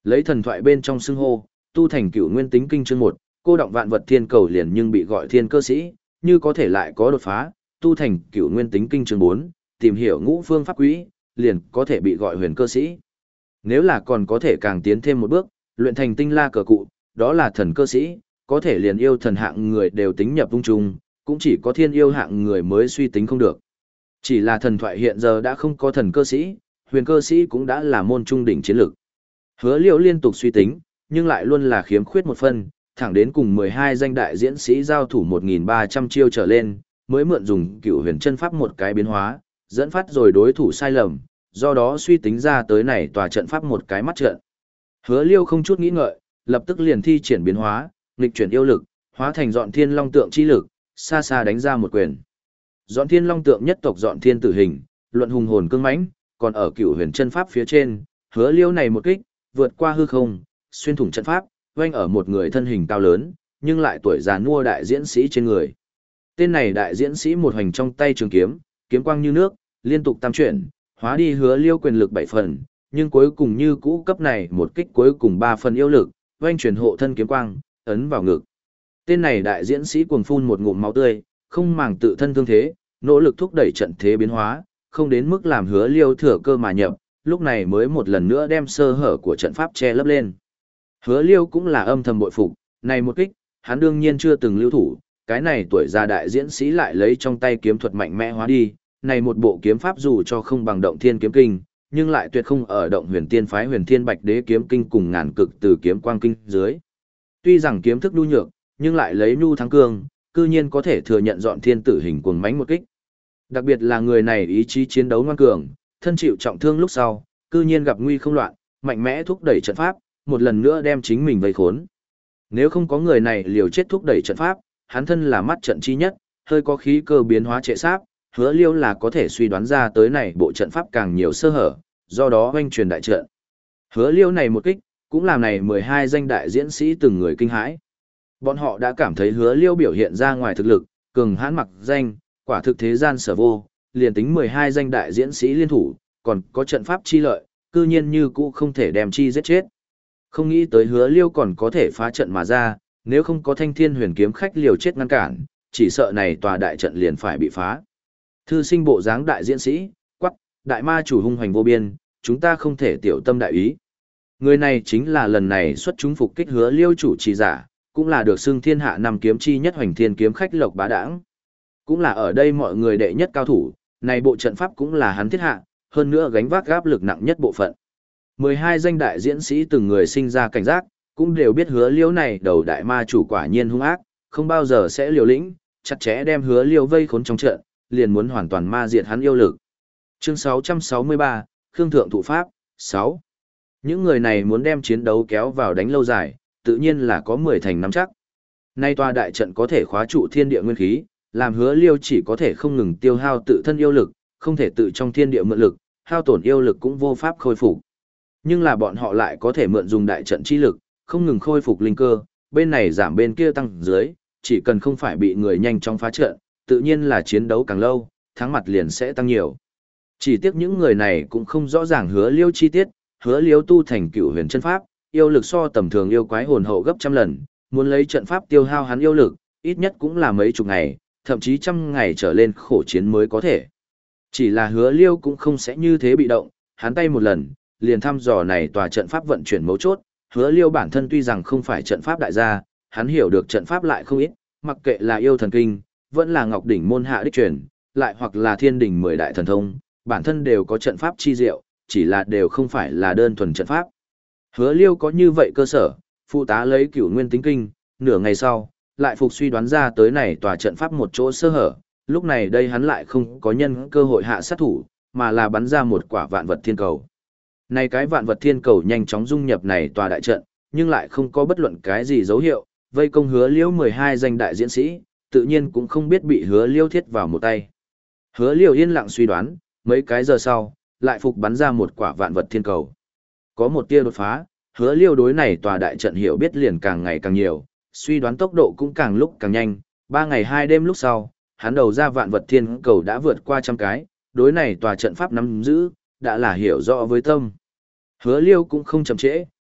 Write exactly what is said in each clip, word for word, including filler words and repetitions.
Lấy thần thoại bên trong xưng hô, tu thành cửu nguyên tính kinh chương một, cô động vạn vật thiên cầu liền nhưng bị gọi thiên cơ sĩ, như có thể lại có đột phá, tu thành cửu nguyên tính kinh chương bốn, tìm hiểu ngũ phương pháp quỹ, liền có thể bị gọi huyền cơ sĩ. Nếu là còn có thể càng tiến thêm một bước, luyện thành tinh la cờ cụ, đó là thần cơ sĩ, có thể liền yêu thần hạng người đều tính nhập vung trùng, cũng chỉ có thiên yêu hạng người mới suy tính không được. Chỉ là thần thoại hiện giờ đã không có thần cơ sĩ, huyền cơ sĩ cũng đã là môn trung đỉnh chiến lược. Hứa Liễu liên tục suy tính, nhưng lại luôn là khiếm khuyết một phần, thẳng đến cùng mười hai danh đại diễn sĩ giao thủ một nghìn ba trăm chiêu trở lên, mới mượn dùng cựu huyền chân pháp một cái biến hóa, dẫn phát rồi đối thủ sai lầm, do đó suy tính ra tới này tòa trận pháp một cái mắt trận. Hứa Liêu không chút nghĩ ngợi, lập tức liền thi triển biến hóa, nghịch chuyển yêu lực, hóa thành dọn thiên long tượng chi lực, xa xa đánh ra một quyền. Dọn thiên long tượng nhất tộc dọn thiên tử hình, luận hùng hồn cương mãnh, còn ở cựu huyền chân pháp phía trên, Hứa Liêu này một kích, vượt qua hư không, xuyên thủng trận pháp, oanh ở một người thân hình cao lớn, nhưng lại tuổi già nua đại diễn sĩ trên người. Tên này đại diễn sĩ một hành trong tay trường kiếm, kiếm quang như nước, liên tục tam chuyển, hóa đi Hứa Liêu quyền lực bảy phần, nhưng cuối cùng như cũ cấp này một kích cuối cùng ba phần yêu lực, oanh chuyển hộ thân kiếm quang, ấn vào ngực. Tên này đại diễn sĩ cuồng phun một ngụm máu tươi, không màng tự thân thương thế, nỗ lực thúc đẩy trận thế biến hóa, không đến mức làm Hứa Liêu thừa cơ mà nhập, lúc này mới một lần nữa đem sơ hở của trận pháp che lấp lên. Hứa Liêu cũng là âm thầm bội phục, này một kích, hắn đương nhiên chưa từng lưu thủ, cái này tuổi già đại diễn sĩ lại lấy trong tay kiếm thuật mạnh mẽ hóa đi, này một bộ kiếm pháp dù cho không bằng động thiên kiếm kinh, nhưng lại tuyệt không ở động huyền tiên phái huyền thiên bạch đế kiếm kinh cùng ngàn cực từ kiếm quang kinh dưới. Tuy rằng kiếm thức nhu nhược, nhưng lại lấy nhu thắng cương, cư nhiên có thể thừa nhận dọn thiên tử hình cuồng mãnh một kích. Đặc biệt là người này ý chí chiến đấu ngoan cường, thân chịu trọng thương lúc sau, cư nhiên gặp nguy không loạn, mạnh mẽ thúc đẩy trận pháp, một lần nữa đem chính mình vây khốn. Nếu không có người này liều chết thúc đẩy trận pháp, hắn thân là mắt trận chi nhất, hơi có khí cơ biến hóa trệ sáp, Hứa Liêu là có thể suy đoán ra tới này bộ trận pháp càng nhiều sơ hở, do đó hoanh truyền đại trận. Hứa Liêu này một kích, cũng làm này mười hai danh đại diễn sĩ từng người kinh hãi. Bọn họ đã cảm thấy Hứa Liêu biểu hiện ra ngoài thực lực, cường hãn mặc danh, quả thực thế gian sở vô, liền tính mười hai danh đại diễn sĩ liên thủ, còn có trận pháp chi lợi, cư nhiên như cũ không thể đem chi giết chết. Không nghĩ tới Hứa Liêu còn có thể phá trận mà ra, nếu không có Thanh Thiên Huyền kiếm khách liều chết ngăn cản, chỉ sợ này tòa đại trận liền phải bị phá. Thư sinh bộ dáng đại diễn sĩ, quắc, đại ma chủ hung hoành vô biên, chúng ta không thể tiểu tâm đại ý. Người này chính là lần này xuất chúng phục kích Hứa Liêu chủ trì giả, cũng là được xưng thiên hạ năm kiếm chi nhất hoành thiên kiếm khách Lộc Bá Đãng. Cũng là ở đây mọi người đệ nhất cao thủ, này bộ trận pháp cũng là hắn thiết hạ, hơn nữa gánh vác áp lực nặng nhất bộ phận. mười hai danh đại diễn sĩ từng người sinh ra cảnh giác, cũng đều biết Hứa Liêu này đầu đại ma chủ quả nhiên hung ác, không bao giờ sẽ liều lĩnh, chặt chẽ đem Hứa Liêu vây khốn trong trận, liền muốn hoàn toàn ma diệt hắn yêu lực. Chương sáu trăm sáu mươi ba, Khương Thượng Thụ Pháp, sáu. Những người này muốn đem chiến đấu kéo vào đánh lâu dài, tự nhiên là có mười thành nắm chắc. Nay tòa đại trận có thể khóa trụ thiên địa nguyên khí, làm Hứa Liêu chỉ có thể không ngừng tiêu hao tự thân yêu lực, không thể tự trong thiên địa mượn lực, hao tổn yêu lực cũng vô pháp khôi phục. Nhưng là bọn họ lại có thể mượn dùng đại trận chi lực, không ngừng khôi phục linh cơ, bên này giảm bên kia tăng dưới, chỉ cần không phải bị người nhanh chóng phá trận, tự nhiên là chiến đấu càng lâu, thắng mặt liền sẽ tăng nhiều. Chỉ tiếc những người này cũng không rõ ràng Hứa Liêu chi tiết, Hứa Liêu tu thành cựu huyền chân pháp, yêu lực so tầm thường yêu quái hồn hậu gấp trăm lần, muốn lấy trận pháp tiêu hao hắn yêu lực, ít nhất cũng là mấy chục ngày, thậm chí trăm ngày trở lên khổ chiến mới có thể. Chỉ là Hứa Liêu cũng không sẽ như thế bị động, hắn tay một lần, liền thăm dò này tòa trận pháp vận chuyển mấu chốt, Hứa Liêu bản thân tuy rằng không phải trận pháp đại gia, hắn hiểu được trận pháp lại không ít, mặc kệ là yêu thần kinh, vẫn là Ngọc đỉnh môn hạ đích truyền, lại hoặc là Thiên đỉnh mười đại thần thông, bản thân đều có trận pháp chi diệu, chỉ là đều không phải là đơn thuần trận pháp. Hứa Liêu có như vậy cơ sở, phụ tá lấy Cửu Nguyên tính kinh, nửa ngày sau, lại phục suy đoán ra tới này tòa trận pháp một chỗ sơ hở, lúc này đây hắn lại không có nhân cơ hội hạ sát thủ, mà là bắn ra một quả vạn vật thiên cầu. Này cái vạn vật thiên cầu nhanh chóng dung nhập này tòa đại trận, nhưng lại không có bất luận cái gì dấu hiệu, vây công Hứa Liêu mười hai danh đại diễn sĩ, tự nhiên cũng không biết bị Hứa Liêu thiết vào một tay. Hứa Liêu yên lặng suy đoán, mấy cái giờ sau, lại phục bắn ra một quả vạn vật thiên cầu. Có một tia đột phá, Hứa Liêu đối này tòa đại trận hiểu biết liền càng ngày càng nhiều, suy đoán tốc độ cũng càng lúc càng nhanh, ba ngày hai đêm lúc sau, hắn đầu ra vạn vật thiên cầu đã vượt qua trăm cái, đối này tòa trận pháp nắm giữ, đã là hiểu rõ với tâm. Hứa Liêu cũng không chậm trễ,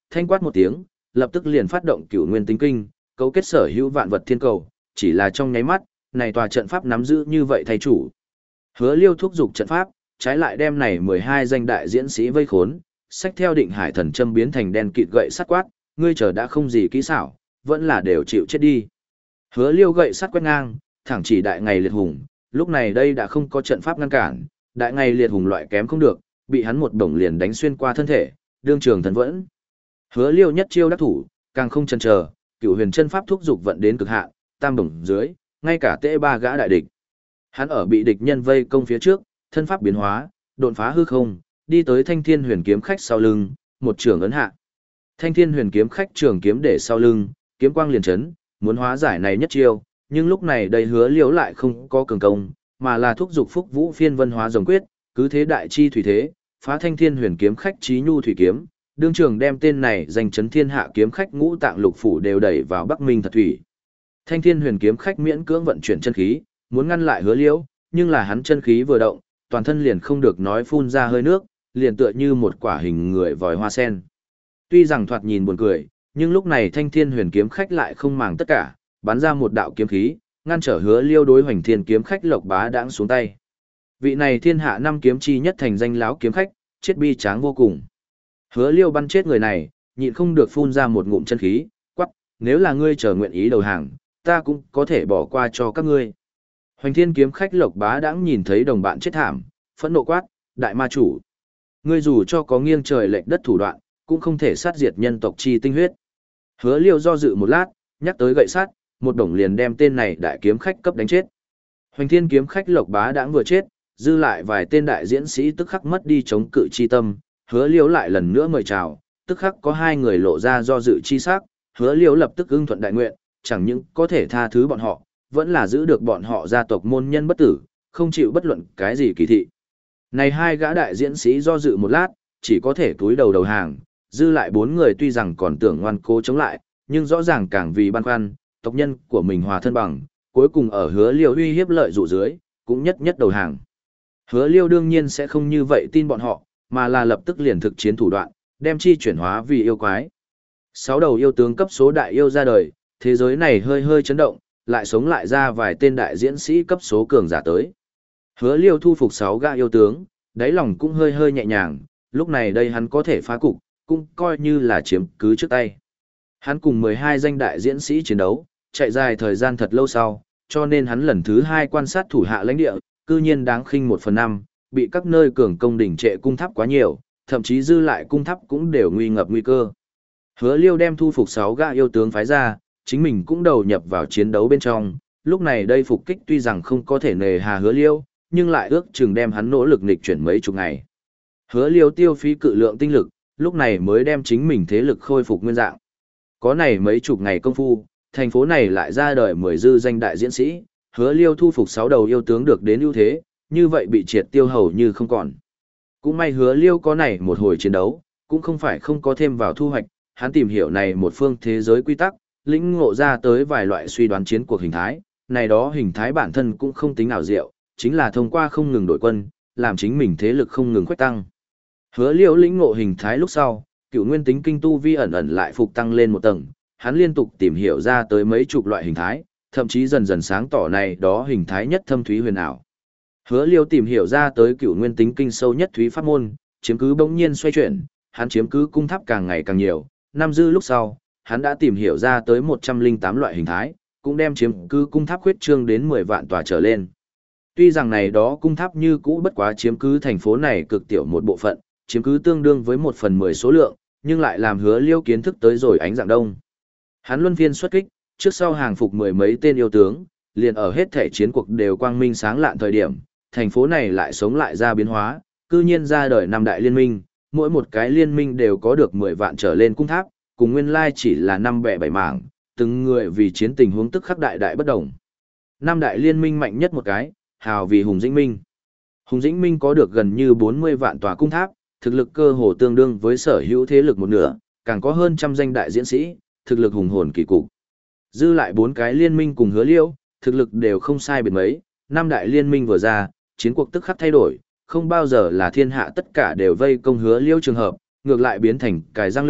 thanh quát một tiếng, lập tức liền phát động Cửu Nguyên Tính Kinh, cấu kết sở hữu vạn vật thiên cầu, chỉ là trong nháy mắt, này tòa trận pháp nắm giữ như vậy thay chủ. Hứa Liêu thúc dục trận pháp, trái lại đem này mười hai danh đại diễn sĩ vây khốn, sách theo Định Hải Thần Châm biến thành đen kịt gậy sắt quát, ngươi chờ đã không gì kỹ xảo, vẫn là đều chịu chết đi. Hứa Liêu gậy sắt quét ngang, thẳng chỉ đại ngày liệt hùng, lúc này đây đã không có trận pháp ngăn cản, đại ngày liệt hùng loại kém không được, bị hắn một bổng liền đánh xuyên qua thân thể, đương trường thần vẫn. Hứa Liêu nhất chiêu đắc thủ, càng không chần chờ, Cửu Huyền chân pháp thúc dục vận đến cực hạn, tam bổng dưới, ngay cả tệ ba gã đại địch. Hắn ở bị địch nhân vây công phía trước, thân pháp biến hóa, đột phá hư không, đi tới Thanh Thiên Huyền kiếm khách sau lưng, một trường ấn hạ. Thanh Thiên Huyền kiếm khách trường kiếm để sau lưng, kiếm quang liền chấn, muốn hóa giải này nhất chiêu, nhưng lúc này đây Hứa Liễu lại không có cường công, mà là thúc dục Phúc Vũ Phiên Vân Hóa Rồng Quyết, cứ thế đại chi thủy thế, phá Thanh Thiên Huyền kiếm khách chí nhu thủy kiếm, đương trường đem tên này giành chấn thiên hạ kiếm khách ngũ tạng lục phủ đều đẩy vào Bắc Minh thật thủy. Thanh Thiên Huyền kiếm khách miễn cưỡng vận chuyển chân khí, muốn ngăn lại Hứa Liễu, nhưng là hắn chân khí vừa động, toàn thân liền không được nói phun ra hơi nước, liền tựa như một quả hình người vòi hoa sen. Tuy rằng thoạt nhìn buồn cười, nhưng lúc này Thanh Thiên Huyền kiếm khách lại không màng tất cả, bắn ra một đạo kiếm khí, ngăn trở Hứa Liêu đối Hoành Thiên kiếm khách Lộc Bá đãng xuống tay. Vị này thiên hạ năm kiếm chi nhất thành danh láo kiếm khách, chết bi tráng vô cùng. Hứa Liêu bắn chết người này, nhịn không được phun ra một ngụm chân khí, quắc, nếu là ngươi chờ nguyện ý đầu hàng, ta cũng có thể bỏ qua cho các ngươi. Hoành Thiên kiếm khách Lộc Bá đãng nhìn thấy đồng bạn chết thảm, phẫn nộ quát, đại ma chủ. Ngươi dù cho có nghiêng trời lệch đất thủ đoạn, cũng không thể sát diệt nhân tộc chi tinh huyết. Hứa Liêu do dự một lát, nhắc tới gậy sắt, một đồng liền đem tên này đại kiếm khách cấp đánh chết. Hoành Thiên kiếm khách Lộc Bá đãng vừa chết, dư lại vài tên đại diễn sĩ tức khắc mất đi chống cự chi tâm, Hứa Liêu lại lần nữa mời chào, tức khắc có hai người lộ ra do dự chi sắc, Hứa Liêu lập tức ưng thuận đại nguyện, chẳng những có thể tha thứ bọn họ, vẫn là giữ được bọn họ gia tộc môn nhân bất tử, không chịu bất luận cái gì kỳ thị. Này hai gã đại diễn sĩ do dự một lát, chỉ có thể cúi đầu đầu hàng, dư lại bốn người tuy rằng còn tưởng ngoan cố chống lại, nhưng rõ ràng càng vì băn khoăn, tộc nhân của mình hòa thân bằng, cuối cùng ở Hứa Liêu uy hiếp lợi dụ dưới, cũng nhất nhất đầu hàng. Hứa Liêu đương nhiên sẽ không như vậy tin bọn họ, mà là lập tức liền thực chiến thủ đoạn, đem chi chuyển hóa vì yêu quái. Sáu đầu yêu tướng cấp số đại yêu ra đời, thế giới này hơi hơi chấn động, lại sống lại ra vài tên đại diễn sĩ cấp số cường giả tới. Hứa Liêu thu phục sáu gã yêu tướng, đáy lòng cũng hơi hơi nhẹ nhàng, lúc này đây hắn có thể phá cục, cũng coi như là chiếm cứ trước tay. Hắn cùng mười hai danh đại diễn sĩ chiến đấu, chạy dài thời gian thật lâu sau, cho nên hắn lần thứ hai quan sát thủ hạ lãnh địa, cư nhiên đáng khinh một phần năm, bị các nơi cường công đỉnh trệ cung tháp quá nhiều, thậm chí dư lại cung tháp cũng đều nguy ngập nguy cơ. Hứa Liêu đem thu phục sáu gã yêu tướng phái ra, chính mình cũng đầu nhập vào chiến đấu bên trong, lúc này đây phục kích tuy rằng không có thể nề hà Hứa Liêu, nhưng lại ước chừng đem hắn nỗ lực nghịch chuyển mấy chục ngày. Hứa Liêu tiêu phí cự lượng tinh lực, lúc này mới đem chính mình thế lực khôi phục nguyên dạng. Có này mấy chục ngày công phu, thành phố này lại ra đời mười dư danh đại diễn sĩ, Hứa Liêu thu phục sáu đầu yêu tướng được đến ưu thế, như vậy bị triệt tiêu hầu như không còn. Cũng may Hứa Liêu có này một hồi chiến đấu, cũng không phải không có thêm vào thu hoạch, hắn tìm hiểu này một phương thế giới quy tắc, lĩnh ngộ ra tới vài loại suy đoán chiến cuộc hình thái, này đó hình thái bản thân cũng không tính ảo diệu, chính là thông qua không ngừng đổi quân, làm chính mình thế lực không ngừng khuếch tăng. Hứa Liêu lĩnh ngộ hình thái lúc sau, Cửu Nguyên tính kinh tu vi ẩn ẩn lại phục tăng lên một tầng, hắn liên tục tìm hiểu ra tới mấy chục loại hình thái, thậm chí dần dần sáng tỏ này đó hình thái nhất thâm thúy huyền ảo. Hứa Liêu tìm hiểu ra tới Cửu Nguyên tính kinh sâu nhất thúy pháp môn, chiếm cứ bỗng nhiên xoay chuyển, hắn chiếm cứ cung tháp càng ngày càng nhiều, năm dư lúc sau, hắn đã tìm hiểu ra tới một trăm lẻ tám loại hình thái, cũng đem chiếm cứ cung tháp khuyết trương đến mười vạn tòa trở lên. Tuy rằng này đó cung tháp như cũ bất quá chiếm cứ thành phố này cực tiểu một bộ phận, chiếm cứ tương đương với một phần mười số lượng, nhưng lại làm Hứa Liêu kiến thức tới rồi ánh dạng đông. Hắn luân phiên xuất kích, trước sau hàng phục mười mấy tên yêu tướng, liền ở hết thể chiến cuộc đều quang minh sáng lạn thời điểm, thành phố này lại sống lại ra biến hóa, cư nhiên ra đời năm đại liên minh, mỗi một cái liên minh đều có được mười vạn trở lên cung tháp, cùng nguyên lai chỉ là năm bẻ bảy mảng, từng người vì chiến tình huống tức khắc đại đại bất đồng. Năm đại liên minh mạnh nhất một cái, hào vì Hùng Dĩnh Minh. Hùng Dĩnh Minh có được gần như bốn mươi vạn tòa cung tháp, thực lực cơ hồ tương đương với sở hữu thế lực một nửa, càng có hơn trăm danh đại diễn sĩ, thực lực hùng hồn kỳ cục. Dư lại bốn cái liên minh cùng Hứa Liêu, thực lực đều không sai biệt mấy, năm đại liên minh vừa ra, chiến cuộc tức khắc thay đổi, không bao giờ là thiên hạ tất cả đều vây công Hứa Liêu trường hợp, ngược lại biến thành cài giang lược,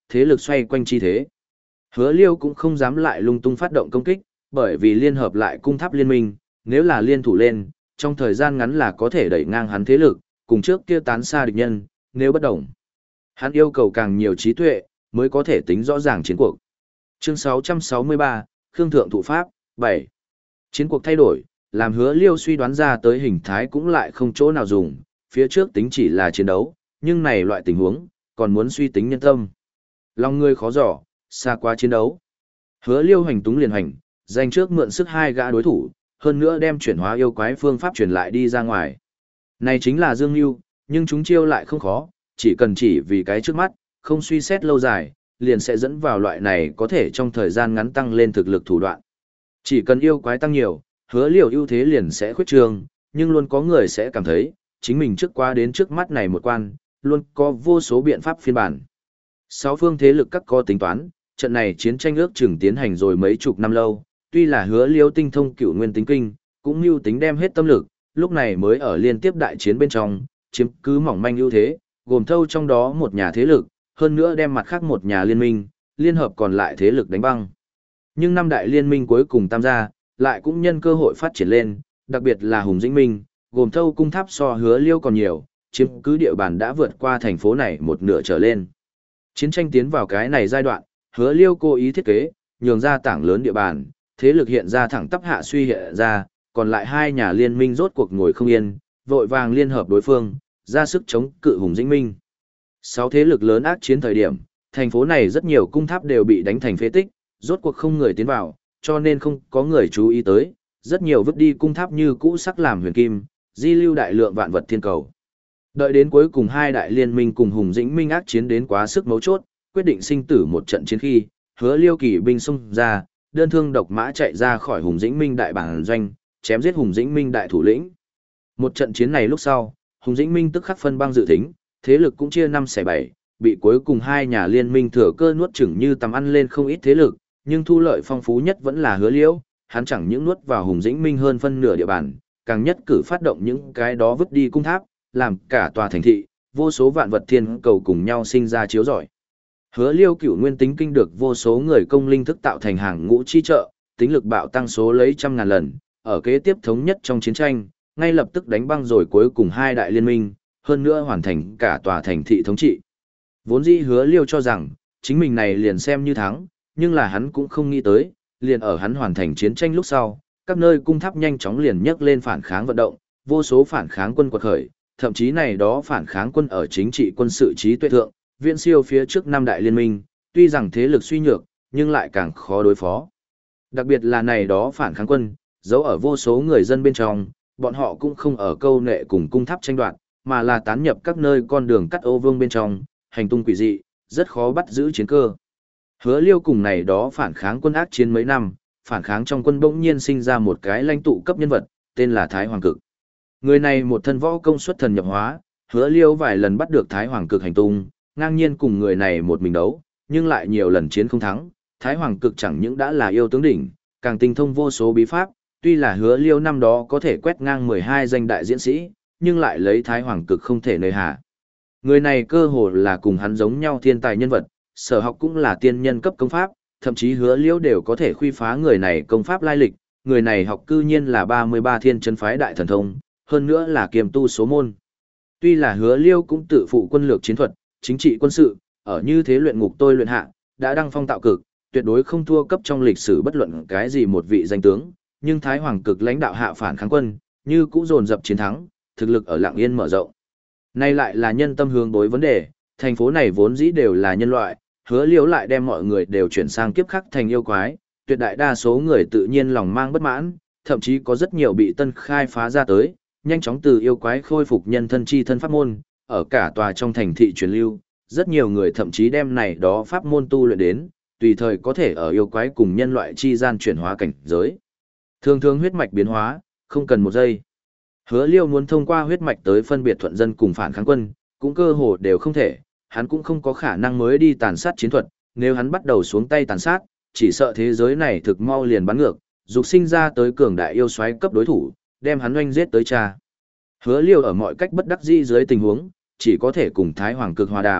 thế lực xoay quanh chi thế. Hứa Liêu cũng không dám lại lung tung phát động công kích, bởi vì liên hợp lại cung tháp liên minh, nếu là liên thủ lên, trong thời gian ngắn là có thể đẩy ngang hắn thế lực, cùng trước kia tán xa địch nhân, nếu bất động. Hắn yêu cầu càng nhiều trí tuệ, mới có thể tính rõ ràng chiến cuộc. Chương sáu trăm sáu mươi ba, Khương Thượng Thụ Pháp, bảy. Chiến cuộc thay đổi, làm Hứa Liêu suy đoán ra tới hình thái cũng lại không chỗ nào dùng, phía trước tính chỉ là chiến đấu, nhưng này loại tình huống, còn muốn suy tính nhân tâm. Lòng người khó dò, xa quá chiến đấu. Hứa Liêu hành túng liền hành, giành trước mượn sức hai gã đối thủ, hơn nữa đem chuyển hóa yêu quái phương pháp truyền lại đi ra ngoài. Này chính là Dương Nưu, nhưng chúng chiêu lại không khó, chỉ cần chỉ vì cái trước mắt, không suy xét lâu dài, liền sẽ dẫn vào loại này có thể trong thời gian ngắn tăng lên thực lực thủ đoạn. Chỉ cần yêu quái tăng nhiều, Hứa Liêu ưu thế liền sẽ khuyết trương, nhưng luôn có người sẽ cảm thấy, chính mình trước qua đến trước mắt này một quan, luôn có vô số biện pháp phiên bản. Sáu phương thế lực các có tính toán, trận này chiến tranh ước chừng tiến hành rồi mấy chục năm lâu, tuy là Hứa Liêu tinh thông cửu nguyên tính kinh, cũng mưu tính đem hết tâm lực, lúc này mới ở liên tiếp đại chiến bên trong, chiếm cứ mỏng manh ưu thế, gồm thâu trong đó một nhà thế lực, hơn nữa đem mặt khác một nhà liên minh, liên hợp còn lại thế lực đánh băng. Nhưng năm đại liên minh cuối cùng tam gia, lại cũng nhân cơ hội phát triển lên, đặc biệt là Hùng Dĩnh Minh, gồm thâu cung tháp so Hứa Liêu còn nhiều, chiếm cứ địa bàn đã vượt qua thành phố này một nửa trở lên. Chiến tranh tiến vào cái này giai đoạn, Hứa Liêu cố ý thiết kế, nhường ra tảng lớn địa bàn, thế lực hiện ra thẳng tắp hạ suy hiện ra, còn lại hai nhà liên minh rốt cuộc ngồi không yên, vội vàng liên hợp đối phương, ra sức chống cự Hùng Dĩnh Minh. Sáu thế lực lớn ác chiến thời điểm, thành phố này rất nhiều cung tháp đều bị đánh thành phế tích, rốt cuộc không người tiến vào, cho nên không có người chú ý tới, rất nhiều vứt đi cung tháp như cũ sắc làm huyền kim, di lưu đại lượng vạn vật thiên cầu. Đợi đến cuối cùng hai đại liên minh cùng Hùng Dĩnh Minh ác chiến đến quá sức mấu chốt, quyết định sinh tử một trận chiến khi, Hứa Liêu kỳ binh xông ra, đơn thương độc mã chạy ra khỏi Hùng Dĩnh Minh đại bản doanh, chém giết Hùng Dĩnh Minh đại thủ lĩnh. Một trận chiến này lúc sau, Hùng Dĩnh Minh tức khắc phân băng dự tính, thế lực cũng chia năm xẻ bảy, bị cuối cùng hai nhà liên minh thừa cơ nuốt chửng như tầm ăn lên không ít thế lực, nhưng thu lợi phong phú nhất vẫn là Hứa Liêu, hắn chẳng những nuốt vào Hùng Dĩnh Minh hơn phân nửa địa bàn, càng nhất cử phát động những cái đó vứt đi cung tháp, làm cả tòa thành thị, vô số vạn vật thiên cầu cùng nhau sinh ra chiếu rọi. Hứa Liêu cửu nguyên tính kinh được vô số người công linh thức tạo thành hàng ngũ chi trợ, tính lực bạo tăng số lấy trăm ngàn lần, ở kế tiếp thống nhất trong chiến tranh, ngay lập tức đánh băng rồi cuối cùng hai đại liên minh, hơn nữa hoàn thành cả tòa thành thị thống trị. Vốn dĩ Hứa Liêu cho rằng, chính mình này liền xem như thắng, nhưng là hắn cũng không nghĩ tới, liền ở hắn hoàn thành chiến tranh lúc sau, các nơi cung tháp nhanh chóng liền nhấc lên phản kháng vận động, vô số phản kháng quân quật khởi, thậm chí này đó phản kháng quân ở chính trị quân sự trí tuệ thượng, viễn siêu phía trước năm đại liên minh, tuy rằng thế lực suy nhược, nhưng lại càng khó đối phó. Đặc biệt là này đó phản kháng quân, giấu ở vô số người dân bên trong, bọn họ cũng không ở câu nệ cùng cung tháp tranh đoạt, mà là tán nhập các nơi con đường cắt ô vương bên trong, hành tung quỷ dị, rất khó bắt giữ chiến cơ. Hứa Liêu cùng này đó phản kháng quân ác chiến mấy năm, phản kháng trong quân bỗng nhiên sinh ra một cái lãnh tụ cấp nhân vật, tên là Thái Hoàng Cực. Người này một thân võ công xuất thần nhập hóa, Hứa Liêu vài lần bắt được Thái Hoàng Cực hành tung, ngang nhiên cùng người này một mình đấu, nhưng lại nhiều lần chiến không thắng. Thái Hoàng Cực chẳng những đã là yêu tướng đỉnh, càng tinh thông vô số bí pháp, tuy là Hứa Liêu năm đó có thể quét ngang mười hai danh đại diễn sĩ, nhưng lại lấy Thái Hoàng Cực không thể nơi hạ. Người này cơ hồ là cùng hắn giống nhau thiên tài nhân vật, sở học cũng là tiên nhân cấp công pháp, thậm chí Hứa Liêu đều có thể khuy phá người này công pháp lai lịch, người này học cư nhiên là ba mươi ba thiên chân phái đại thần thông, hơn nữa là kiềm tu số môn. Tuy là Hứa Liêu cũng tự phụ quân lược chiến thuật, chính trị quân sự, ở như thế luyện ngục tôi luyện hạ, đã đăng phong tạo cực, tuyệt đối không thua cấp trong lịch sử bất luận cái gì một vị danh tướng, nhưng Thái Hoàng Cực lãnh đạo hạ phản kháng quân, như cũ dồn dập chiến thắng, thực lực ở Lạng Yên mở rộng. Nay lại là nhân tâm hướng đối vấn đề, thành phố này vốn dĩ đều là nhân loại, Hứa Liêu lại đem mọi người đều chuyển sang kiếp khắc thành yêu quái, tuyệt đại đa số người tự nhiên lòng mang bất mãn, thậm chí có rất nhiều bị tân khai phá ra tới, nhanh chóng từ yêu quái khôi phục nhân thân chi thân pháp môn, ở cả tòa trong thành thị truyền lưu, rất nhiều người thậm chí đem này đó pháp môn tu luyện đến, tùy thời có thể ở yêu quái cùng nhân loại chi gian chuyển hóa cảnh giới. Thường thường huyết mạch biến hóa, không cần một giây. Hứa Liêu muốn thông qua huyết mạch tới phân biệt thuận dân cùng phản kháng quân, cũng cơ hồ đều không thể, hắn cũng không có khả năng mới đi tàn sát chiến thuật, nếu hắn bắt đầu xuống tay tàn sát, chỉ sợ thế giới này thực mau liền bắn ngược, dục sinh ra tới cường đại yêu xoáy cấp đối thủ, đem hắn oanh giết tới cha. Hứa Liêu ở mọi cách bất đắc dĩ dưới tình huống, chỉ có thể cùng Thái Hoàng Cực hòa đàm,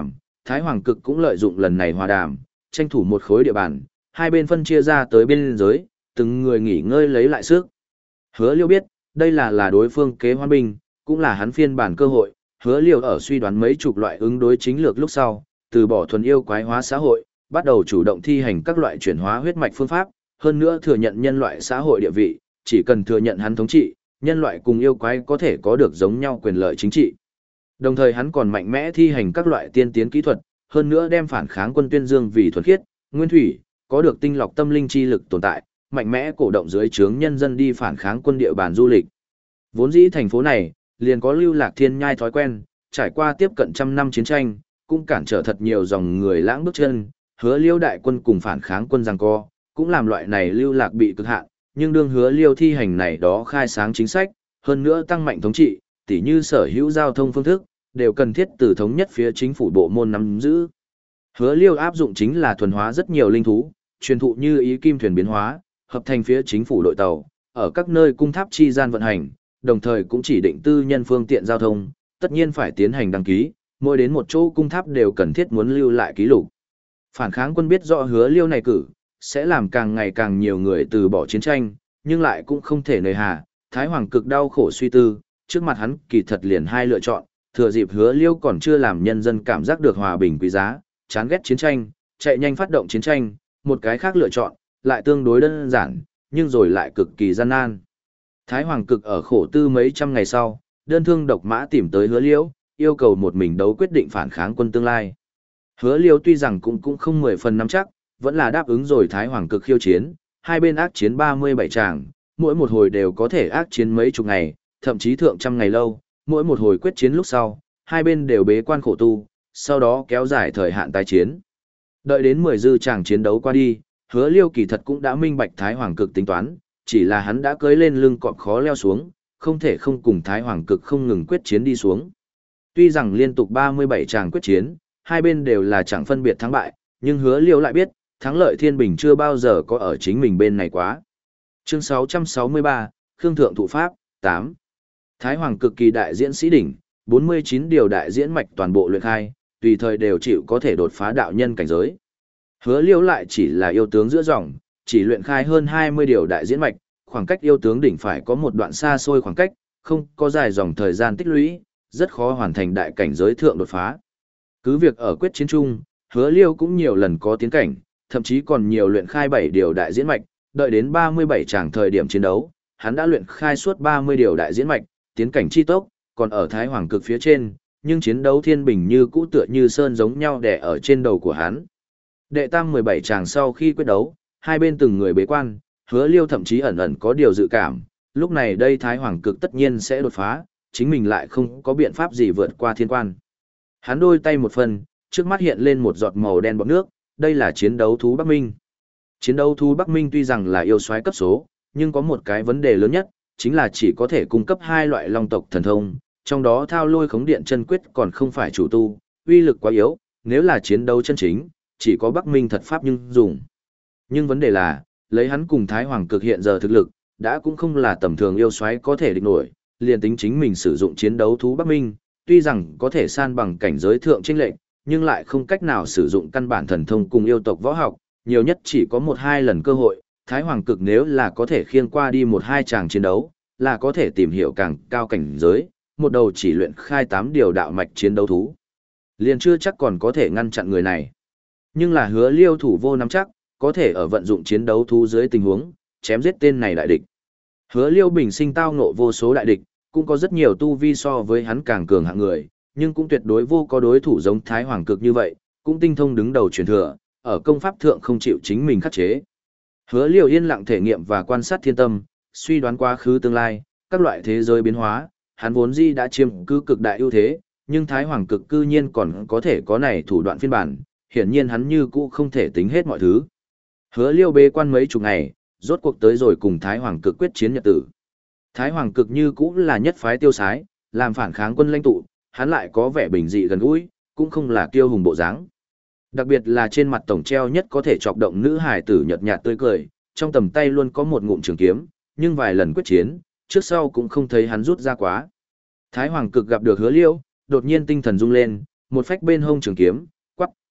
Thái Hoàng Cực cũng lợi dụng lần này hòa đàm, tranh thủ một khối địa bàn, hai bên phân chia ra tới biên giới, từng người nghỉ ngơi lấy lại sức. Hứa Liêu biết, đây là là đối phương kế hoan binh, cũng là hắn phiên bản cơ hội. Hứa Liêu ở suy đoán mấy chục loại ứng đối chính lược lúc sau, từ bỏ thuần yêu quái hóa xã hội, bắt đầu chủ động thi hành các loại chuyển hóa huyết mạch phương pháp, hơn nữa thừa nhận nhân loại xã hội địa vị, chỉ cần thừa nhận hắn thống trị, nhân loại cùng yêu quái có thể có được giống nhau quyền lợi chính trị. Đồng thời hắn còn mạnh mẽ thi hành các loại tiên tiến kỹ thuật, hơn nữa đem phản kháng quân tuyên dương vì thuần khiết, nguyên thủy, có được tinh lọc tâm linh chi lực tồn tại, mạnh mẽ cổ động dưới trướng nhân dân đi phản kháng quân địa bàn du lịch. Vốn dĩ thành phố này, liền có lưu lạc thiên nhai thói quen, trải qua tiếp cận trăm năm chiến tranh, cũng cản trở thật nhiều dòng người lãng bước chân, Hứa Liêu đại quân cùng phản kháng quân giằng co, cũng làm loại này lưu lạc bị cực hạn, nhưng đương Hứa Liêu thi hành này đó khai sáng chính sách, hơn nữa tăng mạnh thống trị, tỉ như sở hữu giao thông phương thức, đều cần thiết từ thống nhất phía chính phủ bộ môn nắm giữ. Hứa Liêu áp dụng chính là thuần hóa rất nhiều linh thú, truyền thụ như ý kim thuyền biến hóa, hợp thành phía chính phủ đội tàu, ở các nơi cung tháp chi gian vận hành, đồng thời cũng chỉ định tư nhân phương tiện giao thông, tất nhiên phải tiến hành đăng ký, mỗi đến một chỗ cung tháp đều cần thiết muốn lưu lại ký lục. Phản kháng quân biết rõ Hứa Liêu này cử, sẽ làm càng ngày càng nhiều người từ bỏ chiến tranh, nhưng lại cũng không thể nề hà. Thái Hoàng Cực đau khổ suy tư, trước mặt hắn kỳ thật liền hai lựa chọn, thừa dịp Hứa Liêu còn chưa làm nhân dân cảm giác được hòa bình quý giá, chán ghét chiến tranh, chạy nhanh phát động chiến tranh, một cái khác lựa chọn, lại tương đối đơn giản, nhưng rồi lại cực kỳ gian nan. Thái Hoàng Cực ở khổ tư mấy trăm ngày sau, đơn thương độc mã tìm tới Hứa Liêu, yêu cầu một mình đấu quyết định phản kháng quân tương lai. Hứa Liêu tuy rằng cũng cũng không mười phần nắm chắc, vẫn là đáp ứng rồi Thái Hoàng Cực khiêu chiến, hai bên ác chiến ba mươi bảy tràng, mỗi một hồi đều có thể ác chiến mấy chục ngày, thậm chí thượng trăm ngày lâu, mỗi một hồi quyết chiến lúc sau, hai bên đều bế quan khổ tu, sau đó kéo dài thời hạn tái chiến. Đợi đến mười dư tràng chiến đấu qua đi, Hứa Liêu kỳ thật cũng đã minh bạch Thái Hoàng Cực tính toán, chỉ là hắn đã cưỡi lên lưng cọp khó leo xuống, không thể không cùng Thái Hoàng Cực không ngừng quyết chiến đi xuống. Tuy rằng liên tục ba mươi bảy tràng quyết chiến, hai bên đều là chẳng phân biệt thắng bại, nhưng Hứa Liêu lại biết, thắng lợi thiên bình chưa bao giờ có ở chính mình bên này quá. Chương sáu trăm sáu mươi ba, Khương Thượng Thụ Pháp, tám. Thái Hoàng Cực kỳ đại diễn sĩ đỉnh, bốn mươi chín điều đại diễn mạch toàn bộ luyện khai, tùy thời đều chịu có thể đột phá đạo nhân cảnh giới. Hứa Liêu lại chỉ là yêu tướng giữa dòng, chỉ luyện khai hơn hai mươi điều đại diễn mạch, khoảng cách yêu tướng đỉnh phải có một đoạn xa xôi khoảng cách, không có dài dòng thời gian tích lũy, rất khó hoàn thành đại cảnh giới thượng đột phá. Cứ việc ở quyết chiến chung, Hứa Liêu cũng nhiều lần có tiến cảnh, thậm chí còn nhiều luyện khai bảy điều đại diễn mạch, đợi đến ba mươi bảy tràng thời điểm chiến đấu, hắn đã luyện khai suốt ba mươi điều đại diễn mạch, tiến cảnh chi tốc, còn ở Thái Hoàng Cực phía trên, nhưng chiến đấu thiên bình như cũ tựa như sơn giống nhau đè ở trên đầu của hắn. Đệ tam mười bảy tràng sau khi quyết đấu, hai bên từng người bế quan, Hứa Liêu thậm chí ẩn ẩn có điều dự cảm, lúc này đây Thái Hoàng Cực tất nhiên sẽ đột phá, chính mình lại không có biện pháp gì vượt qua thiên quan. Hắn đôi tay một phần, trước mắt hiện lên một giọt màu đen bọt nước, đây là chiến đấu thú Bắc Minh. Chiến đấu thú Bắc Minh tuy rằng là yêu soái cấp số, nhưng có một cái vấn đề lớn nhất, chính là chỉ có thể cung cấp hai loại long tộc thần thông, trong đó thao lôi khống điện chân quyết còn không phải chủ tu, uy lực quá yếu, nếu là chiến đấu chân chính, chỉ có Bắc Minh thật pháp nhưng dùng. Nhưng vấn đề là, lấy hắn cùng Thái Hoàng Cực hiện giờ thực lực, đã cũng không là tầm thường yêu soái có thể địch nổi, liền tính chính mình sử dụng chiến đấu thú Bắc Minh, tuy rằng có thể san bằng cảnh giới thượng chênh lệch, nhưng lại không cách nào sử dụng căn bản thần thông cùng yêu tộc võ học, nhiều nhất chỉ có một hai lần cơ hội. Thái Hoàng Cực nếu là có thể khiêng qua đi một hai tràng chiến đấu, là có thể tìm hiểu càng cao cảnh giới, một đầu chỉ luyện khai tám điều đạo mạch chiến đấu thú. Liền chưa chắc còn có thể ngăn chặn người này. Nhưng là Hứa Liêu thủ vô nắm chắc, có thể ở vận dụng chiến đấu thú dưới tình huống, chém giết tên này đại địch. Hứa Liêu bình sinh tao ngộ vô số đại địch, cũng có rất nhiều tu vi so với hắn càng cường hạng người, nhưng cũng tuyệt đối vô có đối thủ giống Thái Hoàng Cực như vậy, cũng tinh thông đứng đầu truyền thừa, ở công pháp thượng không chịu chính mình khắc chế. Hứa Liêu yên lặng thể nghiệm và quan sát thiên tâm, suy đoán quá khứ tương lai, các loại thế giới biến hóa, hắn vốn di đã chiếm cứ cực đại ưu thế, nhưng Thái Hoàng Cực cư nhiên còn có thể có này thủ đoạn phiên bản, hiển nhiên hắn như cũ không thể tính hết mọi thứ. Hứa Liêu bế quan mấy chục ngày, rốt cuộc tới rồi cùng Thái Hoàng Cực quyết chiến nhật tử. Thái Hoàng Cực như cũ là nhất phái tiêu sái, làm phản kháng quân lãnh tụ, hắn lại có vẻ bình dị gần gũi, cũng không là kiêu hùng bộ dáng. Đặc biệt là trên mặt tổng treo nhất có thể chọc động nữ hài tử nhợt nhạt tươi cười, trong tầm tay luôn có một ngụm trường kiếm, nhưng vài lần quyết chiến, trước sau cũng không thấy hắn rút ra quá. Thái Hoàng Cực gặp được Hứa Liêu, đột nhiên tinh thần rung lên, một phách bên hông trường kiếm, quắc,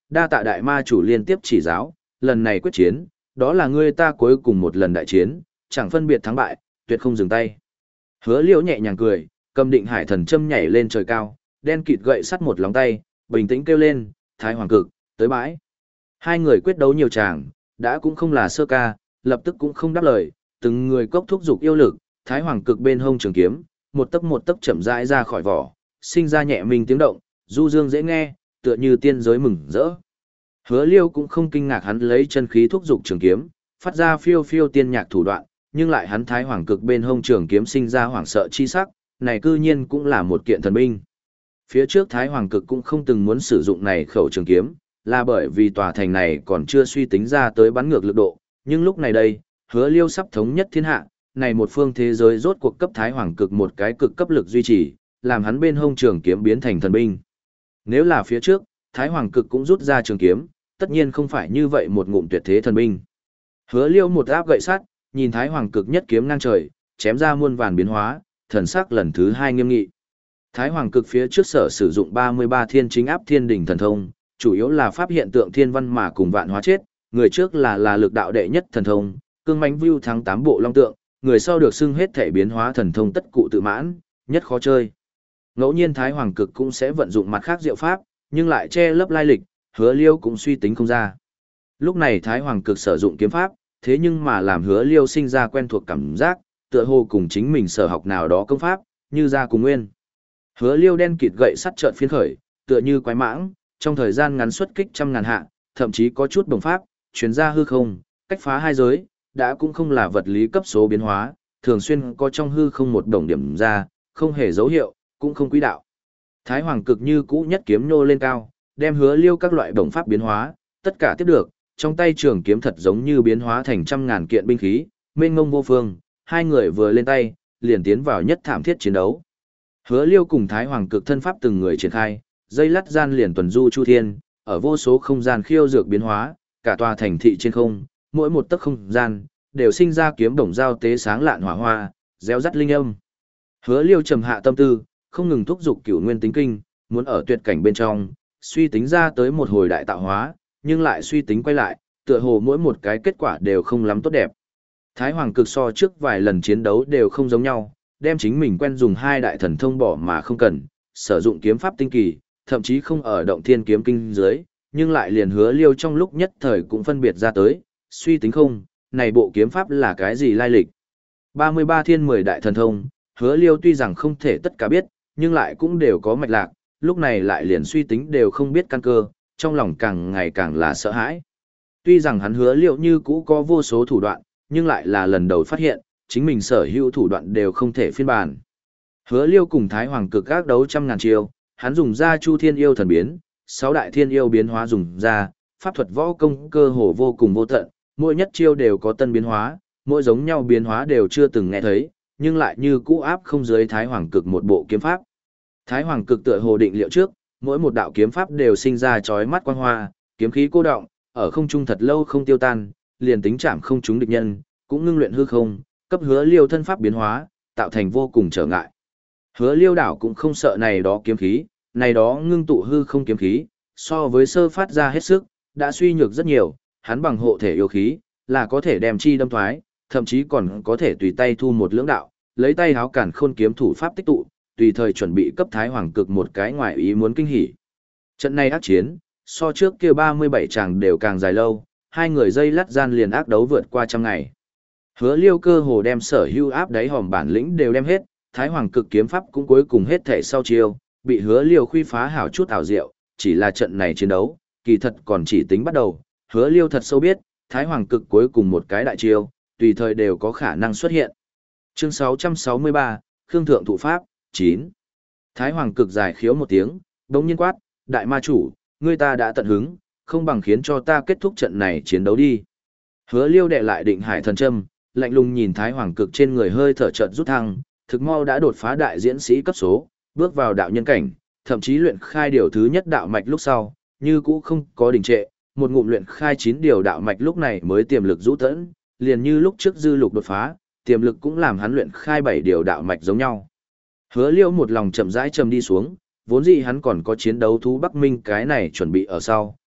đa tạ đại ma chủ liên tiếp chỉ giáo, lần này quyết chiến, đó là ngươi ta cuối cùng một lần đại chiến, chẳng phân biệt thắng bại, tuyệt không dừng tay. Hứa Liễu nhẹ nhàng cười, cầm định hải thần châm nhảy lên trời cao, đen kịt gậy sắt một lòng tay, bình tĩnh kêu lên, Thái Hoàng Cực, tới bãi. Hai người quyết đấu nhiều tràng, đã cũng không là sơ ca, lập tức cũng không đáp lời, từng người cốc thúc dục yêu lực, Thái Hoàng Cực bên hông trường kiếm, một tấc một tấc chậm rãi ra khỏi vỏ, sinh ra nhẹ minh tiếng động, du dương dễ nghe, tựa như tiên giới mừng rỡ. Hứa Liêu cũng không kinh ngạc hắn lấy chân khí thúc dục trường kiếm, phát ra phiêu phiêu tiên nhạc thủ đoạn, nhưng lại hắn Thái Hoàng Cực bên hông trường kiếm sinh ra hoảng sợ chi sắc, này cư nhiên cũng là một kiện thần binh. Phía trước Thái Hoàng Cực cũng không từng muốn sử dụng này khẩu trường kiếm, là bởi vì tòa thành này còn chưa suy tính ra tới bắn ngược lực độ, nhưng lúc này đây, Hứa Liêu sắp thống nhất thiên hạ, này một phương thế giới rốt cuộc cấp Thái Hoàng Cực một cái cực cấp lực duy trì, làm hắn bên hông trường kiếm biến thành thần binh. Nếu là phía trước, Thái Hoàng Cực cũng rút ra trường kiếm, tất nhiên không phải như vậy một ngụm tuyệt thế thần binh. Hứa Liêu một áp gậy sắt, nhìn Thái Hoàng Cực nhất kiếm ngang trời, chém ra muôn vàn biến hóa, thần sắc lần thứ hai nghiêm nghị. Thái Hoàng Cực phía trước sở sử dụng ba mươi ba thiên chính áp thiên đỉnh thần thông, chủ yếu là pháp hiện tượng thiên văn mà cùng vạn hóa chết, người trước là là lực đạo đệ nhất thần thông, cương mãnh view thắng tám bộ long tượng, người sau được xưng hết thể biến hóa thần thông tất cụ tự mãn, nhất khó chơi. Ngẫu nhiên Thái Hoàng Cực cũng sẽ vận dụng mặt khác diệu pháp, nhưng lại che lấp lai lịch, Hứa Liêu cũng suy tính không ra. Lúc này Thái Hoàng Cực sử dụng kiếm pháp, thế nhưng mà làm Hứa Liêu sinh ra quen thuộc cảm giác, tựa hồ cùng chính mình sở học nào đó công pháp, như ra cùng nguyên. Hứa Liêu đen kịt gậy sắt chợt phiên khởi, tựa như quái mãng, trong thời gian ngắn xuất kích trăm ngàn hạ, thậm chí có chút bổng pháp, truyền ra hư không, cách phá hai giới, đã cũng không là vật lý cấp số biến hóa, thường xuyên có trong hư không một đồng điểm ra, không hề dấu hiệu, cũng không quỹ đạo. Thái Hoàng Cực như cũ nhất kiếm nhô lên cao, đem Hứa Liêu các loại bổng pháp biến hóa, tất cả tiếp được, trong tay trường kiếm thật giống như biến hóa thành trăm ngàn kiện binh khí, mênh mông vô phương, hai người vừa lên tay, liền tiến vào nhất thảm thiết chiến đấu. Hứa Liêu cùng Thái Hoàng Cực thân pháp từng người triển khai, dây lắt gian liền tuần du chu thiên, ở vô số không gian khiêu dược biến hóa, cả tòa thành thị trên không, mỗi một tấc không gian đều sinh ra kiếm đồng giao tế sáng lạn hỏa hoa, réo rắt linh âm. Hứa Liêu trầm hạ tâm tư, không ngừng thúc giục Cửu Nguyên Tính Kinh, muốn ở tuyệt cảnh bên trong, suy tính ra tới một hồi đại tạo hóa, nhưng lại suy tính quay lại, tựa hồ mỗi một cái kết quả đều không lắm tốt đẹp. Thái Hoàng Cực so trước vài lần chiến đấu đều không giống nhau, đem chính mình quen dùng hai đại thần thông bỏ mà không cần, sử dụng kiếm pháp tinh kỳ, thậm chí không ở động thiên kiếm kinh dưới, nhưng lại liền Hứa Liêu trong lúc nhất thời cũng phân biệt ra tới, suy tính không, này bộ kiếm pháp là cái gì lai lịch. ba mươi ba thiên mười đại thần thông, Hứa Liêu tuy rằng không thể tất cả biết, nhưng lại cũng đều có mạch lạc, lúc này lại liền suy tính đều không biết căn cơ, trong lòng càng ngày càng là sợ hãi. Tuy rằng hắn Hứa Liêu như cũ có vô số thủ đoạn, nhưng lại là lần đầu phát hiện, chính mình sở hữu thủ đoạn đều không thể phiên bản. Hứa Liêu cùng Thái Hoàng Cực ác đấu trăm ngàn chiêu, hắn dùng ra Chu Thiên Yêu thần biến, sáu đại thiên yêu biến hóa dùng ra, pháp thuật võ công cơ hồ vô cùng vô tận, mỗi nhất chiêu đều có tân biến hóa, mỗi giống nhau biến hóa đều chưa từng nghe thấy, nhưng lại như cũ áp không dưới Thái Hoàng Cực một bộ kiếm pháp. Thái Hoàng Cực tựa hồ định liệu trước, mỗi một đạo kiếm pháp đều sinh ra chói mắt quang hoa, kiếm khí cô động, ở không trung thật lâu không tiêu tan, liền tính chạm không trúng địch nhân, cũng ngưng luyện hư không, cấp Hứa Liêu thân pháp biến hóa, tạo thành vô cùng trở ngại. Hứa Liêu đảo cũng không sợ này đó kiếm khí, này đó ngưng tụ hư không kiếm khí, so với sơ phát ra hết sức, đã suy nhược rất nhiều, hắn bằng hộ thể yêu khí, là có thể đem chi đâm thoái, thậm chí còn có thể tùy tay thu một lưỡng đạo, lấy tay háo cản khôn kiếm thủ pháp tích tụ, tùy thời chuẩn bị cấp Thái Hoàng Cực một cái ngoại ý muốn kinh hỉ. Trận này ác chiến, so trước kia ba mươi bảy chàng đều càng dài lâu, hai người dây lắt gian liền ác đấu vượt qua trăm ngày. Hứa Liêu cơ hồ đem sở hữu áp đáy hòm bản lĩnh đều đem hết, Thái Hoàng Cực kiếm pháp cũng cuối cùng hết thể sau chiêu, bị Hứa Liêu khuy phá hảo chút ảo diệu, chỉ là trận này chiến đấu, kỳ thật còn chỉ tính bắt đầu, Hứa Liêu thật sâu biết, Thái Hoàng Cực cuối cùng một cái đại chiêu, tùy thời đều có khả năng xuất hiện. Chương sáu trăm sáu mươi ba, Khương Thượng Thụ Pháp, chín. Thái Hoàng Cực dài khiếu một tiếng, đống nhiên quát, đại ma chủ, ngươi ta đã tận hứng, không bằng khiến cho ta kết thúc trận này chiến đấu đi. Hứa Liêu đệ lại định hải thần châm, lạnh lùng nhìn Thái Hoàng Cực trên người hơi thở chợt rút thăng, thực mau đã đột phá đại diễn sĩ cấp số, bước vào đạo nhân cảnh, thậm chí luyện khai điều thứ nhất đạo mạch lúc sau, như cũ không có đình trệ, một ngụm luyện khai chín điều đạo mạch lúc này mới tiềm lực rũ tẫn, liền như lúc trước dư lục đột phá, tiềm lực cũng làm hắn luyện khai bảy điều đạo mạch giống nhau. Hứa Liêu một lòng chậm rãi trầm đi xuống, vốn dĩ hắn còn có chiến đấu thú Bắc Minh cái này chuẩn bị ở sau,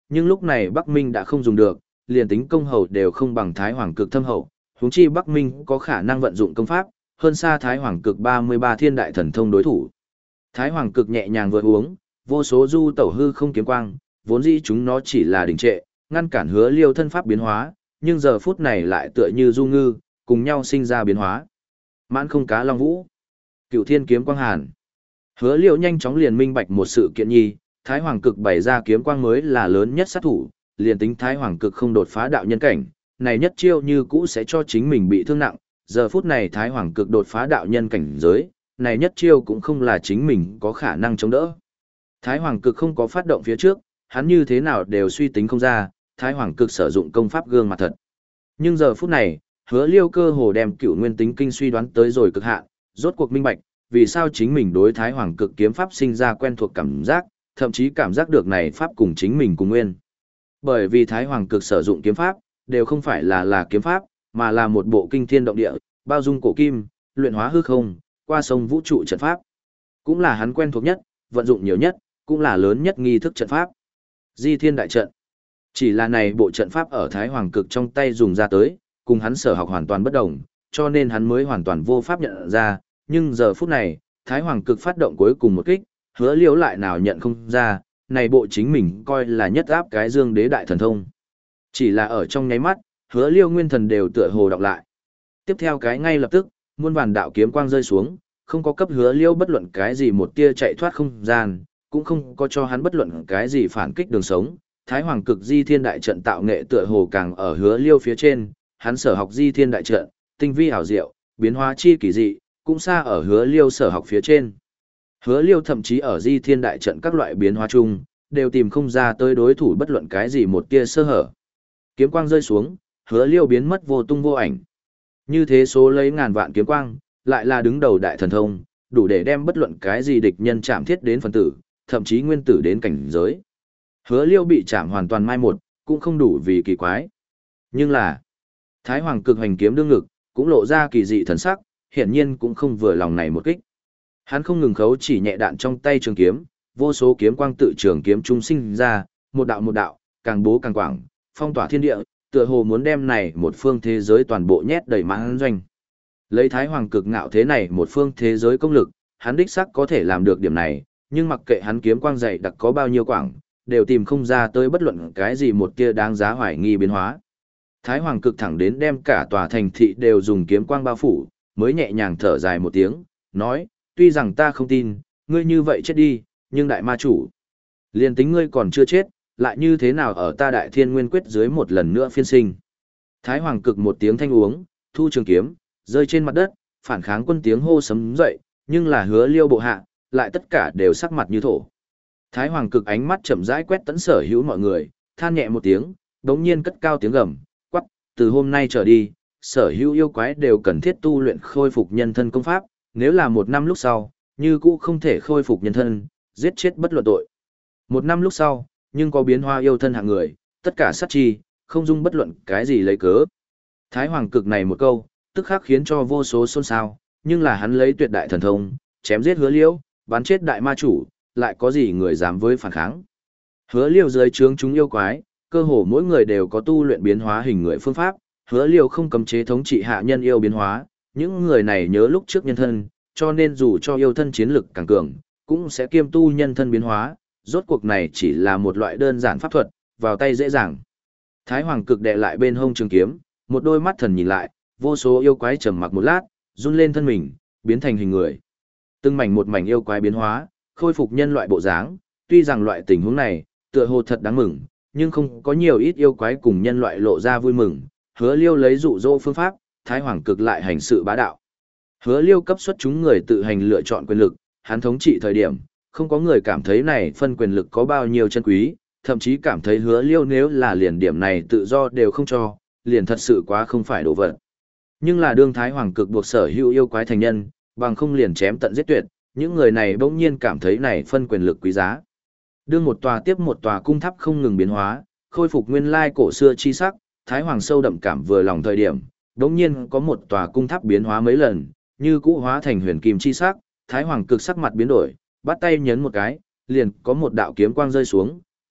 nhưng lúc này Bắc Minh đã không dùng được, liền tính công hầu đều không bằng Thái Hoàng cực thâm hậu, huống chi Bắc Minh có khả năng vận dụng công pháp, hơn xa Thái Hoàng cực ba mươi ba thiên đại thần thông đối thủ. Thái Hoàng cực nhẹ nhàng vừa uống, vô số du tẩu hư không kiếm quang, vốn dĩ chúng nó chỉ là đình trệ, ngăn cản Hứa Liêu thân pháp biến hóa, nhưng giờ phút này lại tựa như du ngư, cùng nhau sinh ra biến hóa. Mãn không cá long vũ, Cửu thiên kiếm quang hàn. Hứa Liêu nhanh chóng liền minh bạch một sự kiện nhi, Thái Hoàng cực bày ra kiếm quang mới là lớn nhất sát thủ, liền tính Thái Hoàng cực không đột phá đạo nhân cảnh, này nhất chiêu như cũ sẽ cho chính mình bị thương nặng, giờ phút này Thái Hoàng cực đột phá đạo nhân cảnh giới, này nhất chiêu cũng không là chính mình có khả năng chống đỡ. Thái Hoàng cực không có phát động phía trước, hắn như thế nào đều suy tính không ra, Thái Hoàng cực sử dụng công pháp gương mặt thật. Nhưng giờ phút này, Hứa Liêu cơ hồ đem Cửu Nguyên Tính Kinh suy đoán tới rồi cực hạn, rốt cuộc minh bạch, vì sao chính mình đối Thái Hoàng cực kiếm pháp sinh ra quen thuộc cảm giác, thậm chí cảm giác được này pháp cùng chính mình cùng nguyên. Bởi vì Thái Hoàng cực sử dụng kiếm pháp, đều không phải là là kiếm pháp, mà là một bộ kinh thiên động địa, bao dung cổ kim, luyện hóa hư không, qua sông vũ trụ trận pháp. Cũng là hắn quen thuộc nhất, vận dụng nhiều nhất, cũng là lớn nhất nghi thức trận pháp. Di Thiên Đại Trận. Chỉ là này bộ trận pháp ở Thái Hoàng cực trong tay dùng ra tới, cùng hắn sở học hoàn toàn bất đồng, cho nên hắn mới hoàn toàn vô pháp nhận ra, nhưng giờ phút này, Thái Hoàng cực phát động cuối cùng một kích, Hứa Liêu lại nào nhận không ra, này bộ chính mình coi là nhất áp cái Dương Đế đại thần thông. Chỉ là ở trong nháy mắt, Hứa Liêu nguyên thần đều tựa hồ đọc lại. Tiếp theo cái ngay lập tức, muôn vàn đạo kiếm quang rơi xuống, không có cấp Hứa Liêu bất luận cái gì một tia chạy thoát không gian, cũng không có cho hắn bất luận cái gì phản kích đường sống. Thái Hoàng cực Di Thiên Đại Trận tạo nghệ tựa hồ càng ở Hứa Liêu phía trên, hắn sở học Di Thiên Đại Trận, tinh vi ảo diệu, biến hóa chi kỳ dị, cũng xa ở Hứa Liêu sở học phía trên. Hứa Liêu thậm chí ở Di Thiên Đại Trận các loại biến hóa chung, đều tìm không ra tới đối thủ bất luận cái gì một tia sơ hở. Kiếm quang rơi xuống, Hứa Liêu biến mất vô tung vô ảnh. Như thế số lấy ngàn vạn kiếm quang, lại là đứng đầu đại thần thông, đủ để đem bất luận cái gì địch nhân chạm thiết đến phần tử, thậm chí nguyên tử đến cảnh giới. Hứa Liêu bị chạm hoàn toàn mai một, cũng không đủ vì kỳ quái. Nhưng là, Thái Hoàng cực hành kiếm đương ngực, cũng lộ ra kỳ dị thần sắc, hiển nhiên cũng không vừa lòng này một kích. Hắn không ngừng khấu chỉ nhẹ đạn trong tay trường kiếm, vô số kiếm quang tự trường kiếm trung sinh ra, một đạo một đạo, càng bố càng quảng, phong tỏa thiên địa, tựa hồ muốn đem này một phương thế giới toàn bộ nhét đầy mãn doanh. Lấy Thái Hoàng cực ngạo thế này một phương thế giới công lực, hắn đích xác có thể làm được điểm này, nhưng mặc kệ hắn kiếm quang dày đặc có bao nhiêu quảng, đều tìm không ra tới bất luận cái gì một tia đáng giá hoài nghi biến hóa. Thái Hoàng cực thẳng đến đem cả tòa thành thị đều dùng kiếm quang bao phủ, mới nhẹ nhàng thở dài một tiếng, nói, tuy rằng ta không tin, ngươi như vậy chết đi, nhưng đại ma chủ, liền tính ngươi còn chưa chết, lại như thế nào ở ta đại thiên nguyên quyết dưới một lần nữa phiên sinh. Thái Hoàng cực một tiếng thanh uống, thu trường kiếm, rơi trên mặt đất, phản kháng quân tiếng hô sấm dậy, nhưng là Hứa Liêu bộ hạ, lại tất cả đều sắc mặt như thổ. Thái Hoàng cực ánh mắt chậm rãi quét tấn sở hữu mọi người, than nhẹ một tiếng, đống nhiên cất cao tiếng gầm, quắc, từ hôm nay trở đi, sở hữu yêu quái đều cần thiết tu luyện khôi phục nhân thân công pháp, nếu là một năm lúc sau, như cũ không thể khôi phục nhân thân, giết chết bất luận tội. Một năm lúc sau, nhưng có biến hóa yêu thân hạng người, tất cả sát chi, không dung bất luận cái gì lấy cớ. Thái Hoàng cực này một câu, tức khắc khiến cho vô số xôn xao, nhưng là hắn lấy tuyệt đại thần thông, chém giết Hứa Liêu, bắn chết đại ma chủ, lại có gì người dám với phản kháng. Hứa Liêu dưới trướng chúng yêu quái, cơ hồ mỗi người đều có tu luyện biến hóa hình người phương pháp, Hứa Liêu không cấm chế thống trị hạ nhân yêu biến hóa, những người này nhớ lúc trước nhân thân, cho nên dù cho yêu thân chiến lực càng cường, cũng sẽ kiêm tu nhân thân biến hóa, rốt cuộc này chỉ là một loại đơn giản pháp thuật, vào tay dễ dàng. Thái Hoàng cực đè lại bên hông trường kiếm, một đôi mắt thần nhìn lại, vô số yêu quái trầm mặc một lát, run lên thân mình, biến thành hình người. Từng mảnh một mảnh yêu quái biến hóa, khôi phục nhân loại bộ dáng, tuy rằng loại tình huống này, tựa hồ thật đáng mừng, nhưng không có nhiều ít yêu quái cùng nhân loại lộ ra vui mừng. Hứa Liêu lấy dụ dỗ phương pháp, Thái Hoàng cực lại hành sự bá đạo. Hứa Liêu cấp xuất chúng người tự hành lựa chọn quyền lực, hắn thống trị thời điểm, không có người cảm thấy này phân quyền lực có bao nhiêu chân quý, thậm chí cảm thấy Hứa Liêu nếu là liền điểm này tự do đều không cho, liền thật sự quá không phải đồ vật. Nhưng là đương Thái Hoàng cực buộc sở hữu yêu quái thành nhân, bằng không liền chém tận giết tuyệt, những người này bỗng nhiên cảm thấy này phân quyền lực quý giá. Đương một tòa tiếp một tòa cung tháp không ngừng biến hóa, khôi phục nguyên lai cổ xưa chi sắc, Thái Hoàng sâu đậm cảm vừa lòng thời điểm, bỗng nhiên có một tòa cung tháp biến hóa mấy lần, như cũ hóa thành huyền kim chi sắc, Thái Hoàng cực sắc mặt biến đổi, bắt tay nhấn một cái, liền có một đạo kiếm quang rơi xuống,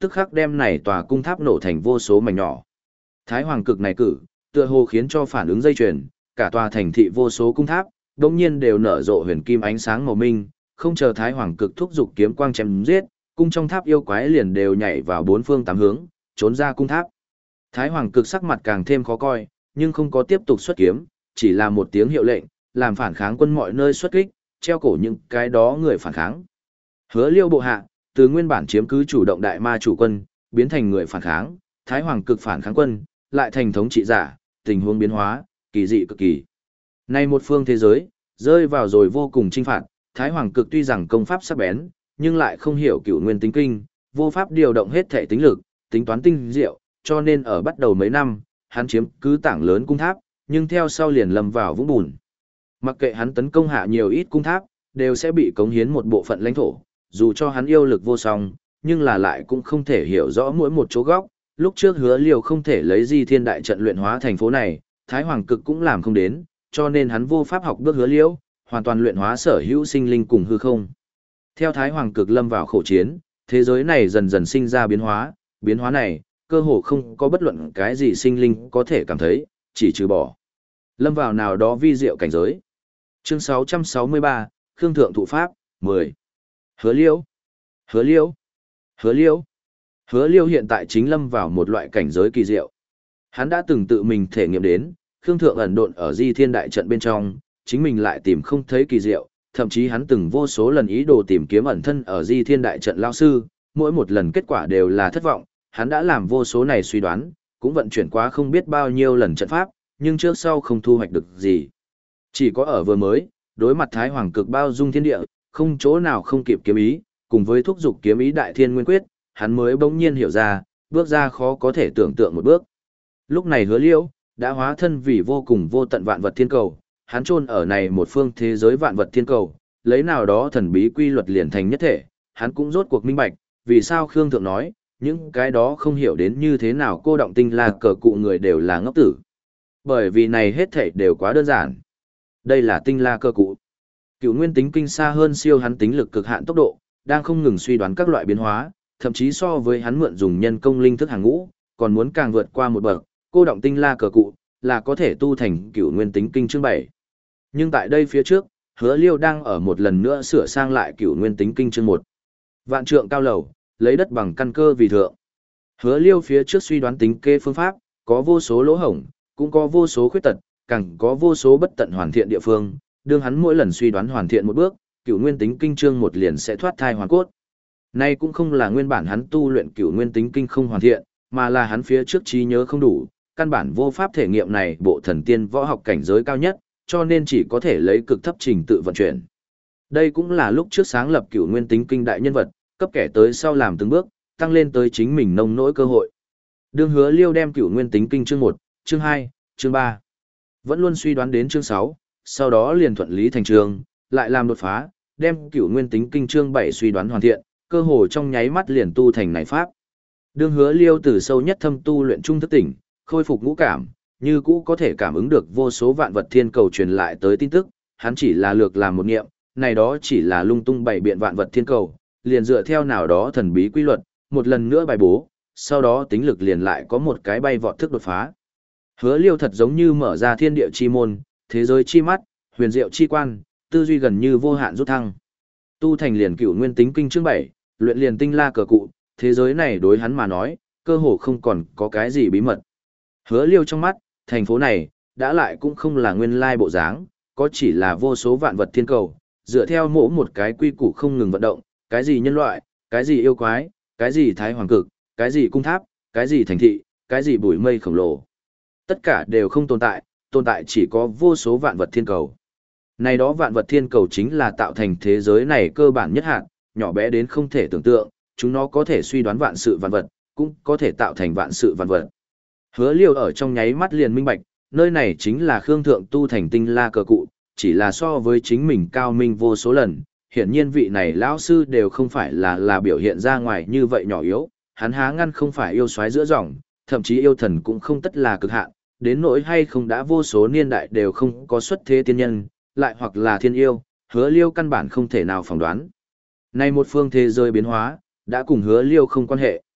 tức khắc đem này tòa cung tháp nổ thành vô số mảnh nhỏ. Thái Hoàng cực này cử, tựa hồ khiến cho phản ứng dây chuyền, cả tòa thành thị vô số cung tháp, đống nhiên đều nở rộ huyền kim ánh sáng màu minh, không chờ Thái Hoàng cực thúc dục kiếm quang chém giết, cung trong tháp yêu quái liền đều nhảy vào bốn phương tám hướng, trốn ra cung tháp. Thái Hoàng cực sắc mặt càng thêm khó coi, nhưng không có tiếp tục xuất kiếm, chỉ là một tiếng hiệu lệnh, làm phản kháng quân mọi nơi xuất kích, treo cổ những cái đó người phản kháng. Hứa Liêu bộ hạ, từ nguyên bản chiếm cứ chủ động đại ma chủ quân, biến thành người phản kháng, Thái Hoàng cực phản kháng quân, lại thành thống trị giả, tình huống biến hóa, kỳ dị cực kỳ. Nay một phương thế giới, rơi vào rồi vô cùng chinh phạt, Thái Hoàng cực tuy rằng công pháp sắc bén, nhưng lại không hiểu cửu nguyên tính kinh, vô pháp điều động hết thể tính lực, tính toán tinh diệu, cho nên ở bắt đầu mấy năm, hắn chiếm cứ tảng lớn cung tháp, nhưng theo sau liền lâm vào vũng bùn. Mặc kệ hắn tấn công hạ nhiều ít cung tháp, đều sẽ bị cống hiến một bộ phận lãnh thổ, dù cho hắn yêu lực vô song, nhưng là lại cũng không thể hiểu rõ mỗi một chỗ góc. Lúc trước Hứa Liêu không thể lấy Di Thiên đại trận luyện hóa thành phố này, Thái Hoàng cực cũng làm không đến, cho nên hắn vô pháp học bước Hứa Liêu, hoàn toàn luyện hóa sở hữu sinh linh cùng hư không. Theo Thái Hoàng cực lâm vào khổ chiến, thế giới này dần dần sinh ra biến hóa, biến hóa này, cơ hồ không có bất luận cái gì sinh linh có thể cảm thấy, chỉ trừ bỏ. Lâm vào nào đó vi diệu cảnh giới. Chương sáu trăm sáu mươi ba, Khương Thượng Thụ Pháp, mười. Hứa Liêu, Hứa Liêu, Hứa Liêu. Hứa Liêu hiện tại chính lâm vào một loại cảnh giới kỳ diệu. Hắn đã từng tự mình thể nghiệm đến, Khương Thượng ẩn độn ở Di Thiên đại trận bên trong, chính mình lại tìm không thấy kỳ diệu, thậm chí hắn từng vô số lần ý đồ tìm kiếm ẩn thân ở Di Thiên đại trận lao sư, mỗi một lần kết quả đều là thất vọng, hắn đã làm vô số này suy đoán, cũng vận chuyển quá không biết bao nhiêu lần trận pháp, nhưng trước sau không thu hoạch được gì. Chỉ có ở vừa mới, đối mặt Thái Hoàng cực bao dung thiên địa, không chỗ nào không kịp kiếm ý, cùng với thúc dục kiếm ý đại thiên nguyên quyết, hắn mới bỗng nhiên hiểu ra, bước ra khó có thể tưởng tượng một bước. Lúc này Hứa Liêu đã hóa thân vì vô cùng vô tận vạn vật thiên cầu, hắn chôn ở này một phương thế giới vạn vật thiên cầu, lấy nào đó thần bí quy luật liền thành nhất thể, hắn cũng rốt cuộc minh bạch, vì sao Khương Thượng nói, những cái đó không hiểu đến như thế nào cô động tinh la cờ cụ người đều là ngốc tử. Bởi vì này hết thảy đều quá đơn giản. Đây là tinh la cơ cụ. Cựu nguyên tính kinh xa hơn siêu hắn tính lực cực hạn tốc độ, đang không ngừng suy đoán các loại biến hóa, thậm chí so với hắn mượn dùng nhân công linh thức hàng ngũ, còn muốn càng vượt qua một bậc, cô động tinh la cờ cụ, là có thể tu thành cựu nguyên tính kinh chương bảy. Nhưng tại đây phía trước, Hứa Liêu đang ở một lần nữa sửa sang lại cựu nguyên tính kinh chương một. Vạn trượng cao lầu, lấy đất bằng căn cơ vì thượng. Hứa Liêu phía trước suy đoán tính kê phương pháp, có vô số lỗ hổng, cũng có vô số khuyết tật, càng có vô số bất tận hoàn thiện địa phương, đương hắn mỗi lần suy đoán hoàn thiện một bước, cửu nguyên tính kinh chương một liền sẽ thoát thai hoàn cốt. Nay cũng không là nguyên bản hắn tu luyện cửu nguyên tính kinh không hoàn thiện, mà là hắn phía trước trí nhớ không đủ, căn bản vô pháp thể nghiệm này bộ thần tiên võ học cảnh giới cao nhất, cho nên chỉ có thể lấy cực thấp trình tự vận chuyển. Đây cũng là lúc trước sáng lập cửu nguyên tính kinh đại nhân vật, cấp kẻ tới sau làm từng bước, tăng lên tới chính mình nông nỗi cơ hội. Đương Hứa Liêu đem cửu nguyên tính kinh chương một, chương hai, chương ba, vẫn luôn suy đoán đến chương sáu, sau đó liền thuận lý thành chương, lại làm đột phá, đem cửu nguyên tính kinh chương bảy suy đoán hoàn thiện, cơ hồ trong nháy mắt liền tu thành này pháp. Đương Hứa Liêu từ sâu nhất thâm tu luyện trung thức tỉnh, khôi phục ngũ cảm, như cũ có thể cảm ứng được vô số vạn vật thiên cầu truyền lại tới tin tức, hắn chỉ là lược làm một nghiệm, này đó chỉ là lung tung bày biện vạn vật thiên cầu, liền dựa theo nào đó thần bí quy luật, một lần nữa bài bố, sau đó tính lực liền lại có một cái bay vọt thức đột phá. Hứa Liêu thật giống như mở ra thiên địa chi môn, thế giới chi mắt, huyền diệu chi quan, tư duy gần như vô hạn rút thăng. Tu thành liền cửu nguyên tính kinh chương bảy, luyện liền tinh la cờ cụ, thế giới này đối hắn mà nói, cơ hồ không còn có cái gì bí mật. Hứa Liêu trong mắt, thành phố này, đã lại cũng không là nguyên lai bộ dáng, có chỉ là vô số vạn vật thiên cầu, dựa theo mỗi một cái quy củ không ngừng vận động, cái gì nhân loại, cái gì yêu quái, cái gì thái hoàng cực, cái gì cung tháp, cái gì thành thị, cái gì bụi mây khổng lồ. Tất cả đều không tồn tại, tồn tại chỉ có vô số vạn vật thiên cầu. Này đó vạn vật thiên cầu chính là tạo thành thế giới này cơ bản nhất hạn, nhỏ bé đến không thể tưởng tượng, chúng nó có thể suy đoán vạn sự vạn vật, cũng có thể tạo thành vạn sự vạn vật. Hứa Liêu ở trong nháy mắt liền minh bạch, nơi này chính là Khương Thượng tu thành tinh la cờ cụ, chỉ là so với chính mình cao minh vô số lần, hiển nhiên vị này lão sư đều không phải là là biểu hiện ra ngoài như vậy nhỏ yếu, hắn há ngăn không phải yêu xoáy giữa dòng, thậm chí yêu thần cũng không tất là cực hạn, đến nỗi hay không đã vô số niên đại đều không có xuất thế tiên nhân, lại hoặc là thiên yêu, Hứa Liêu căn bản không thể nào phỏng đoán. Này một phương thế giới biến hóa, đã cùng Hứa Liêu không quan hệ.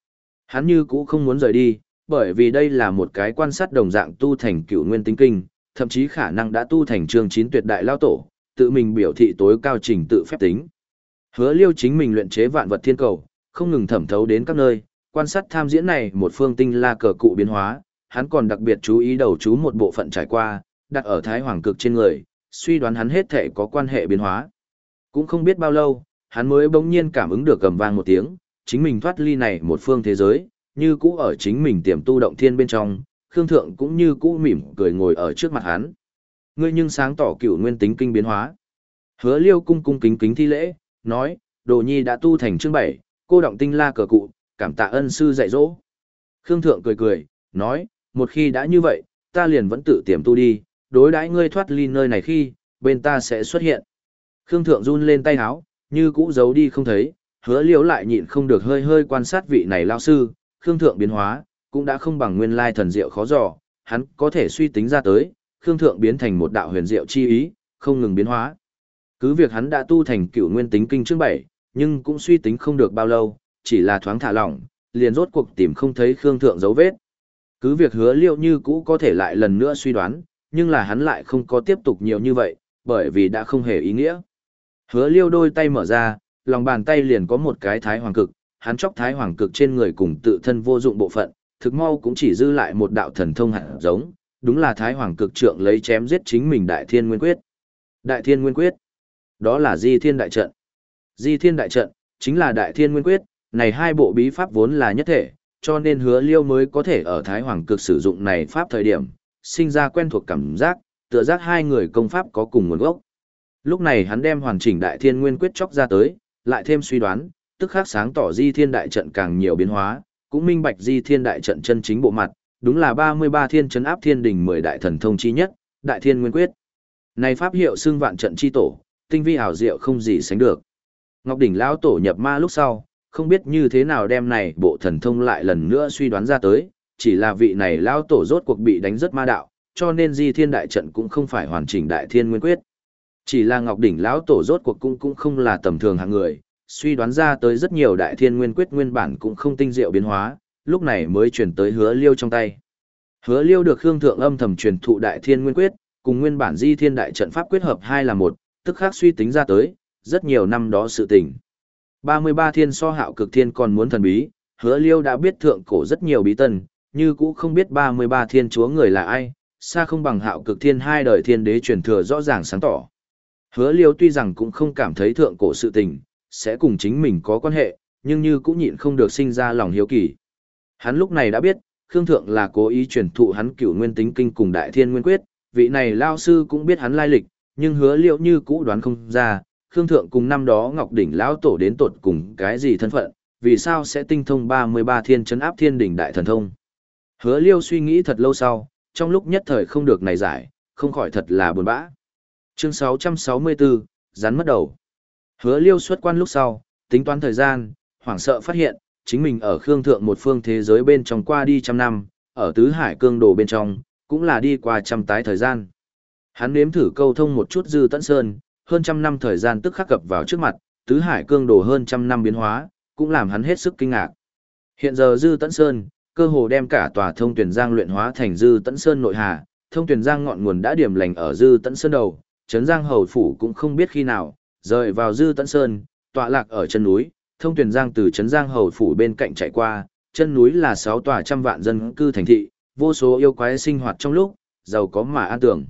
Hắn như cũ không muốn rời đi, bởi vì đây là một cái quan sát đồng dạng tu thành cựu nguyên tính kinh, thậm chí khả năng đã tu thành chương chín tuyệt đại lao tổ, tự mình biểu thị tối cao trình tự phép tính. Hứa Liêu chính mình luyện chế vạn vật thiên cầu, không ngừng thẩm thấu đến các nơi, quan sát tham diễn này một phương tinh la cờ cụ biến hóa, hắn còn đặc biệt chú ý đầu chú một bộ phận trải qua, đặt ở Thái Hoàng cực trên người, suy đoán hắn hết thể có quan hệ biến hóa. Cũng không biết bao lâu, hắn mới bỗng nhiên cảm ứng được cầm vang một tiếng, chính mình thoát ly này một phương thế giới, như cũ ở chính mình tiềm tu động thiên bên trong, Khương Thượng cũng như cũ mỉm cười ngồi ở trước mặt hắn. Ngươi nhưng sáng tỏ cựu nguyên tính kinh biến hóa. Hứa Liêu cung cung kính kính thi lễ, nói, Đồ Nhi đã tu thành chương bảy, cô động tinh la cờ cụ, cảm tạ ân sư dạy dỗ. Khương Thượng cười cười, nói, một khi đã như vậy, ta liền vẫn tự tiềm tu đi, đối đãi ngươi thoát ly nơi này khi, bên ta sẽ xuất hiện. Khương Thượng run lên tay áo, như cũ giấu đi không thấy, Hứa Liêu lại nhịn không được hơi hơi quan sát vị này lao sư, Khương Thượng biến hóa, cũng đã không bằng nguyên lai thần diệu khó dò, hắn có thể suy tính ra tới, Khương Thượng biến thành một đạo huyền diệu chi ý, không ngừng biến hóa. Cứ việc hắn đã tu thành cựu nguyên tính kinh chương bảy, nhưng cũng suy tính không được bao lâu, chỉ là thoáng thả lỏng, liền rốt cuộc tìm không thấy Khương Thượng dấu vết. Cứ việc Hứa Liêu như cũ có thể lại lần nữa suy đoán, nhưng là hắn lại không có tiếp tục nhiều như vậy, bởi vì đã không hề ý nghĩa. Hứa Liêu đôi tay mở ra, lòng bàn tay liền có một cái thái hoàng cực, hắn chóc thái hoàng cực trên người cùng tự thân vô dụng bộ phận, thực mau cũng chỉ dư lại một đạo thần thông hạt giống, đúng là thái hoàng cực trượng lấy chém giết chính mình Đại Thiên Nguyên Quyết. Đại Thiên Nguyên Quyết, đó là Di Thiên Đại Trận. Di Thiên Đại Trận chính là Đại Thiên Nguyên Quyết, này hai bộ bí pháp vốn là nhất thể, cho nên Hứa Liêu mới có thể ở thái hoàng cực sử dụng này pháp thời điểm, sinh ra quen thuộc cảm giác, tựa giác hai người công pháp có cùng nguồn gốc. Lúc này hắn đem hoàn chỉnh Đại Thiên Nguyên Quyết chóc ra tới, lại thêm suy đoán, tức khắc sáng tỏ Di Thiên Đại Trận càng nhiều biến hóa, cũng minh bạch Di Thiên Đại Trận chân chính bộ mặt, đúng là ba mươi ba thiên trấn áp thiên đỉnh mười đại thần thông chi nhất, Đại Thiên Nguyên Quyết. Này pháp hiệu xưng vạn trận chi tổ, tinh vi ảo diệu không gì sánh được. Ngọc đỉnh lão tổ nhập ma lúc sau, không biết như thế nào đem này bộ thần thông lại lần nữa suy đoán ra tới, chỉ là vị này lão tổ rốt cuộc bị đánh rất ma đạo, cho nên Di Thiên Đại Trận cũng không phải hoàn chỉnh Đại Thiên Nguyên Quyết. Chỉ là Ngọc đỉnh lão tổ rốt cuộc cũng cũng không là tầm thường hạng người, suy đoán ra tới rất nhiều Đại Thiên Nguyên Quyết nguyên bản cũng không tinh diệu biến hóa, lúc này mới chuyển tới Hứa Liêu trong tay. Hứa Liêu được Khương Thượng âm thầm truyền thụ Đại Thiên Nguyên Quyết, cùng nguyên bản Di Thiên Đại Trận pháp quyết hợp hai là một, tức khắc suy tính ra tới, rất nhiều năm đó sự tình. ba mươi ba thiên so Hạo Cực Thiên còn muốn thần bí, Hứa Liêu đã biết thượng cổ rất nhiều bí tân, như cũ không biết ba mươi ba thiên chúa người là ai, xa không bằng Hạo Cực Thiên hai đời thiên đế truyền thừa rõ ràng sáng tỏ. Hứa Liêu tuy rằng cũng không cảm thấy thượng cổ sự tình sẽ cùng chính mình có quan hệ, nhưng như cũng nhịn không được sinh ra lòng hiếu kỳ. Hắn lúc này đã biết, Khương Thượng là cố ý truyền thụ hắn Cửu Nguyên Tính Kinh cùng Đại Thiên Nguyên Quyết, vị này lao sư cũng biết hắn lai lịch, nhưng Hứa Liêu như cũ đoán không ra, Khương Thượng cùng năm đó Ngọc đỉnh lão tổ đến tột cùng cái gì thân phận, vì sao sẽ tinh thông ba mươi ba thiên trấn áp thiên đỉnh đại thần thông. Hứa Liêu suy nghĩ thật lâu sau, trong lúc nhất thời không được này giải, không khỏi thật là buồn bã. Chương sáu trăm sáu mươi bốn, rắn mất đầu. Hứa Liêu xuất quan lúc sau, tính toán thời gian, hoảng sợ phát hiện, chính mình ở Khương Thượng một phương thế giới bên trong qua đi trăm năm, ở Tứ Hải Cương Đồ bên trong, cũng là đi qua trăm tái thời gian. Hắn nếm thử câu thông một chút Dư Tẫn Sơn, hơn trăm năm thời gian tức khắc cập vào trước mặt, Tứ Hải Cương Đồ hơn trăm năm biến hóa, cũng làm hắn hết sức kinh ngạc. Hiện giờ Dư Tẫn Sơn, cơ hồ đem cả tòa Thông Tuyền Giang luyện hóa thành Dư Tẫn Sơn nội hà, Thông Tuyền Giang ngọn nguồn đã điểm lành ở Dư Tẫn Sơn đầu, Trấn Giang hầu phủ cũng không biết khi nào rời vào Dư Tẫn Sơn, tọa lạc ở chân núi, Thông Tuyền Giang từ Trấn Giang hầu phủ bên cạnh chạy qua, chân núi là sáu tòa trăm vạn dân cư thành thị, vô số yêu quái sinh hoạt trong lúc, giàu có mà an tưởng.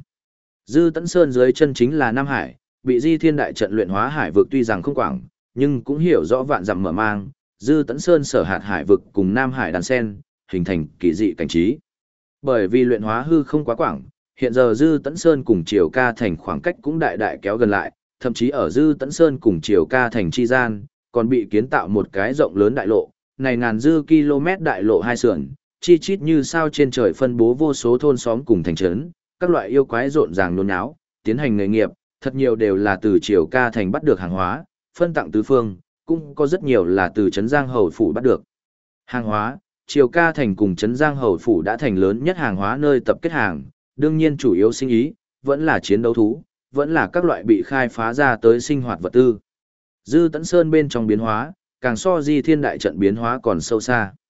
Dư Tẫn Sơn dưới chân chính là Nam Hải, bị Di Thiên Đại Trận luyện hóa hải vực tuy rằng không quảng, nhưng cũng hiểu rõ vạn dặm mở mang, Dư Tẫn Sơn sở hạt hải vực cùng Nam Hải đàn sen, hình thành kỳ dị cảnh trí. Bởi vì luyện hóa hư không quá quảng, hiện giờ Dư Tẫn Sơn cùng Triều Ca thành khoảng cách cũng đại đại kéo gần lại, thậm chí ở Dư Tẫn Sơn cùng Triều Ca thành chi gian, còn bị kiến tạo một cái rộng lớn đại lộ, này ngàn dư km đại lộ hai sườn, chi chít như sao trên trời phân bố vô số thôn xóm cùng thành trấn, các loại yêu quái rộn ràng nôn náo, tiến hành nghề nghiệp, thật nhiều đều là từ Triều Ca thành bắt được hàng hóa, phân tặng tứ phương, cũng có rất nhiều là từ Trấn Giang hầu phủ bắt được. Hàng hóa, Triều Ca thành cùng Trấn Giang hầu phủ đã thành lớn nhất hàng hóa nơi tập kết hàng, đương nhiên chủ yếu sinh ý, vẫn là chiến đấu thú, vẫn là các loại bị khai phá ra tới sinh hoạt vật tư. Dư Tẫn Sơn bên trong biến hóa, càng so Di Thiên Đại Trận biến hóa còn sâu xa.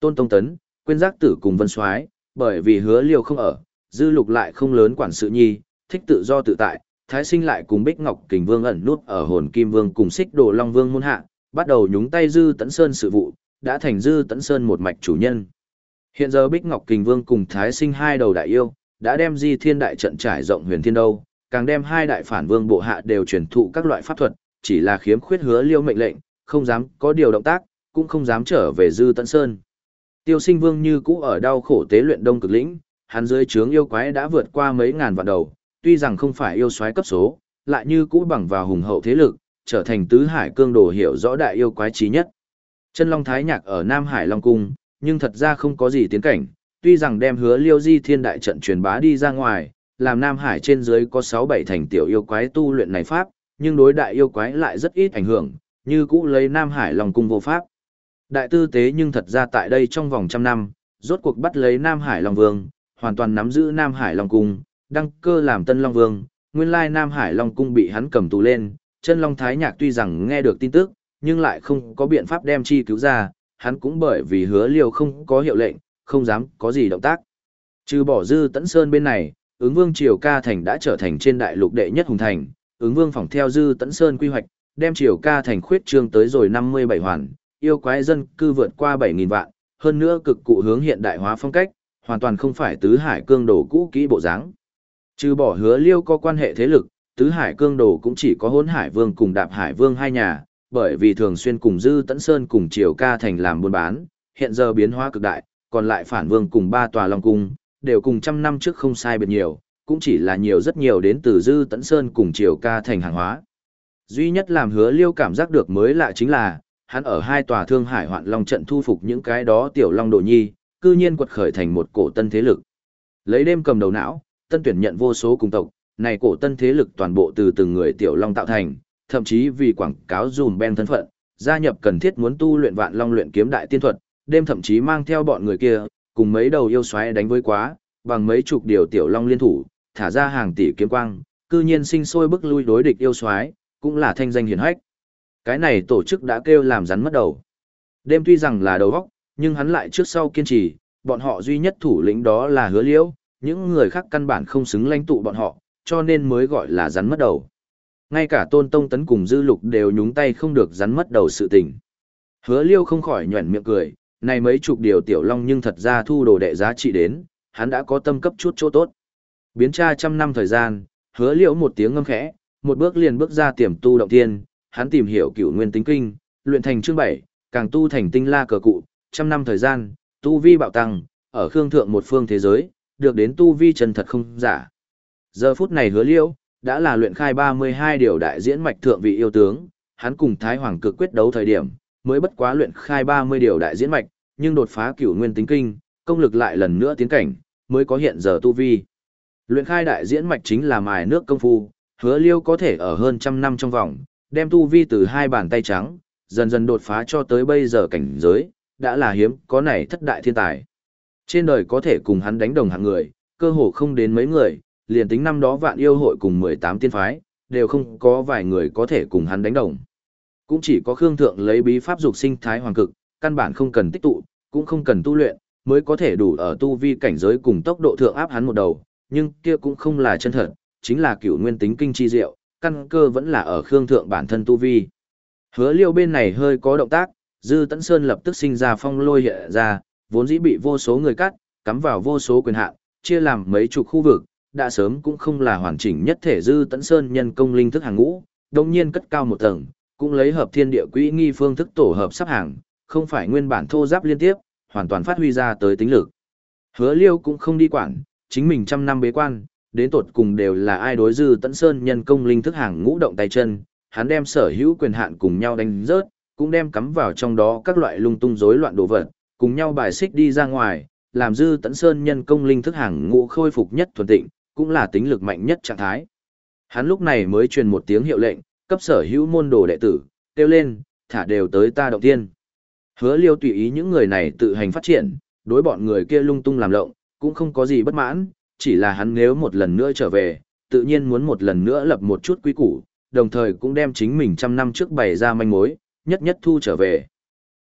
Tôn Tông Tấn, quên giác tử cùng Vân Soái, bởi vì Hứa Liêu không ở, Dư Lục lại không lớn quản sự nhi, thích tự do tự tại, Thái Sinh lại cùng Bích Ngọc Kình Vương ẩn nút ở Hồn Kim Vương cùng Xích Đồ Long Vương môn hạ, bắt đầu nhúng tay Dư Tấn Sơn sự vụ, đã thành Dư Tấn Sơn một mạch chủ nhân. Hiện giờ Bích Ngọc Kình Vương cùng Thái Sinh hai đầu đại yêu, đã đem Di Thiên đại trận trải rộng huyền thiên đâu, càng đem hai đại phản vương bộ hạ đều truyền thụ các loại pháp thuật, chỉ là khiếm khuyết Hứa Liêu mệnh lệnh, không dám có điều động tác, cũng không dám trở về Dư Tấn Sơn. Tiêu Sinh Vương như cũ ở đau khổ tế luyện Đông Cực lĩnh, hắn dưới trướng yêu quái đã vượt qua mấy ngàn vạn đầu, tuy rằng không phải yêu soái cấp số, lại như cũ bằng vào hùng hậu thế lực, trở thành tứ hải cương đồ hiểu rõ đại yêu quái trí nhất. Chân Long Thái Nhạc ở Nam Hải Long Cung, nhưng thật ra không có gì tiến cảnh, tuy rằng đem Hứa Liêu Di Thiên đại trận truyền bá đi ra ngoài, làm Nam Hải trên dưới có sáu bảy thành tiểu yêu quái tu luyện này pháp, nhưng đối đại yêu quái lại rất ít ảnh hưởng, như cũ lấy Nam Hải Long Cung vô pháp. Đại tư tế nhưng thật ra tại đây trong vòng trăm năm, rốt cuộc bắt lấy Nam Hải Long Vương, hoàn toàn nắm giữ Nam Hải Long Cung, đăng cơ làm Tân Long Vương, nguyên lai Nam Hải Long Cung bị hắn cầm tù lên, Chân Long Thái Nhạc tuy rằng nghe được tin tức, nhưng lại không có biện pháp đem chi cứu ra, hắn cũng bởi vì Hứa Liêu không có hiệu lệnh, không dám có gì động tác. Trừ bỏ Dư Tấn Sơn bên này, ứng vương Triều Ca Thành đã trở thành trên đại lục đệ nhất hùng thành, ứng vương phỏng theo Dư Tấn Sơn quy hoạch, đem Triều Ca Thành khuyết trương tới rồi năm mươi bảy hoàn, yêu quái dân cư vượt qua bảy nghìn vạn, hơn nữa cực cụ hướng hiện đại hóa phong cách, hoàn toàn không phải tứ hải cương đồ cũ kỹ bộ dáng. Trừ bỏ Hứa Liêu có quan hệ thế lực, tứ hải cương đồ cũng chỉ có Hỗn Hải Vương cùng Đạp Hải Vương hai nhà, bởi vì thường xuyên cùng Dư Tấn Sơn cùng Triều Ca Thành làm buôn bán, hiện giờ biến hóa cực đại, còn lại phản vương cùng ba tòa Long Cung, đều cùng trăm năm trước không sai biệt nhiều, cũng chỉ là nhiều rất nhiều đến từ Dư Tấn Sơn cùng Triều Ca Thành hàng hóa. Duy nhất làm Hứa Liêu cảm giác được mới lạ chính là, hắn ở hai tòa Thương Hải Hoạn Long trận thu phục những cái đó tiểu long đồ nhi, cư nhiên quật khởi thành một cổ tân thế lực. Lấy đêm cầm đầu não, tân tuyển nhận vô số cùng tộc, này cổ tân thế lực toàn bộ từ từng người tiểu long tạo thành, thậm chí vì quảng cáo dùm ben thân phận, gia nhập cần thiết muốn tu luyện vạn long luyện kiếm đại tiên thuật, đêm thậm chí mang theo bọn người kia, cùng mấy đầu yêu xoáy đánh với quá, bằng mấy chục điều tiểu long liên thủ, thả ra hàng tỷ kiếm quang, cư nhiên sinh sôi bức lui đối địch yêu xoáy, cũng là thanh danh hiển hách. Cái này tổ chức đã kêu làm rắn mất đầu. Đêm tuy rằng là đầu óc, nhưng hắn lại trước sau kiên trì, bọn họ duy nhất thủ lĩnh đó là Hứa Liễu, những người khác căn bản không xứng lãnh tụ bọn họ, cho nên mới gọi là rắn mất đầu. Ngay cả Tôn Tông Tấn cùng Dư Lục đều nhúng tay không được rắn mất đầu sự tình. Hứa Liêu không khỏi nhuẩn miệng cười, này mấy chục điều tiểu long nhưng thật ra thu đồ đệ giá trị đến, hắn đã có tâm cấp chút chỗ tốt. Biến tra trăm năm thời gian, Hứa Liễu một tiếng ngâm khẽ, một bước liền bước ra tiềm tu động thiên, hắn tìm hiểu cửu nguyên tính kinh, luyện thành chương bảy, càng tu thành tinh la cờ cụ, trăm năm thời gian, tu vi bạo tăng, ở khương thượng một phương thế giới, được đến tu vi chân thật không giả. Giờ phút này Hứa Liễu đã là luyện khai ba mươi hai điều đại diễn mạch thượng vị yêu tướng, hắn cùng Thái Hoàng cực quyết đấu thời điểm, mới bất quá luyện khai ba mươi điều đại diễn mạch, nhưng đột phá cửu nguyên tính kinh, công lực lại lần nữa tiến cảnh, mới có hiện giờ tu vi. Luyện khai đại diễn mạch chính là mài nước công phu, Hứa Liêu có thể ở hơn trăm năm trong vòng, đem tu vi từ hai bàn tay trắng, dần dần đột phá cho tới bây giờ cảnh giới, đã là hiếm có này thất đại thiên tài. Trên đời có thể cùng hắn đánh đồng hạng người, cơ hồ không đến mấy người, liền tính năm đó vạn yêu hội cùng mười tám tiên phái, đều không có vài người có thể cùng hắn đánh đồng. Cũng chỉ có Khương Thượng lấy bí pháp dục sinh thái hoàng cực, căn bản không cần tích tụ, cũng không cần tu luyện, mới có thể đủ ở tu vi cảnh giới cùng tốc độ thượng áp hắn một đầu, nhưng kia cũng không là chân thật, chính là cửu nguyên tính kinh chi diệu, căn cơ vẫn là ở Khương Thượng bản thân tu vi. Hứa Liêu bên này hơi có động tác, Dư Tấn Sơn lập tức sinh ra phong lôi hiện ra, vốn dĩ bị vô số người cắt, cắm vào vô số quyền hạn, chia làm mấy chục khu vực, đã sớm cũng không là hoàn chỉnh nhất thể. Dư Tấn Sơn nhân công linh thức hàng ngũ, đồng nhiên cất cao một tầng, cũng lấy hợp thiên địa quỹ nghi phương thức tổ hợp sắp hàng, không phải nguyên bản thô giáp liên tiếp, hoàn toàn phát huy ra tới tính lực. Hứa Liêu cũng không đi quản, chính mình trăm năm bế quan, đến tột cùng đều là ai đối Dư Tấn Sơn nhân công linh thức hàng ngũ động tay chân, hắn đem sở hữu quyền hạn cùng nhau đánh rớt, cũng đem cắm vào trong đó các loại lung tung rối loạn đồ vật, cùng nhau bài xích đi ra ngoài, làm Dư Tấn Sơn nhân công linh thức hàng ngũ khôi phục nhất thuần tịnh, cũng là tính lực mạnh nhất trạng thái. Hắn lúc này mới truyền một tiếng hiệu lệnh, cấp sở hữu môn đồ đệ tử, kêu lên, thả đều tới ta động tiên. Hứa Liêu tùy ý những người này tự hành phát triển, đối bọn người kia lung tung làm lộng, cũng không có gì bất mãn, chỉ là hắn nếu một lần nữa trở về, tự nhiên muốn một lần nữa lập một chút quy củ, đồng thời cũng đem chính mình trăm năm trước bày ra manh mối, nhất nhất thu trở về.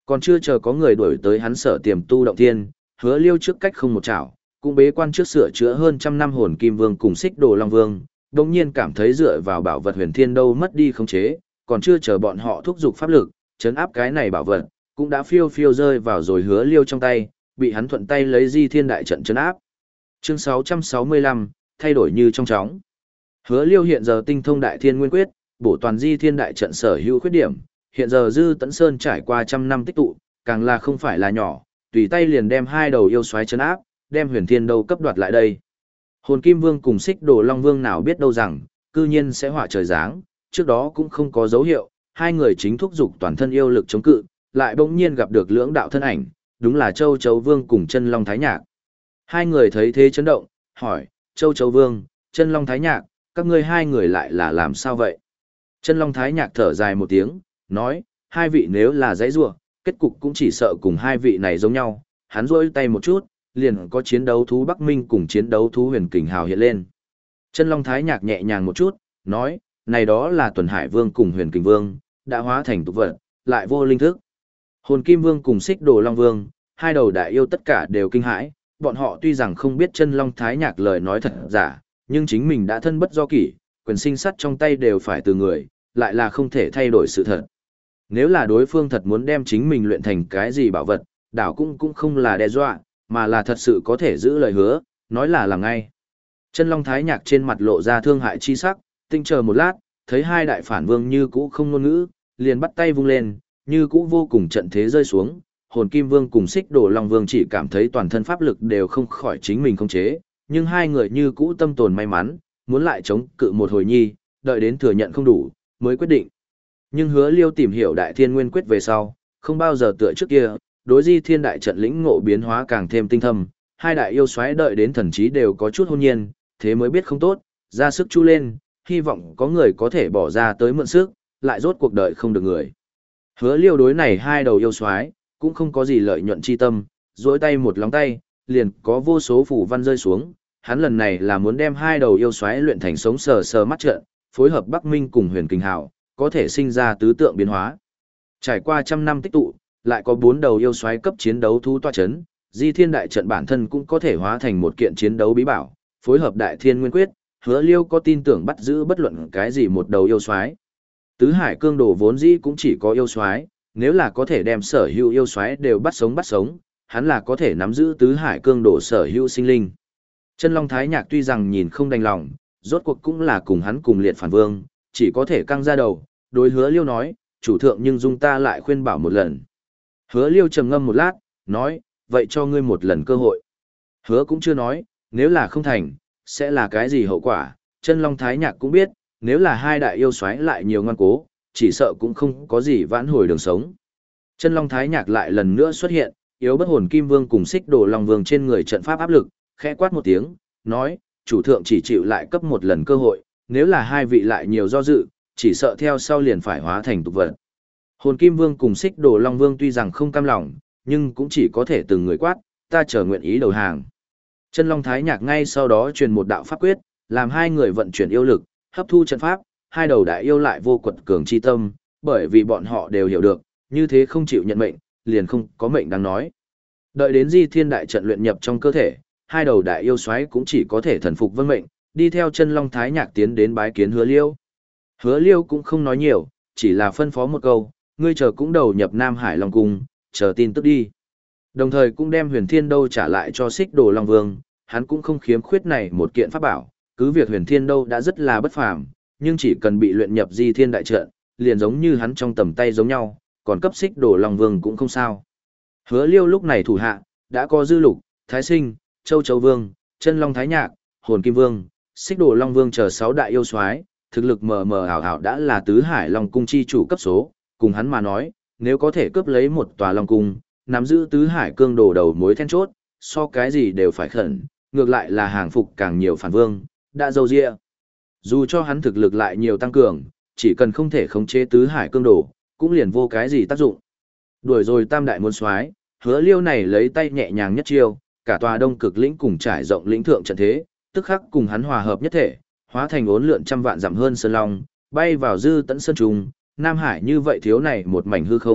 Còn chưa chờ có người đuổi tới hắn sở tiềm tu động thiên, Hứa Liêu trước cách không một chảo, cũng bế quan trước sửa chữa hơn trăm năm hồn kim vương cùng xích đồ long vương, đồng nhiên cảm thấy dựa vào bảo vật huyền thiên đâu mất đi khống chế, còn chưa chờ bọn họ thúc giục pháp lực, chấn áp cái này bảo vật, cũng đã phiêu phiêu rơi vào rồi Hứa Liêu trong tay, bị hắn thuận tay lấy di thiên đại trận chấn áp. Chương sáu trăm sáu mươi lăm, thay đổi như trong chóng. Hứa Liêu hiện giờ tinh thông đại thiên nguyên quyết, bổ toàn di thiên đại trận sở hữu khuyết điểm, hiện giờ Dư Tấn Sơn trải qua trăm năm tích tụ, càng là không phải là nhỏ, tùy tay liền đem hai đầu yêu xoáy chấn áp, đem huyền thiên đâu cấp đoạt lại đây. Hồn Kim Vương cùng Xích Đồ Long Vương nào biết đâu rằng, cư nhiên sẽ hỏa trời giáng, trước đó cũng không có dấu hiệu, hai người chính thúc dục toàn thân yêu lực chống cự, lại bỗng nhiên gặp được lưỡng đạo thân ảnh, đúng là Châu Chấu Vương cùng Chân Long Thái Nhạc. Hai người thấy thế chấn động, hỏi, Châu Chấu Vương, Chân Long Thái Nhạc, các ngươi hai người lại là làm sao vậy? Chân Long Thái Nhạc thở dài một tiếng, nói, hai vị nếu là dãy rủa, kết cục cũng chỉ sợ cùng hai vị này giống nhau. Hắn rỗi tay một chút, liền có chiến đấu thú Bắc Minh cùng chiến đấu thú Huyền Kình Hào hiện lên. Chân Long Thái Nhạc nhẹ nhàng một chút, nói, này đó là Tuần Hải Vương cùng Huyền Kình Vương, đã hóa thành tục vật, lại vô linh thức. Hồn Kim Vương cùng Xích Đồ Long Vương, hai đầu đại yêu tất cả đều kinh hãi, bọn họ tuy rằng không biết Chân Long Thái Nhạc lời nói thật giả, nhưng chính mình đã thân bất do kỷ, quyền sinh sắt trong tay đều phải từ người, lại là không thể thay đổi sự thật. Nếu là đối phương thật muốn đem chính mình luyện thành cái gì bảo vật, đảo cũng cũng không là đe dọa, mà là thật sự có thể giữ lời hứa, nói là làm ngay. Chân Long Thái Nhạc trên mặt lộ ra thương hại chi sắc, tinh chờ một lát, thấy hai đại phản vương như cũ không ngôn ngữ, liền bắt tay vung lên, như cũ vô cùng trận thế rơi xuống, Hồn Kim Vương cùng Xích Đồ Long Vương chỉ cảm thấy toàn thân pháp lực đều không khỏi chính mình khống chế, nhưng hai người như cũ tâm tồn may mắn, muốn lại chống cự một hồi nhi, đợi đến thừa nhận không đủ, mới quyết định. Nhưng Hứa Liêu tìm hiểu đại thiên nguyên quyết về sau, không bao giờ tựa trước kia, đối di thiên đại trận lĩnh ngộ biến hóa càng thêm tinh thâm, hai đại yêu xoáy đợi đến thần trí đều có chút hôn nhiên, thế mới biết không tốt, ra sức chu lên, hy vọng có người có thể bỏ ra tới mượn sức, lại rốt cuộc đợi không được người. Hứa Liêu đối này hai đầu yêu xoáy, cũng không có gì lợi nhuận chi tâm, duỗi tay một lóng tay, liền có vô số phủ văn rơi xuống, hắn lần này là muốn đem hai đầu yêu xoáy luyện thành sống sờ sờ mắt trợn, phối hợp Bắc Minh cùng Huyền Kình Hào, có thể sinh ra tứ tượng biến hóa. Trải qua trăm năm tích tụ, lại có bốn đầu yêu xoáy cấp chiến đấu thú tọa chấn, Di Thiên đại trận bản thân cũng có thể hóa thành một kiện chiến đấu bí bảo, phối hợp Đại Thiên Nguyên Quyết, Hứa Liêu có tin tưởng bắt giữ bất luận cái gì một đầu yêu xoáy. Tứ Hải Cương Đồ vốn dĩ cũng chỉ có yêu xoáy, nếu là có thể đem sở hữu yêu xoáy đều bắt sống bắt sống, hắn là có thể nắm giữ Tứ Hải Cương Đồ sở hữu sinh linh. Chân Long Thái Nhạc tuy rằng nhìn không đành lòng, rốt cuộc cũng là cùng hắn cùng liệt phản vương, chỉ có thể căng ra đầu, đối Hứa Liêu nói, chủ thượng nhưng dung ta lại khuyên bảo một lần. Hứa Liêu trầm ngâm một lát, nói, vậy cho ngươi một lần cơ hội. Hứa cũng chưa nói, nếu là không thành, sẽ là cái gì hậu quả, Chân Long Thái Nhạc cũng biết, nếu là hai đại yêu xoáy lại nhiều ngoan cố, chỉ sợ cũng không có gì vãn hồi đường sống. Chân Long Thái Nhạc lại lần nữa xuất hiện, yếu bất hồn Kim Vương cùng Xích Đồ Long Vương trên người trận pháp áp lực, khẽ quát một tiếng, nói, chủ thượng chỉ chịu lại cấp một lần cơ hội, nếu là hai vị lại nhiều do dự, chỉ sợ theo sau liền phải hóa thành tục vật. Hồn Kim Vương cùng Xích Đồ Long Vương tuy rằng không cam lòng, nhưng cũng chỉ có thể từng người quát, ta chờ nguyện ý đầu hàng. Chân Long Thái Nhạc ngay sau đó truyền một đạo pháp quyết, làm hai người vận chuyển yêu lực, hấp thu trận pháp, hai đầu đại yêu lại vô quật cường chi tâm, bởi vì bọn họ đều hiểu được, như thế không chịu nhận mệnh, liền không có mệnh đáng nói. Đợi đến Di Thiên đại trận luyện nhập trong cơ thể, hai đầu đại yêu xoáy cũng chỉ có thể thần phục vâng mệnh, đi theo Chân Long Thái Nhạc tiến đến bái kiến Hứa Liêu. Hứa Liêu cũng không nói nhiều, chỉ là phân phó một câu, ngươi chờ cũng đầu nhập Nam Hải Long Cung, chờ tin tức đi. Đồng thời cũng đem Huyền Thiên Đâu trả lại cho Xích Đồ Long Vương, hắn cũng không khiếm khuyết này một kiện pháp bảo, cứ việc Huyền Thiên Đâu đã rất là bất phàm, nhưng chỉ cần bị luyện nhập Di Thiên đại trận, liền giống như hắn trong tầm tay giống nhau, còn cấp Xích Đồ Long Vương cũng không sao. Hứa Liêu lúc này thủ hạ đã có Dư Lục, Thái Sinh, Châu Chấu Vương, Chân Long Thái Nhạc, Hồn Kim Vương, Xích Đồ Long Vương chờ sáu đại yêu soái, thực lực mờ mờ ảo ảo đã là tứ hải Long cung chi chủ cấp số, cùng hắn mà nói, nếu có thể cướp lấy một tòa Long cung, nắm giữ tứ hải cương đồ đầu mối then chốt, so cái gì đều phải khẩn, ngược lại là hàng phục càng nhiều phản vương, đã dâu dịa. Dù cho hắn thực lực lại nhiều tăng cường, chỉ cần không thể khống chế tứ hải cương đồ, cũng liền vô cái gì tác dụng. Đuổi rồi tam đại môn soái, Hứa Liêu này lấy tay nhẹ nhàng nhất chiêu, cả tòa đông cực lĩnh cùng trải rộng lĩnh thượng trận thế, tức khắc cùng hắn hòa hợp nhất thể, hóa thành ốn lượn trăm vạn dặm hơn sơn long, bay vào dư tận sơn trùng, Nam Hải như vậy thiếu này một mảnh hư không,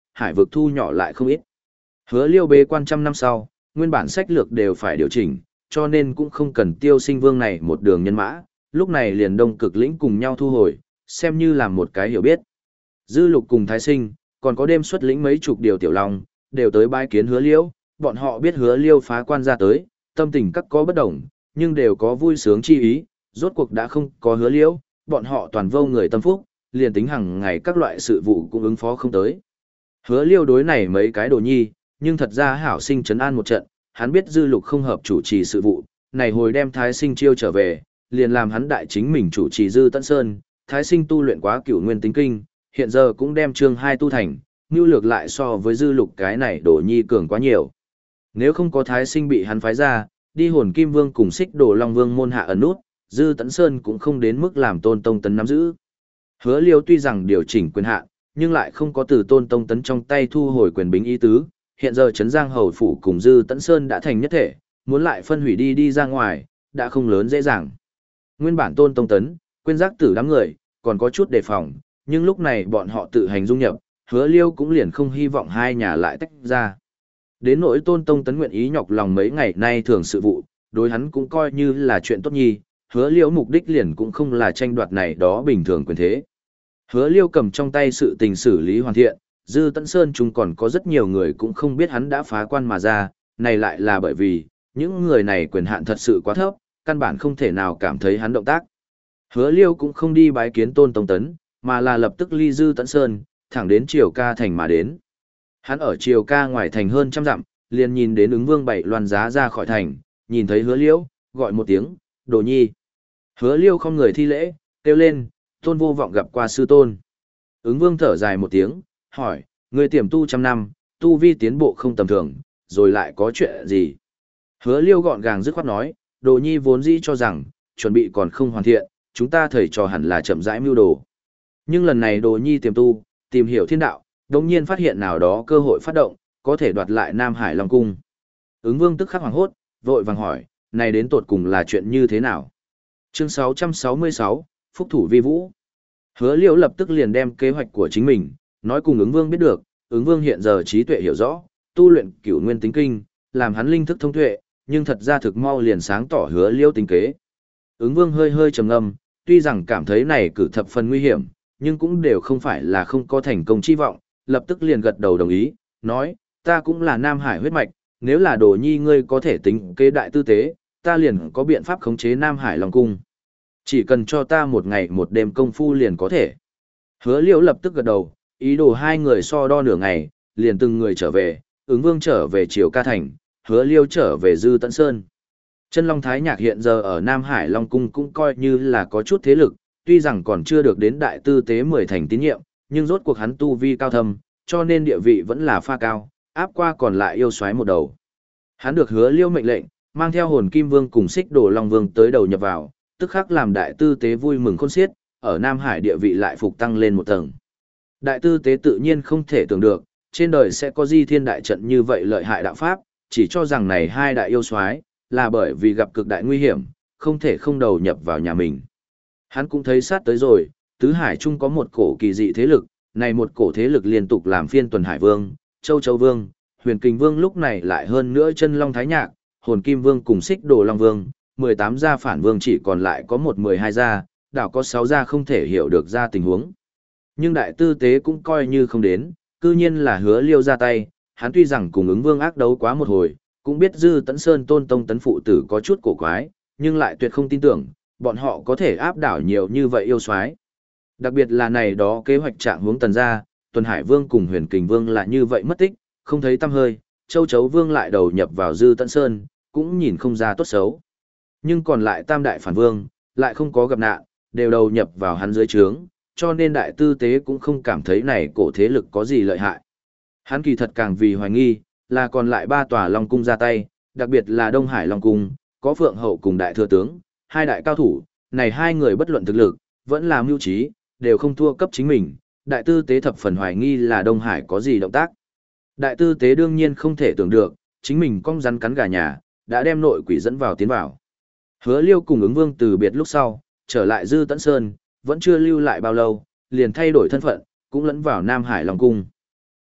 hải vực thu nhỏ lại không ít. Hứa Liêu bế quan trăm năm sau, nguyên bản sách lược đều phải điều chỉnh, cho nên cũng không cần Tiêu Sinh Vương này một đường nhân mã, lúc này liền Đông Cực lĩnh cùng nhau thu hồi, xem như là một cái hiểu biết. Dư Lục cùng Thái Sinh, còn có đêm xuất lĩnh mấy chục điều tiểu long, đều tới bái kiến Hứa Liêu, bọn họ biết Hứa Liêu phá quan ra tới, tâm tình các có bất đồng, nhưng đều có vui sướng chi ý, rốt cuộc đã không có Hứa Liêu, bọn họ toàn vô người tâm phúc, liền tính hàng ngày các loại sự vụ cũng ứng phó không tới. Hứa Liêu đối này mấy cái đồ nhi, nhưng thật ra hảo sinh trấn an một trận, hắn biết Dư Lục không hợp chủ trì sự vụ, này hồi đem Thái Sinh chiêu trở về, liền làm hắn đại chính mình chủ trì Dư Tấn Sơn, Thái Sinh tu luyện quá Cửu Nguyên Tính Kinh, hiện giờ cũng đem chương hai tu thành, nhu lược lại so với Dư Lục cái này đồ nhi cường quá nhiều. Nếu không có Thái Sinh bị hắn phái ra, đi Hồn Kim Vương cùng Xích Đồ Long Vương môn hạ ẩn nút, Dư Tấn Sơn cũng không đến mức làm Tôn Tông Tấn nắm giữ. Hứa Liêu tuy rằng điều chỉnh quyền hạn, nhưng lại không có từ Tôn Tông Tấn trong tay thu hồi quyền bính ý tứ, hiện giờ Trấn Giang Hầu Phủ cùng Dư Tấn Sơn đã thành nhất thể, muốn lại phân hủy đi đi ra ngoài, đã không lớn dễ dàng. Nguyên bản Tôn Tông Tấn, quên giác tử đám người, còn có chút đề phòng, nhưng lúc này bọn họ tự hành dung nhập, Hứa Liêu cũng liền không hy vọng hai nhà lại tách ra. Đến nỗi Tôn Tông Tấn nguyện ý nhọc lòng mấy ngày nay thường sự vụ, đối hắn cũng coi như là chuyện tốt nhi, Hứa Liêu mục đích liền cũng không là tranh đoạt này đó bình thường quyền thế. Hứa Liêu cầm trong tay sự tình xử lý hoàn thiện, Dư Tấn Sơn chúng còn có rất nhiều người cũng không biết hắn đã phá quan mà ra, này lại là bởi vì, những người này quyền hạn thật sự quá thấp, căn bản không thể nào cảm thấy hắn động tác. Hứa Liêu cũng không đi bái kiến Tôn Tông Tấn, mà là lập tức ly Dư Tấn Sơn, thẳng đến Triều Ca thành mà đến. Hắn ở Triều Ca ngoài thành hơn trăm dặm, liền nhìn đến ứng vương bảy loan giá ra khỏi thành, nhìn thấy Hứa Liêu, gọi một tiếng, đồ nhi. Hứa Liêu không người thi lễ, kêu lên, Tôn vô vọng gặp qua sư tôn. Ứng vương thở dài một tiếng, hỏi, người tiềm tu trăm năm, tu vi tiến bộ không tầm thường, rồi lại có chuyện gì? Hứa Liêu gọn gàng dứt khoát nói, đồ nhi vốn dĩ cho rằng, chuẩn bị còn không hoàn thiện, chúng ta thầy trò hẳn là chậm rãi mưu đồ. Nhưng lần này đồ nhi tiềm tu, tìm hiểu thiên đạo, đồng nhiên phát hiện nào đó cơ hội phát động, có thể đoạt lại Nam Hải Long Cung. Ứng vương tức khắc hoàng hốt, vội vàng hỏi, này đến tột cùng là chuyện như thế nào? Chương sáu trăm sáu mươi sáu, Phúc Thủ Vi Vũ. Hứa Liêu lập tức liền đem kế hoạch của chính mình, nói cùng ứng vương biết được, ứng vương hiện giờ trí tuệ hiểu rõ, tu luyện Cửu Nguyên Tính Kinh, làm hắn linh thức thông tuệ, nhưng thật ra thực mau liền sáng tỏ Hứa Liêu tính kế. Ứng vương hơi hơi trầm ngâm, tuy rằng cảm thấy này cử thập phần nguy hiểm, nhưng cũng đều không phải là không có thành công chi vọng, lập tức liền gật đầu đồng ý, nói, ta cũng là Nam Hải huyết mạch, nếu là đồ nhi ngươi có thể tính kế đại tư tế, ta liền có biện pháp khống chế Nam Hải Long Cung. Chỉ cần cho ta một ngày một đêm công phu liền có thể. Hứa Liêu lập tức gật đầu, ý đồ hai người so đo nửa ngày, liền từng người trở về, ứng vương trở về Triều Ca thành, Hứa Liêu trở về Dư Tấn Sơn. Chân Long Thái Nhạc hiện giờ ở Nam Hải Long Cung cũng coi như là có chút thế lực, tuy rằng còn chưa được đến đại tư tế mười thành tín nhiệm, nhưng rốt cuộc hắn tu vi cao thâm, cho nên địa vị vẫn là pha cao, áp qua còn lại yêu xoáy một đầu. Hắn được Hứa Liêu mệnh lệnh, mang theo Hồn Kim Vương cùng Xích Đồ Long Vương tới đầu nhập vào, tức khắc làm đại tư tế vui mừng khôn xiết, ở Nam Hải địa vị lại phục tăng lên một tầng. Đại tư tế tự nhiên không thể tưởng được, trên đời sẽ có di thiên đại trận như vậy lợi hại đạo pháp, chỉ cho rằng này hai đại yêu soái là bởi vì gặp cực đại nguy hiểm, không thể không đầu nhập vào nhà mình. Hắn cũng thấy sát tới rồi, tứ hải chung có một cổ kỳ dị thế lực, này một cổ thế lực liên tục làm phiên tuần hải vương, châu châu vương, huyền kình vương lúc này lại hơn nữa chân long thái nhạc, hồn kim vương cùng xích đồ long vương, mười tám gia phản vương chỉ còn lại có một mười hai gia, đảo có sáu gia không thể hiểu được ra tình huống. Nhưng đại tư tế cũng coi như không đến, cư nhiên là Hứa Liêu ra tay, hắn tuy rằng cùng ứng vương ác đấu quá một hồi, cũng biết Dư Tấn Sơn tôn tông tấn phụ tử có chút cổ quái, nhưng lại tuyệt không tin tưởng, bọn họ có thể áp đảo nhiều như vậy yêu soái. Đặc biệt là này đó kế hoạch trạng hướng tần gia, Tuần Hải Vương cùng Huyền Kình Vương là như vậy mất tích, không thấy tăm hơi, Châu Chấu Vương lại đầu nhập vào Dư Tấn Sơn, cũng nhìn không ra tốt xấu. Nhưng còn lại Tam Đại Phản Vương, lại không có gặp nạn, đều đầu nhập vào hắn dưới trướng, cho nên đại tư tế cũng không cảm thấy này cổ thế lực có gì lợi hại. Hắn kỳ thật càng vì hoài nghi, là còn lại ba tòa Long Cung ra tay, đặc biệt là Đông Hải Long Cung, có Phượng Hậu cùng Đại Thừa Tướng, hai đại cao thủ, này hai người bất luận thực lực, vẫn là mưu trí, đều không thua cấp chính mình, đại tư tế thập phần hoài nghi là Đông Hải có gì động tác. Đại tư tế đương nhiên không thể tưởng được, chính mình cong rắn cắn gà nhà, đã đem nội quỷ dẫn vào tiến vào. Hứa Liêu cùng ứng vương từ biệt lúc sau, trở lại Dư Tấn Sơn, vẫn chưa lưu lại bao lâu, liền thay đổi thân phận, cũng lẫn vào Nam Hải Long Cung.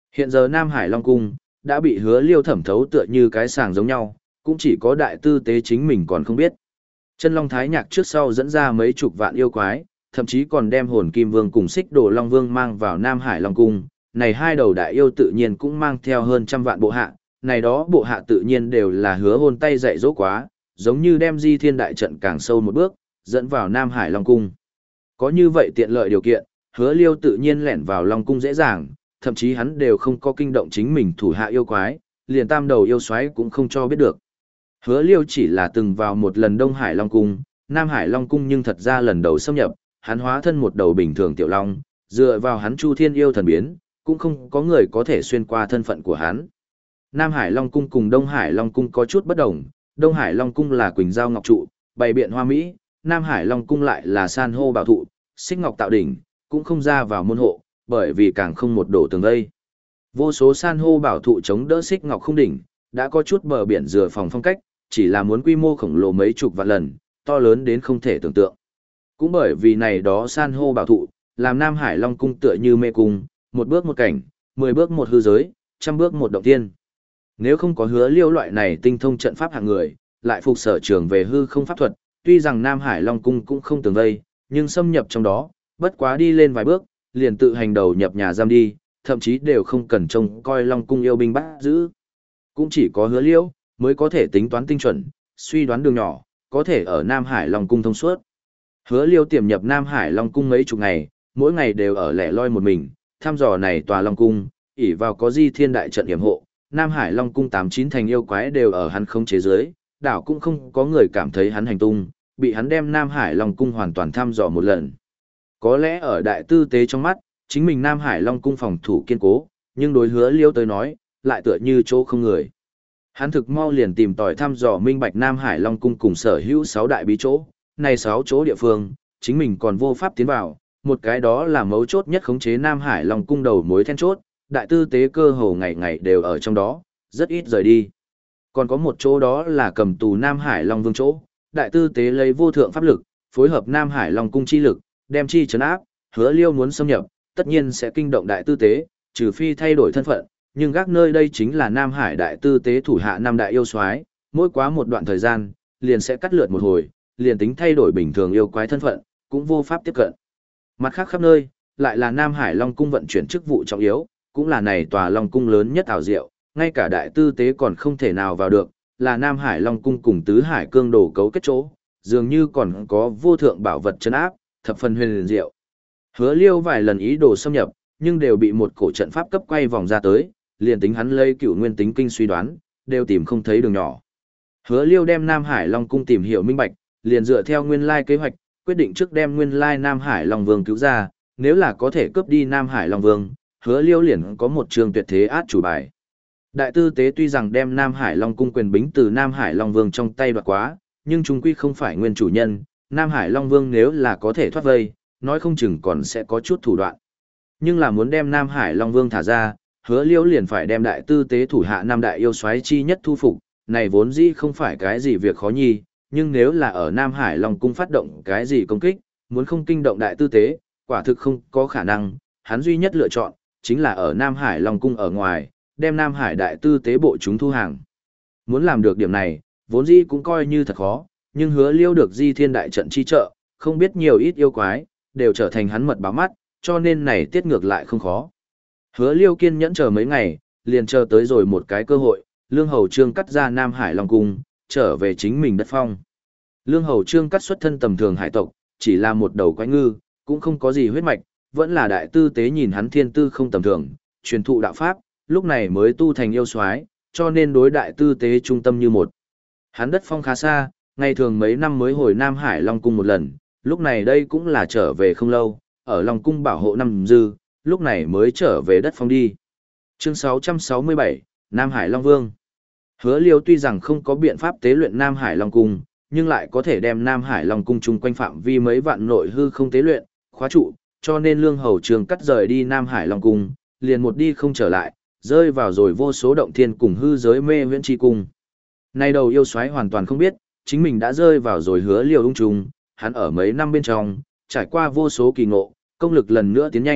Hiện giờ Nam Hải Long Cung đã bị Hứa Liêu thẩm thấu tựa như cái sàng giống nhau, cũng chỉ có đại tư tế chính mình còn không biết. Chân Long Thái Nhạc trước sau dẫn ra mấy chục vạn yêu quái, thậm chí còn đem Hồn Kim Vương cùng Xích Đồ Long Vương mang vào Nam Hải Long Cung, này hai đầu đại yêu tự nhiên cũng mang theo hơn trăm vạn bộ hạ, này đó bộ hạ tự nhiên đều là Hứa Hôn tay dạy dỗ quá, giống như đem Di Thiên đại trận càng sâu một bước, dẫn vào Nam Hải Long Cung. Có như vậy tiện lợi điều kiện, Hứa Liêu tự nhiên lẻn vào Long Cung dễ dàng, thậm chí hắn đều không có kinh động chính mình thủ hạ yêu quái, liền tam đầu yêu xoáy cũng không cho biết được. Hứa Liêu chỉ là từng vào một lần Đông Hải Long Cung, Nam Hải Long Cung nhưng thật ra lần đầu xâm nhập, hắn hóa thân một đầu bình thường tiểu long, dựa vào hắn Chu Thiên yêu thần biến, cũng không có người có thể xuyên qua thân phận của hắn. Nam Hải Long Cung cùng Đông Hải Long Cung có chút bất đồng, Đông Hải Long Cung là quỳnh giao ngọc trụ, bày biện hoa mỹ, Nam Hải Long Cung lại là san hô bảo thụ, xích ngọc tạo đỉnh, cũng không ra vào môn hộ, bởi vì càng không một đổ tường vây. Vô số san hô bảo thụ chống đỡ xích ngọc không đỉnh, đã có chút bờ biển dừa phòng phong cách, chỉ là muốn quy mô khổng lồ mấy chục vạn lần, to lớn đến không thể tưởng tượng. Cũng bởi vì này đó san hô bảo thụ, làm Nam Hải Long Cung tựa như mê cung, một bước một cảnh, mười bước một hư giới, trăm bước một động tiên. Nếu không có Hứa Liêu loại này tinh thông trận pháp hạng người, lại phục sở trường về hư không pháp thuật, tuy rằng Nam Hải Long Cung cũng không tường vây, nhưng xâm nhập trong đó, bất quá đi lên vài bước, liền tự hành đầu nhập nhà giam đi, thậm chí đều không cần trông coi Long Cung yêu binh bắt giữ. Cũng chỉ có Hứa Liêu mới có thể tính toán tinh chuẩn, suy đoán đường nhỏ, có thể ở Nam Hải Long Cung thông suốt. Hứa Liêu tiềm nhập Nam Hải Long Cung mấy chục ngày, mỗi ngày đều ở lẻ loi một mình, thăm dò này tòa Long Cung, ỷ vào có Di Thiên đại trận yểm hộ, Nam Hải Long Cung tám chín thành yêu quái đều ở hắn không chế giới, đảo cũng không có người cảm thấy hắn hành tung, bị hắn đem Nam Hải Long Cung hoàn toàn thăm dò một lần. Có lẽ ở đại tư tế trong mắt, chính mình Nam Hải Long Cung phòng thủ kiên cố, nhưng đối Hứa Liêu tới nói, lại tựa như chỗ không người. Hắn thực mau liền tìm tòi thăm dò minh bạch Nam Hải Long Cung cùng sở hữu sáu đại bí chỗ, này sáu chỗ địa phương, chính mình còn vô pháp tiến vào, một cái đó là mấu chốt nhất khống chế Nam Hải Long Cung đầu mối then chốt, đại tư tế cơ hồ ngày ngày đều ở trong đó, rất ít rời đi. Còn có một chỗ đó là cầm tù Nam Hải Long Vương chỗ, đại tư tế lấy vô thượng pháp lực, phối hợp Nam Hải Long Cung chi lực, đem chi trấn áp, Hứa Liêu muốn xâm nhập, tất nhiên sẽ kinh động đại tư tế, trừ phi thay đổi thân phận, nhưng gác nơi đây chính là Nam Hải đại tư tế thủ hạ năm đại yêu soái, mỗi quá một đoạn thời gian, liền sẽ cắt lượt một hồi, liền tính thay đổi bình thường yêu quái thân phận, cũng vô pháp tiếp cận. Mặt khác khắp nơi, lại là Nam Hải Long Cung vận chuyển chức vụ trọng yếu, cũng là này tòa Long Cung lớn nhất ảo diệu, ngay cả đại tư tế còn không thể nào vào được, là Nam Hải Long Cung cùng Tứ Hải Cương Đồ cấu kết chỗ, dường như còn có vô thượng bảo vật trấn áp, thập phần huyền diệu. Hứa Liêu vài lần ý đồ xâm nhập, nhưng đều bị một cổ trận pháp cấp quay vòng ra tới, liền tính hắn lấy Cửu Nguyên Tính Kinh suy đoán, đều tìm không thấy đường nhỏ. Hứa Liêu đem Nam Hải Long Cung tìm hiểu minh bạch, liền dựa theo nguyên lai kế hoạch, quyết định trước đem nguyên lai Nam Hải Long Vương cứu ra, nếu là có thể cướp đi Nam Hải Long Vương, Hứa Liêu liền có một trường tuyệt thế át chủ bài. Đại tư tế tuy rằng đem Nam Hải Long Cung quyền bính từ Nam Hải Long Vương trong tay đoạt quá, nhưng chúng quy không phải nguyên chủ nhân, Nam Hải Long Vương nếu là có thể thoát vây, nói không chừng còn sẽ có chút thủ đoạn. Nhưng là muốn đem Nam Hải Long Vương thả ra, Hứa Liêu liền phải đem đại tư tế thủ hạ Nam đại yêu soái chi nhất thu phục, này vốn dĩ không phải cái gì việc khó nhi, nhưng nếu là ở Nam Hải Long Cung phát động cái gì công kích, muốn không kinh động đại tư tế, quả thực không có khả năng, hắn duy nhất lựa chọn, chính là ở Nam Hải Long Cung ở ngoài, đem Nam Hải đại tư tế bộ chúng thu hàng. Muốn làm được điểm này, vốn dĩ cũng coi như thật khó, nhưng Hứa Liêu được Di Thiên đại trận chi trợ, không biết nhiều ít yêu quái, đều trở thành hắn mật báo mắt, cho nên này tiết ngược lại không khó. Hứa Liêu kiên nhẫn chờ mấy ngày, liền chờ tới rồi một cái cơ hội, Lương Hầu Trương cắt ra Nam Hải Long Cung, trở về chính mình đất phong. Lương Hầu Trương cắt xuất thân tầm thường hải tộc, chỉ là một đầu quái ngư, cũng không có gì huyết mạch, vẫn là đại tư tế nhìn hắn thiên tư không tầm thường, truyền thụ đạo pháp, lúc này mới tu thành yêu soái, cho nên đối đại tư tế trung tâm như một. Hắn đất phong khá xa, ngày thường mấy năm mới hồi Nam Hải Long Cung một lần, lúc này đây cũng là trở về không lâu, ở Long Cung bảo hộ năm dư, lúc này mới trở về đất phong đi. Chương sáu trăm sáu mươi bảy, Nam Hải Long Vương. Hứa Liêu tuy rằng không có biện pháp tế luyện Nam Hải Long Cung, nhưng lại có thể đem Nam Hải Long Cung chung quanh phạm vi mấy vạn nội hư không tế luyện, khóa trụ, cho nên Lương Hầu Trường cắt rời đi Nam Hải Long Cung, liền một đi không trở lại, rơi vào rồi vô số động thiên cùng hư giới mê huyễn chi cung. Nay đầu yêu soái hoàn toàn không biết, chính mình đã rơi vào rồi Hứa Liêu ung trùng, hắn ở mấy năm bên trong, trải qua vô số kỳ ngộ, công lực lần nữa tiến nhanh,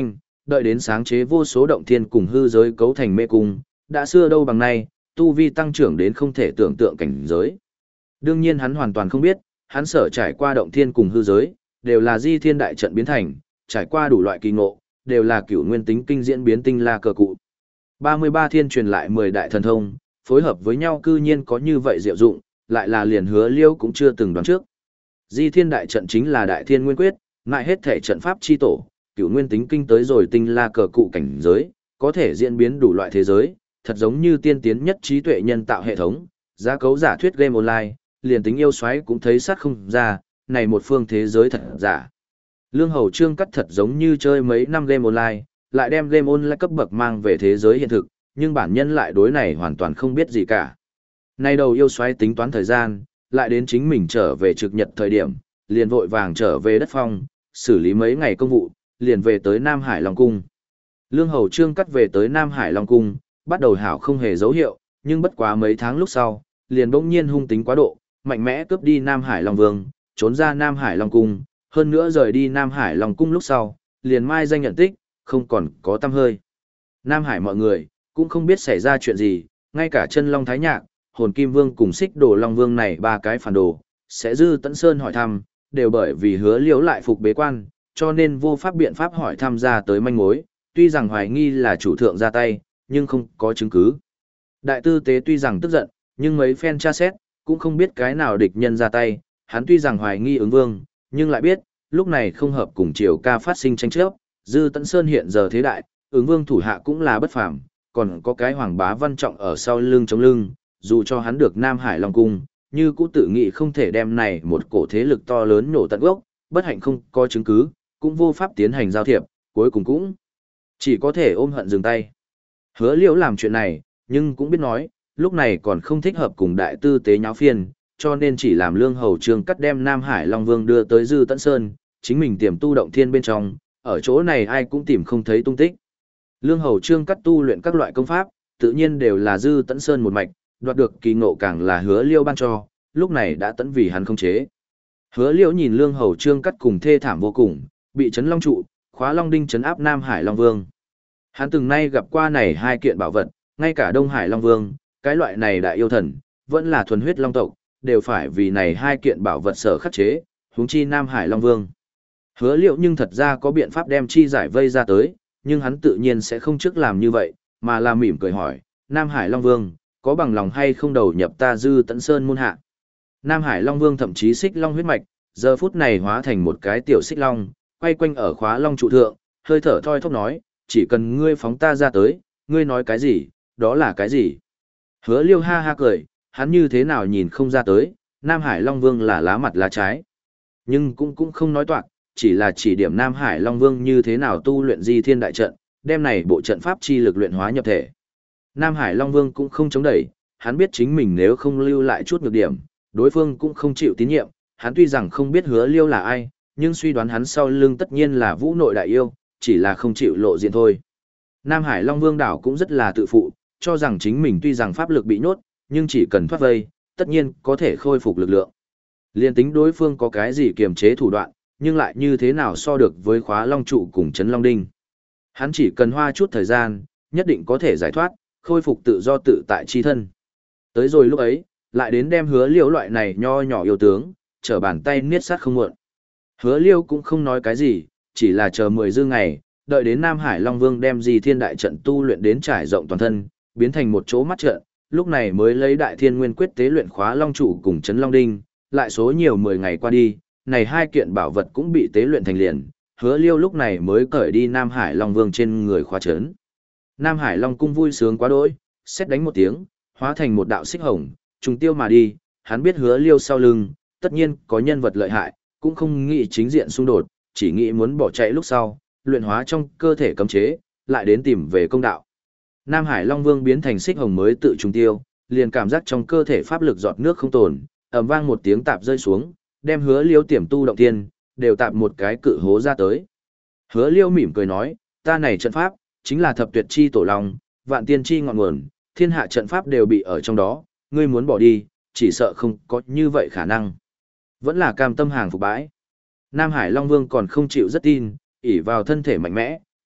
đợi đến sáng chế vô số động thiên cùng hư giới cấu thành mê cung, đã xưa đâu bằng nay, tu vi tăng trưởng đến không thể tưởng tượng cảnh giới. Đương nhiên hắn hoàn toàn không biết, hắn sở trải qua động thiên cùng hư giới, đều là di thiên đại trận biến thành, trải qua đủ loại kỳ ngộ, đều là cửu nguyên tính kinh diễn biến tinh la cờ cụ. ba mươi ba thiên truyền lại mười đại thần thông, phối hợp với nhau cư nhiên có như vậy diệu dụng, lại là liền Hứa Liêu cũng chưa từng đoán trước. Di thiên đại trận chính là đại thiên nguyên quyết, ngại hết thể trận pháp chi tổ, cửu nguyên tính kinh tới rồi tinh la cờ cụ cảnh giới, có thể diễn biến đủ loại thế giới, thật giống như tiên tiến nhất trí tuệ nhân tạo hệ thống, giá cấu giả thuyết game online, liền tính yêu xoáy cũng thấy sát không ra, này một phương thế giới thật giả. Lương Hầu Trương cắt thật giống như chơi mấy năm game online, lại đem game online cấp bậc mang về thế giới hiện thực, nhưng bản nhân lại đối này hoàn toàn không biết gì cả. Nay đầu yêu xoáy tính toán thời gian, lại đến chính mình trở về trực nhật thời điểm, liền vội vàng trở về đất phong, xử lý mấy ngày công vụ, liền về tới Nam Hải Long Cung. Lương Hầu Trương cắt về tới Nam Hải Long Cung, bắt đầu hảo không hề dấu hiệu, nhưng bất quá mấy tháng lúc sau, liền bỗng nhiên hung tính quá độ, mạnh mẽ cướp đi Nam Hải Long Vương, trốn ra Nam Hải Long Cung, hơn nữa rời đi Nam Hải Long Cung lúc sau, liền mai danh nhận tích, không còn có tăm hơi. Nam Hải mọi người, cũng không biết xảy ra chuyện gì, ngay cả chân Long Thái Nhạc, Hồn Kim Vương cùng Xích Đồ Long Vương này ba cái phản đồ, sẽ dư Tấn Sơn hỏi thăm, đều bởi vì Hứa Liễu lại phục bế quan, cho nên vô pháp biện pháp hỏi thăm ra tới manh mối, tuy rằng hoài nghi là chủ thượng ra tay, nhưng không có chứng cứ. Đại tư tế tuy rằng tức giận, nhưng mấy phen tra xét, cũng không biết cái nào địch nhân ra tay, hắn tuy rằng hoài nghi ứng vương, nhưng lại biết, lúc này không hợp cùng triều ca phát sinh tranh chấp, dư Tấn Sơn hiện giờ thế đại, ứng vương thủ hạ cũng là bất phàm, còn có cái hoàng bá văn trọng ở sau lưng chống lưng, dù cho hắn được Nam Hải Long Cung, như cũ tự nghĩ không thể đem này một cổ thế lực to lớn nổ tận gốc, bất hạnh không có chứng cứ, cũng vô pháp tiến hành giao thiệp, cuối cùng cũng chỉ có thể ôm hận dừng tay. Hứa Liễu làm chuyện này, nhưng cũng biết nói, lúc này còn không thích hợp cùng đại tư tế nháo phiền, cho nên chỉ làm Lương Hầu Trương cắt đem Nam Hải Long Vương đưa tới Dư Tấn Sơn, chính mình tiềm tu động thiên bên trong, ở chỗ này ai cũng tìm không thấy tung tích. Lương Hầu Trương cắt tu luyện các loại công pháp, tự nhiên đều là Dư Tấn Sơn một mạch, đoạt được kỳ ngộ càng là Hứa Liêu ban cho, lúc này đã tận vì hắn không chế. Hứa Liễu nhìn Lương Hầu Trương cắt cùng thê thảm vô cùng, bị chấn long trụ, khóa long đinh chấn áp Nam Hải Long Vương. Hắn từng nay gặp qua này hai kiện bảo vật, ngay cả Đông Hải Long Vương, cái loại này đại yêu thần, vẫn là thuần huyết long tộc, đều phải vì này hai kiện bảo vật sở khắc chế, huống chi Nam Hải Long Vương. Hứa Liễu nhưng thật ra có biện pháp đem chi giải vây ra tới, nhưng hắn tự nhiên sẽ không trước làm như vậy, mà là mỉm cười hỏi, Nam Hải Long Vương, có bằng lòng hay không đầu nhập ta Dư Tấn Sơn môn hạ? Nam Hải Long Vương thậm chí xích long huyết mạch, giờ phút này hóa thành một cái tiểu xích long, quay quanh ở khóa long trụ thượng, hơi thở thoi thóp nói, chỉ cần ngươi phóng ta ra tới, ngươi nói cái gì, đó là cái gì? Hứa Liêu ha ha cười, hắn như thế nào nhìn không ra tới, Nam Hải Long Vương là lá mặt lá trái. Nhưng cũng cũng không nói toạc, chỉ là chỉ điểm Nam Hải Long Vương như thế nào tu luyện di thiên đại trận, đem này bộ trận pháp chi lực luyện hóa nhập thể. Nam Hải Long Vương cũng không chống đẩy, hắn biết chính mình nếu không lưu lại chút nhược điểm, đối phương cũng không chịu tín nhiệm, hắn tuy rằng không biết Hứa Liêu là ai, nhưng suy đoán hắn sau lưng tất nhiên là Vũ Nội đại yêu, chỉ là không chịu lộ diện thôi. Nam Hải Long Vương đảo cũng rất là tự phụ, cho rằng chính mình tuy rằng pháp lực bị nhốt, nhưng chỉ cần thoát vây, tất nhiên có thể khôi phục lực lượng. Liên tính đối phương có cái gì kiềm chế thủ đoạn, nhưng lại như thế nào so được với khóa long trụ cùng chấn long đinh. Hắn chỉ cần hoa chút thời gian, nhất định có thể giải thoát, khôi phục tự do tự tại chi thân. Tới rồi lúc ấy, lại đến đem Hứa Liêu loại này nho nhỏ yêu tướng, trở bàn tay niết sát không muộn. Hứa Liêu cũng không nói cái gì, chỉ là chờ mười dư ngày, đợi đến Nam Hải Long Vương đem di thiên đại trận tu luyện đến trải rộng toàn thân, biến thành một chỗ mắt trận, lúc này mới lấy đại thiên nguyên quyết tế luyện khóa long trụ cùng chấn long đinh, lại số nhiều mười ngày qua đi, này hai kiện bảo vật cũng bị tế luyện thành liền, Hứa Liêu lúc này mới cởi đi Nam Hải Long Vương trên người khóa trấn. Nam Hải Long cung vui sướng quá đỗi, xét đánh một tiếng, hóa thành một đạo xích hồng, trùng tiêu mà đi, hắn biết Hứa Liêu sau lưng, tất nhiên có nhân vật lợi hại, cũng không nghĩ chính diện xung đột, chỉ nghĩ muốn bỏ chạy lúc sau, luyện hóa trong cơ thể cấm chế, lại đến tìm về công đạo. Nam Hải Long Vương biến thành xích hồng mới tự trùng tiêu, liền cảm giác trong cơ thể pháp lực giọt nước không tồn, ầm vang một tiếng tạp rơi xuống, đem Hứa Liêu tiềm tu động thiên, đều tạp một cái cự hố ra tới. Hứa Liêu mỉm cười nói, ta này trận pháp, chính là thập tuyệt chi tổ long, vạn tiên chi ngọn nguồn, thiên hạ trận pháp đều bị ở trong đó, ngươi muốn bỏ đi, chỉ sợ không có như vậy khả năng. Vẫn là cam tâm hàng phục bãi. Nam Hải Long Vương còn không chịu rất tin, ỷ vào thân thể mạnh mẽ,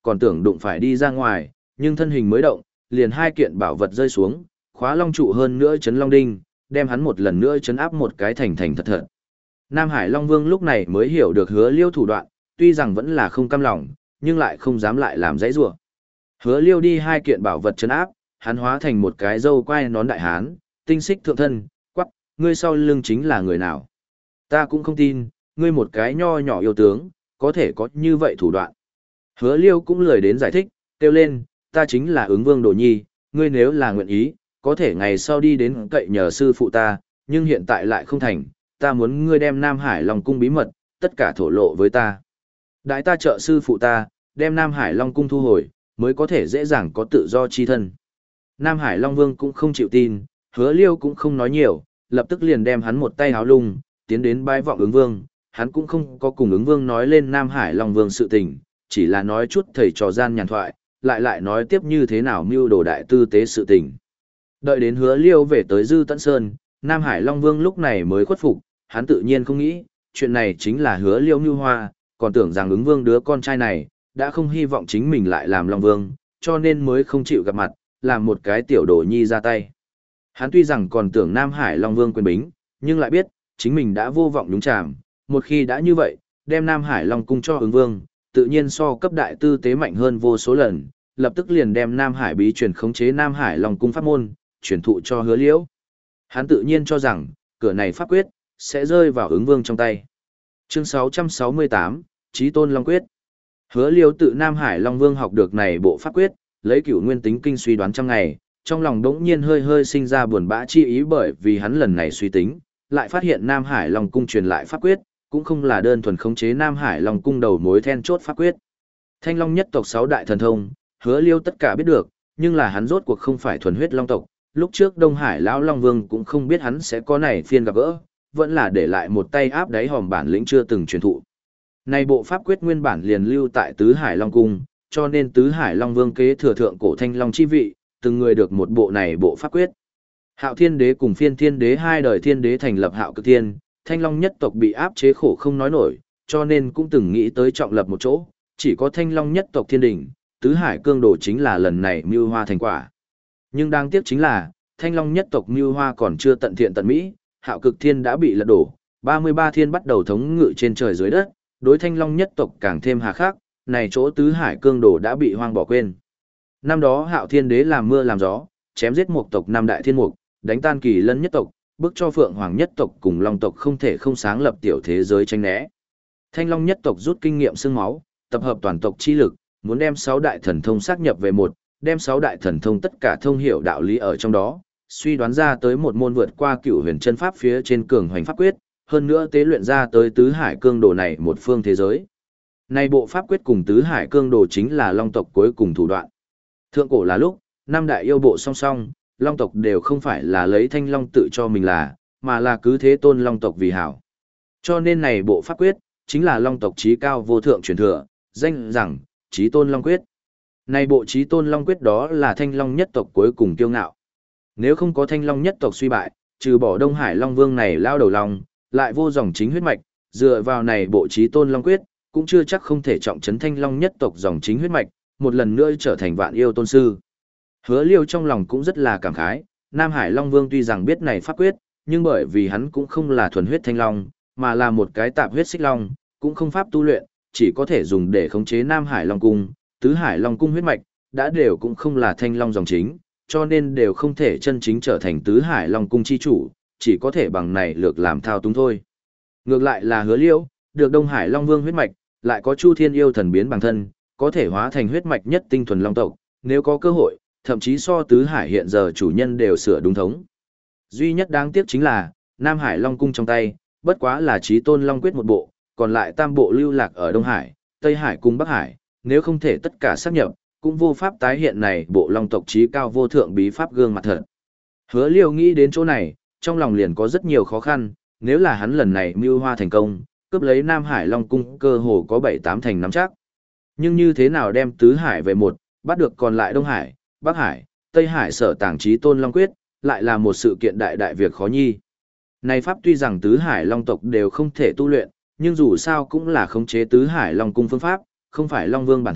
còn tưởng đụng phải đi ra ngoài, nhưng thân hình mới động, liền hai kiện bảo vật rơi xuống, khóa long trụ hơn nữa chấn long đinh, đem hắn một lần nữa chấn áp một cái thành thành thật thật. Nam Hải Long Vương lúc này mới hiểu được Hứa Liêu thủ đoạn, tuy rằng vẫn là không cam lòng, nhưng lại không dám lại làm dãy rủa. Hứa Liêu đi hai kiện bảo vật chấn áp, hắn hóa thành một cái râu quai nón đại hán, tinh xích thượng thân, quắc, ngươi sau lưng chính là người nào? Ta cũng không tin, ngươi một cái nho nhỏ yêu tướng, có thể có như vậy thủ đoạn. Hứa Liêu cũng lười đến giải thích, kêu lên, ta chính là ứng vương Đồ Nhi, ngươi nếu là nguyện ý, có thể ngày sau đi đến cậy nhờ sư phụ ta, nhưng hiện tại lại không thành, ta muốn ngươi đem Nam Hải Long Cung bí mật, tất cả thổ lộ với ta. Đại ta trợ sư phụ ta, đem Nam Hải Long Cung thu hồi, mới có thể dễ dàng có tự do chi thân. Nam Hải Long Vương cũng không chịu tin, Hứa Liêu cũng không nói nhiều, lập tức liền đem hắn một tay háo lung, tiến đến bái vọng ứng vương, hắn cũng không có cùng ứng vương nói lên Nam Hải Long Vương sự tình, chỉ là nói chút thầy trò gian nhàn thoại, lại lại nói tiếp như thế nào mưu đồ đại tư tế sự tình. Đợi đến Hứa Liêu về tới Dư Tẫn Sơn, Nam Hải Long Vương lúc này mới khuất phục, hắn tự nhiên không nghĩ, chuyện này chính là Hứa Liêu mưu hoa, còn tưởng rằng ứng vương đứa con trai này, đã không hy vọng chính mình lại làm Long Vương, cho nên mới không chịu gặp mặt, làm một cái tiểu đồ nhi ra tay. Hắn tuy rằng còn tưởng Nam Hải Long Vương quyền bính, nhưng lại biết, chính mình đã vô vọng nhúng chàm, một khi đã như vậy, đem Nam Hải Long Cung cho ứng vương, tự nhiên so cấp đại tư tế mạnh hơn vô số lần, lập tức liền đem Nam Hải bí truyền khống chế Nam Hải Long Cung pháp môn, truyền thụ cho Hứa Liễu. Hắn tự nhiên cho rằng, cửa này pháp quyết, sẽ rơi vào ứng vương trong tay. Chương sáu trăm sáu mươi tám, Chí Tôn Long Quyết. Hứa Liễu tự Nam Hải Long Vương học được này bộ pháp quyết, lấy Cửu Nguyên tính kinh suy đoán trăm ngày, trong lòng đống nhiên hơi hơi sinh ra buồn bã chi ý, bởi vì hắn lần này suy tính, lại phát hiện Nam Hải Long Cung truyền lại pháp quyết, cũng không là đơn thuần khống chế Nam Hải Long Cung đầu mối then chốt pháp quyết. Thanh Long nhất tộc sáu đại thần thông, Hứa Liêu tất cả biết được, nhưng là hắn rốt cuộc không phải thuần huyết long tộc, lúc trước Đông Hải lão Long Vương cũng không biết hắn sẽ có này phiên gặp gỡ, vẫn là để lại một tay áp đáy hòm bản lĩnh chưa từng truyền thụ. Này bộ pháp quyết nguyên bản liền lưu tại Tứ Hải Long Cung, cho nên Tứ Hải Long Vương kế thừa thượng cổ Thanh Long chi vị, từng người được một bộ này bộ pháp quyết. Hạo Thiên Đế cùng Phiên Thiên Đế hai đời thiên đế thành lập Hạo Cực Thiên, Thanh Long nhất tộc bị áp chế khổ không nói nổi, cho nên cũng từng nghĩ tới trọng lập một chỗ, chỉ có Thanh Long nhất tộc thiên đỉnh, Tứ Hải cương đồ chính là lần này mưu hoa thành quả. Nhưng đáng tiếc chính là, Thanh Long nhất tộc mưu hoa còn chưa tận thiện tận mỹ, Hạo Cực Thiên đã bị lật đổ, ba mươi ba thiên bắt đầu thống ngự trên trời dưới đất, đối Thanh Long nhất tộc càng thêm hà khắc, này chỗ Tứ Hải cương đồ đã bị hoang bỏ quên. Năm đó Hạo Thiên Đế làm mưa làm gió, chém giết một tộc năm đại thiên mục, đánh tan Kỳ Lân nhất tộc, bức cho Phượng Hoàng nhất tộc cùng Long tộc không thể không sáng lập tiểu thế giới tranh né. Thanh Long nhất tộc rút kinh nghiệm xương máu, tập hợp toàn tộc chi lực, muốn đem sáu đại thần thông xác nhập về một, đem sáu đại thần thông tất cả thông hiểu đạo lý ở trong đó, suy đoán ra tới một môn vượt qua Cửu Huyền chân pháp phía trên cường hoành pháp quyết, hơn nữa tế luyện ra tới Tứ Hải cương đồ này một phương thế giới. Này bộ pháp quyết cùng Tứ Hải cương đồ chính là Long tộc cuối cùng thủ đoạn. Thượng cổ là lúc, năm đại yêu bộ song song, Long tộc đều không phải là lấy Thanh Long tự cho mình là, mà là cứ thế tôn Long tộc vì hảo. Cho nên này bộ pháp quyết, chính là Long tộc trí cao vô thượng truyền thừa, danh rằng, Chí Tôn Long Quyết. Này bộ Chí Tôn Long Quyết đó là Thanh Long nhất tộc cuối cùng kiêu ngạo. Nếu không có Thanh Long nhất tộc suy bại, trừ bỏ Đông Hải Long Vương này lao đầu long, lại vô dòng chính huyết mạch, dựa vào này bộ Chí Tôn Long Quyết, cũng chưa chắc không thể trọng trấn Thanh Long nhất tộc dòng chính huyết mạch, một lần nữa trở thành vạn yêu tôn sư. Hứa Liêu trong lòng cũng rất là cảm khái, Nam Hải Long Vương tuy rằng biết này pháp quyết, nhưng bởi vì hắn cũng không là thuần huyết thanh long, mà là một cái tạp huyết xích long, cũng không pháp tu luyện, chỉ có thể dùng để khống chế Nam Hải Long Cung, Tứ Hải Long Cung huyết mạch, đã đều cũng không là thanh long dòng chính, cho nên đều không thể chân chính trở thành Tứ Hải Long Cung chi chủ, chỉ có thể bằng này lược làm thao túng thôi. Ngược lại là Hứa Liêu, được Đông Hải Long Vương huyết mạch, lại có Chu Thiên yêu thần biến bằng thân, có thể hóa thành huyết mạch nhất tinh thuần long tộc, nếu có cơ hội, thậm chí so Tứ Hải hiện giờ chủ nhân đều sửa đúng thống. Duy nhất đáng tiếc chính là, Nam Hải Long Cung trong tay, bất quá là Chí Tôn Long Quyết một bộ, còn lại tam bộ lưu lạc ở Đông Hải, Tây Hải cùng Bắc Hải, nếu không thể tất cả sáp nhập, cũng vô pháp tái hiện này bộ Long tộc trí cao vô thượng bí pháp gương mặt thật. Hứa Liêu nghĩ đến chỗ này, trong lòng liền có rất nhiều khó khăn, nếu là hắn lần này mưu hoa thành công, cướp lấy Nam Hải Long Cung cơ hồ có bảy tám thành nắm chắc. Nhưng như thế nào đem Tứ Hải về một, bắt được còn lại Đông Hải, Bắc Hải, Tây Hải sở tàng Chí Tôn Long Quyết, lại là một sự kiện đại đại việc khó nhi. Này pháp tuy rằng Tứ Hải Long tộc đều không thể tu luyện, nhưng dù sao cũng là khống chế Tứ Hải Long Cung phương pháp, không phải Long Vương bản thân,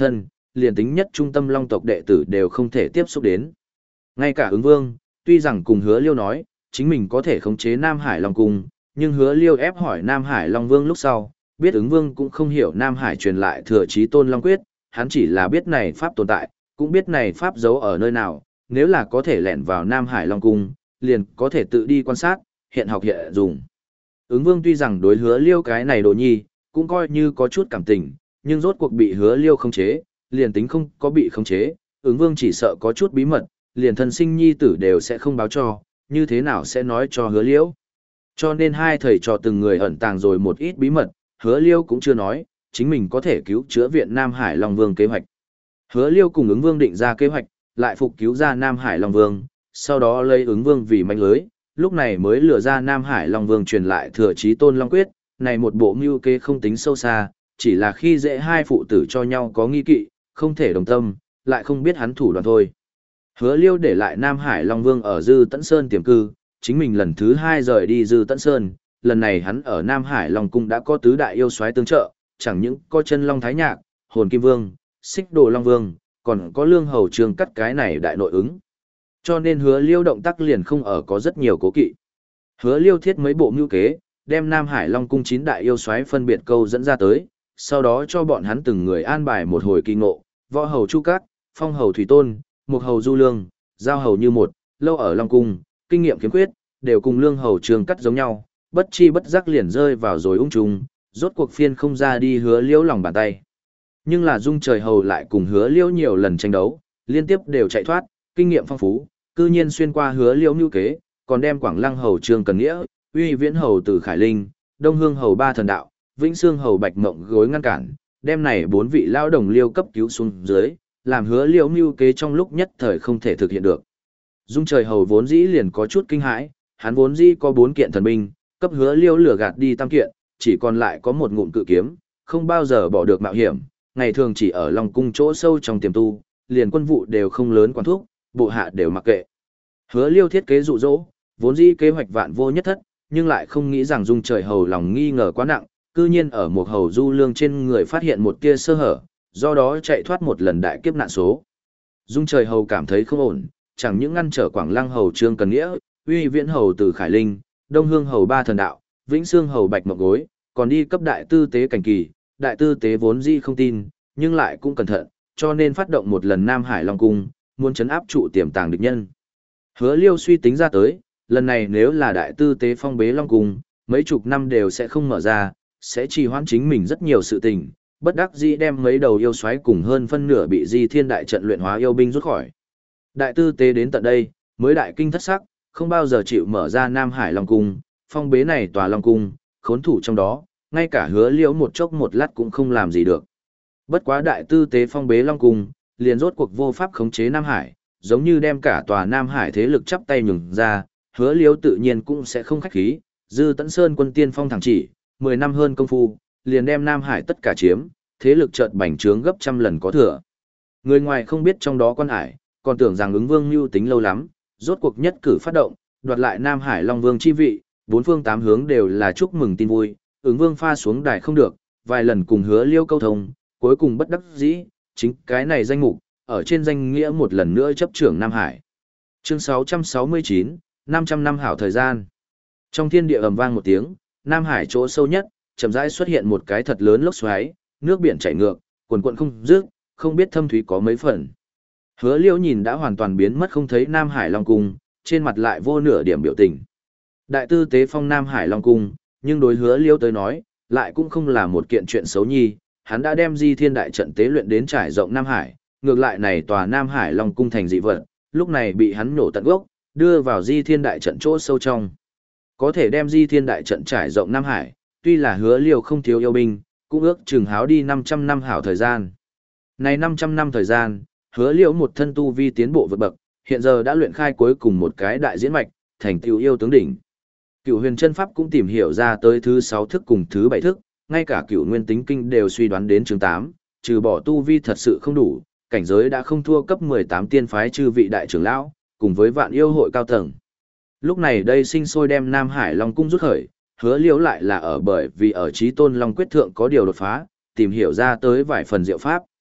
liền tính nhất trung tâm long tộc đệ tử đều không thể tiếp xúc đến. Ngay cả ứng vương, tuy rằng cùng hứa liêu nói, chính mình có thể khống chế Nam Hải Long Cung, nhưng hứa liêu ép hỏi Nam Hải Long Vương lúc sau, biết ứng vương cũng không hiểu Nam Hải truyền lại thừa chí tôn Long Quyết, hắn chỉ là biết này pháp tồn tại, cũng biết này pháp giấu ở nơi nào, nếu là có thể lẻn vào Nam Hải Long Cung, liền có thể tự đi quan sát, hiện học hiện dùng. Ứng vương tuy rằng đối hứa liêu cái này đồ nhi, cũng coi như có chút cảm tình, nhưng rốt cuộc bị hứa liêu khống chế, liền tính không có bị khống chế, ứng vương chỉ sợ có chút bí mật, liền thân sinh nhi tử đều sẽ không báo cho, như thế nào sẽ nói cho hứa liêu. Cho nên hai thầy trò từng người ẩn tàng rồi một ít bí mật, hứa liêu cũng chưa nói, chính mình có thể cứu chữa viện Nam Hải Long Vương kế hoạch. Hứa liêu cùng ứng vương định ra kế hoạch, lại phục cứu ra Nam Hải Long Vương, sau đó lấy ứng vương vì manh lưới, lúc này mới lừa ra Nam Hải Long Vương truyền lại thừa chí tôn Long Quyết, này một bộ mưu kế không tính sâu xa, chỉ là khi dễ hai phụ tử cho nhau có nghi kỵ, không thể đồng tâm, lại không biết hắn thủ đoạn thôi. Hứa liêu để lại Nam Hải Long Vương ở Dư Tẫn Sơn tiềm cư, chính mình lần thứ hai rời đi Dư Tẫn Sơn, lần này hắn ở Nam Hải Long Cung đã có tứ đại yêu soái tương trợ, chẳng những có chân Long Thái Nhạc, Hồn Kim Vương, Xích Đồ Long Vương, còn có Lương Hầu Trương Cắt cái này đại nội ứng. Cho nên hứa liêu động tác liền không ở có rất nhiều cố kỵ. Hứa liêu thiết mấy bộ mưu kế, đem Nam Hải Long Cung chín đại yêu soái phân biệt câu dẫn ra tới, sau đó cho bọn hắn từng người an bài một hồi kỳ ngộ, võ hầu Chu Cát, phong hầu Thủy Tôn, mục hầu Du Lương, giao hầu Như Một, lâu ở Long Cung, kinh nghiệm kiếm quyết, đều cùng Lương hầu Trương Cắt giống nhau, bất chi bất giác liền rơi vào rồi ung trùng, rốt cuộc phiên không ra đi hứa liêu lòng bàn tay. Nhưng là Dung Trời hầu lại cùng hứa liêu nhiều lần tranh đấu, liên tiếp đều chạy thoát, kinh nghiệm phong phú, cư nhiên xuyên qua hứa liêu mưu kế, còn đem Quảng Lăng hầu Trương Cần Nghĩa, Uy Viễn hầu Từ Khải Linh, Đông Hương hầu Ba Thần Đạo, Vĩnh Xương hầu Bạch Mộng gối ngăn cản, đem này bốn vị lao đồng liêu cấp cứu xuống dưới, làm hứa liêu mưu kế trong lúc nhất thời không thể thực hiện được. Dung Trời hầu vốn dĩ liền có chút kinh hãi, hắn vốn dĩ có bốn kiện thần binh, cấp hứa liêu lửa gạt đi tam kiện, chỉ còn lại có một ngụm cự kiếm, không bao giờ bỏ được mạo hiểm, ngày thường chỉ ở Long Cung chỗ sâu trong tiềm tu, liền quân vụ đều không lớn quản thúc, bộ hạ đều mặc kệ. Hứa liêu thiết kế dụ dỗ, vốn dĩ kế hoạch vạn vô nhất thất, nhưng lại không nghĩ rằng Dung Trời hầu lòng nghi ngờ quá nặng, cư nhiên ở một hầu Du Lương trên người phát hiện một tia sơ hở, do đó chạy thoát một lần đại kiếp nạn số. Dung Trời hầu cảm thấy không ổn, chẳng những ngăn trở Quảng Lăng hầu Trương Cần Nghĩa, Uy Viễn hầu Từ Khải Linh, Đông Hương hầu Ba Thần Đạo, Vĩnh Xương hầu Bạch Mộng gối, còn đi cấp đại tư tế cảnh kỳ, đại tư tế vốn dĩ không tin, nhưng lại cũng cẩn thận, cho nên phát động một lần Nam Hải Long Cung, muốn chấn áp trụ tiềm tàng địch nhân. Hứa liêu suy tính ra tới, lần này nếu là đại tư tế phong bế Long Cung, mấy chục năm đều sẽ không mở ra, sẽ trì hoãn chính mình rất nhiều sự tình, bất đắc dĩ đem mấy đầu yêu xoáy cùng hơn phân nửa bị Di Thiên đại trận luyện hóa yêu binh rút khỏi. Đại tư tế đến tận đây, mới đại kinh thất sắc, không bao giờ chịu mở ra Nam Hải Long Cung, phong bế này tòa Long Cung, khốn thủ trong đó, ngay cả hứa liễu một chốc một lát cũng không làm gì được. Bất quá đại tư tế phong bế Long Cung, liền rốt cuộc vô pháp khống chế Nam Hải, giống như đem cả tòa Nam Hải thế lực chắp tay nhường ra, hứa liễu tự nhiên cũng sẽ không khách khí, Dư Tẫn Sơn quân tiên phong thẳng chỉ, mười năm hơn công phu, liền đem Nam Hải tất cả chiếm, thế lực chợt bành trướng gấp trăm lần có thừa. Người ngoài không biết trong đó quan hải, còn tưởng rằng ứng vương mưu tính lâu lắm, rốt cuộc nhất cử phát động, đoạt lại Nam Hải Long Vương chi vị, bốn phương tám hướng đều là chúc mừng tin vui, ứng vương pha xuống đài không được, vài lần cùng hứa liêu câu thông, cuối cùng bất đắc dĩ, chính cái này danh mục, ở trên danh nghĩa một lần nữa chấp trưởng Nam Hải. Chương sáu trăm sáu mươi chín, năm trăm năm hảo thời gian. Trong thiên địa ầm vang một tiếng, Nam Hải chỗ sâu nhất, chậm rãi xuất hiện một cái thật lớn lốc xoáy, nước biển chảy ngược, cuồn cuộn không dứt, không biết thâm thúy có mấy phần. Hứa Liễu nhìn đã hoàn toàn biến mất không thấy Nam Hải Long Cung, trên mặt lại vô nửa điểm biểu tình. Đại tư tế phong Nam Hải Long Cung, nhưng đối Hứa Liễu tới nói, lại cũng không là một kiện chuyện xấu nhi, hắn đã đem Di Thiên đại trận tế luyện đến trải rộng Nam Hải, ngược lại này tòa Nam Hải Long Cung thành dị vật, lúc này bị hắn nổ tận gốc, đưa vào Di Thiên đại trận chỗ sâu trong. Có thể đem Di Thiên đại trận trải rộng Nam Hải, tuy là Hứa Liễu không thiếu yêu binh, cũng ước chừng háo đi năm trăm năm hảo thời gian. Này năm trăm năm thời gian, Hứa Liễu một thân tu vi tiến bộ vượt bậc, hiện giờ đã luyện khai cuối cùng một cái đại diễn mạch, thành tựu yêu tướng đỉnh. Cửu Huyền chân pháp cũng tìm hiểu ra tới thứ sáu thức cùng thứ bảy thức, ngay cả Cửu Nguyên tính kinh đều suy đoán đến chương tám, trừ bỏ tu vi thật sự không đủ, cảnh giới đã không thua cấp mười tám tiên phái chư vị đại trưởng lão, cùng với vạn yêu hội cao tầng. Lúc này đây sinh sôi đem Nam Hải Long Cung rút khởi, Hứa Liễu lại là ở bởi vì ở Chí Tôn Long Quyết thượng có điều đột phá, tìm hiểu ra tới vài phần diệu pháp.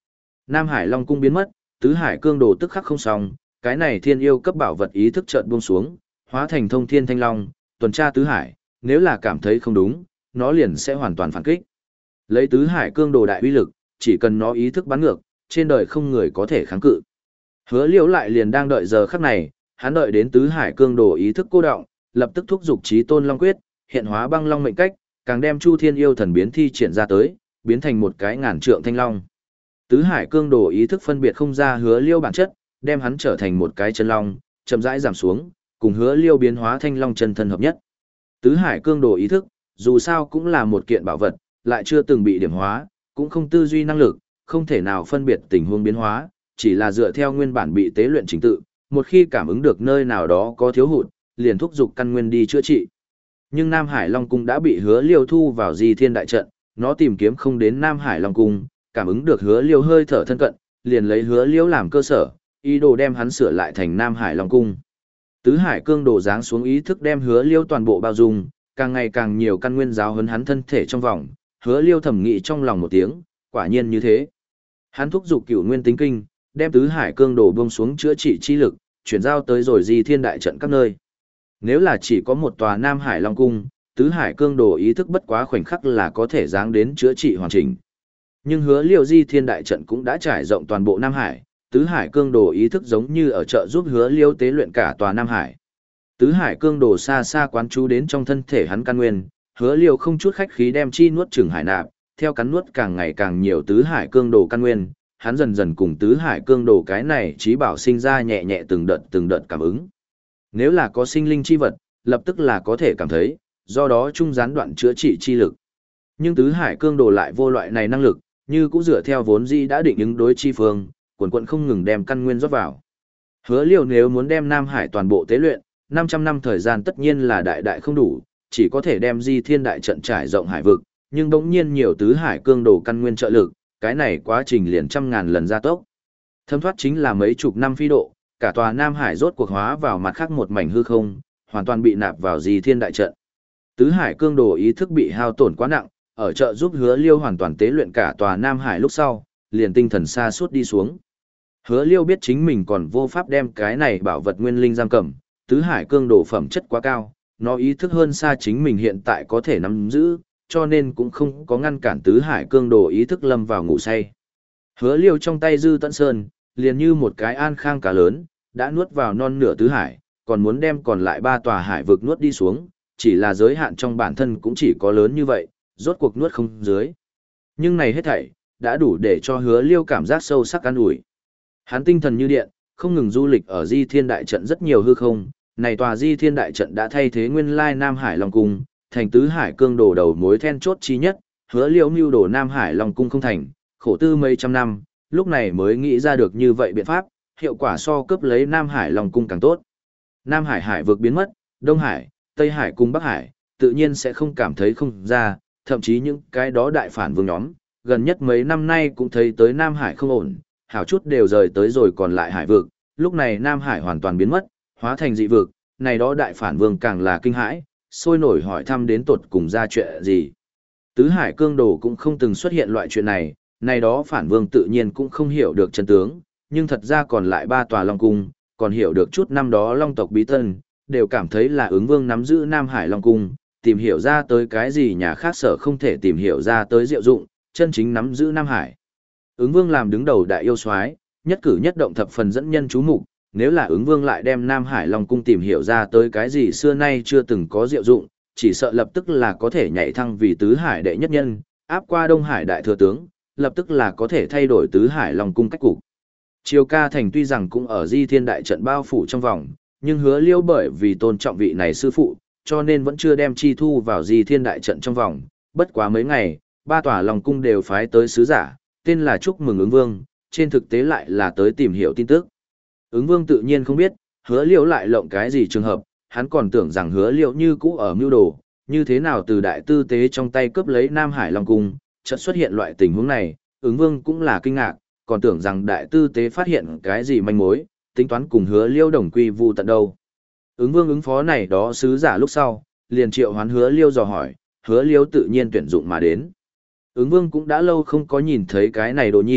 Nam Hải Long cung biến mất, tứ hải cương đồ tức khắc không xong, cái này thiên yêu cấp bảo vật ý thức chợt buông xuống, hóa thành thông thiên thanh long, tuần tra tứ hải, nếu là cảm thấy không đúng, nó liền sẽ hoàn toàn phản kích. Lấy tứ hải cương đồ đại uy lực, chỉ cần nó ý thức bắn ngược, trên đời không người có thể kháng cự. Hứa Liễu lại liền đang đợi giờ khắc này, hắn đợi đến tứ hải cương đồ ý thức cô động, lập tức thúc giục Chí Tôn Long quyết, hiện hóa băng long mệnh cách, càng đem Chu Thiên yêu thần biến thi triển ra tới, biến thành một cái ngàn trượng thanh long. Tứ hải cương đồ ý thức phân biệt không ra Hứa Liễu bản chất, đem hắn trở thành một cái chân long, chậm rãi giảm xuống, cùng Hứa Liễu biến hóa thanh long chân thân hợp nhất. Tứ hải cương đồ ý thức, dù sao cũng là một kiện bảo vật, lại chưa từng bị điểm hóa, cũng không tư duy năng lực, không thể nào phân biệt tình huống biến hóa, chỉ là dựa theo nguyên bản bị tế luyện trình tự, một khi cảm ứng được nơi nào đó có thiếu hụt, liền thúc giục căn nguyên đi chữa trị. Nhưng Nam Hải Long cung đã bị Hứa Liêu thu vào Di Thiên đại trận, nó tìm kiếm không đến Nam Hải Long cung, cảm ứng được Hứa Liêu hơi thở thân cận, liền lấy Hứa Liêu làm cơ sở, ý đồ đem hắn sửa lại thành Nam Hải Long cung. Tứ hải cương đồ giáng xuống ý thức đem Hứa Liêu toàn bộ bao dung, càng ngày càng nhiều căn nguyên giáo huấn hắn thân thể trong vòng, Hứa Liêu thẩm nghĩ trong lòng một tiếng, quả nhiên như thế. Hắn thúc giục Cửu Nguyên Tính Kinh, đem tứ hải cương đồ buông xuống chữa trị chi lực, chuyển giao tới rồi Di Thiên đại trận các nơi. Nếu là chỉ có một tòa Nam Hải Long cung, tứ hải cương đồ ý thức bất quá khoảnh khắc là có thể giáng đến chữa trị hoàn chỉnh. Nhưng Hứa Liêu Di Thiên đại trận cũng đã trải rộng toàn bộ Nam Hải, tứ hải cương đồ ý thức giống như ở chợ giúp Hứa Liêu tế luyện cả tòa Nam Hải. Tứ hải cương đồ xa xa quán chú đến trong thân thể hắn căn nguyên, Hứa Liêu không chút khách khí đem chi nuốt chửng hải nạp, theo cắn nuốt càng ngày càng nhiều tứ hải cương đồ căn nguyên, hắn dần dần cùng tứ hải cương đồ cái này trí bảo sinh ra nhẹ nhẹ từng đợt từng đợt cảm ứng. Nếu là có sinh linh chi vật, lập tức là có thể cảm thấy, do đó trung gián đoạn chữa trị chi lực. Nhưng tứ hải cương đồ lại vô loại này năng lực, như cũng dựa theo vốn dĩ đã định ứng đối chi phương, quần quận không ngừng đem căn nguyên rót vào. Hứa Liêu nếu muốn đem Nam Hải toàn bộ tế luyện, năm trăm năm thời gian tất nhiên là đại đại không đủ, chỉ có thể đem Di Thiên đại trận trải rộng hải vực, nhưng bỗng nhiên nhiều tứ hải cương đồ căn nguyên trợ lực, cái này quá trình liền trăm ngàn lần gia tốc. Thâm thoát chính là mấy chục năm phi độ, cả tòa Nam Hải rốt cuộc hóa vào mặt khác một mảnh hư không, hoàn toàn bị nạp vào Di Thiên đại trận. Tứ hải cương đồ ý thức bị hao tổn quá nặng, ở trợ giúp Hứa Liêu hoàn toàn tế luyện cả tòa Nam Hải lúc sau, liền tinh thần xa suốt đi xuống. Hứa Liêu biết chính mình còn vô pháp đem cái này bảo vật nguyên linh giam cầm, tứ hải cương đồ phẩm chất quá cao, nó ý thức hơn xa chính mình hiện tại có thể nắm giữ, cho nên cũng không có ngăn cản tứ hải cương đồ ý thức lâm vào ngủ say. Hứa Liêu trong tay Dư Tận Sơn, liền như một cái an khang cá lớn, đã nuốt vào non nửa tứ hải, còn muốn đem còn lại ba tòa hải vực nuốt đi xuống, chỉ là giới hạn trong bản thân cũng chỉ có lớn như vậy, rốt cuộc nuốt không dưới. Nhưng này hết thảy, đã đủ để cho Hứa Liêu cảm giác sâu sắc an ủi. Hắn tinh thần như điện, không ngừng du lịch ở Di Thiên đại trận rất nhiều hư không, này tòa Di Thiên đại trận đã thay thế nguyên lai Nam Hải Long cung, thành tứ hải cương đồ đầu mối then chốt chi nhất, Hứa Liêu mưu đồ Nam Hải Long cung không thành, khổ tư mấy trăm năm, lúc này mới nghĩ ra được như vậy biện pháp, hiệu quả so cướp lấy Nam Hải Long cung càng tốt. Nam Hải hải vực biến mất, Đông Hải, Tây Hải cùng Bắc Hải, tự nhiên sẽ không cảm thấy không ra, thậm chí những cái đó đại phản vương nhóm, gần nhất mấy năm nay cũng thấy tới Nam Hải không ổn, hảo chút đều rời tới rồi còn lại hải vực, lúc này Nam Hải hoàn toàn biến mất, hóa thành dị vực, này đó đại phản vương càng là kinh hãi, sôi nổi hỏi thăm đến tột cùng ra chuyện gì. Tứ hải cương đồ cũng không từng xuất hiện loại chuyện này, này đó phản vương tự nhiên cũng không hiểu được chân tướng, nhưng thật ra còn lại ba tòa Long cung, còn hiểu được chút năm đó Long tộc bí tân, đều cảm thấy là ứng vương nắm giữ Nam Hải Long cung, tìm hiểu ra tới cái gì nhà khác sở không thể tìm hiểu ra tới diệu dụng, chân chính nắm giữ Nam Hải. Ứng vương làm đứng đầu đại yêu soái, nhất cử nhất động thập phần dẫn nhân chú mục, nếu là ứng vương lại đem Nam Hải Long cung tìm hiểu ra tới cái gì xưa nay chưa từng có diệu dụng, chỉ sợ lập tức là có thể nhảy thăng vì tứ hải đệ nhất nhân, áp qua Đông Hải đại thừa tướng, lập tức là có thể thay đổi tứ hải Long cung cách cục. Triều Ca Thành tuy rằng cũng ở Di Thiên đại trận bao phủ trong vòng, nhưng Hứa Liêu bởi vì tôn trọng vị này sư phụ, cho nên vẫn chưa đem chi thu vào Di Thiên đại trận trong vòng, bất quá mấy ngày, ba tòa Long cung đều phái tới sứ giả, tên là chúc mừng ứng vương, trên thực tế lại là tới tìm hiểu tin tức. Ứng vương tự nhiên không biết, Hứa Liêu lại lộng cái gì trường hợp, hắn còn tưởng rằng Hứa Liêu như cũ ở mưu đồ, như thế nào từ đại tư tế trong tay cướp lấy Nam Hải Long cung, chợt xuất hiện loại tình huống này, ứng vương cũng là kinh ngạc, còn tưởng rằng đại tư tế phát hiện cái gì manh mối, tính toán cùng Hứa Liêu đồng quy vu tận đâu. Ứng vương ứng phó này đó sứ giả lúc sau, liền triệu hoán Hứa Liêu dò hỏi, Hứa Liêu tự nhiên tuyển dụng mà đến. Ứng vương cũng đã lâu không có nhìn thấy cái này đồ nhi,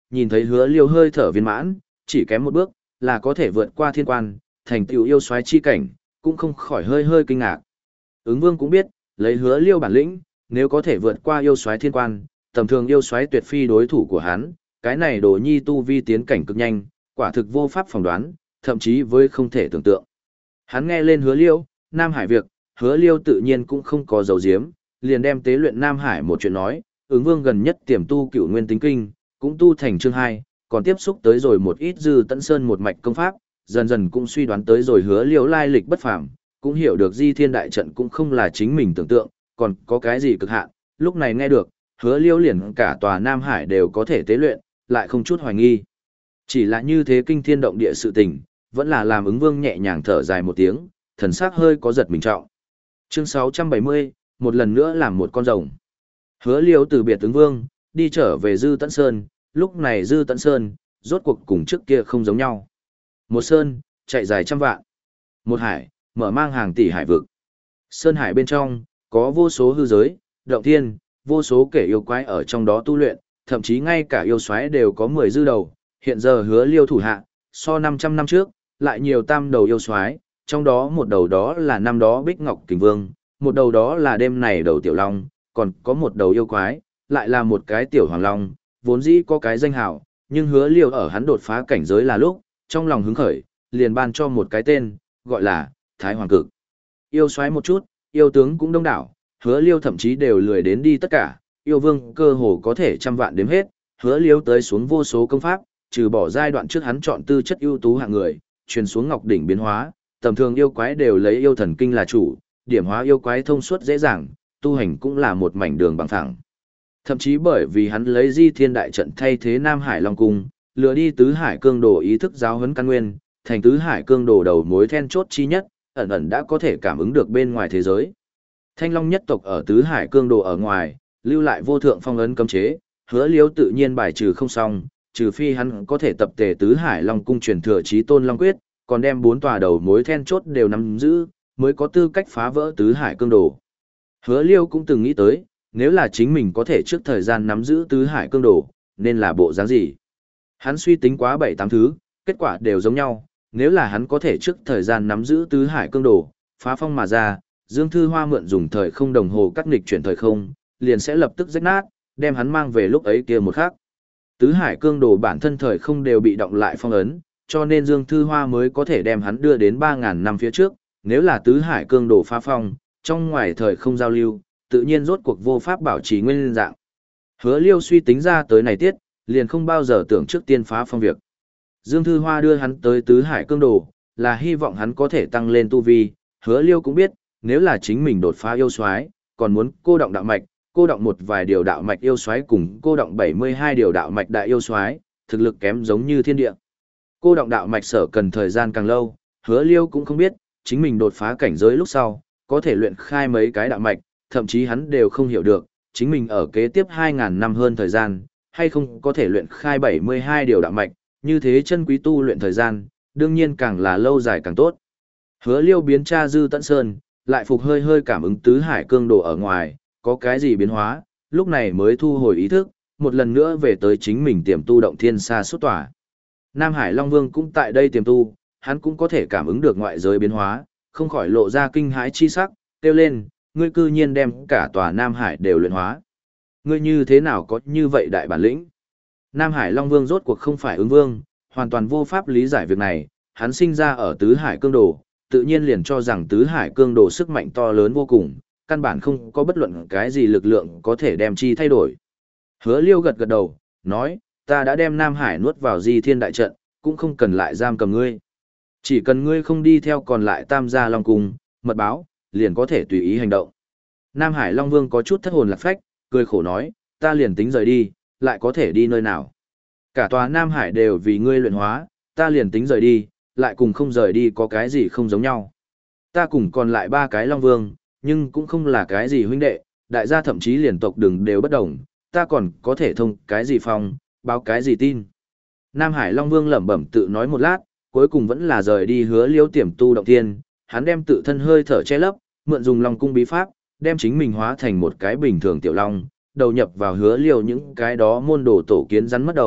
nhìn thấy hứa liêu hơi thở viên mãn, chỉ kém một bước, là có thể vượt qua thiên quan, thành tựu yêu soái chi cảnh, cũng không khỏi hơi hơi kinh ngạc. Ứng vương cũng biết, lấy hứa liêu bản lĩnh, nếu có thể vượt qua yêu soái thiên quan, tầm thường yêu soái tuyệt phi đối thủ của hắn, cái này đồ nhi tu vi tiến cảnh cực nhanh, quả thực vô pháp phỏng đoán, thậm chí với không thể tưởng tượng. Hắn nghe lên hứa liêu, Nam Hải việc, hứa liêu tự nhiên cũng không có dấu diếm, liền đem tế luyện Nam Hải một chuyện nói, ứng vương gần nhất tiềm tu cửu nguyên tính kinh, cũng tu thành chương hai, còn tiếp xúc tới rồi một ít dư tận sơn một mạch công pháp, dần dần cũng suy đoán tới rồi hứa liêu lai lịch bất phàm, cũng hiểu được di thiên đại trận cũng không là chính mình tưởng tượng, còn có cái gì cực hạn, lúc này nghe được, hứa liêu liền cả tòa Nam Hải đều có thể tế luyện, lại không chút hoài nghi. Chỉ là như thế kinh thiên động địa sự tình, vẫn là làm ứng vương nhẹ nhàng thở dài một tiếng, thần sắc hơi có giật mình trọng. Chương sáu trăm bảy mươi, một lần nữa làm một con rồng. Hứa liêu từ biệt ứng vương, đi trở về Dư Tấn Sơn, lúc này Dư Tấn Sơn, rốt cuộc cùng trước kia không giống nhau. Một sơn, chạy dài trăm vạn. Một hải, mở mang hàng tỷ hải vực. Sơn hải bên trong, có vô số hư giới, động thiên, vô số kẻ yêu quái ở trong đó tu luyện, thậm chí ngay cả yêu soái đều có mười dư đầu. Hiện giờ hứa liêu thủ hạ, so năm trăm năm trước, lại nhiều tam đầu yêu soái, trong đó một đầu đó là năm đó Bích Ngọc Kình Vương, một đầu đó là đêm này đầu Tiểu Long, còn có một đầu yêu quái, lại là một cái Tiểu Hoàng Long, vốn dĩ có cái danh hào, nhưng hứa liêu ở hắn đột phá cảnh giới là lúc, trong lòng hứng khởi, liền ban cho một cái tên, gọi là Thái Hoàng Cực. Yêu soái một chút, yêu tướng cũng đông đảo, hứa liêu thậm chí đều lười đến đi tất cả, yêu vương cơ hồ có thể trăm vạn đếm hết, hứa liêu tới xuống vô số công pháp, trừ bỏ giai đoạn trước hắn chọn tư chất ưu tú hạng người, truyền xuống ngọc đỉnh biến hóa, tầm thường yêu quái đều lấy yêu thần kinh là chủ, điểm hóa yêu quái thông suốt dễ dàng, tu hành cũng là một mảnh đường bằng phẳng. Thậm chí bởi vì hắn lấy Di Thiên đại trận thay thế Nam Hải Long cung, lừa đi tứ hải cương đồ ý thức giáo huấn căn nguyên, thành tứ hải cương đồ đầu mối then chốt chi nhất, ẩn ẩn đã có thể cảm ứng được bên ngoài thế giới. Thanh Long nhất tộc ở tứ hải cương đồ ở ngoài, lưu lại vô thượng phong ấn cấm chế, hứa liếu tự nhiên bài trừ không xong, trừ phi hắn có thể tập tề tứ hải long cung truyền thừa chí tôn long quyết, còn đem bốn tòa đầu mối then chốt đều nắm giữ, mới có tư cách phá vỡ tứ hải cương đồ. Hứa liêu cũng từng nghĩ tới, nếu là chính mình có thể trước thời gian nắm giữ tứ hải cương đồ, nên là bộ dáng gì. Hắn suy tính quá bảy tám thứ, kết quả đều giống nhau, nếu là hắn có thể trước thời gian nắm giữ tứ hải cương đồ, phá phong mà ra, Dương Thư Hoa mượn dùng thời không đồng hồ cắt nghịch chuyển thời không, liền sẽ lập tức rách nát, đem hắn mang về lúc ấy kia một khắc. Tứ hải cương đồ bản thân thời không đều bị động lại phong ấn, cho nên Dương Thư Hoa mới có thể đem hắn đưa đến ba ngàn năm phía trước, nếu là tứ hải cương đồ phá phong, trong ngoài thời không giao lưu, tự nhiên rốt cuộc vô pháp bảo trì nguyên dạng. Hứa Liêu suy tính ra tới này tiết, liền không bao giờ tưởng trước tiên phá phong việc. Dương Thư Hoa đưa hắn tới tứ hải cương đồ, là hy vọng hắn có thể tăng lên tu vi, Hứa Liêu cũng biết, nếu là chính mình đột phá yêu soái, còn muốn cô động đạo mạch, cô động một vài điều đạo mạch yêu soái cùng cô động bảy mươi hai điều đạo mạch đại yêu soái, thực lực kém giống như thiên địa. Cô động đạo mạch sở cần thời gian càng lâu, Hứa Liêu cũng không biết, chính mình đột phá cảnh giới lúc sau, có thể luyện khai mấy cái đạo mạch, thậm chí hắn đều không hiểu được, chính mình ở kế tiếp hai ngàn năm hơn thời gian, hay không có thể luyện khai bảy mươi hai điều đạo mạch, như thế chân quý tu luyện thời gian, đương nhiên càng là lâu dài càng tốt. Hứa Liêu biến tra Dư Tận Sơn, lại phục hơi hơi cảm ứng tứ hải cương đồ ở ngoài, có cái gì biến hóa, lúc này mới thu hồi ý thức, một lần nữa về tới chính mình tiềm tu động thiên sa xuất tỏa. Nam Hải Long Vương cũng tại đây tiềm tu, hắn cũng có thể cảm ứng được ngoại giới biến hóa, không khỏi lộ ra kinh hãi chi sắc, kêu lên, ngươi cư nhiên đem cả tòa Nam Hải đều luyện hóa. Ngươi như thế nào có như vậy đại bản lĩnh? Nam Hải Long Vương rốt cuộc không phải ứng vương, hoàn toàn vô pháp lý giải việc này, hắn sinh ra ở tứ hải cương đồ, tự nhiên liền cho rằng tứ hải cương đồ sức mạnh to lớn vô cùng, căn bản không có bất luận cái gì lực lượng có thể đem chi thay đổi. Hứa Liêu gật gật đầu, nói, ta đã đem Nam Hải nuốt vào Di Thiên đại trận, cũng không cần lại giam cầm ngươi. Chỉ cần ngươi không đi theo còn lại Tam gia Long cung, mật báo, liền có thể tùy ý hành động. Nam Hải Long Vương có chút thất hồn lạc phách, cười khổ nói, ta liền tính rời đi, lại có thể đi nơi nào. Cả tòa Nam Hải đều vì ngươi luyện hóa, ta liền tính rời đi, lại cùng không rời đi có cái gì không giống nhau. Ta cùng còn lại ba cái Long Vương, nhưng cũng không là cái gì huynh đệ, đại gia thậm chí liền tộc đừng đều bất đồng, ta còn có thể thông cái gì phong, báo cái gì tin. Nam Hải Long Vương lẩm bẩm tự nói một lát, cuối cùng vẫn là rời đi Hứa Liêu tiềm tu động thiên, hắn đem tự thân hơi thở che lấp, mượn dùng Long cung bí pháp, đem chính mình hóa thành một cái bình thường tiểu long, đầu nhập vào Hứa Liêu những cái đó môn đồ tổ kiến rắn mất đầu,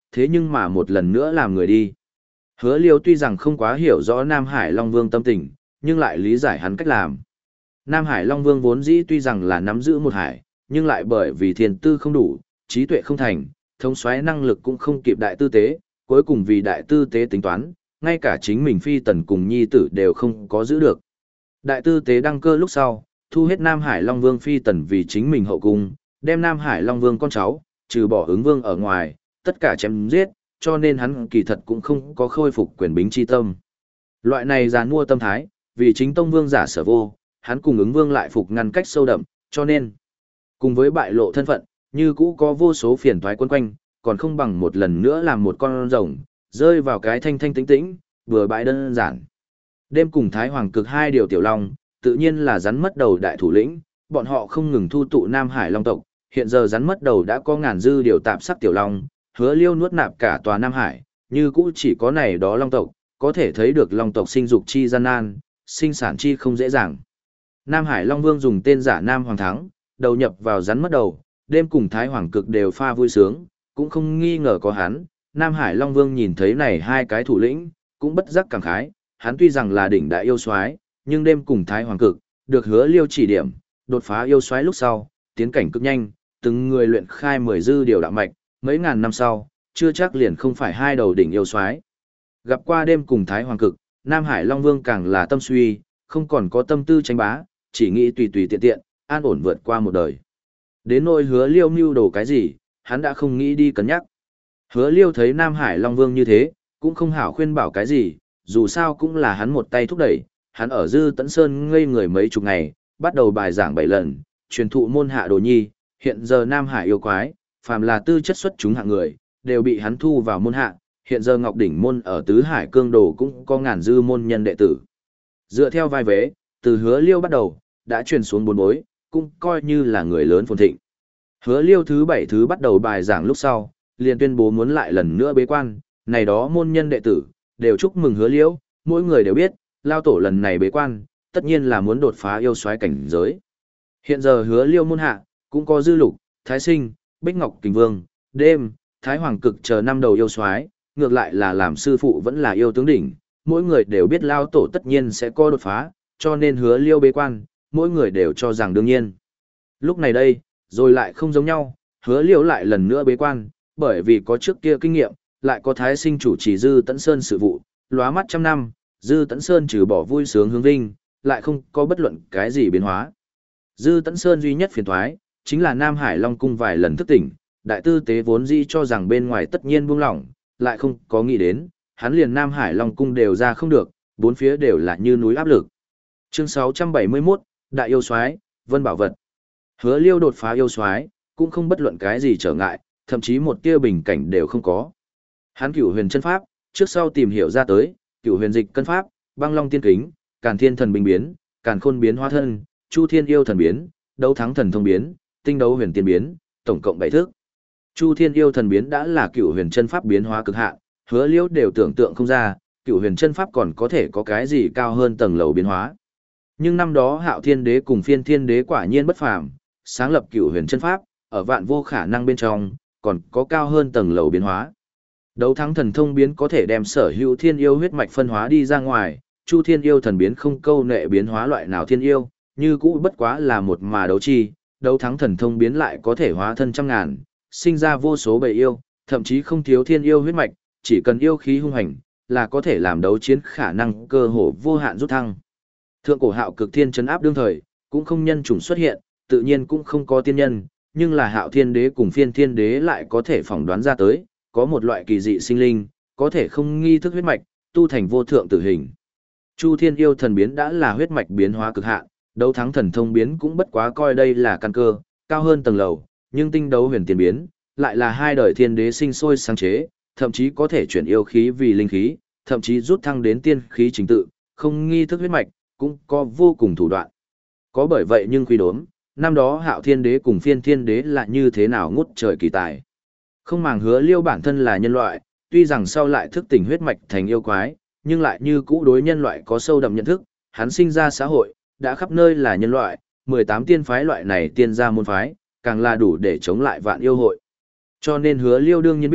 thế nhưng mà một lần nữa làm người đi. Hứa Liêu tuy rằng không quá hiểu rõ Nam Hải Long Vương tâm tình, nhưng lại lý giải hắn cách làm. Nam Hải Long Vương vốn dĩ tuy rằng là nắm giữ một hải, nhưng lại bởi vì thiên tư không đủ, trí tuệ không thành, thống soái năng lực cũng không kịp đại tư tế, cuối cùng vì đại tư tế tính toán, ngay cả chính mình phi tần cùng nhi tử đều không có giữ được. Đại tư tế đăng cơ lúc sau, thu hết Nam Hải Long Vương phi tần vì chính mình hậu cung, đem Nam Hải Long Vương con cháu, trừ bỏ ứng vương ở ngoài, tất cả chém giết, cho nên hắn kỳ thật cũng không có khôi phục quyền bính chi tâm. Loại này giàn mua tâm thái, vì chính tông vương giả sở vô, hắn cùng ứng vương lại phục ngăn cách sâu đậm, cho nên, cùng với bại lộ thân phận, như cũ có vô số phiền toái quấn quanh, còn không bằng một lần nữa làm một con rồng, rơi vào cái thanh thanh tĩnh tĩnh, vừa bãi đơn giản. Đêm cùng Thái Hoàng cực hai điều tiểu long, tự nhiên là rắn mất đầu đại thủ lĩnh, bọn họ không ngừng thu tụ Nam Hải Long tộc, hiện giờ rắn mất đầu đã có ngàn dư điều tạp sắc tiểu long, Hứa Liêu nuốt nạp cả tòa Nam Hải, như cũ chỉ có này đó long tộc, có thể thấy được long tộc sinh dục chi gian nan, sinh sản chi không dễ dàng. Nam Hải Long Vương dùng tên giả Nam Hoàng Thắng, đầu nhập vào rắn mất đầu, đêm cùng Thái Hoàng cực đều pha vui sướng, cũng không nghi ngờ có hắn. Nam Hải Long Vương nhìn thấy này hai cái thủ lĩnh, cũng bất giác cảm khái, hắn tuy rằng là đỉnh đại yêu soái, nhưng đêm cùng Thái Hoàng cực, được Hứa Liêu chỉ điểm, đột phá yêu soái lúc sau, tiến cảnh cực nhanh, từng người luyện khai mười dư điều đạo mạch, mấy ngàn năm sau, chưa chắc liền không phải hai đầu đỉnh yêu soái. Gặp qua đêm cùng Thái Hoàng cực, Nam Hải Long Vương càng là tâm suy, không còn có tâm tư tranh bá, chỉ nghĩ tùy tùy tiện tiện, an ổn vượt qua một đời. Đến nỗi Hứa Liêu mưu đồ cái gì, hắn đã không nghĩ đi cân nhắc. Hứa Liêu thấy Nam Hải Long Vương như thế, cũng không hảo khuyên bảo cái gì, dù sao cũng là hắn một tay thúc đẩy, hắn ở Dư Tấn Sơn ngây người mấy chục ngày, bắt đầu bài giảng bảy lần, truyền thụ môn hạ đồ nhi, hiện giờ Nam Hải yêu quái, phàm là tư chất xuất chúng hạng người, đều bị hắn thu vào môn hạ, hiện giờ Ngọc Đỉnh môn ở Tứ Hải Cương Đồ cũng có ngàn dư môn nhân đệ tử. Dựa theo vai vế, từ Hứa Liêu bắt đầu, đã truyền xuống bốn bối, cũng coi như là người lớn phồn thịnh. Hứa Liêu thứ bảy thứ bắt đầu bài giảng lúc sau, liền tuyên bố muốn lại lần nữa bế quan, này đó môn nhân đệ tử, đều chúc mừng Hứa Liêu, mỗi người đều biết, lao tổ lần này bế quan, tất nhiên là muốn đột phá yêu soái cảnh giới. Hiện giờ Hứa Liêu môn hạ, cũng có Dư Lục, Thái Sinh, Bích Ngọc Kình Vương, Đêm, Thái Hoàng cực chờ năm đầu yêu soái, ngược lại là làm sư phụ vẫn là yêu tướng đỉnh, mỗi người đều biết lao tổ tất nhiên sẽ có đột phá, cho nên Hứa Liêu bế quan, mỗi người đều cho rằng đương nhiên. Lúc này đây, rồi lại không giống nhau, Hứa Liêu lại lần nữa bế quan, bởi vì có trước kia kinh nghiệm, lại có Thái Sinh chủ trì Dư Tấn Sơn sự vụ, lóa mắt trăm năm, Dư Tấn Sơn trừ bỏ vui sướng hướng vinh, lại không có bất luận cái gì biến hóa. Dư Tấn Sơn duy nhất phiền thoái, chính là Nam Hải Long Cung vài lần thức tỉnh, đại tư tế vốn dĩ cho rằng bên ngoài tất nhiên buông lỏng, lại không có nghĩ đến, hắn liền Nam Hải Long Cung đều ra không được, bốn phía đều là như núi áp lực. Chương sáu trăm bảy mươi mốt, Đại yêu soái, Vân Bảo Vật. Hứa Liêu đột phá yêu soái, cũng không bất luận cái gì trở ngại, thậm chí một tia bình cảnh đều không có. Hắn Cửu Huyền chân pháp, trước sau tìm hiểu ra tới, Cửu Huyền dịch cân pháp, Băng Long tiên kính, Càn Thiên thần binh biến, Càn Khôn biến hóa thân, Chu Thiên yêu thần biến, Đấu thắng thần thông biến, Tinh đấu huyền tiên biến, tổng cộng bảy thức. Chu Thiên yêu thần biến đã là Cửu Huyền chân pháp biến hóa cực hạn, Hứa Liêu đều tưởng tượng không ra, Cửu Huyền chân pháp còn có thể có cái gì cao hơn tầng lầu biến hóa. Nhưng năm đó Hạo Thiên Đế cùng Phiên Thiên Đế quả nhiên bất phàm, sáng lập Cửu Huyền chân pháp, ở vạn vô khả năng bên trong, còn có cao hơn tầng lầu biến hóa. Đấu thắng thần thông biến có thể đem sở hữu thiên yêu huyết mạch phân hóa đi ra ngoài, Chu Thiên yêu thần biến không câu nệ biến hóa loại nào thiên yêu, như cũ bất quá là một mà đấu chi, đấu thắng thần thông biến lại có thể hóa thân trăm ngàn, sinh ra vô số bầy yêu, thậm chí không thiếu thiên yêu huyết mạch, chỉ cần yêu khí hung hành, là có thể làm đấu chiến khả năng cơ hồ vô hạn rút thăng. Thượng cổ Hạo Cực Thiên trấn áp đương thời, cũng không nhân chủng xuất hiện, tự nhiên cũng không có tiên nhân, nhưng là Hạo Thiên Đế cùng Phiên Thiên Đế lại có thể phỏng đoán ra tới, có một loại kỳ dị sinh linh, có thể không nghi thức huyết mạch, tu thành vô thượng tử hình. Chu Thiên yêu thần biến đã là huyết mạch biến hóa cực hạn, đấu thắng thần thông biến cũng bất quá coi đây là căn cơ, cao hơn tầng lầu, nhưng tinh đấu huyền tiền biến, lại là hai đời thiên đế sinh sôi sáng chế, thậm chí có thể chuyển yêu khí vì linh khí, thậm chí rút thăng đến tiên khí chính tự, không nghi thức huyết mạch, cũng có vô cùng thủ đoạn. Có bởi vậy nhưng quy đốm, năm đó Hạo Thiên Đế cùng Phiên Thiên Đế là như thế nào ngút trời kỳ tài. Không màng Hứa Liêu bản thân là nhân loại, tuy rằng sau lại thức tỉnh huyết mạch thành yêu quái, nhưng lại như cũ đối nhân loại có sâu đậm nhận thức, hắn sinh ra xã hội, đã khắp nơi là nhân loại, mười tám tiên phái loại này tiên gia môn phái, càng là đủ để chống lại vạn yêu hội. Cho nên Hứa Liêu đương nhiên biết,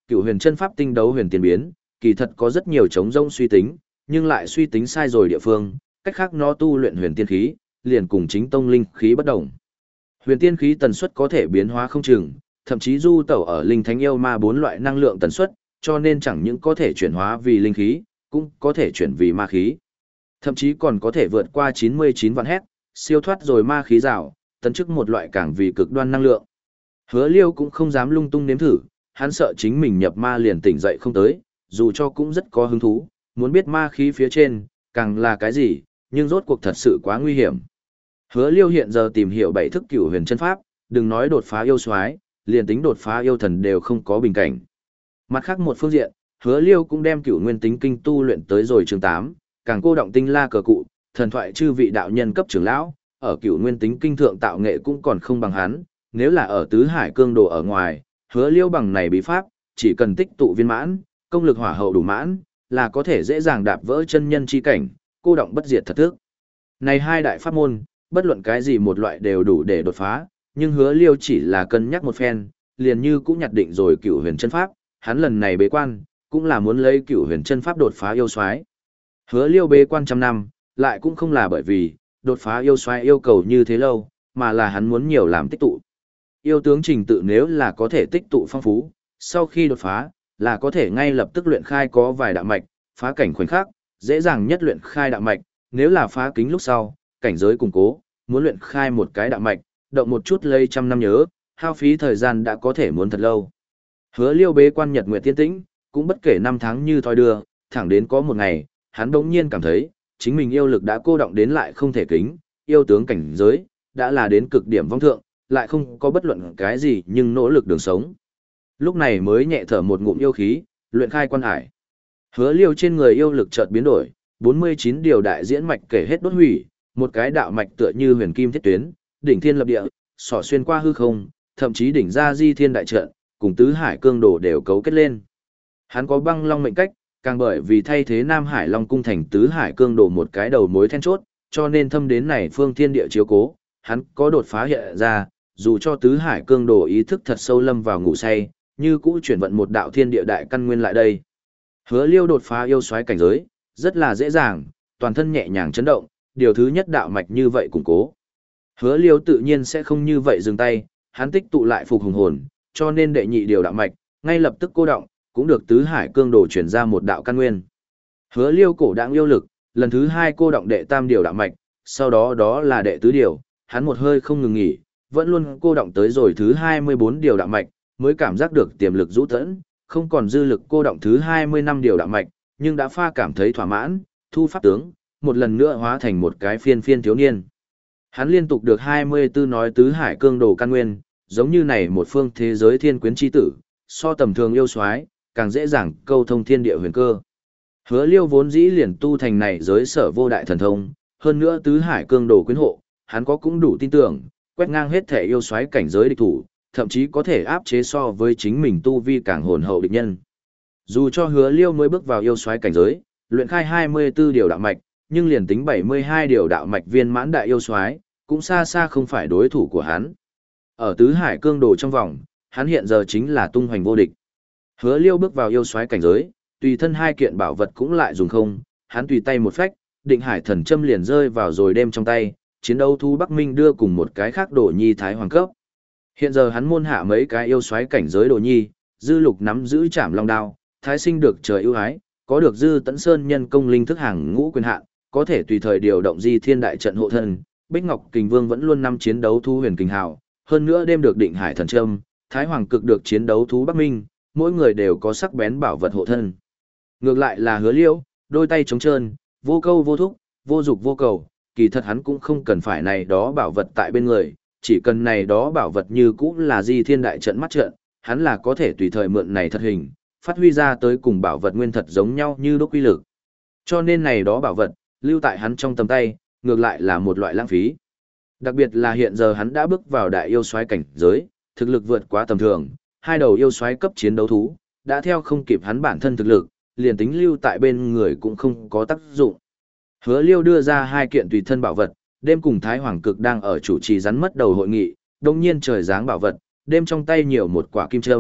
Cửu huyền chân pháp tinh đấu huyền tiên biến, kỳ thật có rất nhiều chống rông suy tính, nhưng lại suy tính sai rồi địa phương, cách khác nó tu luyện huyền tiên khí, liền cùng chính tông linh khí bất đồng. Huyền tiên khí tần suất có thể biến hóa không chừng, thậm chí du tẩu ở linh thánh yêu ma bốn loại năng lượng tần suất, cho nên chẳng những có thể chuyển hóa vì linh khí, cũng có thể chuyển vì ma khí. Thậm chí còn có thể vượt qua chín mươi chín vạn héc, siêu thoát rồi ma khí rào, tấn chức một loại càng vì cực đoan năng lượng. Hứa Liêu cũng không dám lung tung nếm thử, hắn sợ chính mình nhập ma liền tỉnh dậy không tới, dù cho cũng rất có hứng thú, muốn biết ma khí phía trên, càng là cái gì, nhưng rốt cuộc thật sự quá nguy hiểm. Hứa Liêu hiện giờ tìm hiểu bảy thức cửu huyền chân pháp, đừng nói đột phá yêu soái, liền tính đột phá yêu thần đều không có bình cảnh. Mặt khác một phương diện, Hứa Liêu cũng đem cửu nguyên tính kinh tu luyện tới rồi chương tám, càng cô động tinh la cờ cụ, thần thoại chư vị đạo nhân cấp trưởng lão, ở cửu nguyên tính kinh thượng tạo nghệ cũng còn không bằng hắn, nếu là ở tứ hải cương đồ ở ngoài, Hứa Liêu bằng này bí pháp, chỉ cần tích tụ viên mãn, công lực hỏa hậu đủ mãn, là có thể dễ dàng đạp vỡ chân nhân chi cảnh, cô động bất diệt thật thức. Này hai đại pháp môn, bất luận cái gì một loại đều đủ để đột phá, nhưng Hứa Liêu chỉ là cân nhắc một phen, liền như cũng nhặt định rồi cửu huyền chân pháp, hắn lần này bế quan, cũng là muốn lấy cửu huyền chân pháp đột phá yêu soái. Hứa Liêu bế quan trăm năm, lại cũng không là bởi vì đột phá yêu soái yêu cầu như thế lâu, mà là hắn muốn nhiều làm tích tụ. Yêu tướng trình tự nếu là có thể tích tụ phong phú, sau khi đột phá, là có thể ngay lập tức luyện khai có vài đạo mạch, phá cảnh khoảnh khắc, dễ dàng nhất luyện khai đạo mạch, nếu là phá kính lúc sau, cảnh giới củng cố, muốn luyện khai một cái đạo mạch, động một chút lây trăm năm nhớ, hao phí thời gian đã có thể muốn thật lâu. Hứa Liêu bế quan nhật nguyệt tiên tĩnh, cũng bất kể năm tháng như thoi đưa, thẳng đến có một ngày, hắn đống nhiên cảm thấy, chính mình yêu lực đã cô động đến lại không thể kính, yêu tướng cảnh giới, đã là đến cực điểm vong thượng, lại không có bất luận cái gì nhưng nỗ lực đường sống. Lúc này mới nhẹ thở một ngụm yêu khí, luyện khai quan hải. Hứa Liêu trên người yêu lực chợt biến đổi, bốn mươi chín điều đại diễn mạch kể hết đốt hủy, một cái đạo mạch tựa như huyền kim thiết tuyến, đỉnh thiên lập địa, xỏ xuyên qua hư không, thậm chí đỉnh ra di thiên đại trận, cùng tứ hải cương đồ đều cấu kết lên. Hắn có băng long mệnh cách, càng bởi vì thay thế Nam Hải Long cung thành tứ hải cương đồ một cái đầu mối then chốt, cho nên thâm đến này phương thiên địa chiếu cố, hắn có đột phá hiện ra, dù cho tứ hải cương đồ ý thức thật sâu lâm vào ngủ say, như cũ chuyển vận một đạo thiên địa đại căn nguyên lại đây. Hứa Liêu đột phá yêu soái cảnh giới, rất là dễ dàng, toàn thân nhẹ nhàng chấn động, điều thứ nhất đạo mạch như vậy củng cố. Hứa Liêu tự nhiên sẽ không như vậy dừng tay, hắn tích tụ lại phục hùng hồn, cho nên đệ nhị điều đạo mạch, ngay lập tức cô động, cũng được tứ hải cương đồ chuyển ra một đạo căn nguyên. Hứa Liêu cổ đãng yêu lực, lần thứ hai cô động đệ tam điều đạo mạch, sau đó đó là đệ tứ điều, hắn một hơi không ngừng nghỉ, vẫn luôn cô động tới rồi thứ hai mươi bốn điều đạo mạch, mới cảm giác được tiềm lực rũ tẫn, không còn dư lực cô động thứ hai mươi lăm điều đạo mạch, nhưng đã pha cảm thấy thỏa mãn, thu pháp tướng, một lần nữa hóa thành một cái phiên phiên thiếu niên. Hắn liên tục được hai mươi tư nói tứ hải cương đồ căn nguyên, giống như này một phương thế giới thiên quyến chi tử, so tầm thường yêu soái càng dễ dàng câu thông thiên địa huyền cơ. Hứa Liêu vốn dĩ liền tu thành này giới sở vô đại thần thông, hơn nữa tứ hải cương đồ quyến hộ, hắn có cũng đủ tin tưởng, quét ngang hết thể yêu soái cảnh giới địch thủ, thậm chí có thể áp chế so với chính mình tu vi càng hồn hậu địch nhân. Dù cho Hứa Liêu mới bước vào yêu soái cảnh giới, luyện khai hai mươi tư điều đạo mạch, nhưng liền tính bảy mươi hai điều đạo mạch viên mãn đại yêu soái, cũng xa xa không phải đối thủ của hắn. Ở tứ hải cương đồ trong vòng, hắn hiện giờ chính là tung hoành vô địch. Hứa Liêu bước vào yêu soái cảnh giới, tùy thân hai kiện bảo vật cũng lại dùng không, hắn tùy tay một phách, Định Hải Thần Châm liền rơi vào rồi đem trong tay, chiến đấu thú Bắc Minh đưa cùng một cái khác đồ nhi thái hoàng cấp. Hiện giờ hắn môn hạ mấy cái yêu soái cảnh giới đồ nhi, Dư Lục nắm giữ Trảm Long đao, Thái Sinh được trời ưu ái, có được Dư Tấn Sơn nhân công linh thức hàng ngũ quyền hạn, có thể tùy thời điều động Di Thiên đại trận hộ thân, Bích Ngọc Kình Vương vẫn luôn năm chiến đấu thú Huyền Kình Hào, hơn nữa đêm được Định Hải Thần Châm, Thái Hoàng cực được chiến đấu thú Bắc Minh, mỗi người đều có sắc bén bảo vật hộ thân. Ngược lại là Hứa Liêu, đôi tay trống trơn, vô câu vô thúc, vô dục vô cầu, kỳ thật hắn cũng không cần phải này đó bảo vật tại bên người, chỉ cần này đó bảo vật như cũ là Di Thiên đại trận mắt trận, hắn là có thể tùy thời mượn này thật hình, phát huy ra tới cùng bảo vật nguyên thật giống nhau như đúc quy lực. Cho nên này đó bảo vật, lưu tại hắn trong tầm tay, ngược lại là một loại lãng phí. Đặc biệt là hiện giờ hắn đã bước vào đại yêu soái cảnh giới, thực lực vượt quá tầm thường, hai đầu yêu soái cấp chiến đấu thú, đã theo không kịp hắn bản thân thực lực, liền tính lưu tại bên người cũng không có tác dụng. Hứa Liêu đưa ra hai kiện tùy thân bảo vật, đêm cùng Thái Hoàng cực đang ở chủ trì rắn mất đầu hội nghị, đồng nhiên trời giáng bảo vật, đêm trong tay nhiều một quả kim châm,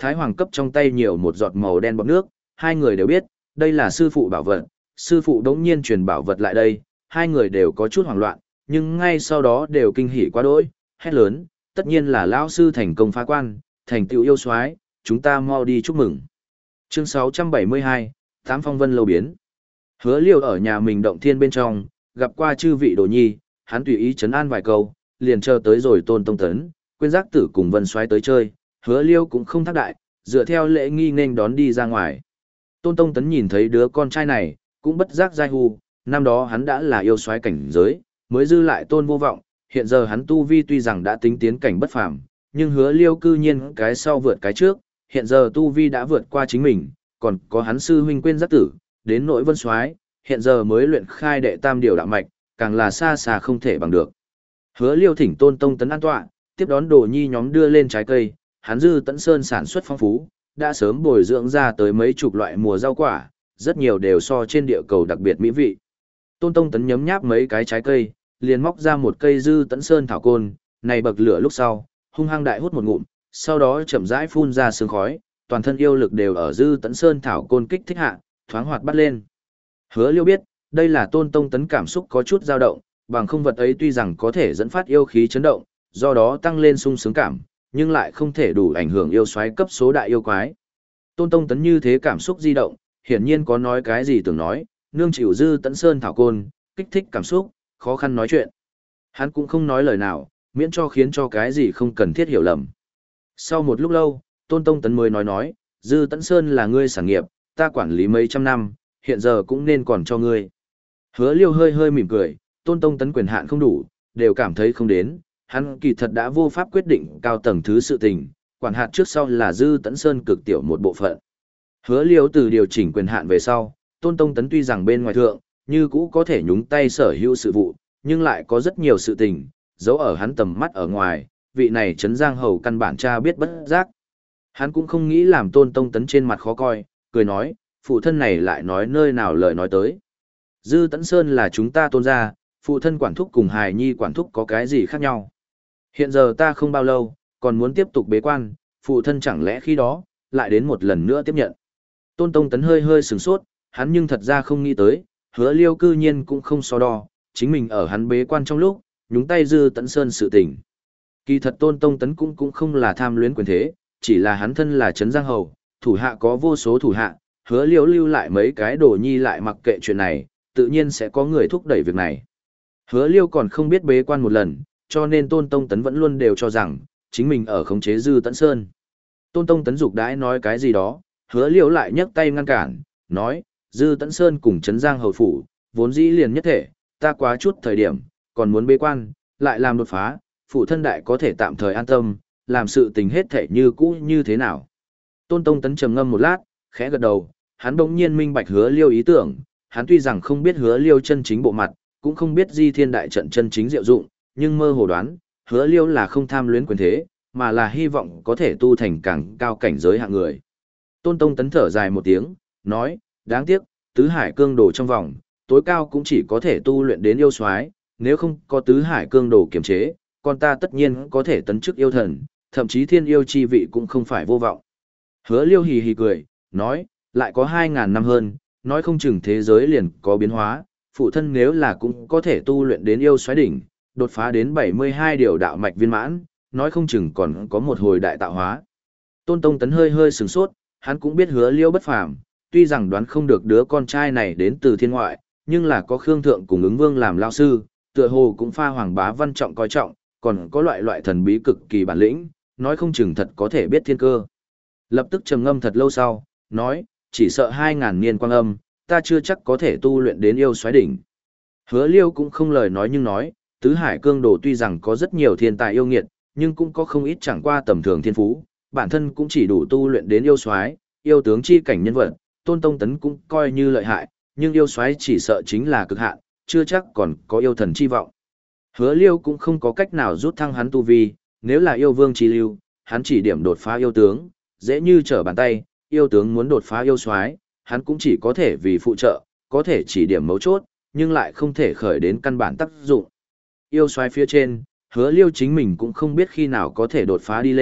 Thái Hoàng cấp trong tay nhiều một giọt màu đen bọt nước, hai người đều biết, đây là sư phụ bảo vật, sư phụ đống nhiên truyền bảo vật lại đây, hai người đều có chút hoảng loạn, nhưng ngay sau đó đều kinh hỉ quá đỗi, hét lớn, tất nhiên là lão sư thành công phá quan, thành tựu yêu soái, chúng ta mau đi chúc mừng. Chương sáu trăm bảy mươi hai, Tám Phong Vân Lâu biến. Hứa Liêu ở nhà mình động thiên bên trong, gặp qua chư vị đồ nhi, hắn tùy ý trấn an vài câu, liền chờ tới rồi Tôn Tông Tấn, quên giác tử cùng Vân Soái tới chơi, Hứa Liêu cũng không thác đại, dựa theo lễ nghi nên đón đi ra ngoài. Tôn Tông Tấn nhìn thấy đứa con trai này, cũng bất giác giai hu, năm đó hắn đã là yêu soái cảnh giới, mới dư lại Tôn Vô Vọng, hiện giờ hắn tu vi tuy rằng đã tính tiến cảnh bất phàm, nhưng Hứa Liêu cư nhiên cái sau vượt cái trước, hiện giờ tu vi đã vượt qua chính mình, còn có hắn sư huynh quên giác tử, đến nỗi Vân Soái, hiện giờ mới luyện khai đệ tam điều đạo mạch, càng là xa xa không thể bằng được. Hứa Liêu thỉnh Tôn Tông Tấn an tọa, tiếp đón đồ nhi nhóm đưa lên trái cây, hắn Dư Tẫn Sơn sản xuất phong phú, đã sớm bồi dưỡng ra tới mấy chục loại mùa rau quả, rất nhiều đều so trên địa cầu đặc biệt mỹ vị. Tôn Tông Tấn nhấm nháp mấy cái trái cây, liền móc ra một cây Dư Tẫn Sơn thảo côn, này bậc lửa lúc sau, hung hăng đại hút một ngụm, sau đó chậm rãi phun ra sương khói, toàn thân yêu lực đều ở Dư Tẫn Sơn thảo côn kích thích hạ, thoáng hoạt bắt lên. Hứa Liêu biết, đây là Tôn Tông Tấn cảm xúc có chút dao động, bằng không vật ấy tuy rằng có thể dẫn phát yêu khí chấn động, do đó tăng lên sung sướng cảm, nhưng lại không thể đủ ảnh hưởng yêu xoáy cấp số đại yêu quái. Tôn Tông Tấn như thế cảm xúc di động, hiển nhiên có nói cái gì tưởng nói, nương chịu Dư Tẫn Sơn thảo côn, kích thích cảm xúc, khó khăn nói chuyện. Hắn cũng không nói lời nào, miễn cho khiến cho cái gì không cần thiết hiểu lầm. Sau một lúc lâu, Tôn Tông Tấn mới nói nói, Dư Tẫn Sơn là ngươi sản nghiệp, ta quản lý mấy trăm năm, hiện giờ cũng nên còn cho ngươi. Hứa Liêu hơi hơi mỉm cười, Tôn Tông Tấn quyền hạn không đủ, đều cảm thấy không đến, hắn kỳ thật đã vô pháp quyết định cao tầng thứ sự tình, quản hạt trước sau là Dư Tẫn Sơn cực tiểu một bộ phận. Hứa Liêu từ điều chỉnh quyền hạn về sau, Tôn Tông Tấn tuy rằng bên ngoài thượng, như cũ có thể nhúng tay sở hữu sự vụ, nhưng lại có rất nhiều sự tình, giấu ở hắn tầm mắt ở ngoài, vị này Trấn Giang Hầu căn bản cha biết bất giác. Hắn cũng không nghĩ làm Tôn Tông Tấn trên mặt khó coi, cười nói, phụ thân này lại nói nơi nào lời nói tới. Dư Tẫn Sơn là chúng ta Tôn gia, phụ thân quản thúc cùng hài nhi quản thúc có cái gì khác nhau. Hiện giờ ta không bao lâu, còn muốn tiếp tục bế quan, phụ thân chẳng lẽ khi đó, lại đến một lần nữa tiếp nhận. Tôn Tông Tấn hơi hơi sửng sốt, hắn nhưng thật ra không nghĩ tới, Hứa Liêu cư nhiên cũng không so đo, chính mình ở hắn bế quan trong lúc, nhúng tay Dư Tẫn Sơn sự tình. Kỳ thật Tôn Tông Tấn cũng cũng không là tham luyến quyền thế, chỉ là hắn thân là Trấn Giang Hầu, thủ hạ có vô số thủ hạ, Hứa Liêu lưu lại mấy cái đồ nhi lại mặc kệ chuyện này, tự nhiên sẽ có người thúc đẩy việc này. Hứa Liêu còn không biết bế quan một lần, cho nên Tôn Tông Tấn vẫn luôn đều cho rằng, chính mình ở khống chế Dư Tẫn Sơn. Tôn Tông Tấn dục đãi nói cái gì đó, Hứa Liêu lại nhấc tay ngăn cản, nói, Dư Tẫn Sơn cùng Trấn Giang Hầu phủ, vốn dĩ liền nhất thể, ta quá chút thời điểm, còn muốn bế quan, lại làm đột phá, phụ thân đại có thể tạm thời an tâm, làm sự tình hết thể như cũ như thế nào. Tôn Tông Tấn trầm ngâm một lát, khẽ gật đầu, hắn bỗng nhiên minh bạch Hứa Liêu ý tưởng, hắn tuy rằng không biết Hứa Liêu chân chính bộ mặt, cũng không biết Di Thiên đại trận chân chính diệu dụng, nhưng mơ hồ đoán, Hứa Liêu là không tham luyến quyền thế, mà là hy vọng có thể tu thành càng cao cảnh giới hạng người. Tôn Tông Tấn thở dài một tiếng, nói, đáng tiếc, tứ hải cương đồ trong vòng, tối cao cũng chỉ có thể tu luyện đến yêu soái, nếu không có tứ hải cương đồ kiềm chế, con ta tất nhiên có thể tấn chức yêu thần, thậm chí thiên yêu chi vị cũng không phải vô vọng. Hứa Liêu hì hì cười, nói, lại có hai ngàn năm hơn, nói không chừng thế giới liền có biến hóa, phụ thân nếu là cũng có thể tu luyện đến yêu soái đỉnh, đột phá đến bảy mươi hai điều đạo mạch viên mãn, nói không chừng còn có một hồi đại tạo hóa. Tôn Tông Tấn hơi hơi sửng sốt, hắn cũng biết Hứa Liêu bất phàm, tuy rằng đoán không được đứa con trai này đến từ thiên ngoại, nhưng là có Khương Thượng cùng ứng vương làm lao sư, tựa hồ cũng pha Hoàng Bá Văn trọng coi trọng, còn có loại loại thần bí cực kỳ bản lĩnh, nói không chừng thật có thể biết thiên cơ. Lập tức trầm ngâm thật lâu sau, nói, chỉ sợ hai ngàn niên quang âm, ta chưa chắc có thể tu luyện đến yêu soái đỉnh. Hứa Liêu cũng không lời nói nhưng nói, tứ hải cương đồ tuy rằng có rất nhiều thiên tài yêu nghiệt, nhưng cũng có không ít chẳng qua tầm thường thiên phú, bản thân cũng chỉ đủ tu luyện đến yêu soái, yêu tướng chi cảnh nhân vật, Tôn Tông Tấn cũng coi như lợi hại, nhưng yêu soái chỉ sợ chính là cực hạn, chưa chắc còn có yêu thần chi vọng. Hứa Liêu cũng không có cách nào rút thăng hắn tu vi, nếu là yêu vương chi lưu, hắn chỉ điểm đột phá yêu tướng, dễ như trở bàn tay, yêu tướng muốn đột phá yêu soái, hắn cũng chỉ có thể vì phụ trợ, có thể chỉ điểm mấu chốt, nhưng lại không thể khởi đến căn bản tác dụng. Yêu soái phía trên, Hứa Liêu chính mình cũng không biết khi nào có thể đột phá đi lên,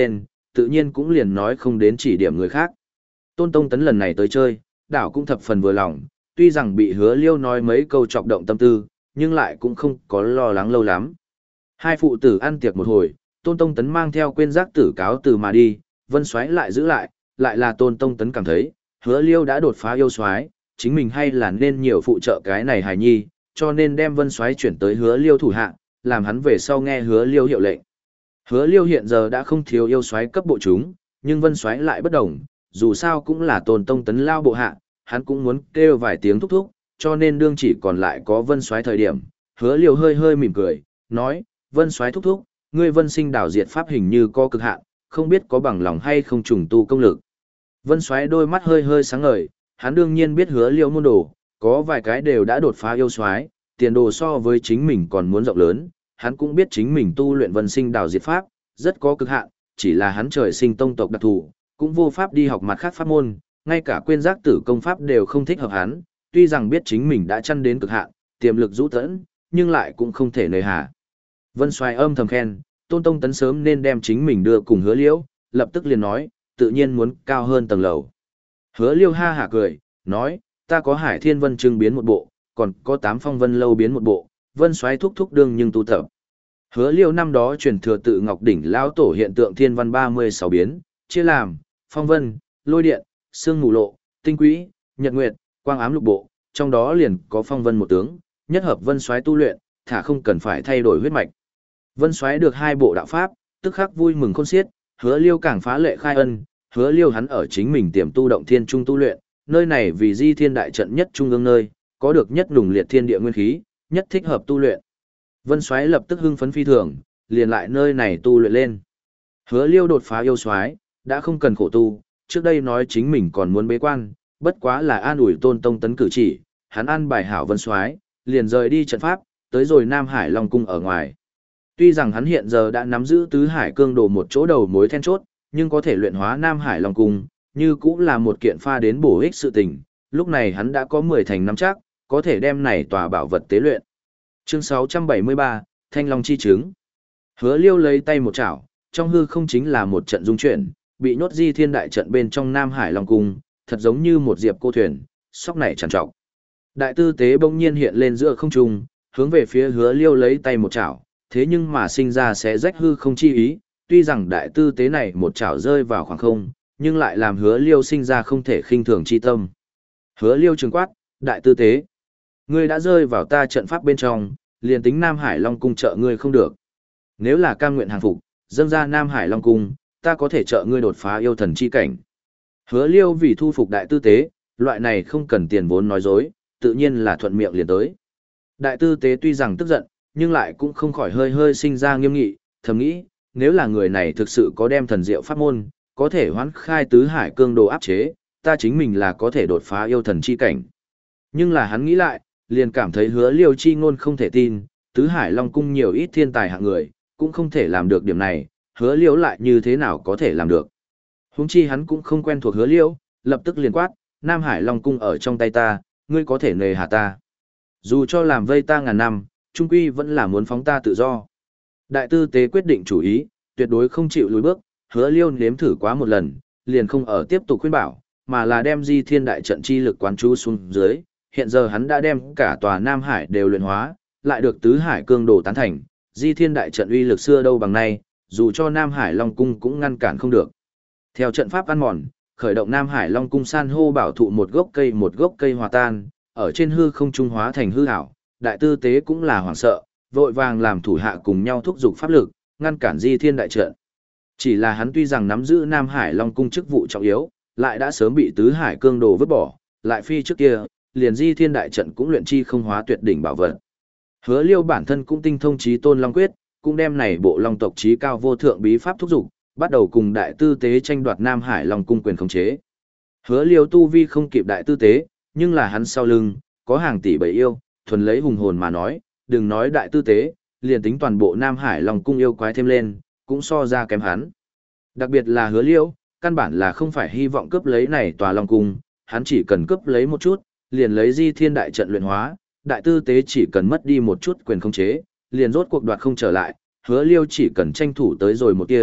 tự nhiên cũng liền nói không đến chỉ điểm người khác. Tôn Tông Tấn lần này tới chơi, đảo cũng thập phần vừa lòng, tuy rằng bị Hứa Liêu nói mấy câu chọc động tâm tư, nhưng lại cũng không có lo lắng lâu lắm. Hai phụ tử ăn tiệc một hồi, Tôn Tông Tấn mang theo quên giác tử cáo từ mà đi, Vân Soái lại giữ lại, lại là Tôn Tông Tấn cảm thấy, Hứa Liêu đã đột phá yêu soái, chính mình hay là nên nhiều phụ trợ cái này hài nhi, cho nên đem Vân Soái chuyển tới Hứa Liêu thủ hạ, làm hắn về sau nghe Hứa Liêu hiệu lệnh. Hứa Liêu hiện giờ đã không thiếu yêu soái cấp bộ chúng, nhưng Vân Soái lại bất đồng, dù sao cũng là Tôn Tông Tấn lao bộ hạ, hắn cũng muốn kêu vài tiếng thúc thúc, cho nên đương chỉ còn lại có Vân Soái thời điểm, Hứa Liêu hơi hơi mỉm cười, nói, Vân Soái thúc thúc, ngươi Vân Sinh đảo diệt pháp hình như có cực hạn, không biết có bằng lòng hay không trùng tu công lực. Vân Soái đôi mắt hơi hơi sáng ngời, hắn đương nhiên biết Hứa Liêu môn đồ, có vài cái đều đã đột phá yêu soái, tiền đồ so với chính mình còn muốn rộng lớn, hắn cũng biết chính mình tu luyện Vân Sinh đảo diệt pháp, rất có cực hạn, chỉ là hắn trời sinh tông tộc đặc thù, cũng vô pháp đi học mặt khác pháp môn, ngay cả quên giác tử công pháp đều không thích hợp hắn, tuy rằng biết chính mình đã chăn đến cực hạn, tiềm lực rũ tẫn, nhưng lại cũng không thể nơi hà. Vân Soái âm thầm khen, Tôn Tông Tấn sớm nên đem chính mình đưa cùng Hứa Liễu, lập tức liền nói, tự nhiên muốn cao hơn tầng lầu. Hứa Liêu ha hả cười, nói, ta có Hải Thiên Vân Trưng biến một bộ, còn có Tám Phong Vân Lâu biến một bộ, Vân Soái thúc thúc đương nhưng tu tập. Hứa Liêu năm đó truyền thừa tự Ngọc Đỉnh lão tổ hiện tượng thiên văn ba mươi sáu biến, chia làm Phong Vân, Lôi Điện, Sương Mù Lộ, Tinh Quỹ, Nhật Nguyệt, Quang Ám lục bộ, trong đó liền có Phong Vân một tướng, nhất hợp Vân Soái tu luyện, thả không cần phải thay đổi huyết mạch. Vân Soái được hai bộ đạo pháp, tức khắc vui mừng khôn xiết, Hứa Liêu càng phá lệ khai ân, Hứa Liêu hắn ở chính mình tiềm tu động thiên trung tu luyện, nơi này vì Di Thiên đại trận nhất trung ương nơi, có được nhất nùng liệt thiên địa nguyên khí, nhất thích hợp tu luyện. Vân Soái lập tức hưng phấn phi thường, liền lại nơi này tu luyện lên. Hứa Liêu đột phá yêu soái, đã không cần khổ tu, trước đây nói chính mình còn muốn bế quan, bất quá là an ủi Tôn Tông Tấn cử chỉ, hắn an bài hảo Vân Soái, liền rời đi trận pháp, tới rồi Nam Hải Long cung ở ngoài. Tuy rằng hắn hiện giờ đã nắm giữ tứ hải cương đồ một chỗ đầu mối then chốt, nhưng có thể luyện hóa Nam Hải Long cung, như cũng là một kiện pha đến bổ ích sự tình, lúc này hắn đã có mười thành nắm chắc, có thể đem này tòa bảo vật tế luyện. Chương sáu trăm bảy mươi ba, Thanh Long chi trứng. Hứa Liêu lấy tay một chảo, trong hư không chính là một trận dung chuyển, bị nhốt Di Thiên đại trận bên trong Nam Hải Long cung, thật giống như một diệp cô thuyền, sóc nảy tràn trọc. Đại tư tế bỗng nhiên hiện lên giữa không trung, hướng về phía Hứa Liêu lấy tay một chảo, thế nhưng mà sinh ra sẽ rách hư không chi ý, tuy rằng đại tư tế này một chảo rơi vào khoảng không, nhưng lại làm Hứa Liêu sinh ra không thể khinh thường chi tâm. Hứa Liêu trừng quát, đại tư tế, ngươi đã rơi vào ta trận pháp bên trong, liền tính Nam Hải Long cung trợ ngươi không được. Nếu là cam nguyện hàng phục, dâng ra Nam Hải Long cung, ta có thể trợ ngươi đột phá yêu thần chi cảnh. Hứa Liêu vì thu phục đại tư tế, loại này không cần tiền vốn nói dối, tự nhiên là thuận miệng liền tới. Đại tư tế tuy rằng tức giận, nhưng lại cũng không khỏi hơi hơi sinh ra nghiêm nghị, thầm nghĩ, nếu là người này thực sự có đem thần diệu pháp môn, có thể hoán khai tứ hải cương đồ áp chế, ta chính mình là có thể đột phá yêu thần chi cảnh. Nhưng là hắn nghĩ lại, liền cảm thấy Hứa Liêu chi ngôn không thể tin, tứ hải long cung nhiều ít thiên tài hạng người, cũng không thể làm được điểm này, Hứa Liêu lại như thế nào có thể làm được. Huống chi hắn cũng không quen thuộc Hứa Liêu, lập tức liền quát, Nam Hải Long cung ở trong tay ta, ngươi có thể nề hà ta. Dù cho làm vây ta ngàn năm, trung quy vẫn là muốn phóng ta tự do. Đại tư tế quyết định chủ ý, tuyệt đối không chịu lùi bước, Hứa Liêu nếm thử quá một lần, liền không ở tiếp tục khuyên bảo, mà là đem Di Thiên đại trận chi lực quán chú xuống dưới, hiện giờ hắn đã đem cả tòa Nam Hải đều luyện hóa, lại được tứ hải cương đồ tán thành, Di Thiên đại trận uy lực xưa đâu bằng nay, dù cho Nam Hải Long cung cũng ngăn cản không được. Theo trận pháp ăn mòn, khởi động Nam Hải Long cung san hô bảo thụ một gốc cây một gốc cây hòa tan, ở trên hư không trung hóa thành hư ảo, đại tư tế cũng là hoảng sợ, vội vàng làm thủ hạ cùng nhau thúc giục pháp lực, ngăn cản Di Thiên đại trận. Chỉ là hắn tuy rằng nắm giữ Nam Hải Long cung chức vụ trọng yếu, lại đã sớm bị tứ hải cương đồ vứt bỏ, lại phi trước kia, liền Di Thiên đại trận cũng luyện chi không hóa tuyệt đỉnh bảo vật. Hứa Liêu bản thân cũng tinh thông chí tôn long quyết, cũng đem này bộ long tộc chí cao vô thượng bí pháp thúc giục, bắt đầu cùng đại tư tế tranh đoạt Nam Hải Long cung quyền khống chế. Hứa Liêu tu vi không kịp đại tư tế, nhưng là hắn sau lưng có hàng tỷ bầy yêu, thuần lấy hùng hồn mà nói, đừng nói đại tư tế, liền tính toàn bộ Nam Hải Long cung yêu quái thêm lên, cũng so ra kém hắn. Đặc biệt là Hứa Liêu, căn bản là không phải hy vọng cướp lấy này tòa Long cung, hắn chỉ cần cướp lấy một chút, liền lấy Di Thiên đại trận luyện hóa, đại tư tế chỉ cần mất đi một chút quyền khống chế, liền rốt cuộc đoạt không trở lại, Hứa Liêu chỉ cần tranh thủ tới rồi một kia,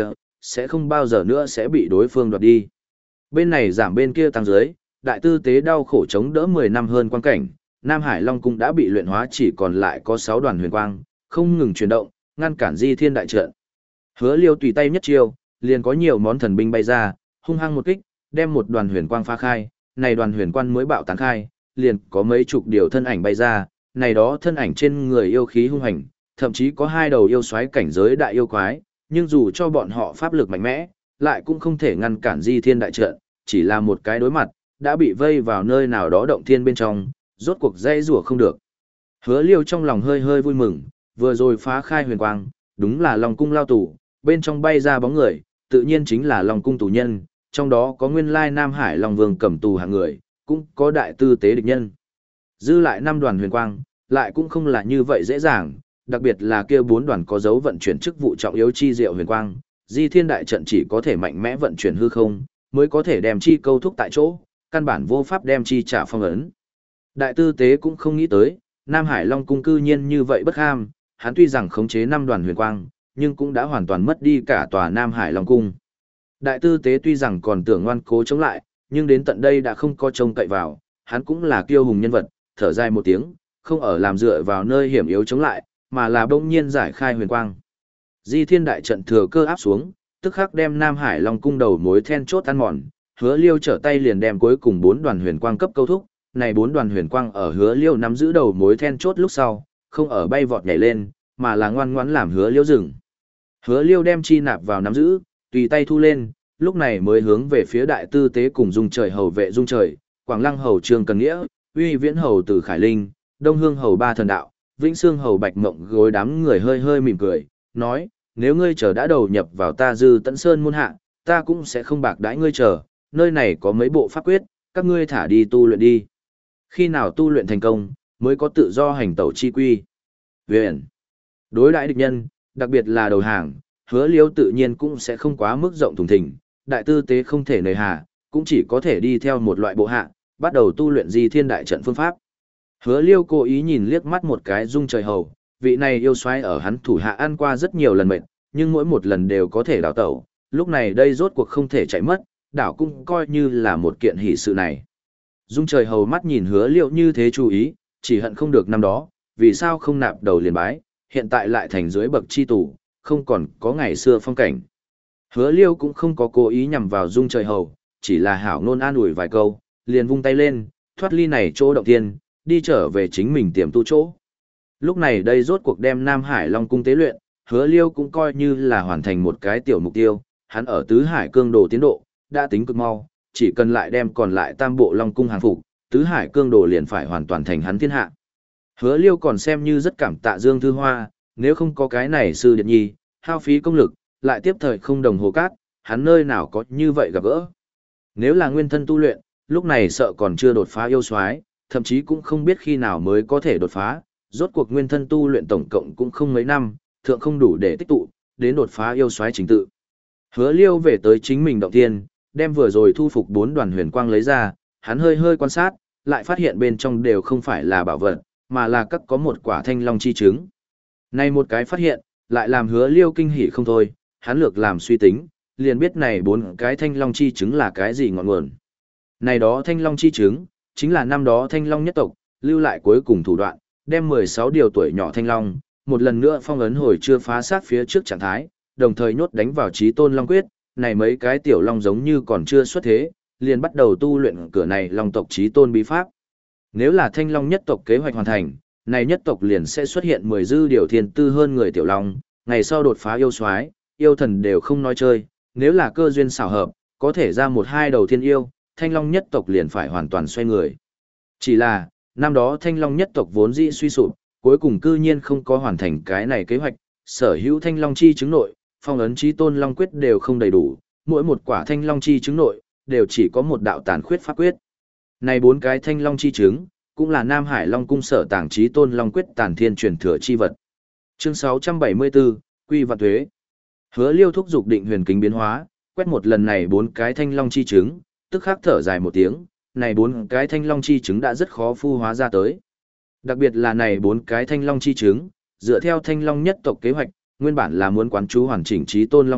sẽ không bao giờ nữa sẽ bị đối phương đoạt đi. Bên này giảm bên kia tăng dưới, đại tư tế đau khổ chống đỡ mười năm hơn quan cảnh, Nam Hải Long cung đã bị luyện hóa chỉ còn lại có sáu đoàn huyền quang, không ngừng chuyển động, ngăn cản Di Thiên đại trận. Hứa Liêu tùy tay nhất chiêu, liền có nhiều món thần binh bay ra, hung hăng một kích, đem một đoàn huyền quang phá khai, này đoàn huyền quang mới bạo tán khai, liền có mấy chục điều thân ảnh bay ra, này đó thân ảnh trên người yêu khí hung hành, thậm chí có hai đầu yêu xoáy cảnh giới đại yêu quái, nhưng dù cho bọn họ pháp lực mạnh mẽ, lại cũng không thể ngăn cản Di Thiên đại trận, chỉ là một cái đối mặt, đã bị vây vào nơi nào đó động thiên bên trong, rốt cuộc dây rủa không được. Hứa Liêu trong lòng hơi hơi vui mừng, vừa rồi phá khai huyền quang, đúng là Long cung lao tù, bên trong bay ra bóng người, tự nhiên chính là Long cung tù nhân, trong đó có nguyên lai Nam Hải Long Vương cầm tù hạng người, cũng có đại tư tế địch nhân. Dư lại năm đoàn huyền quang, lại cũng không là như vậy dễ dàng, đặc biệt là kia bốn đoàn có dấu vận chuyển chức vụ trọng yếu chi diệu huyền quang, Di Thiên đại trận chỉ có thể mạnh mẽ vận chuyển hư không, mới có thể đem chi câu thúc tại chỗ, căn bản vô pháp đem chi trả phong ấn. Đại tư tế cũng không nghĩ tới, Nam Hải Long cung cư nhiên như vậy bất ham, hắn tuy rằng khống chế năm đoàn huyền quang, nhưng cũng đã hoàn toàn mất đi cả tòa Nam Hải Long cung. Đại tư tế tuy rằng còn tưởng ngoan cố chống lại, nhưng đến tận đây đã không có trông cậy vào, hắn cũng là kiêu hùng nhân vật, thở dài một tiếng, không ở làm dựa vào nơi hiểm yếu chống lại, mà là bỗng nhiên giải khai huyền quang. Di Thiên đại trận thừa cơ áp xuống, tức khắc đem Nam Hải Long cung đầu mối then chốt ăn mòn, Hứa Liêu trở tay liền đem cuối cùng bốn đoàn huyền quang cấp câu thúc, này bốn đoàn huyền quang ở Hứa Liêu nắm giữ đầu mối then chốt lúc sau, không ở bay vọt nhảy lên, mà là ngoan ngoãn làm Hứa Liêu dừng. Hứa Liêu đem chi nạp vào nắm giữ, tùy tay thu lên, lúc này mới hướng về phía đại tư tế cùng Dung Trời hầu vệ Dung Trời, Quảng Lăng hầu Trương Cần Nghĩa, Uy Viễn hầu Từ Khải Linh, Đông Hương hầu Ba Thần Đạo, Vĩnh Xương hầu Bạch Mộng gối đám người hơi hơi mỉm cười, nói: "Nếu ngươi chờ đã đầu nhập vào ta Dư Tẫn Sơn môn hạ, ta cũng sẽ không bạc đãi ngươi chờ, nơi này có mấy bộ pháp quyết, các ngươi thả đi tu luyện đi. Khi nào tu luyện thành công, mới có tự do hành tẩu chi quy." Viện. Đối đãi địch nhân, đặc biệt là đầu hàng, Hứa Liêu tự nhiên cũng sẽ không quá mức rộng thùng thình, đại tư tế không thể nề hà, cũng chỉ có thể đi theo một loại bộ hạ, bắt đầu tu luyện Di Thiên đại trận phương pháp. Hứa Liêu cố ý nhìn liếc mắt một cái Dung Trời hầu, vị này yêu xoáy ở hắn thủ hạ ăn qua rất nhiều lần mệt, nhưng mỗi một lần đều có thể đào tẩu, lúc này đây rốt cuộc không thể chạy mất, đảo cũng coi như là một kiện hỷ sự này. Dung Trời hầu mắt nhìn Hứa Liêu như thế chú ý, chỉ hận không được năm đó, vì sao không nạp đầu liền bái, hiện tại lại thành dưới bậc chi tù, không còn có ngày xưa phong cảnh. Hứa Liêu cũng không có cố ý nhằm vào Dung Trời hầu, chỉ là hảo nôn an ủi vài câu, liền vung tay lên, thoát ly này chỗ động tiên, đi trở về chính mình tiềm tu chỗ. Lúc này đây rốt cuộc đem Nam Hải Long cung tế luyện, Hứa Liêu cũng coi như là hoàn thành một cái tiểu mục tiêu, hắn ở tứ hải cương đồ tiến độ, đã tính cực mau, chỉ cần lại đem còn lại tam bộ Long cung hàng phục, tứ hải cương đồ liền phải hoàn toàn thành hắn thiên hạ. Hứa Liêu còn xem như rất cảm tạ Dương Thư Hoa, nếu không có cái này sư điện nhi, hao phí công lực, lại tiếp thời không đồng hồ cát, hắn nơi nào có như vậy gặp gỡ. Nếu là nguyên thân tu luyện, lúc này sợ còn chưa đột phá yêu soái, thậm chí cũng không biết khi nào mới có thể đột phá, rốt cuộc nguyên thân tu luyện tổng cộng cũng không mấy năm, thượng không đủ để tích tụ, đến đột phá yêu soái chính tự. Hứa Liêu về tới chính mình động thiên, đem vừa rồi thu phục bốn đoàn huyền quang lấy ra, hắn hơi hơi quan sát, lại phát hiện bên trong đều không phải là bảo vật, mà là các có một quả thanh long chi trứng. Này một cái phát hiện, lại làm Hứa Liêu kinh hỉ không thôi, hắn lược làm suy tính, liền biết này bốn cái thanh long chi trứng là cái gì ngọn nguồn. Này đó thanh long chi trứng, chính là năm đó thanh long nhất tộc, lưu lại cuối cùng thủ đoạn, đem mười sáu điều tuổi nhỏ thanh long, một lần nữa phong ấn hồi chưa phá sát phía trước trạng thái, đồng thời nhốt đánh vào chí tôn long quyết, này mấy cái tiểu long giống như còn chưa xuất thế, liền bắt đầu tu luyện cửa này long tộc chí tôn bí pháp. Nếu là thanh long nhất tộc kế hoạch hoàn thành, này nhất tộc liền sẽ xuất hiện mười dư điều thiên tư hơn người tiểu long, ngày sau đột phá yêu soái, yêu thần đều không nói chơi, nếu là cơ duyên xảo hợp, có thể ra một hai đầu thiên yêu, thanh long nhất tộc liền phải hoàn toàn xoay người. Chỉ là, năm đó thanh long nhất tộc vốn dĩ suy sụp, cuối cùng cư nhiên không có hoàn thành cái này kế hoạch, sở hữu thanh long chi chứng nội, phong ấn chí tôn long quyết đều không đầy đủ, mỗi một quả thanh long chi chứng nội, đều chỉ có một đạo tàn khuyết pháp quyết. Này bốn cái thanh long chi chứng, cũng là Nam Hải Long cung sở tàng chí tôn long quyết tàn thiên truyền thừa chi vật. Chương sáu trăm bảy mươi bốn, Quy Vạn Thuế. Hứa Liêu thúc dục định huyền kính biến hóa, quét một lần này bốn cái thanh long chi chứng, tức khắc thở dài một tiếng, này bốn cái thanh long chi chứng đã rất khó phu hóa ra tới. Đặc biệt là này bốn cái thanh long chi chứng, dựa theo thanh long nhất tộc kế hoạch, nguyên bản là muốn quán chú hoàn chỉnh chí tôn long quyết,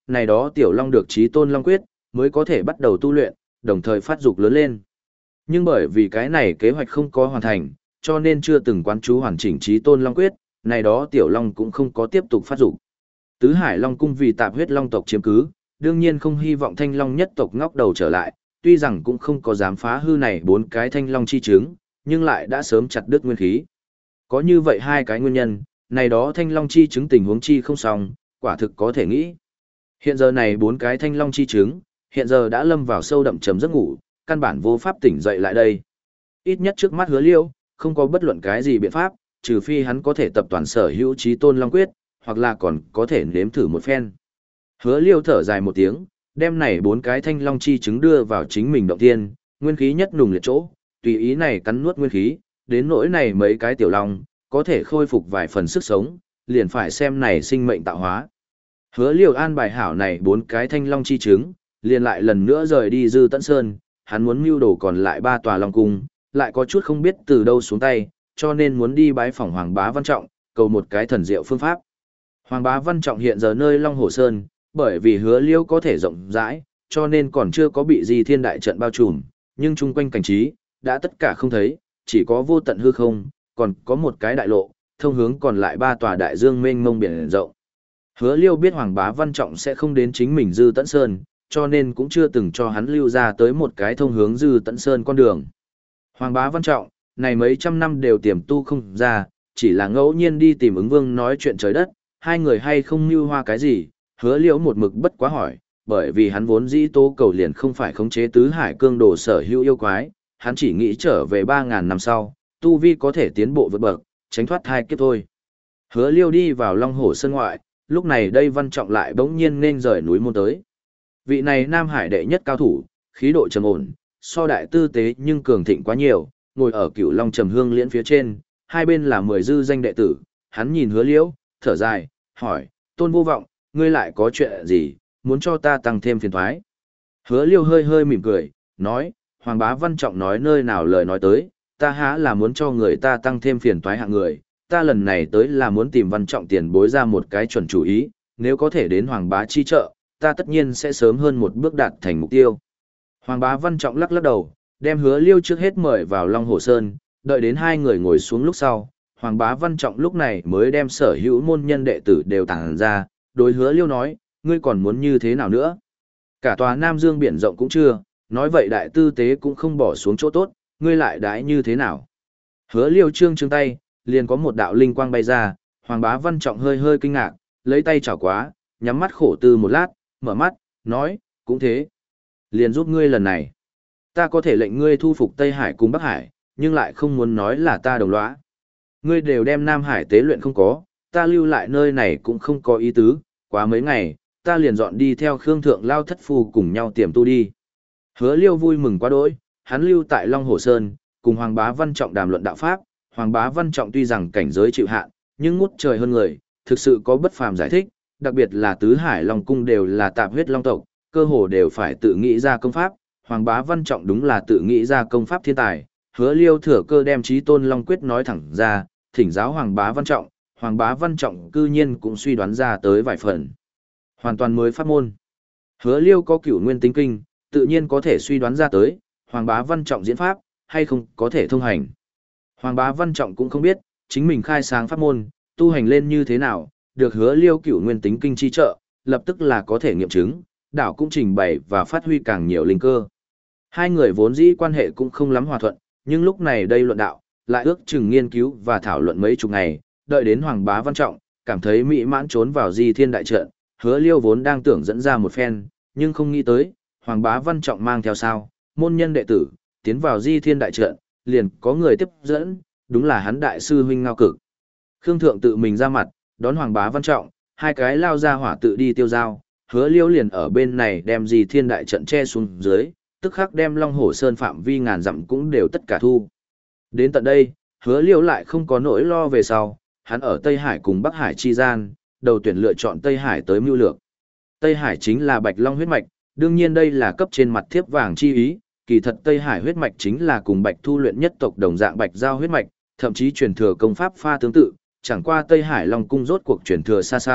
này đó tiểu long được chí tôn long quyết, mới có thể bắt đầu tu luyện, đồng thời phát dục lớn lên. Nhưng bởi vì cái này kế hoạch không có hoàn thành, cho nên chưa từng quán chú hoàn chỉnh chí tôn long quyết, này đó tiểu long cũng không có tiếp tục phát dục. Tứ Hải Long cung vì tạp huyết long tộc chiếm cứ, đương nhiên không hy vọng thanh long nhất tộc ngóc đầu trở lại, tuy rằng cũng không có dám phá hư này bốn cái thanh long chi trứng, nhưng lại đã sớm chặt đứt nguyên khí. Có như vậy hai cái nguyên nhân, này đó thanh long chi trứng tình huống chi không xong, quả thực có thể nghĩ. Hiện giờ này bốn cái thanh long chi trứng, hiện giờ đã lâm vào sâu đậm chấm giấc ngủ, căn bản vô pháp tỉnh dậy lại đây. Ít nhất trước mắt Hứa Liêu, không có bất luận cái gì biện pháp, trừ phi hắn có thể tập toàn sở hữu chí tôn long quyết, hoặc là còn có thể nếm thử một phen. Hứa Liêu thở dài một tiếng, đem này bốn cái thanh long chi trứng đưa vào chính mình động thiên, nguyên khí nhất nùng liệt chỗ, tùy ý này cắn nuốt nguyên khí, đến nỗi này mấy cái tiểu long, có thể khôi phục vài phần sức sống, liền phải xem này sinh mệnh tạo hóa. Hứa Liêu an bài hảo này bốn cái thanh long chi trứng, liền lại lần nữa rời đi Dư Tẫn Sơn, hắn muốn mưu đồ còn lại ba tòa long cung, lại có chút không biết từ đâu xuống tay, cho nên muốn đi bái phỏng Hoàng Bá Văn Trọng, cầu một cái thần diệu phương pháp. Hoàng Bá Văn Trọng hiện giờ nơi Long Hồ Sơn, bởi vì Hứa Liêu có thể rộng rãi, cho nên còn chưa có bị Di Thiên đại trận bao trùm, nhưng chung quanh cảnh trí đã tất cả không thấy, chỉ có vô tận hư không, còn có một cái đại lộ, thông hướng còn lại ba tòa đại dương mênh mông biển rộng. Hứa Liêu biết Hoàng Bá Văn Trọng sẽ không đến chính mình Dư Tẫn Sơn, cho nên cũng chưa từng cho hắn lưu ra tới một cái thông hướng Dư Tẫn Sơn con đường. Hoàng Bá Văn Trọng, này mấy trăm năm đều tiềm tu không ra, chỉ là ngẫu nhiên đi tìm ứng vương nói chuyện trời đất, hai người hay không mưu hoa cái gì, Hứa Liễu một mực bất quá hỏi, bởi vì hắn vốn dĩ Tố Cầu liền không phải khống chế tứ hải cương đồ sở hữu yêu quái, hắn chỉ nghĩ trở về ba ngàn năm sau, tu vi có thể tiến bộ vượt bậc, tránh thoát thai kiếp thôi. Hứa Liêu đi vào Long Hồ Sơn ngoại, lúc này đây Văn Trọng lại bỗng nhiên nên rời núi môn tới. Vị này Nam Hải đệ nhất cao thủ, khí độ trầm ổn, so đại tư tế nhưng cường thịnh quá nhiều, ngồi ở Cửu Long Trầm Hương liễn phía trên, hai bên là mười dư danh đệ tử, hắn nhìn Hứa Liễu, thở dài, hỏi, Tôn Vô Vọng, ngươi lại có chuyện gì, muốn cho ta tăng thêm phiền toái? Hứa Liêu hơi hơi mỉm cười, nói, Hoàng Bá Văn Trọng nói nơi nào lời nói tới, ta há là muốn cho người ta tăng thêm phiền toái hạng người, ta lần này tới là muốn tìm Văn Trọng tiền bối ra một cái chuẩn chủ ý, nếu có thể đến Hoàng Bá chi trợ, ta tất nhiên sẽ sớm hơn một bước đạt thành mục tiêu. Hoàng Bá Văn Trọng lắc lắc đầu, đem Hứa Liêu trước hết mời vào Long Hồ Sơn, đợi đến hai người ngồi xuống lúc sau, Hoàng Bá Văn Trọng lúc này mới đem sở hữu môn nhân đệ tử đều tàng ra, đối Hứa Liêu nói, ngươi còn muốn như thế nào nữa? Cả tòa Nam Dương biển rộng cũng chưa, nói vậy đại tư tế cũng không bỏ xuống chỗ tốt, ngươi lại đãi như thế nào? Hứa Liêu trương trương tay, liền có một đạo linh quang bay ra, Hoàng Bá Văn Trọng hơi hơi kinh ngạc, lấy tay chảo quá, nhắm mắt khổ tư một lát, mở mắt, nói, cũng thế. Liền giúp ngươi lần này. Ta có thể lệnh ngươi thu phục Tây Hải cùng Bắc Hải, nhưng lại không muốn nói là ta đồng lõa. Ngươi đều đem Nam Hải tế luyện không có, ta lưu lại nơi này cũng không có ý tứ, quá mấy ngày, ta liền dọn đi theo Khương Thượng Lao Thất Phu cùng nhau tiềm tu đi. Hứa Liêu vui mừng quá đỗi, hắn lưu tại Long Hồ Sơn, cùng Hoàng Bá Văn Trọng đàm luận đạo pháp, Hoàng Bá Văn Trọng tuy rằng cảnh giới chịu hạn, nhưng ngút trời hơn người, thực sự có bất phàm giải thích, đặc biệt là tứ hải long cung đều là tạp huyết long tộc, cơ hồ đều phải tự nghĩ ra công pháp, Hoàng Bá Văn Trọng đúng là tự nghĩ ra công pháp thiên tài, Hứa Liêu thừa cơ đem Chí Tôn Long Quyết nói thẳng ra, thỉnh giáo Hoàng Bá Văn Trọng, Hoàng Bá Văn Trọng cư nhiên cũng suy đoán ra tới vài phần. Hoàn toàn mới pháp môn. Hứa Liêu có Cửu Nguyên Tính Kinh, tự nhiên có thể suy đoán ra tới, Hoàng Bá Văn Trọng diễn pháp, hay không có thể thông hành. Hoàng Bá Văn Trọng cũng không biết, chính mình khai sáng pháp môn, tu hành lên như thế nào, được Hứa Liêu Cửu Nguyên Tính Kinh chi trợ, lập tức là có thể nghiệm chứng, đảo cũng trình bày và phát huy càng nhiều linh cơ. Hai người vốn dĩ quan hệ cũng không lắm hòa thuận, nhưng lúc này đây luận đạo, lại ước chừng nghiên cứu và thảo luận mấy chục ngày, đợi đến Hoàng Bá Văn Trọng, cảm thấy mỹ mãn trốn vào Di Thiên đại trận, Hứa Liêu vốn đang tưởng dẫn ra một phen, nhưng không nghĩ tới, Hoàng Bá Văn Trọng mang theo sao, môn nhân đệ tử, tiến vào Di Thiên đại trận, liền có người tiếp dẫn, đúng là hắn đại sư huynh Ngao Cực. Khương Thượng tự mình ra mặt, đón Hoàng Bá Văn Trọng, hai cái lao ra hỏa tự đi tiêu giao, Hứa Liêu liền ở bên này đem Di Thiên đại trận che xuống dưới, tức khắc đem Long Hổ Sơn phạm vi ngàn dặm cũng đều tất cả thu. Đến tận đây, Hứa Liêu lại không có nỗi lo về sau, hắn ở Tây Hải cùng Bắc Hải chi gian, đầu tuyển lựa chọn Tây Hải tới mưu lược. Tây Hải chính là Bạch Long huyết mạch, đương nhiên đây là cấp trên mặt thiếp vàng chi ý, kỳ thật Tây Hải huyết mạch chính là cùng Bạch Thu luyện nhất tộc đồng dạng Bạch Giao huyết mạch, thậm chí truyền thừa công pháp pha tương tự, chẳng qua Tây Hải Long cung rốt cuộc truyền thừa xa xăm,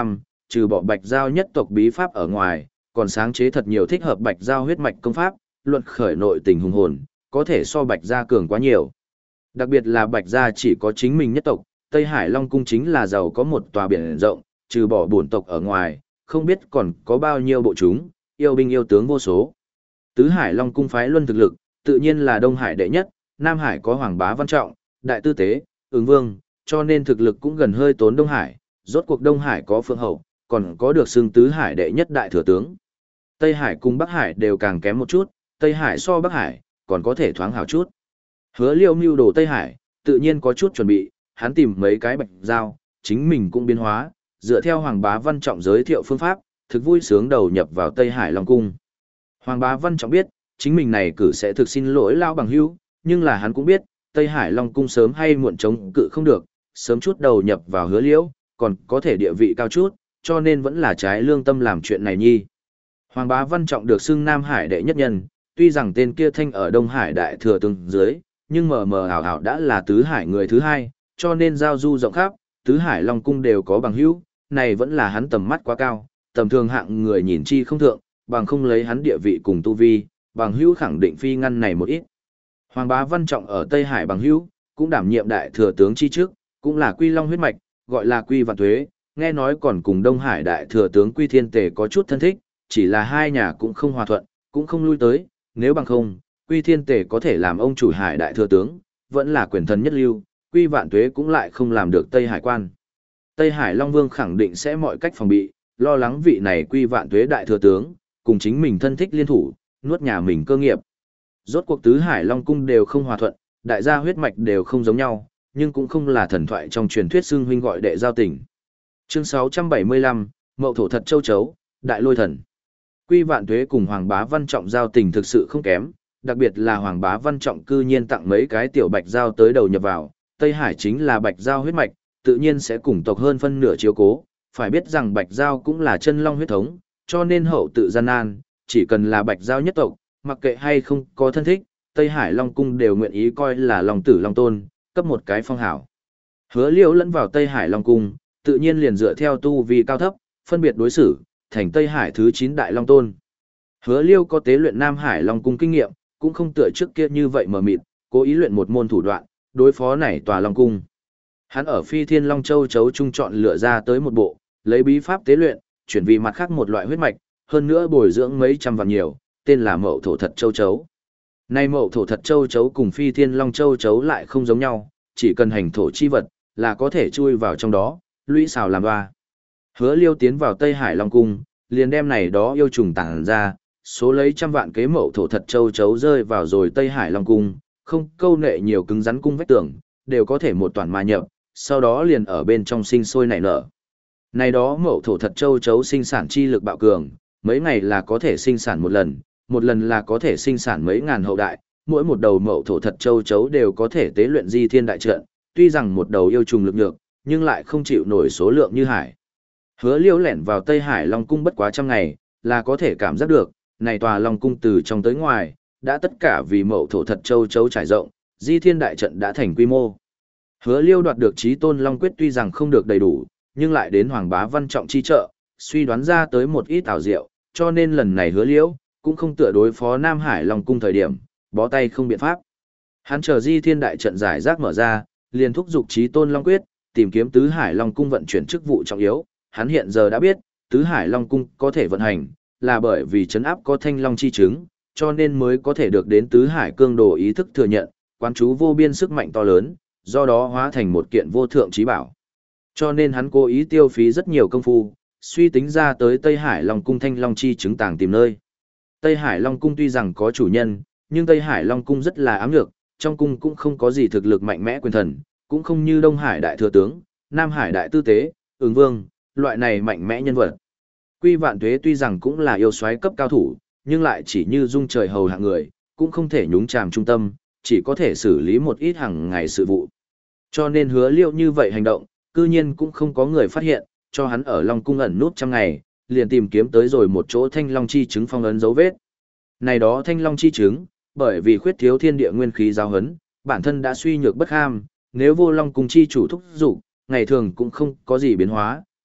trừ bỏ Bạch Giao nhất tộc bí pháp ở ngoài, còn sáng chế thật nhiều thích hợp Bạch Giao huyết mạch công pháp, luận khởi nội tình hùng hồn, có thể so Bạch Gia cường quá nhiều. Đặc biệt là Bạch Gia chỉ có chính mình nhất tộc, Tây Hải Long Cung chính là giàu có một tòa biển rộng, trừ bỏ bổn tộc ở ngoài, không biết còn có bao nhiêu bộ chúng, yêu binh yêu tướng vô số. Tứ Hải Long Cung phái luân thực lực, tự nhiên là Đông Hải đệ nhất, Nam Hải có Hoàng Bá Văn Trọng, Đại Tư Tế, Ứng Vương, cho nên thực lực cũng gần hơi tốn Đông Hải, rốt cuộc Đông Hải có Phượng Hậu, còn có được xưng Tứ Hải đệ nhất đại thừa tướng. Tây Hải cùng Bắc Hải đều càng kém một chút, Tây Hải so Bắc Hải, còn có thể thoáng hảo chút. Hứa Liêu mưu đồ Tây Hải, tự nhiên có chút chuẩn bị, hắn tìm mấy cái Bạch Giao, chính mình cũng biến hóa, dựa theo Hoàng Bá Văn Trọng giới thiệu phương pháp, thực vui sướng đầu nhập vào Tây Hải Long Cung. Hoàng Bá Văn Trọng biết, chính mình này cử sẽ thực xin lỗi lao bằng hữu, nhưng là hắn cũng biết, Tây Hải Long Cung sớm hay muộn chống cự không được, sớm chút đầu nhập vào Hứa Liễu, còn có thể địa vị cao chút, cho nên vẫn là trái lương tâm làm chuyện này nhi. Hoàng Bá Văn Trọng được xưng Nam Hải đệ nhất nhân, tuy rằng tên kia thanh ở Đông Hải đại thừa tướng dưới, nhưng mờ mờ ảo ảo đã là Tứ Hải người thứ hai, cho nên giao du rộng khắp, Tứ Hải Long Cung đều có bằng hữu, này vẫn là hắn tầm mắt quá cao, tầm thường hạng người nhìn chi không thượng, bằng không lấy hắn địa vị cùng tu vi, bằng hữu khẳng định phi ngăn này một ít. Hoàng Bá Văn Trọng ở Tây Hải bằng hữu, cũng đảm nhiệm đại thừa tướng chi trước, cũng là Quy Long huyết mạch, gọi là Quy Vạn Tuế, nghe nói còn cùng Đông Hải đại thừa tướng Quy Thiên Tề có chút thân thích, chỉ là hai nhà cũng không hòa thuận, cũng không lui tới, nếu bằng không, Quy Thiên Tề có thể làm ông chủ Hải đại thừa tướng, vẫn là quyền thần nhất lưu, Quy Vạn Tuế cũng lại không làm được Tây Hải quan. Tây Hải Long Vương khẳng định sẽ mọi cách phòng bị, lo lắng vị này Quy Vạn Tuế đại thừa tướng, cùng chính mình thân thích liên thủ, nuốt nhà mình cơ nghiệp. Rốt cuộc Tứ Hải Long Cung đều không hòa thuận, đại gia huyết mạch đều không giống nhau, nhưng cũng không là thần thoại trong truyền thuyết xưng huynh gọi đệ giao tình. Chương sáu trăm bảy mươi lăm, Mậu Thổ Thật Châu Chấu, Đại Lôi Thần. Quy Vạn Tuế cùng Hoàng Bá Văn Trọng giao tình thực sự không kém, đặc biệt là Hoàng Bá Văn Trọng cư nhiên tặng mấy cái tiểu bạch giao tới đầu nhập vào, Tây Hải chính là bạch giao huyết mạch, tự nhiên sẽ cùng tộc hơn phân nửa chiếu cố, phải biết rằng bạch giao cũng là chân long huyết thống, cho nên hậu tự gian nan, chỉ cần là bạch giao nhất tộc, mặc kệ hay không có thân thích, Tây Hải Long Cung đều nguyện ý coi là Long Tử Long Tôn, cấp một cái phong hảo. Hứa Liễu lẫn vào Tây Hải Long Cung, tự nhiên liền dựa theo tu vi cao thấp, phân biệt đối xử, thành Tây Hải thứ chín Đại Long Tôn. Hứa Liêu có tế luyện Nam Hải Long Cung kinh nghiệm, cũng không tựa trước kia như vậy mờ mịt, cố ý luyện một môn thủ đoạn, đối phó này tòa Long Cung. Hắn ở Phi Thiên Long Châu chấu trung chọn lựa ra tới một bộ, lấy bí pháp tế luyện, chuyển vì mặt khác một loại huyết mạch, hơn nữa bồi dưỡng mấy trăm vạn nhiều, tên là Mậu Thổ Thật Châu chấu. Nay Mậu Thổ Thật Châu chấu cùng Phi Thiên Long Châu chấu lại không giống nhau, chỉ cần hành thổ chi vật là có thể chui vào trong đó, lũy xào làm ba. Hứa Liêu tiến vào Tây Hải Long Cung, liền đem này đó yêu trùng tàng ra, số lấy trăm vạn kế Mậu Thổ Thật Châu chấu rơi vào rồi Tây Hải Long Cung, không câu nệ nhiều cứng rắn cung vách tường, đều có thể một toàn mà nhập, sau đó liền ở bên trong sinh sôi nảy nở. Này đó Mậu Thổ Thật Châu chấu sinh sản chi lực bạo cường, mấy ngày là có thể sinh sản một lần, một lần là có thể sinh sản mấy ngàn hậu đại, mỗi một đầu Mậu Thổ Thật Châu chấu đều có thể tế luyện di thiên đại trận, tuy rằng một đầu yêu trùng lực nhược, nhưng lại không chịu nổi số lượng như hải. Hứa Liêu lẻn vào Tây Hải Long Cung bất quá trăm ngày, là có thể cảm giác được, này tòa Long Cung từ trong tới ngoài, đã tất cả vì Mậu Thổ Thật Châu chấu trải rộng, di thiên đại trận đã thành quy mô. Hứa Liêu đoạt được Chí Tôn Long Quyết tuy rằng không được đầy đủ, nhưng lại đến Hoàng Bá Văn Trọng chi trợ, suy đoán ra tới một ít ảo diệu, cho nên lần này Hứa Liêu cũng không tựa đối phó Nam Hải Long Cung thời điểm, bó tay không biện pháp. Hắn chờ di thiên đại trận giải rác mở ra, liền thúc giục Chí Tôn Long Quyết, tìm kiếm Tứ Hải Long Cung vận chuyển chức vụ trọng yếu. Hắn hiện giờ đã biết, Tứ Hải Long Cung có thể vận hành, là bởi vì trấn áp có thanh long chi chứng, cho nên mới có thể được đến Tứ Hải cương đồ ý thức thừa nhận, quán chú vô biên sức mạnh to lớn, do đó hóa thành một kiện vô thượng trí bảo. Cho nên hắn cố ý tiêu phí rất nhiều công phu, suy tính ra tới Tây Hải Long Cung thanh long chi chứng tàng tìm nơi. Tây Hải Long Cung tuy rằng có chủ nhân, nhưng Tây Hải Long Cung rất là ám nhược, trong cung cũng không có gì thực lực mạnh mẽ quyền thần, cũng không như Đông Hải đại thừa tướng, Nam Hải đại tư tế, Ứng Vương, loại này mạnh mẽ nhân vật. Quy Vạn Tuế tuy rằng cũng là yêu soái cấp cao thủ, nhưng lại chỉ như dung trời hầu hạng người, cũng không thể nhúng chàm trung tâm, chỉ có thể xử lý một ít hàng ngày sự vụ. Cho nên Hứa Liêu như vậy hành động, cư nhiên cũng không có người phát hiện, cho hắn ở Long Cung ẩn nút trăm ngày, liền tìm kiếm tới rồi một chỗ thanh long chi chứng phong ấn dấu vết. Này đó thanh long chi chứng, bởi vì khuyết thiếu thiên địa nguyên khí giáo hấn, bản thân đã suy nhược bất ham, nếu vô Long Cung chi chủ thúc dục, ngày thường cũng không có gì biến hóa,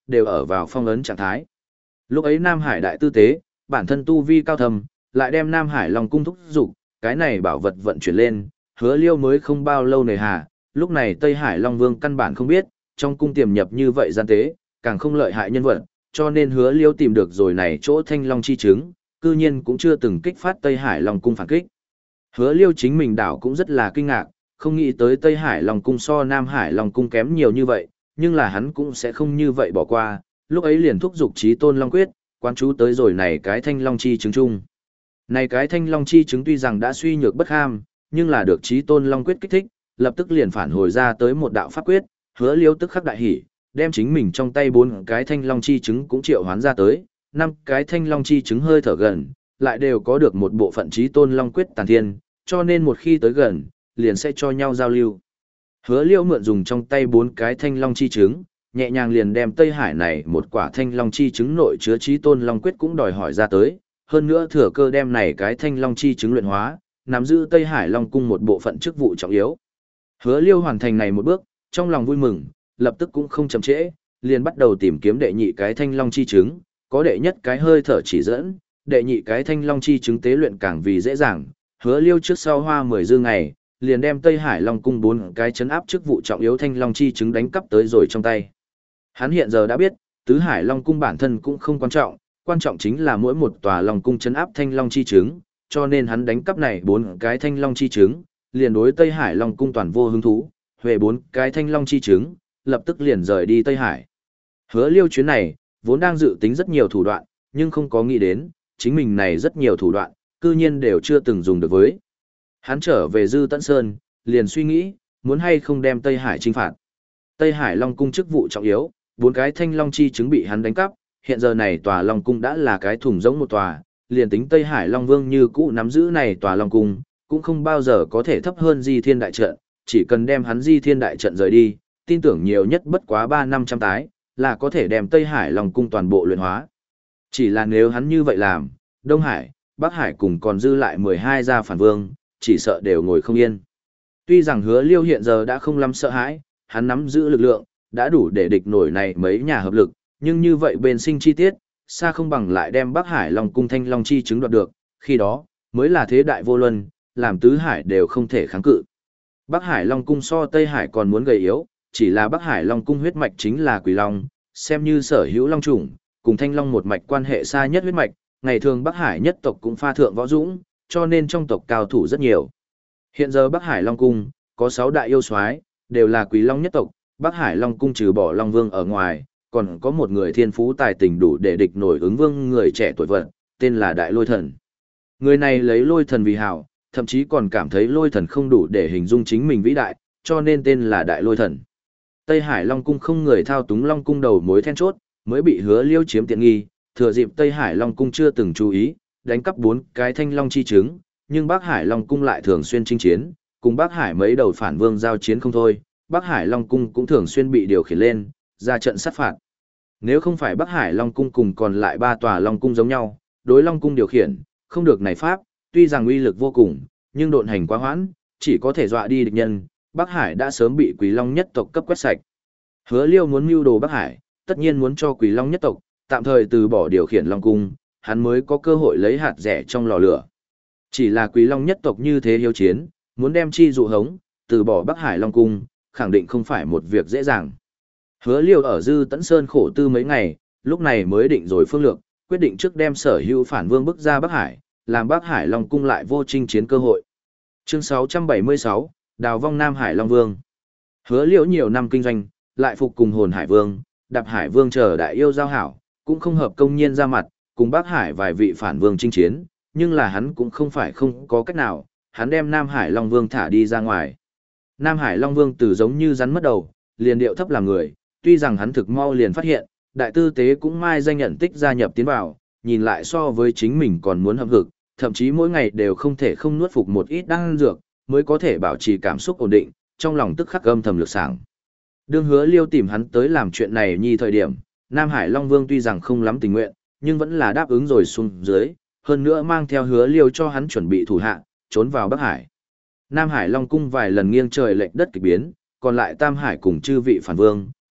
đều ở vào phong ấn trạng thái. Lúc ấy Nam Hải đại tư tế, bản thân tu vi cao thầm, lại đem Nam Hải Long cung thúc dục, cái này bảo vật vận chuyển lên, Hứa Liêu mới không bao lâu nề hà, lúc này Tây Hải Long Vương căn bản không biết, trong cung tiềm nhập như vậy gian tế, càng không lợi hại nhân vật, cho nên Hứa Liêu tìm được rồi này chỗ Thanh Long chi trứng, cư nhiên cũng chưa từng kích phát Tây Hải Long cung phản kích. Hứa Liêu chính mình đảo cũng rất là kinh ngạc, không nghĩ tới Tây Hải Long cung so Nam Hải Long cung kém nhiều như vậy, nhưng là hắn cũng sẽ không như vậy bỏ qua, lúc ấy liền thúc giục Chí Tôn Long quyết, quan chú tới rồi này cái Thanh Long chi trứng chung. Này cái Thanh Long chi trứng tuy rằng đã suy nhược bất ham, nhưng là được Chí Tôn Long quyết kích thích, lập tức liền phản hồi ra tới một đạo pháp quyết, Hứa Liêu tức khắc đại hỉ, đem chính mình trong tay bốn cái Thanh Long chi trứng cũng triệu hoán ra tới, năm cái Thanh Long chi trứng hơi thở gần, lại đều có được một bộ phận Chí Tôn Long quyết tàn thiên, cho nên một khi tới gần, liền sẽ cho nhau giao lưu. Hứa Liêu mượn dùng trong tay bốn cái Thanh Long chi trứng, nhẹ nhàng liền đem Tây Hải này một quả Thanh Long chi trứng nội chứa Chí Tôn Long quyết cũng đòi hỏi ra tới, hơn nữa thừa cơ đem này cái Thanh Long chi trứng luyện hóa, nắm giữ Tây Hải Long cung một bộ phận chức vụ trọng yếu. Hứa Liêu hoàn thành này một bước, trong lòng vui mừng, lập tức cũng không chậm trễ, liền bắt đầu tìm kiếm đệ nhị cái Thanh Long chi trứng, có đệ nhất cái hơi thở chỉ dẫn, đệ nhị cái Thanh Long chi trứng tế luyện càng vì dễ dàng. Hứa Liêu trước sau hoa mười dư ngày, liền đem Tây Hải Long cung bốn cái chấn áp chức vụ trọng yếu Thanh Long chi trứng đánh cắp tới rồi trong tay. Hắn hiện giờ đã biết, Tứ Hải Long cung bản thân cũng không quan trọng, quan trọng chính là mỗi một tòa Long cung chấn áp Thanh Long chi trứng, cho nên hắn đánh cắp này bốn cái Thanh Long chi trứng, liền đối Tây Hải Long cung toàn vô hứng thú, huề bốn cái Thanh Long chi trứng, lập tức liền rời đi Tây Hải. Hứa Liêu chuyến này, vốn đang dự tính rất nhiều thủ đoạn, nhưng không có nghĩ đến, chính mình này rất nhiều thủ đoạn, cư nhiên đều chưa từng dùng được với. Hắn trở về Dư Tẫn Sơn, liền suy nghĩ, muốn hay không đem Tây Hải chinh phạt. Tây Hải Long cung chức vụ trọng yếu, bốn cái Thanh Long chi trứng bị hắn đánh cắp, hiện giờ này tòa Long cung đã là cái thùng giống một tòa, liền tính Tây Hải Long Vương như cũ nắm giữ này tòa Long cung, cũng không bao giờ có thể thấp hơn Di Thiên đại trận, chỉ cần đem hắn Di Thiên đại trận rời đi, tin tưởng nhiều nhất bất quá ba năm trăm tái, là có thể đem Tây Hải Long cung toàn bộ luyện hóa. Chỉ là nếu hắn như vậy làm, Đông Hải, Bắc Hải cùng còn dư lại mười hai gia phản vương, chỉ sợ đều ngồi không yên. Tuy rằng Hứa Liêu hiện giờ đã không lắm sợ hãi, hắn nắm giữ lực lượng, đã đủ để địch nổi này mấy nhà hợp lực, nhưng như vậy bên sinh chi tiết, xa không bằng lại đem Bắc Hải Long cung Thanh Long chi chứng đoạt được, khi đó, mới là thế đại vô luân, làm tứ hải đều không thể kháng cự. Bắc Hải Long cung so Tây Hải còn muốn gầy yếu, chỉ là Bắc Hải Long cung huyết mạch chính là Quỷ Long, xem như sở hữu long chủng, cùng Thanh Long một mạch quan hệ xa nhất huyết mạch, ngày thường Bắc Hải nhất tộc cũng pha thượng võ dũng, cho nên trong tộc cao thủ rất nhiều. Hiện giờ Bắc Hải Long cung có sáu đại yêu soái, đều là Quỷ Long nhất tộc, Bắc Hải Long cung trừ bỏ Long Vương ở ngoài, còn có một người thiên phú tài tình đủ để địch nổi ứng vương người trẻ tuổi vật, tên là Đại Lôi Thần. Người này lấy Lôi Thần vì hảo, thậm chí còn cảm thấy Lôi Thần không đủ để hình dung chính mình vĩ đại, cho nên tên là Đại Lôi Thần. Tây Hải Long cung không người thao túng Long cung đầu mối then chốt, mới bị Hứa Liêu chiếm tiện nghi, thừa dịp Tây Hải Long cung chưa từng chú ý, đánh cắp bốn cái Thanh Long chi trứng, nhưng Bắc Hải Long cung lại thường xuyên chinh chiến, cùng Bắc Hải mấy đầu phản vương giao chiến không thôi, Bắc Hải Long cung cũng thường xuyên bị điều khiển lên, ra trận sát phạt. Nếu không phải Bắc Hải Long cung cùng còn lại ba tòa Long cung giống nhau, đối Long cung điều khiển, không được này pháp, tuy rằng uy lực vô cùng, nhưng độn hành quá hoãn, chỉ có thể dọa đi địch nhân, Bắc Hải đã sớm bị Quỷ Long nhất tộc cấp quét sạch. Hứa Liêu muốn mưu đồ Bắc Hải, tất nhiên muốn cho Quỷ Long nhất tộc tạm thời từ bỏ điều khiển Long cung, hắn mới có cơ hội lấy hạt rẻ trong lò lửa. Chỉ là Quỷ Long nhất tộc như thế hiếu chiến, muốn đem chi dụ hống, từ bỏ Bắc Hải Long cung, khẳng định không phải một việc dễ dàng. Hứa Liêu ở Dư Tẫn Sơn khổ tư mấy ngày, lúc này mới định rồi phương lược, quyết định trước đem sở hữu phản vương bức ra Bắc Hải, làm Bắc Hải Long cung lại vô chinh chiến cơ hội. Chương sáu trăm bảy mươi sáu, Đào vong Nam Hải Long Vương. Hứa Liêu nhiều năm kinh doanh, lại phục cùng Hồn Hải Vương, Đạp Hải Vương chờ đại yêu giao hảo, cũng không hợp công nhiên ra mặt, cùng Bắc Hải vài vị phản vương chinh chiến, nhưng là hắn cũng không phải không có cách nào, hắn đem Nam Hải Long Vương thả đi ra ngoài. Nam Hải Long Vương từ giống như rắn mất đầu, liền điệu thấp làm người, tuy rằng hắn thực mau liền phát hiện, đại tư tế cũng mai danh nhận tích gia nhập tiến vào, nhìn lại so với chính mình còn muốn hậm hực, thậm chí mỗi ngày đều không thể không nuốt phục một ít đan dược, mới có thể bảo trì cảm xúc ổn định, trong lòng tức khắc âm thầm lực sảng. Đương Hứa Liêu tìm hắn tới làm chuyện này nhi thời điểm, Nam Hải Long Vương tuy rằng không lắm tình nguyện, nhưng vẫn là đáp ứng rồi xuống dưới, hơn nữa mang theo Hứa Liêu cho hắn chuẩn bị thủ hạ, trốn vào Bắc Hải. Nam Hải Long cung vài lần nghiêng trời lệch đất kỳ biến, còn lại Tam Hải cùng chư vị phản vương,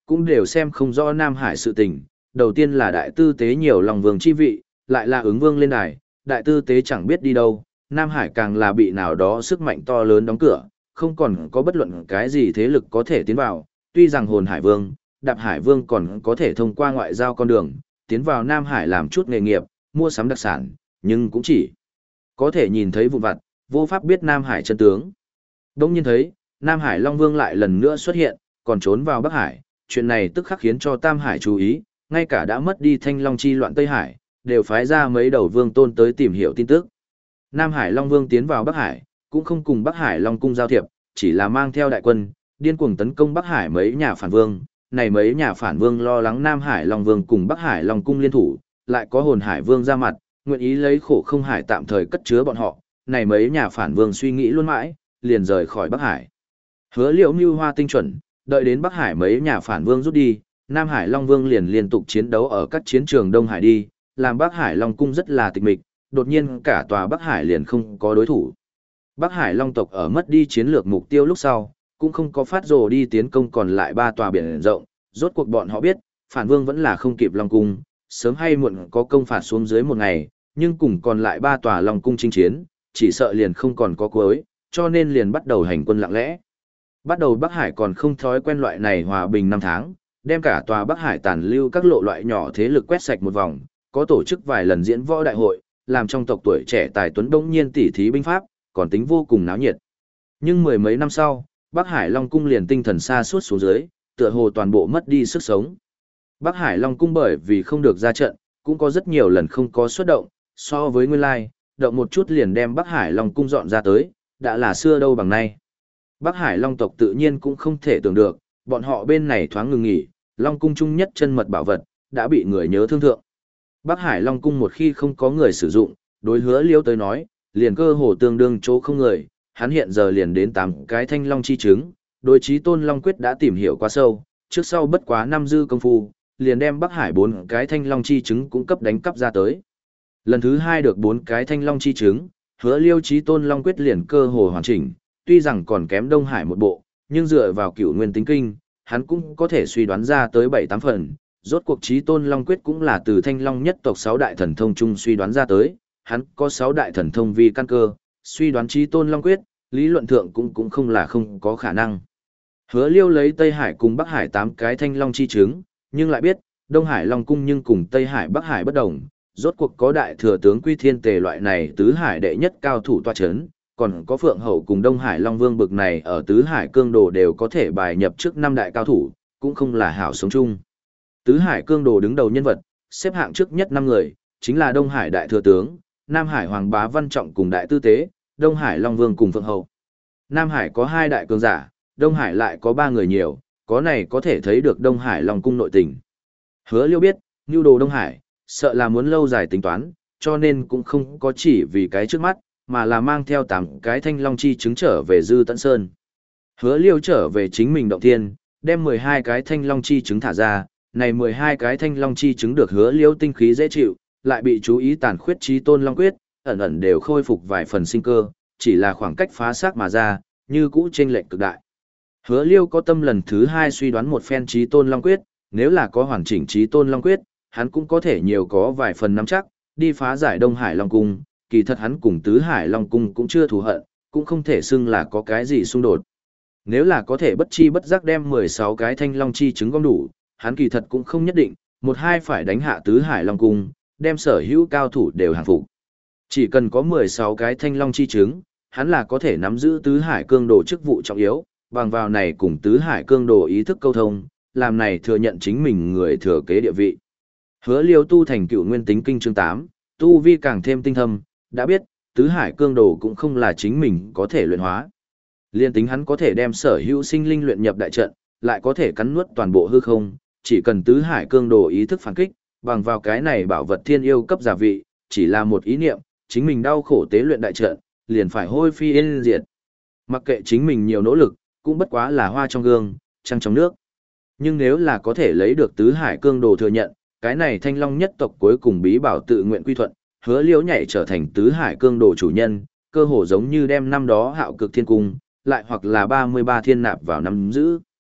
cũng đều xem không rõ Nam Hải sự tình. Đầu tiên là đại tư tế nhiều lòng vương chi vị, lại là ứng vương lên đài, đại tư tế chẳng biết đi đâu, Nam Hải càng là bị nào đó sức mạnh to lớn đóng cửa, không còn có bất luận cái gì thế lực có thể tiến vào, tuy rằng hồn Hải Vương, Đạp Hải Vương còn có thể thông qua ngoại giao con đường, tiến vào Nam Hải làm chút nghề nghiệp, mua sắm đặc sản, nhưng cũng chỉ có thể nhìn thấy vụn vặt, vô pháp biết Nam Hải chân tướng. Đông nhiên thấy, Nam Hải Long Vương lại lần nữa xuất hiện, còn trốn vào Bắc Hải, chuyện này tức khắc khiến cho Tam Hải chú ý, ngay cả đã mất đi Thanh Long chi loạn Tây Hải, đều phái ra mấy đầu vương tôn tới tìm hiểu tin tức. Nam Hải Long Vương tiến vào Bắc Hải, cũng không cùng Bắc Hải Long Cung giao thiệp, chỉ là mang theo đại quân, điên cuồng tấn công Bắc Hải mấy nhà phản vương. Này mấy nhà phản vương lo lắng Nam Hải Long Vương cùng Bắc Hải Long Cung liên thủ, lại có hồn Hải Vương ra mặt, nguyện ý lấy khổ không hải tạm thời cất chứa bọn họ. Này mấy nhà phản vương suy nghĩ luôn mãi, liền rời khỏi Bắc Hải. Hứa Liễu mưu hoa tinh chuẩn, đợi đến Bắc Hải mấy nhà phản vương rút đi, Nam Hải Long Vương liền liên tục chiến đấu ở các chiến trường Đông Hải đi, làm Bắc Hải Long Cung rất là tịch mịch, đột nhiên cả tòa Bắc Hải liền không có đối thủ. Bắc Hải Long tộc ở mất đi chiến lược mục tiêu lúc sau, cũng không có phát rồ đi tiến công còn lại ba tòa biển rộng, rốt cuộc bọn họ biết, phản vương vẫn là không kịp Long Cung, sớm hay muộn có công phạt xuống dưới một ngày, nhưng cùng còn lại ba tòa Long Cung chinh chiến, chỉ sợ liền không còn có cuối, cho nên liền bắt đầu hành quân lặng lẽ. Bắt đầu Bắc Hải còn không thói quen loại này hòa bình năm tháng, đem cả tòa Bắc Hải tàn lưu các lộ loại nhỏ thế lực quét sạch một vòng, có tổ chức vài lần diễn võ đại hội, làm trong tộc tuổi trẻ tài tuấn đông nhiên tỉ thí binh pháp, còn tính vô cùng náo nhiệt. Nhưng mười mấy năm sau, Bắc Hải Long Cung liền tinh thần xa suốt xuống dưới, tựa hồ toàn bộ mất đi sức sống. Bắc Hải Long Cung bởi vì không được ra trận, cũng có rất nhiều lần không có xuất động, so với nguyên lai, động một chút liền đem Bắc Hải Long Cung dọn ra tới, đã là xưa đâu bằng nay. Bắc Hải Long tộc tự nhiên cũng không thể tưởng được, bọn họ bên này thoáng ngừng nghỉ, Long Cung chung nhất chân mật bảo vật, đã bị người nhớ thương thượng. Bắc Hải Long Cung một khi không có người sử dụng, đối Hứa Liêu tới nói, liền cơ hồ tương đương chỗ không người, hắn hiện giờ liền đến tám cái thanh long chi trứng, đối chí tôn long quyết đã tìm hiểu quá sâu, trước sau bất quá năm dư công phu, liền đem Bắc Hải bốn cái thanh long chi trứng cũng cấp đánh cắp ra tới. Lần thứ hai được bốn cái thanh long chi trứng, Hứa Liêu chí tôn long quyết liền cơ hồ hoàn chỉnh, tuy rằng còn kém Đông Hải một bộ, nhưng dựa vào cửu nguyên tính kinh, hắn cũng có thể suy đoán ra tới bảy tám phần. Rốt cuộc chí tôn long quyết cũng là từ thanh long nhất tộc sáu đại thần thông chung suy đoán ra tới, hắn có sáu đại thần thông vì căn cơ, suy đoán chí tôn long quyết, lý luận thượng cũng cũng không là không có khả năng. Hứa Liêu lấy Tây Hải cùng Bắc Hải tám cái thanh long chi trứng, nhưng lại biết, Đông Hải Long Cung nhưng cùng Tây Hải Bắc Hải bất đồng, rốt cuộc có đại thừa tướng Quy Thiên Tề loại này tứ hải đệ nhất cao thủ tọa chấn, còn có Phượng Hậu cùng Đông Hải Long Vương bực này ở tứ hải cương đồ đều có thể bài nhập trước năm đại cao thủ, cũng không là hảo sống chung. Tứ hải cương đồ đứng đầu nhân vật, xếp hạng trước nhất năm người, chính là Đông Hải đại thừa tướng, Nam Hải Hoàng Bá Văn Trọng cùng đại tư tế, Đông Hải Long Vương cùng Phượng Hậu. Nam Hải có hai đại cường giả, Đông Hải lại có ba người nhiều, có này có thể thấy được Đông Hải Long Cung nội tình. Hứa Liêu biết, nhu đồ Đông Hải, sợ là muốn lâu dài tính toán, cho nên cũng không có chỉ vì cái trước mắt, mà là mang theo tám cái thanh long chi trứng trở về Dư Tận Sơn. Hứa Liêu trở về chính mình động thiên, đem mười hai cái thanh long chi trứng thả ra, này mười hai cái thanh long chi trứng được Hứa Liêu tinh khí dễ chịu, lại bị chú ý tàn khuyết chí tôn long quyết, ẩn ẩn đều khôi phục vài phần sinh cơ, chỉ là khoảng cách phá xác mà ra, như cũ chênh lệch cực đại. Hứa Liêu có tâm lần thứ hai suy đoán một phen chí tôn long quyết, nếu là có hoàn chỉnh chí tôn long quyết, hắn cũng có thể nhiều có vài phần nắm chắc, đi phá giải Đông Hải Long Cung, kỳ thật hắn cùng Tứ Hải Long Cung cũng chưa thù hận, cũng không thể xưng là có cái gì xung đột. Nếu là có thể bất chi bất giác đem mười sáu cái thanh long chi trứng gom đủ, hắn kỳ thật cũng không nhất định, một hai phải đánh hạ Tứ Hải Long Cung, đem sở hữu cao thủ đều hàng phục. Chỉ cần có mười sáu cái thanh long chi trứng, hắn là có thể nắm giữ Tứ Hải cương đồ chức vụ trọng yếu, bằng vào này cùng Tứ Hải cương đồ ý thức câu thông, làm này thừa nhận chính mình người thừa kế địa vị. Hứa Liêu tu thành Cựu Nguyên Tính Kinh chương tám, tu vi càng thêm tinh thâm, đã biết, Tứ Hải cương đồ cũng không là chính mình có thể luyện hóa. Liên tính hắn có thể đem sở hữu sinh linh luyện nhập đại trận, lại có thể cắn nuốt toàn bộ hư không, chỉ cần Tứ Hải cương đồ ý thức phản kích, bằng vào cái này bảo vật thiên yêu cấp giả vị, chỉ là một ý niệm, chính mình đau khổ tế luyện đại trận, liền phải hôi phi yên diệt. Mặc kệ chính mình nhiều nỗ lực, cũng bất quá là hoa trong gương, trăng trong nước. Nhưng nếu là có thể lấy được Tứ Hải cương đồ thừa nhận, cái này thanh long nhất tộc cuối cùng bí bảo tự nguyện quy thuận, Hứa Liễu nhảy trở thành Tứ Hải cương đồ chủ nhân, cơ hồ giống như đem năm đó Hạo Cực Thiên Cung, lại hoặc là ba mươi ba thiên nạp vào nắm giữ.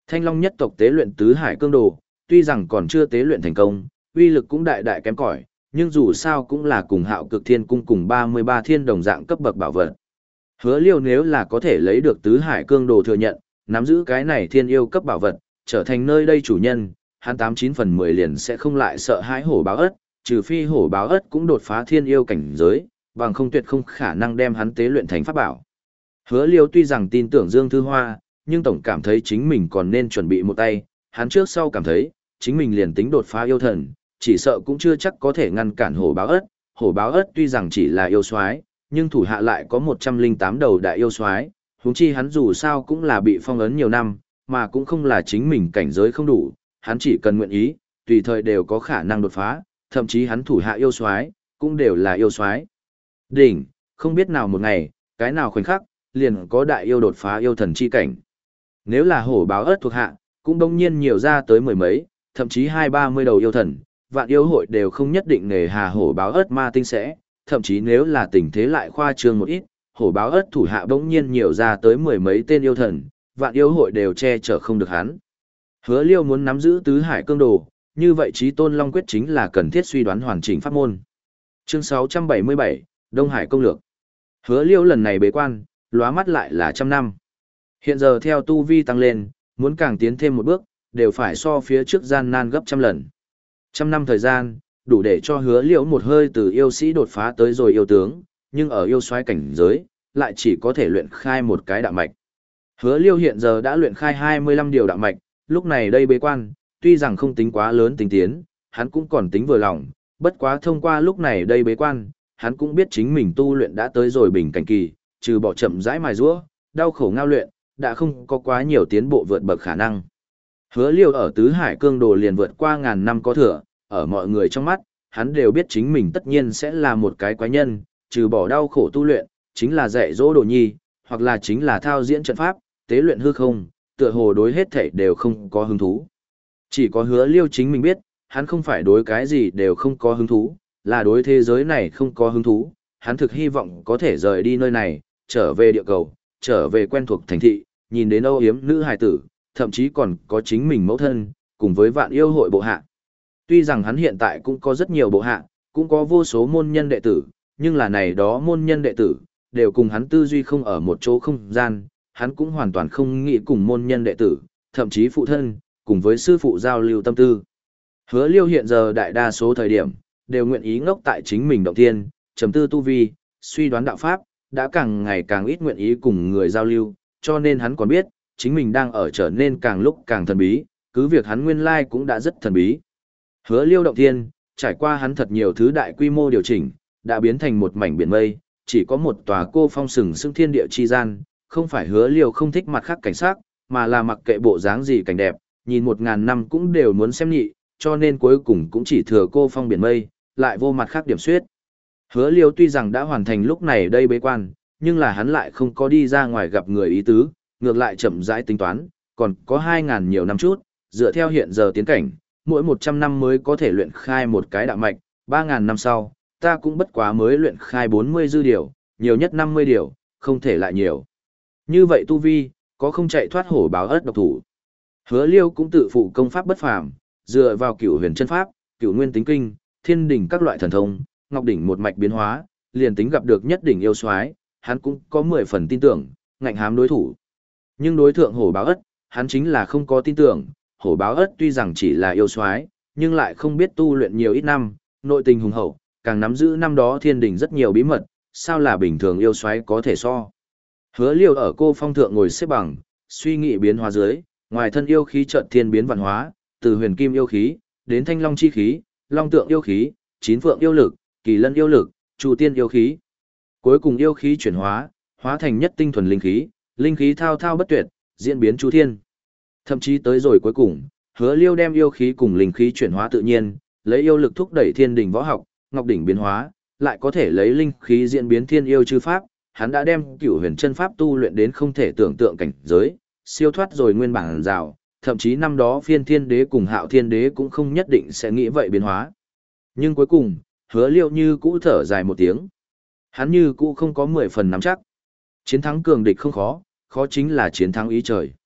Thanh Long nhất tộc tế luyện tứ hải cương đồ, tuy rằng còn chưa tế luyện thành công, uy lực cũng đại đại kém cỏi, nhưng dù sao cũng là cùng Hạo Cực Thiên cung cùng ba mươi ba thiên đồng dạng cấp bậc bảo vật. Hứa Liêu nếu là có thể lấy được tứ hải cương đồ thừa nhận, nắm giữ cái này thiên yêu cấp bảo vật, trở thành nơi đây chủ nhân, hắn tám chín phần mười liền sẽ không lại sợ hãi hổ báo ất, trừ phi hổ báo ất cũng đột phá thiên yêu cảnh giới, bằng không tuyệt không khả năng đem hắn tế luyện thành pháp bảo. Hứa Liêu tuy rằng tin tưởng Dương Thư Hoa, nhưng tổng cảm thấy chính mình còn nên chuẩn bị một tay, hắn trước sau cảm thấy, chính mình liền tính đột phá yêu thần, chỉ sợ cũng chưa chắc có thể ngăn cản hổ báo ất, hổ báo ất tuy rằng chỉ là yêu soái, nhưng thủ hạ lại có một trăm linh tám đầu đại yêu soái, huống chi hắn dù sao cũng là bị phong ấn nhiều năm, mà cũng không là chính mình cảnh giới không đủ, hắn chỉ cần nguyện ý, tùy thời đều có khả năng đột phá, thậm chí hắn thủ hạ yêu soái cũng đều là yêu soái. Đỉnh, không biết nào một ngày, cái nào khoảnh khắc, liền có đại yêu đột phá yêu thần chi cảnh. Nếu là hổ báo ớt thuộc hạ, cũng đông nhiên nhiều ra tới mười mấy, thậm chí hai ba mươi đầu yêu thần, vạn yêu hội đều không nhất định nề hà hổ báo ớt ma tinh sẽ, thậm chí nếu là tình thế lại khoa trương một ít, hổ báo ớt thủ hạ bỗng nhiên nhiều ra tới mười mấy tên yêu thần, vạn yêu hội đều che chở không được hắn. Hứa Liêu muốn nắm giữ tứ hải cương đồ, như vậy Chí Tôn Long quyết chính là cần thiết suy đoán hoàn chỉnh pháp môn. Chương sáu trăm bảy mươi bảy, Đông Hải công lược. Hứa Liêu lần này bế quan, lóa mắt lại là trăm năm. Hiện giờ theo tu vi tăng lên, muốn càng tiến thêm một bước, đều phải so phía trước gian nan gấp trăm lần. Trăm năm thời gian, đủ để cho Hứa Liêu một hơi từ yêu sĩ đột phá tới rồi yêu tướng, nhưng ở yêu soái cảnh giới, lại chỉ có thể luyện khai một cái đạo mạch. Hứa Liêu hiện giờ đã luyện khai hai mươi lăm điều đạo mạch, lúc này đây bế quan, tuy rằng không tính quá lớn tinh tiến, hắn cũng còn tính vừa lòng, bất quá thông qua lúc này đây bế quan, hắn cũng biết chính mình tu luyện đã tới rồi bình cảnh kỳ, trừ bỏ chậm rãi mài giũa, đau khổ ngao luyện, đã không có quá nhiều tiến bộ vượt bậc khả năng. Hứa Liêu ở tứ hải cương đồ liền vượt qua ngàn năm có thừa, ở mọi người trong mắt, hắn đều biết chính mình tất nhiên sẽ là một cái quái nhân, trừ bỏ đau khổ tu luyện, chính là dạy dỗ đồ nhi, hoặc là chính là thao diễn trận pháp, tế luyện hư không, tựa hồ đối hết thảy đều không có hứng thú. Chỉ có Hứa Liêu chính mình biết, hắn không phải đối cái gì đều không có hứng thú, là đối thế giới này không có hứng thú, hắn thực hy vọng có thể rời đi nơi này, trở về địa cầu, trở về quen thuộc thành thị, nhìn đến âu yếm nữ hài tử, thậm chí còn có chính mình mẫu thân, cùng với vạn yêu hội bộ hạ. Tuy rằng hắn hiện tại cũng có rất nhiều bộ hạ, cũng có vô số môn nhân đệ tử, nhưng là này đó môn nhân đệ tử, đều cùng hắn tư duy không ở một chỗ không gian, hắn cũng hoàn toàn không nghĩ cùng môn nhân đệ tử, thậm chí phụ thân, cùng với sư phụ giao lưu tâm tư. Hứa Liêu hiện giờ đại đa số thời điểm, đều nguyện ý ngốc tại chính mình động thiên, trầm tư tu vi, suy đoán đạo pháp, đã càng ngày càng ít nguyện ý cùng người giao lưu, cho nên hắn còn biết, chính mình đang ở trở nên càng lúc càng thần bí, cứ việc hắn nguyên lai cũng đã rất thần bí. Hứa Liêu động thiên, trải qua hắn thật nhiều thứ đại quy mô điều chỉnh, đã biến thành một mảnh biển mây, chỉ có một tòa cô phong sừng sững thiên địa chi gian, không phải Hứa Liêu không thích mặt khác cảnh sắc, mà là mặc kệ bộ dáng gì cảnh đẹp, nhìn một ngàn năm cũng đều muốn xem nhị, cho nên cuối cùng cũng chỉ thừa cô phong biển mây, lại vô mặt khác điểm xuyết. Hứa Liêu tuy rằng đã hoàn thành lúc này đây bế quan, nhưng là hắn lại không có đi ra ngoài gặp người ý tứ, ngược lại chậm rãi tính toán, còn có hai ngàn nhiều năm chút, dựa theo hiện giờ tiến cảnh, mỗi một trăm năm mới có thể luyện khai một cái đạo mạch, ba ngàn năm sau, ta cũng bất quá mới luyện khai bốn mươi dư điều, nhiều nhất năm mươi điều, không thể lại nhiều. Như vậy tu vi, có không chạy thoát hổ báo ớt độc thủ. Hứa Liêu cũng tự phụ công pháp bất phàm, dựa vào cửu huyền chân pháp, cửu nguyên tính kinh, thiên đỉnh các loại thần thông, ngọc đỉnh một mạch biến hóa, liền tính gặp được nhất đỉnh yêu soái, hắn cũng có mười phần tin tưởng, ngạnh hám đối thủ. Nhưng đối thượng hổ báo ất, hắn chính là không có tin tưởng, hổ báo ất tuy rằng chỉ là yêu soái, nhưng lại không biết tu luyện nhiều ít năm, nội tình hùng hậu, càng nắm giữ năm đó thiên đỉnh rất nhiều bí mật, sao là bình thường yêu soái có thể so. Hứa Liêu ở cô phong thượng ngồi xếp bằng, suy nghĩ biến hóa dưới, ngoài thân yêu khí chợt thiên biến vạn hóa, từ huyền kim yêu khí đến thanh long chi khí, long tượng yêu khí, chín phượng yêu lực, kỳ lân yêu lực, chu tiên yêu khí. Cuối cùng yêu khí chuyển hóa, hóa thành nhất tinh thuần linh khí, linh khí thao thao bất tuyệt, diễn biến chu thiên. Thậm chí tới rồi cuối cùng, Hứa Liêu đem yêu khí cùng linh khí chuyển hóa tự nhiên, lấy yêu lực thúc đẩy thiên đỉnh võ học, ngọc đỉnh biến hóa, lại có thể lấy linh khí diễn biến thiên yêu chư pháp, hắn đã đem cửu huyền chân pháp tu luyện đến không thể tưởng tượng cảnh giới, siêu thoát rồi nguyên bản rào, thậm chí năm đó phiên thiên đế cùng hạo thiên đế cũng không nhất định sẽ nghĩ vậy biến hóa. Nhưng cuối cùng, Hứa Liêu như cũ thở dài một tiếng. Hắn như cũ không có mười phần nắm chắc. Chiến thắng cường địch không khó, khó chính là chiến thắng ý trời.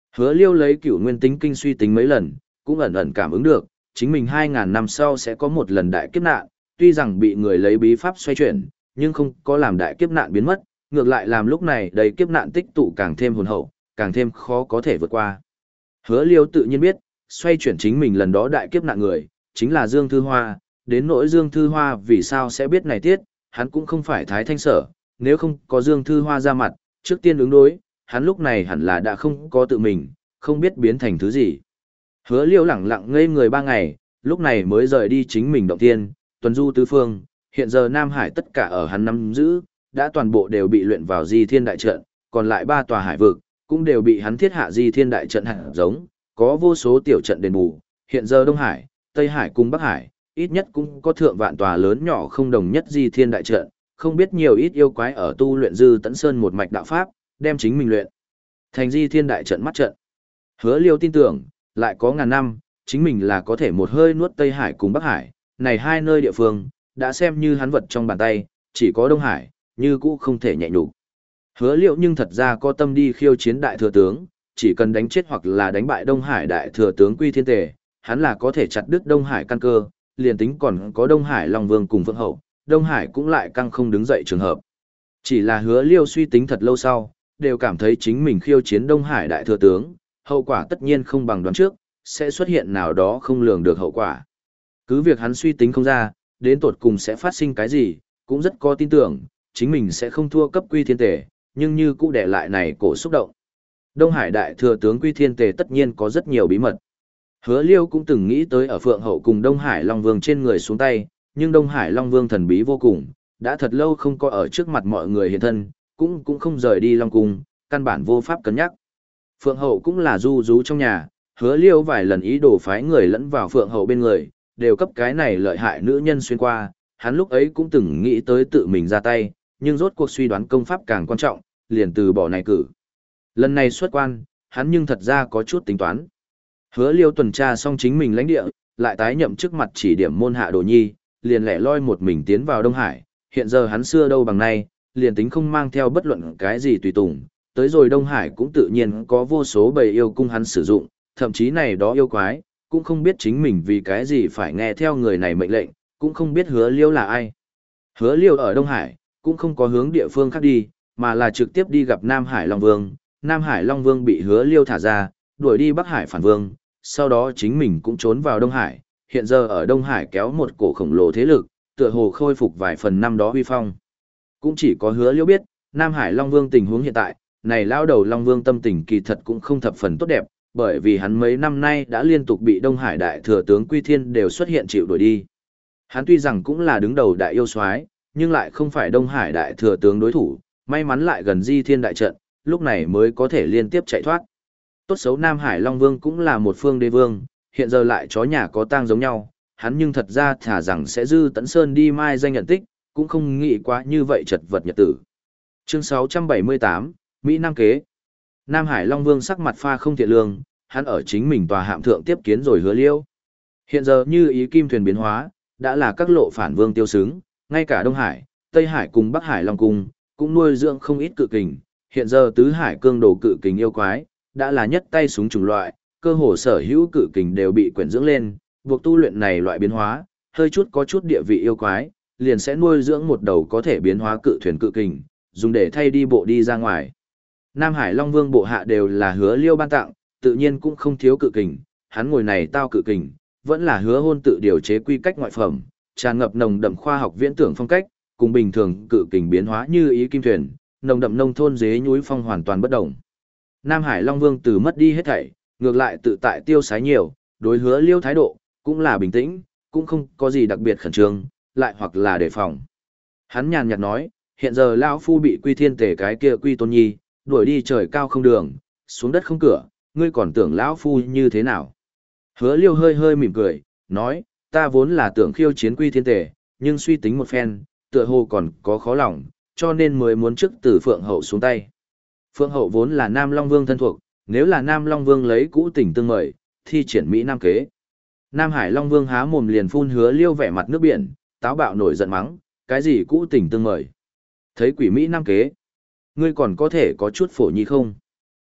Hứa Liêu lấy Cửu Nguyên Tính Kinh suy tính mấy lần, cũng ẩn ẩn cảm ứng được, chính mình hai ngàn năm sau sẽ có một lần đại kiếp nạn, tuy rằng bị người lấy bí pháp xoay chuyển, nhưng không có làm đại kiếp nạn biến mất, ngược lại làm lúc này đầy kiếp nạn tích tụ càng thêm hồn hậu, càng thêm khó có thể vượt qua. Hứa Liêu tự nhiên biết, xoay chuyển chính mình lần đó đại kiếp nạn người, chính là Dương Thư Hoa, đến nỗi Dương Thư Hoa vì sao sẽ biết này tiết, hắn cũng không phải Thái Thanh Sở, nếu không có Dương Thư Hoa ra mặt, trước tiên ứng đối, hắn lúc này hẳn là đã không có tự mình, không biết biến thành thứ gì. Hứa Liêu lẳng lặng ngây người ba ngày, lúc này mới rời đi chính mình động tiên, tuần du tứ phương, hiện giờ Nam Hải tất cả ở hắn nắm giữ, đã toàn bộ đều bị luyện vào Di Thiên Đại Trận, còn lại ba tòa hải vực, cũng đều bị hắn thiết hạ Di Thiên Đại Trận hạt giống, có vô số tiểu trận đền bù, hiện giờ Đông Hải, Tây Hải cùng Bắc Hải, ít nhất cũng có thượng vạn tòa lớn nhỏ không đồng nhất Di Thiên Đại Trận, không biết nhiều ít yêu quái ở tu luyện Dư Tẫn Sơn một mạch đạo pháp, đem chính mình luyện thành Di Thiên Đại Trận mắt trận. Hứa Liêu tin tưởng, lại có ngàn năm, chính mình là có thể một hơi nuốt Tây Hải cùng Bắc Hải, này hai nơi địa phương, đã xem như hắn vật trong bàn tay, chỉ có Đông Hải, như cũ không thể nhẹ nhục. Hứa Liêu nhưng thật ra có tâm đi khiêu chiến đại thừa tướng, chỉ cần đánh chết hoặc là đánh bại Đông Hải đại thừa tướng Quy Thiên Tề, hắn là có thể chặt đứt Đông Hải căn cơ, liền tính còn có Đông Hải Long Vương cùng Phượng Hậu, Đông Hải cũng lại căng không đứng dậy trường hợp. Chỉ là Hứa Liêu suy tính thật lâu sau, đều cảm thấy chính mình khiêu chiến Đông Hải đại thừa tướng, hậu quả tất nhiên không bằng đoán trước, sẽ xuất hiện nào đó không lường được hậu quả. Cứ việc hắn suy tính không ra, đến tột cùng sẽ phát sinh cái gì, cũng rất có tin tưởng, chính mình sẽ không thua cấp Quy Thiên Tề, nhưng như cũ để lại này cổ xúc động. Đông Hải đại thừa tướng Quy Thiên Tề tất nhiên có rất nhiều bí mật. Hứa Liêu cũng từng nghĩ tới ở Phượng Hậu cùng Đông Hải Long Vương trên người xuống tay, nhưng Đông Hải Long Vương thần bí vô cùng, đã thật lâu không có ở trước mặt mọi người hiện thân, cũng cũng không rời đi Long Cung, căn bản vô pháp cân nhắc. Phượng Hậu cũng là du rú trong nhà, Hứa Liêu vài lần ý đồ phái người lẫn vào Phượng Hậu bên người, đều cấp cái này lợi hại nữ nhân xuyên qua, hắn lúc ấy cũng từng nghĩ tới tự mình ra tay, nhưng rốt cuộc suy đoán công pháp càng quan trọng, liền từ bỏ này cử. Lần này xuất quan, hắn nhưng thật ra có chút tính toán. Hứa Liêu tuần tra xong chính mình lãnh địa, lại tái nhậm chức mặt chỉ điểm môn hạ đồ nhi, liền lẻ loi một mình tiến vào Đông Hải, hiện giờ hắn xưa đâu bằng nay, liền tính không mang theo bất luận cái gì tùy tùng, tới rồi Đông Hải cũng tự nhiên có vô số bầy yêu cung hắn sử dụng, thậm chí này đó yêu quái, cũng không biết chính mình vì cái gì phải nghe theo người này mệnh lệnh, cũng không biết Hứa Liêu là ai. Hứa Liêu ở Đông Hải, cũng không có hướng địa phương khác đi, mà là trực tiếp đi gặp Nam Hải Long Vương, Nam Hải Long Vương bị Hứa Liêu thả ra, đuổi đi Bắc Hải phản vương, sau đó chính mình cũng trốn vào Đông Hải, hiện giờ ở Đông Hải kéo một cổ khổng lồ thế lực, tựa hồ khôi phục vài phần năm đó huy phong. Cũng chỉ có Hứa Liêu biết, Nam Hải Long Vương tình huống hiện tại, này lao đầu Long Vương tâm tình kỳ thật cũng không thập phần tốt đẹp, bởi vì hắn mấy năm nay đã liên tục bị Đông Hải đại thừa tướng Quy Thiên đều xuất hiện chịu đuổi đi. Hắn tuy rằng cũng là đứng đầu đại yêu soái, nhưng lại không phải Đông Hải đại thừa tướng đối thủ, may mắn lại gần Di Thiên đại trận, lúc này mới có thể liên tiếp chạy thoát. Tốt xấu Nam Hải Long Vương cũng là một phương đế vương, hiện giờ lại chó nhà có tang giống nhau, hắn nhưng thật ra thả rằng sẽ Dư Tẫn Sơn đi mai danh nhận tích, cũng không nghĩ quá như vậy chật vật nhật tử. Chương sáu trăm bảy mươi tám, Mỹ Nam Kế. Nam Hải Long Vương sắc mặt pha không thiện lương, hắn ở chính mình tòa hạm thượng tiếp kiến rồi Hứa Liêu. Hiện giờ như ý kim thuyền biến hóa, đã là các lộ phản vương tiêu xứng, ngay cả Đông Hải, Tây Hải cùng Bắc Hải Long Cung, cũng nuôi dưỡng không ít cự kình, hiện giờ tứ hải cương đồ cự kình yêu quái, đã là nhất tay súng chủng loại, cơ hồ sở hữu cự kình đều bị quyển dưỡng lên, buộc tu luyện này loại biến hóa, hơi chút có chút địa vị yêu quái, liền sẽ nuôi dưỡng một đầu có thể biến hóa cự thuyền cự kình, dùng để thay đi bộ đi ra ngoài. Nam Hải Long Vương bộ hạ đều là Hứa Liêu ban tặng, tự nhiên cũng không thiếu cự kình, hắn ngồi này tao cự kình, vẫn là Hứa Hôn tự điều chế quy cách ngoại phẩm, tràn ngập nồng đậm khoa học viễn tưởng phong cách, cùng bình thường cự kình biến hóa như ý kim thuyền, nồng đậm nông thôn dế núi phong hoàn toàn bất động. Nam Hải Long Vương từ mất đi hết thảy, ngược lại tự tại tiêu sái nhiều, đối Hứa Liêu thái độ cũng là bình tĩnh, cũng không có gì đặc biệt khẩn trương, lại hoặc là đề phòng. Hắn nhàn nhạt nói, hiện giờ lão phu bị Quy Thiên Tề cái kia Quy Tôn Nhi đuổi đi trời cao không đường, xuống đất không cửa, ngươi còn tưởng lão phu như thế nào? Hứa Liêu hơi hơi mỉm cười, nói, ta vốn là tưởng khiêu chiến Quy Thiên Tề, nhưng suy tính một phen, tựa hồ còn có khó lòng, cho nên mới muốn trước từ Phượng Hậu xuống tay. Phượng Hậu vốn là Nam Long Vương thân thuộc, nếu là Nam Long Vương lấy cũ tình tương mời, thi triển Mỹ Nam kế. Nam Hải Long Vương há mồm liền phun Hứa Liêu vẻ mặt nước biển, táo bạo nổi giận mắng, cái gì cũ tình tương mời? Thấy quỷ Mỹ Nam kế, ngươi còn có thể có chút phổ nhi không?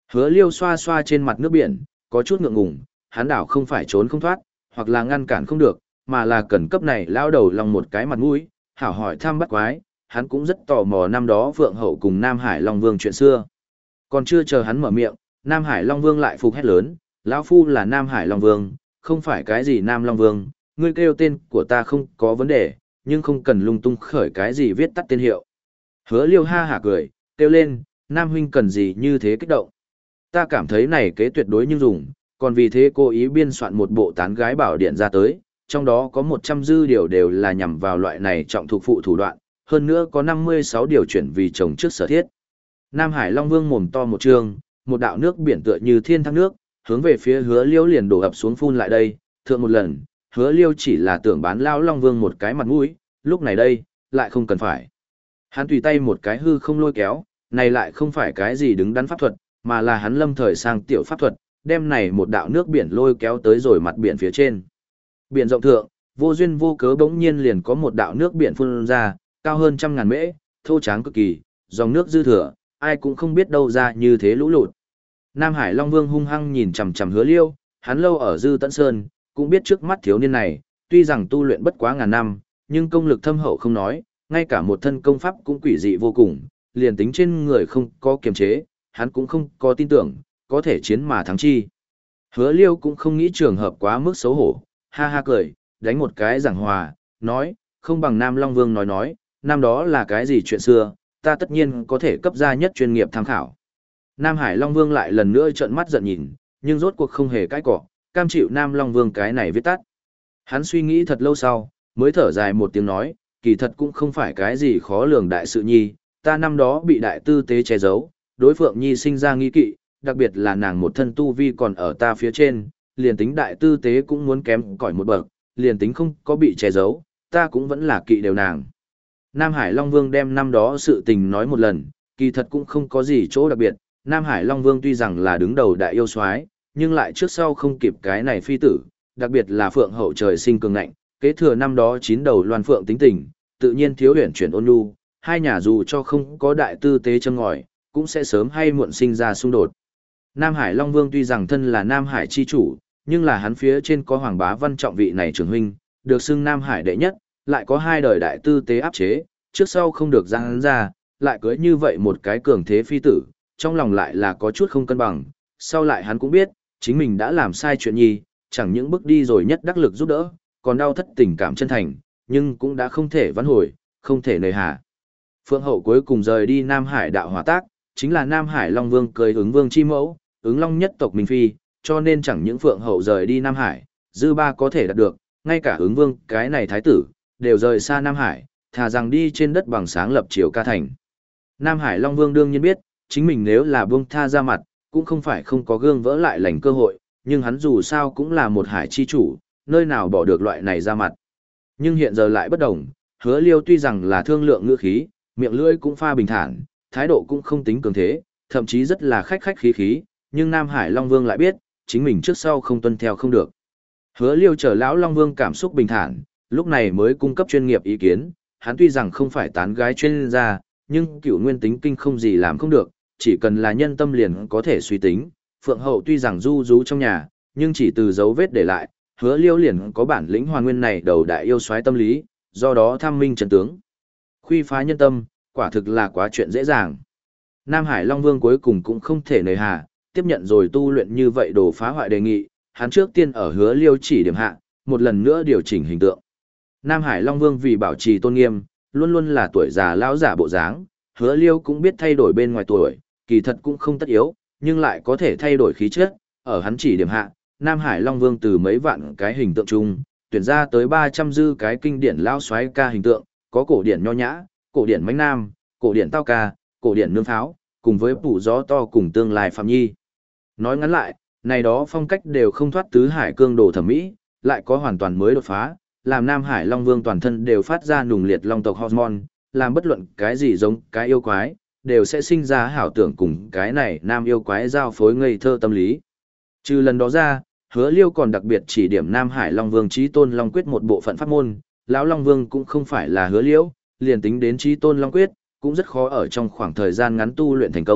Hứa Liêu xoa xoa trên mặt nước biển, có chút ngượng ngùng, hắn đảo không phải trốn không thoát, hoặc là ngăn cản không được, mà là cần cấp này lao đầu lòng một cái mặt mũi, hảo hỏi thăm bắt quái, hắn cũng rất tò mò năm đó Phượng Hậu cùng Nam Hải Long Vương chuyện xưa. Còn chưa chờ hắn mở miệng, Nam Hải Long Vương lại phục hét lớn, lão phu là Nam Hải Long Vương, không phải cái gì Nam Long Vương, ngươi kêu tên của ta không có vấn đề, nhưng không cần lung tung khởi cái gì viết tắt tên hiệu. Hứa Liêu ha hả cười, kêu lên, Nam huynh cần gì như thế kích động. Ta cảm thấy này kế tuyệt đối nhưng dùng, còn vì thế cố ý biên soạn một bộ tán gái bảo điện ra tới, trong đó có một trăm dư điều đều là nhằm vào loại này trọng thuộc phụ thủ đoạn, hơn nữa có năm mươi sáu điều chuyển vì chồng trước sở thiết. Nam Hải Long Vương mồm to một trường, một đạo nước biển tựa như thiên thác nước, hướng về phía Hứa Liêu liền đổ ập xuống phun lại đây, thượng một lần, Hứa Liêu chỉ là tưởng bán lão Long Vương một cái mặt mũi, lúc này đây, lại không cần phải. Hắn tùy tay một cái hư không lôi kéo, này lại không phải cái gì đứng đắn pháp thuật, mà là hắn lâm thời sang tiểu pháp thuật, đem này một đạo nước biển lôi kéo tới rồi mặt biển phía trên. Biển rộng thượng, vô duyên vô cớ bỗng nhiên liền có một đạo nước biển phun ra, cao hơn trăm ngàn mễ, thô tráng cực kỳ, dòng nước dư thừa, ai cũng không biết đâu ra như thế lũ lụt. Nam Hải Long Vương hung hăng nhìn chằm chằm Hứa Liêu, hắn lâu ở Dư Tẫn Sơn, cũng biết trước mắt thiếu niên này, tuy rằng tu luyện bất quá ngàn năm, nhưng công lực thâm hậu không nói, ngay cả một thân công pháp cũng quỷ dị vô cùng, liền tính trên người không có kiềm chế, hắn cũng không có tin tưởng, có thể chiến mà thắng chi. Hứa Liêu cũng không nghĩ trường hợp quá mức xấu hổ, ha ha cười, đánh một cái giảng hòa, nói, không bằng Nam Long Vương nói nói, năm đó là cái gì chuyện xưa, ta tất nhiên có thể cấp ra nhất chuyên nghiệp tham khảo. Nam Hải Long Vương lại lần nữa trợn mắt giận nhìn, nhưng rốt cuộc không hề cãi cọ, cam chịu Nam Long Vương cái này viết tắt. Hắn suy nghĩ thật lâu sau, mới thở dài một tiếng nói, kỳ thật cũng không phải cái gì khó lường đại sự nhi, ta năm đó bị đại tư tế che giấu, đối Phượng Nhi sinh ra nghi kỵ, đặc biệt là nàng một thân tu vi còn ở ta phía trên, liền tính đại tư tế cũng muốn kém cỏi một bậc, liền tính không có bị che giấu, ta cũng vẫn là kỵ đều nàng. Nam Hải Long Vương đem năm đó sự tình nói một lần, kỳ thật cũng không có gì chỗ đặc biệt, Nam Hải Long Vương tuy rằng là đứng đầu đại yêu soái, nhưng lại trước sau không kịp cái này phi tử, đặc biệt là Phượng hậu trời sinh cường ngạnh, kế thừa năm đó chín đầu loan phượng tính tình, tự nhiên thiếu huyền chuyển ôn nhu, hai nhà dù cho không có đại tư tế châm ngòi, cũng sẽ sớm hay muộn sinh ra xung đột. Nam Hải Long Vương tuy rằng thân là Nam Hải chi chủ, nhưng là hắn phía trên có Hoàng Bá Văn trọng vị này trưởng huynh, được xưng Nam Hải đệ nhất, lại có hai đời đại tư tế áp chế, trước sau không được giang hắn ra, lại cưới như vậy một cái cường thế phi tử, trong lòng lại là có chút không cân bằng, sau lại hắn cũng biết, chính mình đã làm sai chuyện nhi, chẳng những bước đi rồi nhất đắc lực giúp đỡ, còn đau thất tình cảm chân thành, nhưng cũng đã không thể vãn hồi, không thể nề hà. Phượng hậu cuối cùng rời đi Nam Hải đạo hòa tác, chính là Nam Hải Long Vương cưới ứng vương chi mẫu, ứng long nhất tộc Minh Phi, cho nên chẳng những Phượng hậu rời đi Nam Hải, dư ba có thể đạt được, ngay cả ứng vương cái này thái tử, đều rời xa Nam Hải, thà rằng đi trên đất bằng sáng lập triều ca thành. Nam Hải Long Vương đương nhiên biết, chính mình nếu là buông tha ra mặt, cũng không phải không có gương vỡ lại lành cơ hội, nhưng hắn dù sao cũng là một hải chi chủ, nơi nào bỏ được loại này ra mặt. Nhưng hiện giờ lại bất đồng, Hứa Liêu tuy rằng là thương lượng ngữ khí, miệng lưỡi cũng pha bình thản, thái độ cũng không tính cường thế, thậm chí rất là khách khách khí khí, nhưng Nam Hải Long Vương lại biết, chính mình trước sau không tuân theo không được. Hứa Liêu chờ lão Long Vương cảm xúc bình thản, lúc này mới cung cấp chuyên nghiệp ý kiến, hắn tuy rằng không phải tán gái chuyên gia, nhưng cửu nguyên tính kinh không gì làm không được, chỉ cần là nhân tâm liền có thể suy tính. Phượng hậu tuy rằng du rú trong nhà, nhưng chỉ từ dấu vết để lại, Hứa Liêu liền có bản lĩnh hoàn nguyên này đầu đại yêu soái tâm lý, do đó tham minh trận tướng. Khuy phá nhân tâm, quả thực là quá chuyện dễ dàng. Nam Hải Long Vương cuối cùng cũng không thể nề hà, tiếp nhận rồi tu luyện như vậy đồ phá hoại đề nghị, hắn trước tiên ở Hứa Liêu chỉ điểm hạ, một lần nữa điều chỉnh hình tượng. Nam Hải Long Vương vì bảo trì tôn nghiêm, luôn luôn là tuổi già lão giả bộ dáng, Hứa Liêu cũng biết thay đổi bên ngoài tuổi, kỳ thật cũng không tất yếu, nhưng lại có thể thay đổi khí chất, ở hắn chỉ điểm hạ, Nam Hải Long Vương từ mấy vạn cái hình tượng chung, tuyển ra tới ba trăm dư cái kinh điển lao xoáy ca hình tượng, có cổ điển nho nhã, cổ điển mãnh nam, cổ điển tao ca, cổ điển nương pháo, cùng với phủ gió to cùng tương lai phạm nhi. Nói ngắn lại, này đó phong cách đều không thoát tứ hải cương đồ thẩm mỹ, lại có hoàn toàn mới đột phá, làm Nam Hải Long Vương toàn thân đều phát ra nùng liệt long tộc hormone, làm bất luận cái gì giống cái yêu quái, đều sẽ sinh ra hảo tưởng cùng cái này nam yêu quái giao phối ngây thơ tâm lý. Trừ lần đó ra, Hứa Liêu còn đặc biệt chỉ điểm Nam Hải Long Vương Chí Tôn Long Quyết một bộ phận pháp môn, lão Long Vương cũng không phải là Hứa Liêu, liền tính đến Chí Tôn Long Quyết, cũng rất khó ở trong khoảng thời gian ngắn tu luyện thành công,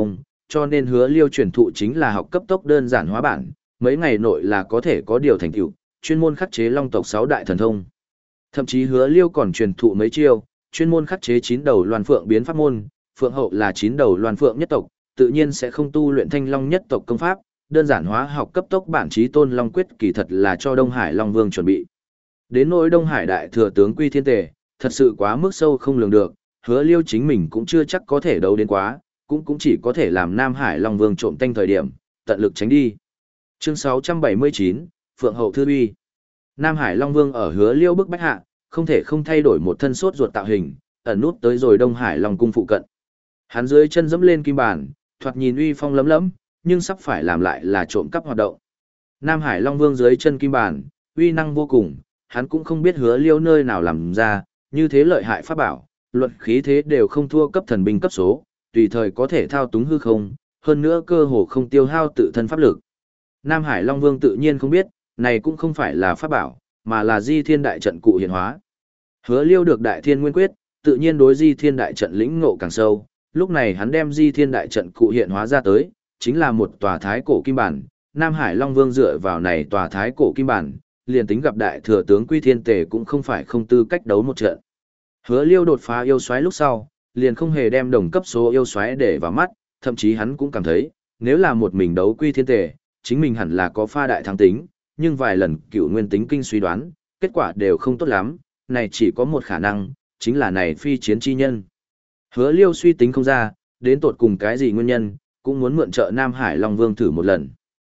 cho nên Hứa Liêu truyền thụ chính là học cấp tốc đơn giản hóa bản, mấy ngày nội là có thể có điều thành tựu, chuyên môn khắc chế Long tộc sáu đại thần thông. Thậm chí Hứa Liêu còn truyền thụ mấy chiêu, chuyên môn khắc chế chín đầu loan phượng biến pháp môn, phượng hậu là chín đầu loan phượng nhất tộc, tự nhiên sẽ không tu luyện Thanh Long nhất tộc công pháp, đơn giản hóa học cấp tốc bản chí tôn long quyết kỳ thật là cho Đông Hải Long Vương chuẩn bị. Đến nỗi Đông Hải đại thừa tướng Quy Thiên Tề, thật sự quá mức sâu không lường được, Hứa Liêu chính mình cũng chưa chắc có thể đấu đến quá, cũng cũng chỉ có thể làm Nam Hải Long Vương trộm tanh thời điểm, tận lực tránh đi. Chương sáu trăm bảy mươi chín, Phượng hậu thư uy. Nam Hải Long Vương ở Hứa Liêu bức bách hạ, không thể không thay đổi một thân sốt ruột tạo hình, ẩn nút tới rồi Đông Hải Long cung phụ cận. Hắn dưới chân dẫm lên kim bàn, thoạt nhìn uy phong lấm lấm, nhưng sắp phải làm lại là trộm cắp hoạt động. Nam Hải Long Vương dưới chân kim bàn, uy năng vô cùng, hắn cũng không biết Hứa Liêu nơi nào làm ra, như thế lợi hại pháp bảo, luận khí thế đều không thua cấp thần binh cấp số, tùy thời có thể thao túng hư không, hơn nữa cơ hồ không tiêu hao tự thân pháp lực. Nam Hải Long Vương tự nhiên không biết, này cũng không phải là pháp bảo, mà là Di Thiên đại trận cụ hiện hóa. Hứa Liêu được Đại Thiên Nguyên Quyết, tự nhiên đối Di Thiên đại trận lĩnh ngộ càng sâu, lúc này hắn đem Di Thiên đại trận cụ hiện hóa ra tới, chính là một tòa thái cổ kim bản, Nam Hải Long Vương dựa vào này tòa thái cổ kim bản, liền tính gặp đại thừa tướng Quy Thiên Tề cũng không phải không tư cách đấu một trận. Hứa Liêu đột phá yêu soái lúc sau, liền không hề đem đồng cấp số yêu soái để vào mắt, thậm chí hắn cũng cảm thấy, nếu là một mình đấu Quy Thiên Tề, chính mình hẳn là có pha đại thắng tính, nhưng vài lần cựu nguyên tính kinh suy đoán, kết quả đều không tốt lắm, này chỉ có một khả năng, chính là này phi chiến chi nhân. Hứa Liêu suy tính không ra, đến tột cùng cái gì nguyên nhân, cũng muốn mượn trợ Nam Hải Long Vương thử một lần.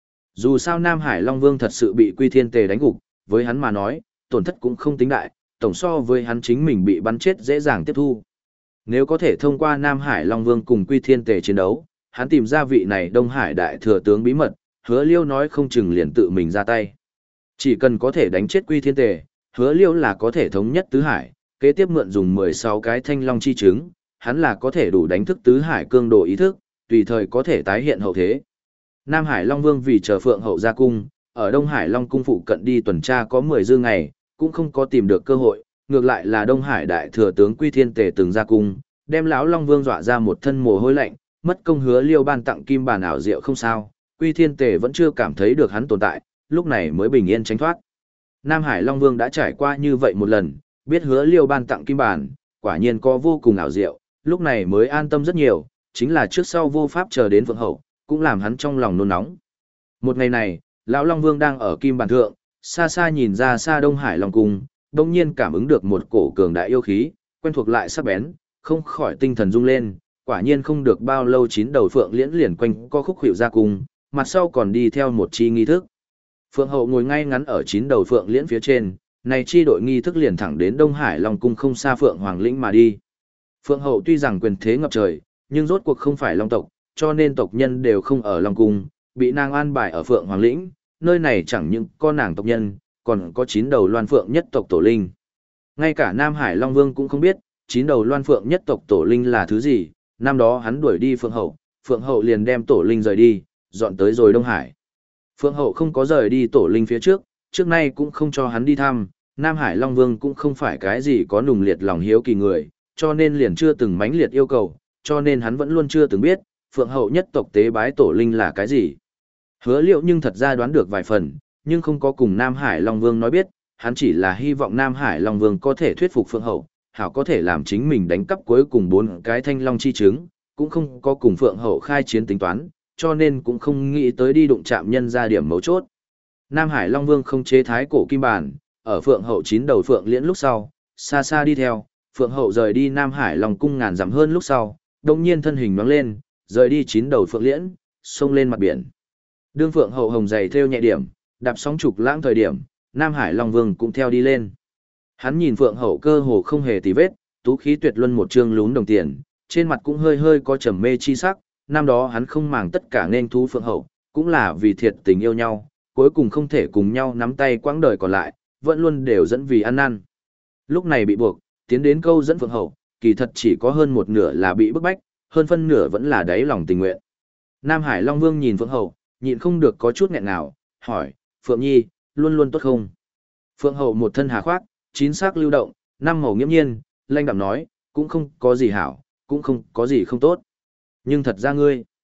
Dù sao Nam Hải Long Vương thật sự bị Quy Thiên Tề đánh gục, với hắn mà nói, tổn thất cũng không tính đại, tổng so với hắn chính mình bị bắn chết dễ dàng tiếp thu. Nếu có thể thông qua Nam Hải Long Vương cùng Quy Thiên Tề chiến đấu, hắn tìm ra vị này Đông Hải đại thừa tướng bí mật, Hứa Liêu nói không chừng liền tự mình ra tay. Chỉ cần có thể đánh chết Quy Thiên Tề, Hứa Liêu là có thể thống nhất tứ hải, kế tiếp mượn dùng mười sáu cái thanh long chi trứng, hắn là có thể đủ đánh thức tứ hải cương đồ ý thức, tùy thời có thể tái hiện hậu thế. Nam Hải Long Vương vì chờ Phượng hậu ra cung, ở Đông Hải Long cung phụ cận đi tuần tra có mười dư ngày, cũng không có tìm được cơ hội, ngược lại là Đông Hải đại thừa tướng Quy Thiên Tề từng ra cung, đem lão Long Vương dọa ra một thân mồ hôi lạnh, mất công Hứa Liêu ban tặng kim bản ảo diệu không sao, Quy Thiên Tề vẫn chưa cảm thấy được hắn tồn tại, lúc này mới bình yên tránh thoát. Nam Hải Long Vương đã trải qua như vậy một lần, biết Hứa Liêu ban tặng kim bản, quả nhiên có vô cùng ảo diệu, lúc này mới an tâm rất nhiều, chính là trước sau vô pháp chờ đến Phượng hậu, cũng làm hắn trong lòng nôn nóng. Một ngày này, lão Long Vương đang ở kim bản thượng, xa xa nhìn ra xa Đông Hải Long cung, đột nhiên cảm ứng được một cổ cường đại yêu khí, quen thuộc lại sắc bén, không khỏi tinh thần rung lên, quả nhiên không được bao lâu chín đầu phượng liễn liền quanh co khúc hiệu ra cung, mặt sau còn đi theo một chi nghi thức. Phượng hậu ngồi ngay ngắn ở chín đầu phượng liễn phía trên, này chi đội nghi thức liền thẳng đến Đông Hải Long cung không xa Phượng Hoàng lĩnh mà đi. Phượng hậu tuy rằng quyền thế ngập trời, nhưng rốt cuộc không phải Long tộc, cho nên tộc nhân đều không ở Long cung, bị nàng an bài ở Phượng Hoàng lĩnh, nơi này chẳng những có nàng tộc nhân, còn có chín đầu loan phượng nhất tộc tổ linh. Ngay cả Nam Hải Long Vương cũng không biết, chín đầu loan phượng nhất tộc tổ linh là thứ gì, năm đó hắn đuổi đi Phượng hậu, Phượng hậu liền đem tổ linh rời đi, dọn tới rồi Đông Hải. Phượng hậu không có rời đi tổ linh phía trước, trước nay cũng không cho hắn đi thăm, Nam Hải Long Vương cũng không phải cái gì có nùng liệt lòng hiếu kỳ người, cho nên liền chưa từng mãnh liệt yêu cầu, cho nên hắn vẫn luôn chưa từng biết, Phượng hậu nhất tộc tế bái tổ linh là cái gì. Hứa Liệu nhưng thật ra đoán được vài phần, nhưng không có cùng Nam Hải Long Vương nói biết, hắn chỉ là hy vọng Nam Hải Long Vương có thể thuyết phục Phượng hậu, hảo có thể làm chính mình đánh cắp cuối cùng bốn cái thanh long chi trứng, cũng không có cùng Phượng hậu khai chiến tính toán, cho nên cũng không nghĩ tới đi đụng chạm nhân ra điểm mấu chốt. Nam Hải Long Vương không chế thái cổ kim bản, ở Phượng hậu chín đầu Phượng liễn lúc sau, xa xa đi theo, Phượng hậu rời đi Nam Hải Long cung ngàn dặm hơn lúc sau, đồng nhiên thân hình nhoáng lên, rời đi chín đầu Phượng liễn, xông lên mặt biển. Đương Phượng hậu hồng dày theo nhẹ điểm, đạp sóng trục lãng thời điểm, Nam Hải Long Vương cũng theo đi lên. Hắn nhìn Phượng hậu cơ hồ không hề tì vết, tú khí tuyệt luân một trương lún đồng tiền, trên mặt cũng hơi hơi có trầm mê chi sắc, năm đó hắn không màng tất cả nên thú Phượng hậu, cũng là vì thiệt tình yêu nhau, cuối cùng không thể cùng nhau nắm tay quãng đời còn lại, vẫn luôn đều dẫn vì ăn năn. Lúc này bị buộc, tiến đến câu dẫn Phượng hậu, kỳ thật chỉ có hơn một nửa là bị bức bách, hơn phân nửa vẫn là đáy lòng tình nguyện. Nam Hải Long Vương nhìn Phượng hậu, nhịn không được có chút nghẹn nào, hỏi, Phượng Nhi, luôn luôn tốt không? Phượng hậu một thân hà khoác, chín sắc lưu động, năm màu nghiễm nhiên, lanh đạm nói, cũng không có gì hảo, cũng không có gì không tốt. Nhưng thật ra ngươi,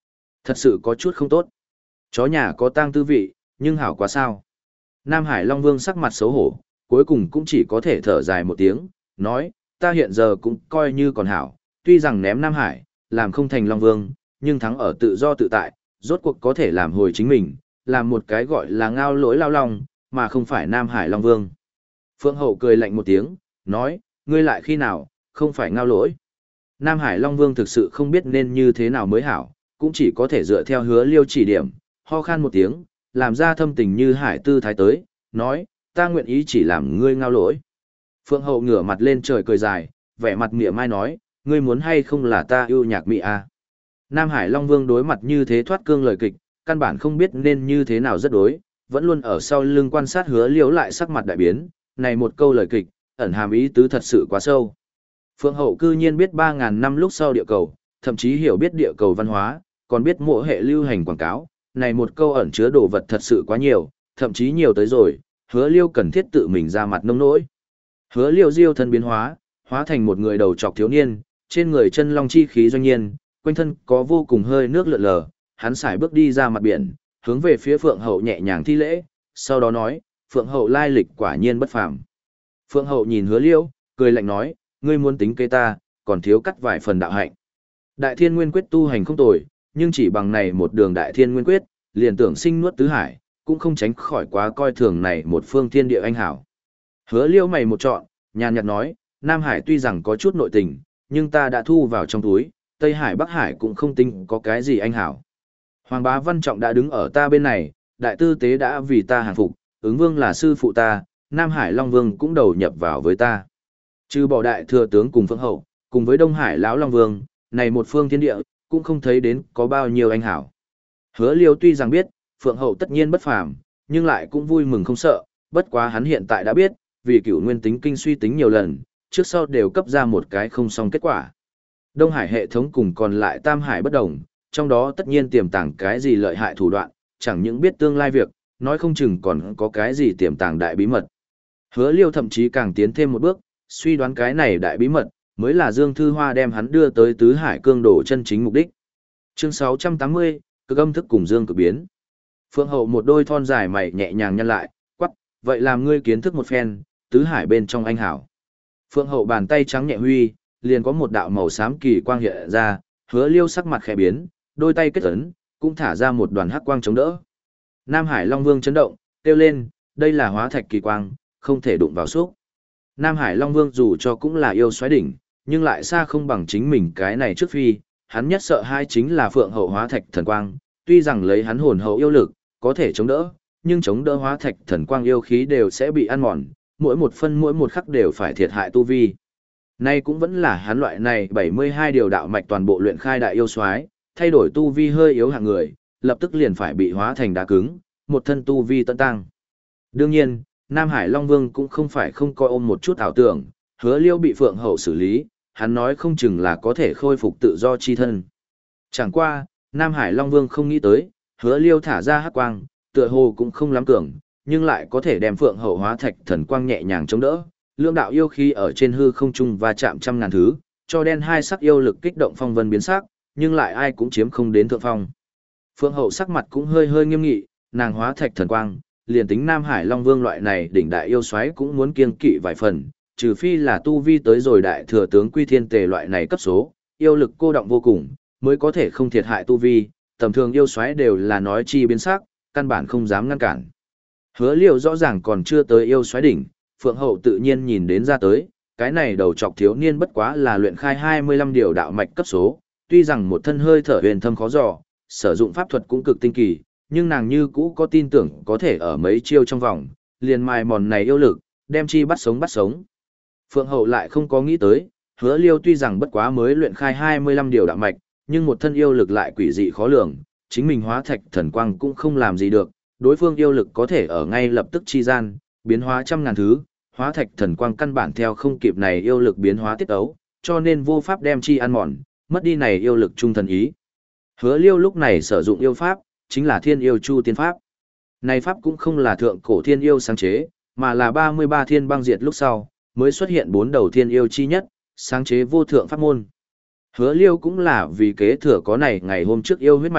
Thật sự có chút không tốt. Chó nhà có tang tư vị, nhưng hảo quá sao. Nam Hải Long Vương sắc mặt xấu hổ, cuối cùng cũng chỉ có thể thở dài một tiếng, nói, ta hiện giờ cũng coi như còn hảo, tuy rằng ném Nam Hải, làm không thành Long Vương, nhưng thắng ở tự do tự tại, rốt cuộc có thể làm hồi chính mình, làm một cái gọi là ngao lỗi lao long, mà không phải Nam Hải Long Vương. Phượng Hậu cười lạnh một tiếng, nói, ngươi lại khi nào, không phải ngao lỗi. Nam Hải Long Vương thực sự không biết nên như thế nào mới hảo, cũng chỉ có thể dựa theo Hứa Liêu chỉ điểm, ho khan một tiếng, làm ra thâm tình như hải tư thái tới, nói, ta nguyện ý chỉ làm ngươi ngao lỗi. Phượng Hậu ngửa mặt lên trời cười dài, vẻ mặt mỉa mai nói, ngươi muốn hay không là ta yêu nhạc mỹ à. Nam Hải Long Vương đối mặt như thế thoát cương lời kịch, căn bản không biết nên như thế nào rất đối, vẫn luôn ở sau lưng quan sát Hứa Liêu lại sắc mặt đại biến, này một câu lời kịch, ẩn hàm ý tứ thật sự quá sâu. Phượng Hậu cư nhiên biết ba ngàn năm lúc sau địa cầu, thậm chí hiểu biết địa cầu văn hóa, còn biết mộ hệ lưu hành quảng cáo, này một câu ẩn chứa đồ vật thật sự quá nhiều, thậm chí nhiều tới rồi, Hứa Liêu cần thiết tự mình ra mặt nông nỗi. Hứa Liêu diêu thân biến hóa, hóa thành một người đầu trọc thiếu niên, trên người chân long chi khí doanh nhiên, quanh thân có vô cùng hơi nước lượn lờ, hắn sải bước đi ra mặt biển, hướng về phía Phượng Hậu nhẹ nhàng thi lễ, sau đó nói, Phượng Hậu lai lịch quả nhiên bất phàm. Phượng Hậu nhìn Hứa Liêu, cười lạnh nói, ngươi muốn tính kế ta, còn thiếu cắt vài phần đạo hạnh. Đại Thiên Nguyên Quyết tu hành không tồi, nhưng chỉ bằng này một đường Đại Thiên Nguyên Quyết, liền tưởng sinh nuốt tứ hải, cũng không tránh khỏi quá coi thường này một phương thiên địa anh hảo. Hứa Liêu mày một trọn, nhàn nhạt nói, Nam Hải tuy rằng có chút nội tình, nhưng ta đã thu vào trong túi, Tây Hải Bắc Hải cũng không tính có cái gì anh hảo. Hoàng bá Văn Trọng đã đứng ở ta bên này, đại tư tế đã vì ta hàng phục, ứng vương là sư phụ ta, Nam Hải Long Vương cũng đầu nhập vào với ta. Trừ bỏ đại thừa tướng cùng Phượng Hậu, cùng với Đông Hải lão Long Vương, này một phương thiên địa, cũng không thấy đến có bao nhiêu anh hảo. Hứa Liêu tuy rằng biết, Phượng Hậu tất nhiên bất phàm, nhưng lại cũng vui mừng không sợ, bất quá hắn hiện tại đã biết, vì cửu nguyên tính kinh suy tính nhiều lần, trước sau đều cấp ra một cái không xong kết quả. Đông Hải hệ thống cùng còn lại Tam Hải bất đồng, trong đó tất nhiên tiềm tàng cái gì lợi hại thủ đoạn, chẳng những biết tương lai việc, nói không chừng còn có cái gì tiềm tàng đại bí mật. Hứa Liêu thậm chí càng tiến thêm một bước, suy đoán cái này đại bí mật, mới là Dương Thư Hoa đem hắn đưa tới Tứ Hải Cương Đổ chân chính mục đích. Chương sáu trăm tám mươi, cực âm thức cùng Dương cực biến. Phượng Hậu một đôi thon dài mày nhẹ nhàng nhăn lại, quắc, vậy làm ngươi kiến thức một phen, Tứ Hải bên trong anh hảo. Phượng Hậu bàn tay trắng nhẹ huy, liền có một đạo màu xám kỳ quang hiện ra, Hứa Liêu sắc mặt khẽ biến, đôi tay kết ấn, cũng thả ra một đoàn hắc quang chống đỡ. Nam Hải Long Vương chấn động, kêu lên, đây là hóa thạch kỳ quang, không thể đụng vào xúc. Nam Hải Long Vương dù cho cũng là yêu xoáy đỉnh, nhưng lại xa không bằng chính mình cái này trước phi, hắn nhất sợ hai chính là Phượng Hậu hóa thạch thần quang, tuy rằng lấy hắn hồn hậu yêu lực, có thể chống đỡ, nhưng chống đỡ hóa thạch thần quang yêu khí đều sẽ bị ăn mòn, mỗi một phân mỗi một khắc đều phải thiệt hại tu vi. Nay cũng vẫn là hắn loại này bảy mươi hai điều đạo mạch toàn bộ luyện khai đại yêu soái, thay đổi tu vi hơi yếu hạng người, lập tức liền phải bị hóa thành đá cứng, một thân tu vi tận tăng. Đương nhiên, Nam Hải Long Vương cũng không phải không coi ôm một chút ảo tưởng, Hứa Liêu bị Phượng Hậu xử lý, hắn nói không chừng là có thể khôi phục tự do chi thân. Chẳng qua, Nam Hải Long Vương không nghĩ tới, Hứa Liêu thả ra hắc quang, tựa hồ cũng không lắm cường, nhưng lại có thể đem Phượng Hậu hóa thạch thần quang nhẹ nhàng chống đỡ. Lưỡng đạo yêu khí ở trên hư không trung và chạm trăm ngàn thứ, cho đen hai sắc yêu lực kích động phong vân biến sắc, nhưng lại ai cũng chiếm không đến thượng phong. Phượng Hậu sắc mặt cũng hơi hơi nghiêm nghị, nàng hóa thạch thần quang, liền tính Nam Hải Long Vương loại này đỉnh đại yêu soái cũng muốn kiêng kỵ vài phần, trừ phi là tu vi tới rồi đại thừa tướng Quy Thiên Tề loại này cấp số, yêu lực cô động vô cùng, mới có thể không thiệt hại tu vi, tầm thường yêu soái đều là nói chi biến sắc, căn bản không dám ngăn cản. Hứa Liêu rõ ràng còn chưa tới yêu soái đỉnh, Phượng Hậu tự nhiên nhìn đến ra tới, cái này đầu trọc thiếu niên bất quá là luyện khai hai mươi lăm điều đạo mạch cấp số, tuy rằng một thân hơi thở huyền thâm khó dò, sử dụng pháp thuật cũng cực tinh kỳ, nhưng nàng như cũ có tin tưởng có thể ở mấy chiêu trong vòng, liền mài mòn này yêu lực, đem chi bắt sống bắt sống. Phượng Hậu lại không có nghĩ tới, Hứa Liêu tuy rằng bất quá mới luyện khai hai mươi lăm điều đạo mạch, nhưng một thân yêu lực lại quỷ dị khó lường, chính mình hóa thạch thần quang cũng không làm gì được, đối phương yêu lực có thể ở ngay lập tức chi gian, biến hóa trăm ngàn thứ, hóa thạch thần quang căn bản theo không kịp này yêu lực biến hóa tiết ấu, cho nên vô pháp đem chi ăn mòn, mất đi này yêu lực trung thần ý. Hứa Liêu lúc này sử dụng yêu pháp, chính là Thiên Yêu Chu Tiên Pháp. Này pháp cũng không là thượng cổ thiên yêu sáng chế, mà là ba mươi ba thiên băng diệt lúc sau, mới xuất hiện bốn đầu thiên yêu chi nhất, sáng chế vô thượng pháp môn. Hứa Liêu cũng là vì kế thừa có này ngày hôm trước yêu huyết mạch,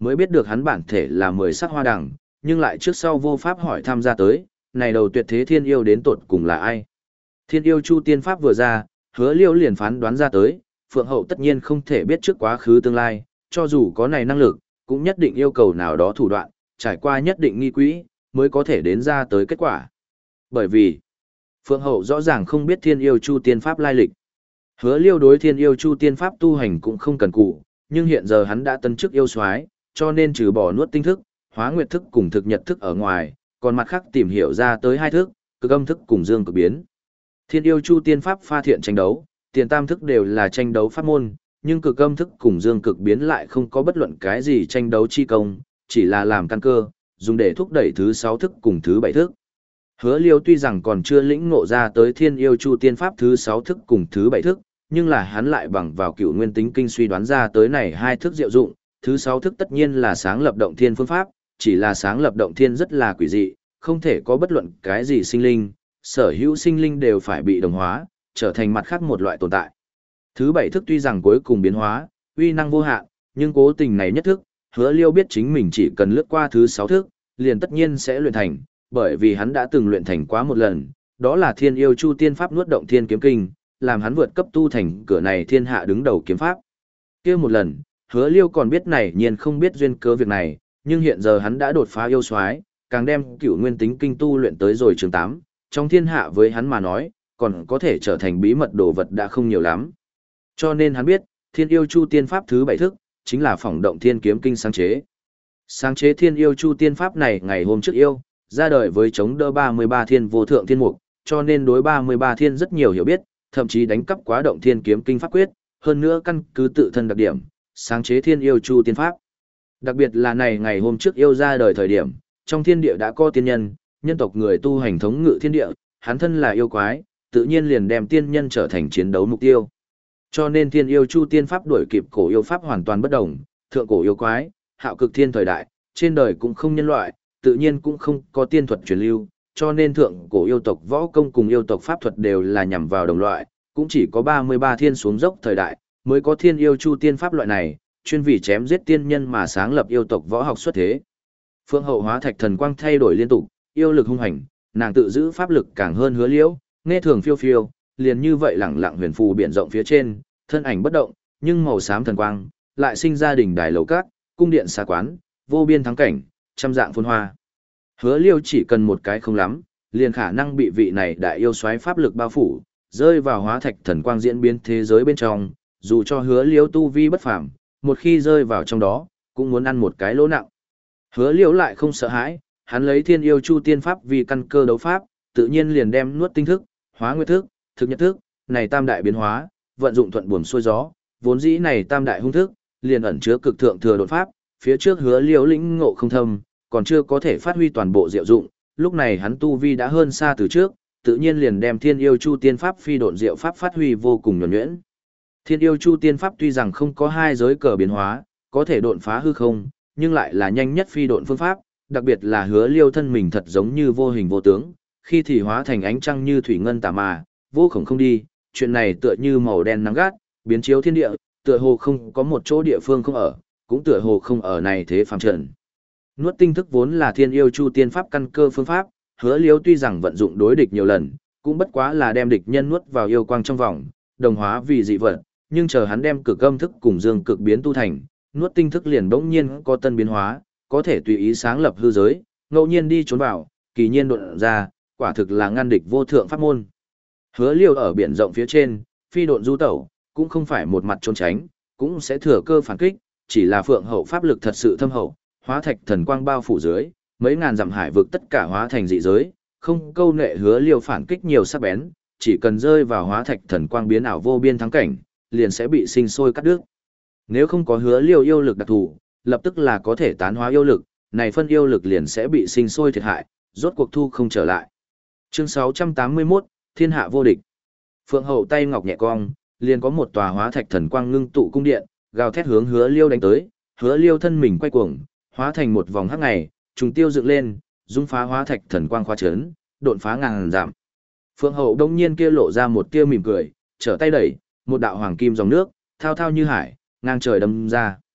mới biết được hắn bản thể là mười sắc hoa đằng, nhưng lại trước sau vô pháp hỏi tham gia tới, này đầu tuyệt thế thiên yêu đến tột cùng là ai. Thiên yêu chu tiên pháp vừa ra, Hứa Liêu liền phán đoán ra tới, Phượng Hậu tất nhiên không thể biết trước quá khứ tương lai, cho dù có này năng lực, cũng nhất định yêu cầu nào đó thủ đoạn, trải qua nhất định nghi quỹ, mới có thể đến ra tới kết quả. Bởi vì, Phượng Hậu rõ ràng không biết thiên yêu chu tiên pháp lai lịch. Hứa Liêu đối thiên yêu chu tiên pháp tu hành cũng không cần cụ, nhưng hiện giờ hắn đã tân chức yêu soái, cho nên trừ bỏ nuốt tinh thức, hóa nguyệt thức cùng thực nhật thức ở ngoài, còn mặt khác tìm hiểu ra tới hai thức, cực âm thức cùng dương cực biến. Thiên yêu chu tiên pháp pha thiện tranh đấu, tiền tam thức đều là tranh đấu pháp môn, nhưng cực âm thức cùng dương cực biến lại không có bất luận cái gì tranh đấu chi công, chỉ là làm căn cơ, dùng để thúc đẩy thứ sáu thức cùng thứ bảy thức. Hứa Liêu tuy rằng còn chưa lĩnh ngộ ra tới thiên yêu chu tiên pháp thứ sáu thức cùng thứ bảy thức, nhưng là hắn lại bằng vào cựu nguyên tính kinh suy đoán ra tới này hai thức diệu dụng, thứ sáu thức tất nhiên là sáng lập động thiên phương pháp, chỉ là sáng lập động thiên rất là quỷ dị, không thể có bất luận cái gì sinh linh, sở hữu sinh linh đều phải bị đồng hóa, trở thành mặt khác một loại tồn tại. Thứ bảy thức tuy rằng cuối cùng biến hóa, uy năng vô hạn, nhưng cố tình này nhất thức, Hứa Liêu biết chính mình chỉ cần lướt qua thứ sáu thức, liền tất nhiên sẽ luyện thành, bởi vì hắn đã từng luyện thành quá một lần, đó là thiên yêu chu tiên pháp nuốt động thiên kiếm kinh, làm hắn vượt cấp tu thành cửa này thiên hạ đứng đầu kiếm pháp. Kia một lần, Hứa Liêu còn biết này nhiên không biết duyên cớ việc này, nhưng hiện giờ hắn đã đột phá yêu soái, càng đem cửu nguyên tính kinh tu luyện tới rồi trường tám, trong thiên hạ với hắn mà nói, còn có thể trở thành bí mật đồ vật đã không nhiều lắm. Cho nên hắn biết, thiên yêu chu tiên pháp thứ bảy thức, chính là phỏng động thiên kiếm kinh sáng chế. Sáng chế thiên yêu chu tiên pháp này ngày hôm trước yêu, ra đời với chống đỡ ba mươi ba thiên vô thượng thiên mục, cho nên đối ba mươi ba thiên rất nhiều hiểu biết, thậm chí đánh cắp quá động thiên kiếm kinh pháp quyết, hơn nữa căn cứ tự thân đặc điểm, sáng chế thiên yêu chu tiên pháp. Đặc biệt là này ngày hôm trước yêu ra đời thời điểm, trong thiên địa đã có tiên nhân, nhân tộc người tu hành thống ngự thiên địa, hắn thân là yêu quái, tự nhiên liền đem tiên nhân trở thành chiến đấu mục tiêu. Cho nên thiên yêu chu tiên pháp đuổi kịp cổ yêu pháp hoàn toàn bất đồng, thượng cổ yêu quái, hạo cực thiên thời đại, trên đời cũng không nhân loại, tự nhiên cũng không có tiên thuật truyền lưu, cho nên thượng cổ yêu tộc võ công cùng yêu tộc pháp thuật đều là nhằm vào đồng loại, cũng chỉ có ba mươi ba thiên xuống dốc thời đại, mới có thiên yêu chu tiên pháp loại này, chuyên vì chém giết tiên nhân mà sáng lập yêu tộc võ học xuất thế. Phượng Hậu hóa thạch thần quang thay đổi liên tục, yêu lực hung hành, nàng tự giữ pháp lực càng hơn Hứa Liễu, nghe thường phiêu phiêu, liền như vậy lẳng lặng huyền phù biển rộng phía trên, thân ảnh bất động, nhưng màu xám thần quang lại sinh ra đỉnh đài lầu cát, cung điện xa quán, vô biên thắng cảnh, trăm dạng phồn hoa. Hứa Liêu chỉ cần một cái không lắm, liền khả năng bị vị này đại yêu xoáy pháp lực bao phủ, rơi vào hóa thạch thần quang diễn biến thế giới bên trong, dù cho Hứa Liêu tu vi bất phàm, một khi rơi vào trong đó, cũng muốn ăn một cái lỗ nặng. Hứa Liêu lại không sợ hãi, hắn lấy thiên yêu chu tiên pháp vì căn cơ đấu pháp, tự nhiên liền đem nuốt tinh thức, hóa nguyệt thức, thực nhật thức, này tam đại biến hóa, vận dụng thuận buồm xuôi gió, vốn dĩ này tam đại hung thức, liền ẩn chứa cực thượng thừa đột pháp, phía trước Hứa Liêu lĩnh ngộ không thâm, còn chưa có thể phát huy toàn bộ diệu dụng, lúc này hắn tu vi đã hơn xa từ trước, tự nhiên liền đem thiên yêu chu tiên pháp phi độn diệu pháp phát huy vô cùng nhuần nhuyễn. Thiên yêu chu tiên pháp tuy rằng không có hai giới cờ biến hóa, có thể độn phá hư không, nhưng lại là nhanh nhất phi độn phương pháp, đặc biệt là Hứa Liêu thân mình thật giống như vô hình vô tướng, khi thì hóa thành ánh trăng như thủy ngân tà mà, vô khổng không đi, chuyện này tựa như màu đen nắng gắt, biến chiếu thiên địa, tựa hồ không có một chỗ địa phương không ở, cũng tựa hồ không ở này thế phàm trần. Nuốt tinh thức vốn là thiên yêu chu tiên pháp căn cơ phương pháp, Hứa Liêu tuy rằng vận dụng đối địch nhiều lần, cũng bất quá là đem địch nhân nuốt vào yêu quang trong vòng, đồng hóa vì dị vật, nhưng chờ hắn đem cực âm thức cùng dương cực biến tu thành, nuốt tinh thức liền bỗng nhiên có tân biến hóa, có thể tùy ý sáng lập hư giới, ngẫu nhiên đi trốn vào, kỳ nhiên đột ra, quả thực là ngăn địch vô thượng pháp môn. Hứa Liêu ở biển rộng phía trên, phi độn du tẩu, cũng không phải một mặt trốn tránh, cũng sẽ thừa cơ phản kích, chỉ là Phượng Hậu pháp lực thật sự thâm hậu, hóa thạch thần quang bao phủ dưới, mấy ngàn dặm hải vực tất cả hóa thành dị giới, không câu nệ Hứa Liêu phản kích nhiều sắc bén, chỉ cần rơi vào hóa thạch thần quang biến ảo vô biên thắng cảnh, liền sẽ bị sinh sôi cắt đứt. Nếu không có Hứa Liêu yêu lực đặc thù, lập tức là có thể tán hóa yêu lực, này phân yêu lực liền sẽ bị sinh sôi thiệt hại, rốt cuộc thu không trở lại. Chương sáu trăm tám mươi mốt, Thiên hạ vô địch. Phượng Hậu tay ngọc nhẹ cong, liền có một tòa hóa thạch thần quang ngưng tụ cung điện, gào thét hướng Hứa Liêu đánh tới, Hứa Liêu thân mình quay cuồng, hóa thành một vòng hắc ngày, trùng tiêu dựng lên, dung phá hóa thạch thần quang khóa chấn, độn phá ngàn giảm. Phượng Hậu đông nhiên kia lộ ra một tia mỉm cười, trở tay đẩy, một đạo hoàng kim dòng nước, thao thao như hải, ngang trời đâm ra.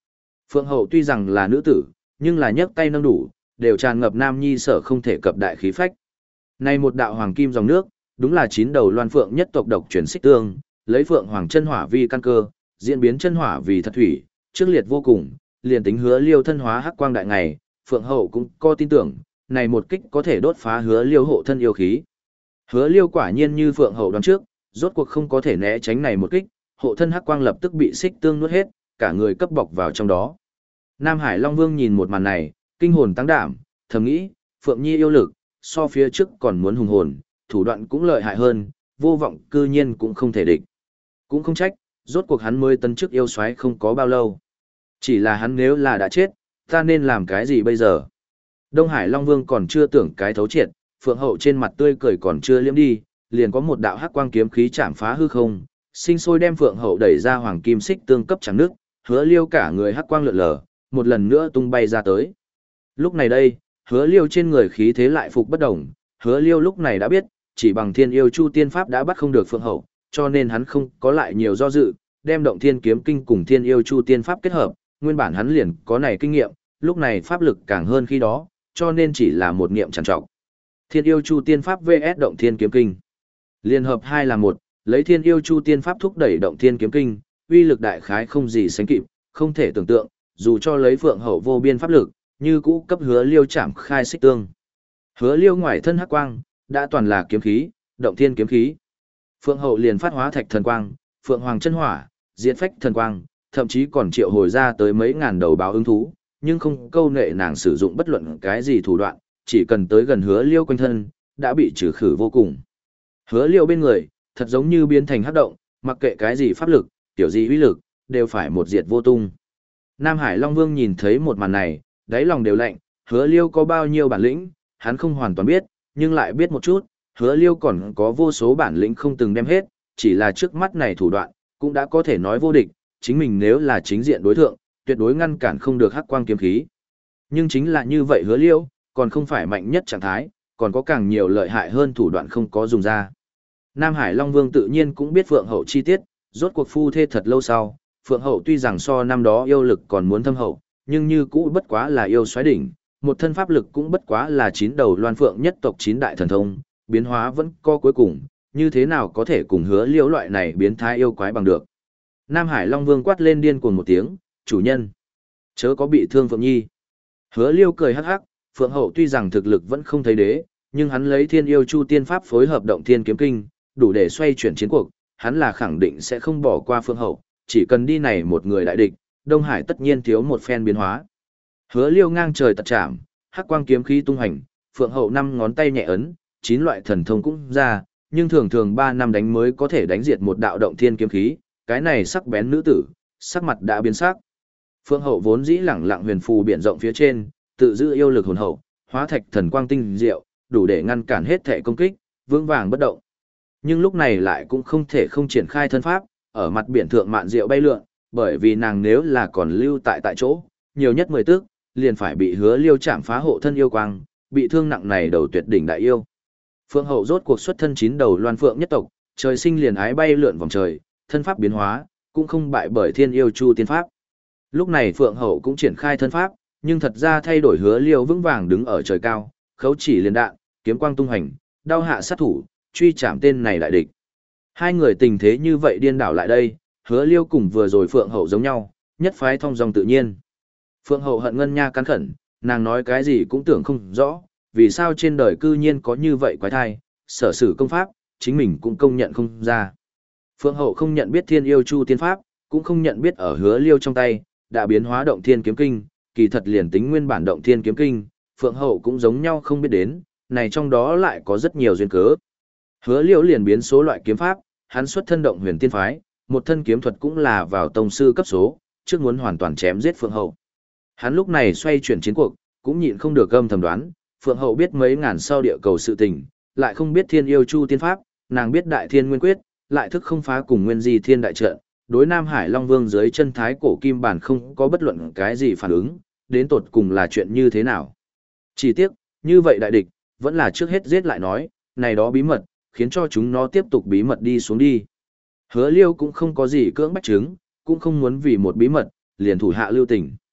Phượng hậu tuy rằng là nữ tử, nhưng là nhấc tay nâng đủ, đều tràn ngập nam nhi sở không thể cập đại khí phách. Này một đạo hoàng kim dòng nước, đúng là chín đầu loan phượng nhất tộc độc chuyển xích tương, lấy phượng hoàng chân hỏa vi căn cơ, diễn biến chân hỏa vì thật thủy, trước liệt vô cùng, liền tính hứa liêu thân hóa hắc quang đại ngày, phượng hậu cũng có tin tưởng, này một kích có thể đốt phá hứa liêu hộ thân yêu khí. Hứa liêu quả nhiên như phượng hậu đoán trước, rốt cuộc không có thể né tránh này một kích, hộ thân hắc quang lập tức bị xích tương nuốt hết, cả người cấp bọc vào trong đó. Nam Hải Long Vương nhìn một màn này, kinh hồn tăng đảm, thầm nghĩ, Phượng Nhi yêu lực, so phía trước còn muốn hùng hồn, thủ đoạn cũng lợi hại hơn, vô vọng cư nhiên cũng không thể địch. Cũng không trách, rốt cuộc hắn mới tấn chức yêu soái không có bao lâu. Chỉ là hắn nếu là đã chết, ta nên làm cái gì bây giờ? Đông Hải Long Vương còn chưa tưởng cái thấu triệt, Phượng Hậu trên mặt tươi cười còn chưa liếm đi, liền có một đạo hắc quang kiếm khí chạm phá hư không, sinh sôi đem Phượng Hậu đẩy ra hoàng kim xích tương cấp trắng nước, hứa liêu cả người hắc quang lượn lờ, một lần nữa tung bay ra tới. Lúc này đây, hứa liêu trên người khí thế lại phục bất động, hứa liêu lúc này đã biết, chỉ bằng thiên yêu chu tiên pháp đã bắt không được Phượng Hậu, cho nên hắn không có lại nhiều do dự, đem động thiên kiếm kinh cùng thiên yêu chu tiên pháp kết hợp, nguyên bản hắn liền có này kinh nghiệm, lúc này pháp lực càng hơn khi đó, cho nên chỉ là một niệm trằn trọc. Thiên yêu chu tiên pháp vs động thiên kiếm kinh. Liên hợp hai là một, lấy thiên yêu chu tiên pháp thúc đẩy động thiên kiếm kinh, uy lực đại khái không gì sánh kịp, không thể tưởng tượng, dù cho lấy Phượng Hậu vô biên pháp lực, như cũ cấp hứa liêu chạm khai xích tương. Hứa liêu ngoài thân hắc quang, đã toàn là kiếm khí, động thiên kiếm khí. Phượng Hậu liền phát hóa thạch thần quang, Phượng Hoàng chân hỏa, diễn phách thần quang, thậm chí còn triệu hồi ra tới mấy ngàn đầu báo ứng thú, nhưng không câu nệ nàng sử dụng bất luận cái gì thủ đoạn, chỉ cần tới gần hứa liêu quanh thân, đã bị trừ khử vô cùng. Hứa liêu bên người, thật giống như biến thành hắc động, mặc kệ cái gì pháp lực, tiểu gì uy lực, đều phải một diệt vô tung. Nam Hải Long Vương nhìn thấy một màn này, đáy lòng đều lạnh, hứa liêu có bao nhiêu bản lĩnh, hắn không hoàn toàn biết, nhưng lại biết một chút, hứa liêu còn có vô số bản lĩnh không từng đem hết, chỉ là trước mắt này thủ đoạn, cũng đã có thể nói vô địch, chính mình nếu là chính diện đối thượng, tuyệt đối ngăn cản không được hắc quang kiếm khí. Nhưng chính là như vậy hứa liêu, còn không phải mạnh nhất trạng thái, còn có càng nhiều lợi hại hơn thủ đoạn không có dùng ra. Nam Hải Long Vương tự nhiên cũng biết Phượng Hậu chi tiết, rốt cuộc phu thê thật lâu sau, Phượng Hậu tuy rằng so năm đó yêu lực còn muốn thâm hậu, nhưng như cũ bất quá là yêu xoáy đỉnh, một thân pháp lực cũng bất quá là chín đầu loan phượng nhất tộc chín đại thần thông, biến hóa vẫn có cuối cùng, như thế nào có thể cùng hứa liễu loại này biến thái yêu quái bằng được. Nam Hải Long Vương quát lên điên cuồng một tiếng, chủ nhân, chớ có bị thương Phượng Nhi. Hứa liêu cười hắc hắc, Phượng Hậu tuy rằng thực lực vẫn không thấy đế, nhưng hắn lấy thiên yêu chu tiên pháp phối hợp động thiên kiếm kinh, đủ để xoay chuyển chiến cuộc, hắn là khẳng định sẽ không bỏ qua Phượng Hậu, chỉ cần đi này một người đại địch, Đông Hải tất nhiên thiếu một phen biến hóa. Hứa liêu ngang trời tật chạm, hắc quang kiếm khí tung hành, Phượng Hậu năm ngón tay nhẹ ấn, chín loại thần thông cũng ra, nhưng thường thường ba năm đánh mới có thể đánh diệt một đạo động thiên kiếm khí, cái này sắc bén nữ tử, sắc mặt đã biến sắc. Phượng Hậu vốn dĩ lẳng lặng huyền phù biển rộng phía trên, tự giữ yêu lực hồn hậu, hóa thạch thần quang tinh diệu, đủ để ngăn cản hết thể công kích, vững vàng bất động. Nhưng lúc này lại cũng không thể không triển khai thân pháp, ở mặt biển thượng mạn diệu bay lượn, bởi vì nàng nếu là còn lưu tại tại chỗ, nhiều nhất mười tức, liền phải bị hứa liêu chạm phá hộ thân yêu quang, bị thương nặng này đầu tuyệt đỉnh đại yêu. Phượng Hậu rốt cuộc xuất thân chín đầu loan phượng nhất tộc, trời sinh liền ái bay lượn vòng trời, thân pháp biến hóa, cũng không bại bởi thiên yêu chu tiên pháp. Lúc này Phượng Hậu cũng triển khai thân pháp, nhưng thật ra thay đổi hứa liêu vững vàng đứng ở trời cao, khấu chỉ liền đạn, kiếm quang tung hành, đao hạ sát thủ, truy chạm tên này đại địch. Hai người tình thế như vậy điên đảo lại đây, hứa liêu cùng vừa rồi Phượng Hậu giống nhau, nhất phái thông dong tự nhiên. Phượng Hậu hận ngân nha cắn khẩn, nàng nói cái gì cũng tưởng không rõ, vì sao trên đời cư nhiên có như vậy quái thai, sở sử công pháp, chính mình cũng công nhận không ra. Phượng Hậu không nhận biết thiên yêu chu tiên pháp, cũng không nhận biết ở hứa liêu trong tay, đã biến hóa động thiên kiếm kinh, kỳ thật liền tính nguyên bản động thiên kiếm kinh, Phượng Hậu cũng giống nhau không biết đến, này trong đó lại có rất nhiều duyên cớ. Hứa liêu liền biến số loại kiếm pháp, hắn xuất thân động huyền tiên phái, một thân kiếm thuật cũng là vào tông sư cấp số, trước muốn hoàn toàn chém giết Phượng Hậu. Hắn lúc này xoay chuyển chiến cuộc, cũng nhịn không được âm thầm đoán, Phượng Hậu biết mấy ngàn sau địa cầu sự tình, lại không biết thiên yêu chu tiên pháp, nàng biết đại thiên nguyên quyết, lại thức không phá cùng nguyên di thiên đại trận, đối Nam Hải Long Vương dưới chân thái cổ kim bản không có bất luận cái gì phản ứng, đến tột cùng là chuyện như thế nào. Chỉ tiếc, như vậy đại địch, vẫn là trước hết giết lại nói, này đó bí mật, khiến cho chúng nó tiếp tục bí mật đi xuống đi. Hứa liêu cũng không có gì cưỡng bách chứng, cũng không muốn vì một bí mật, liền thủ hạ lưu tình.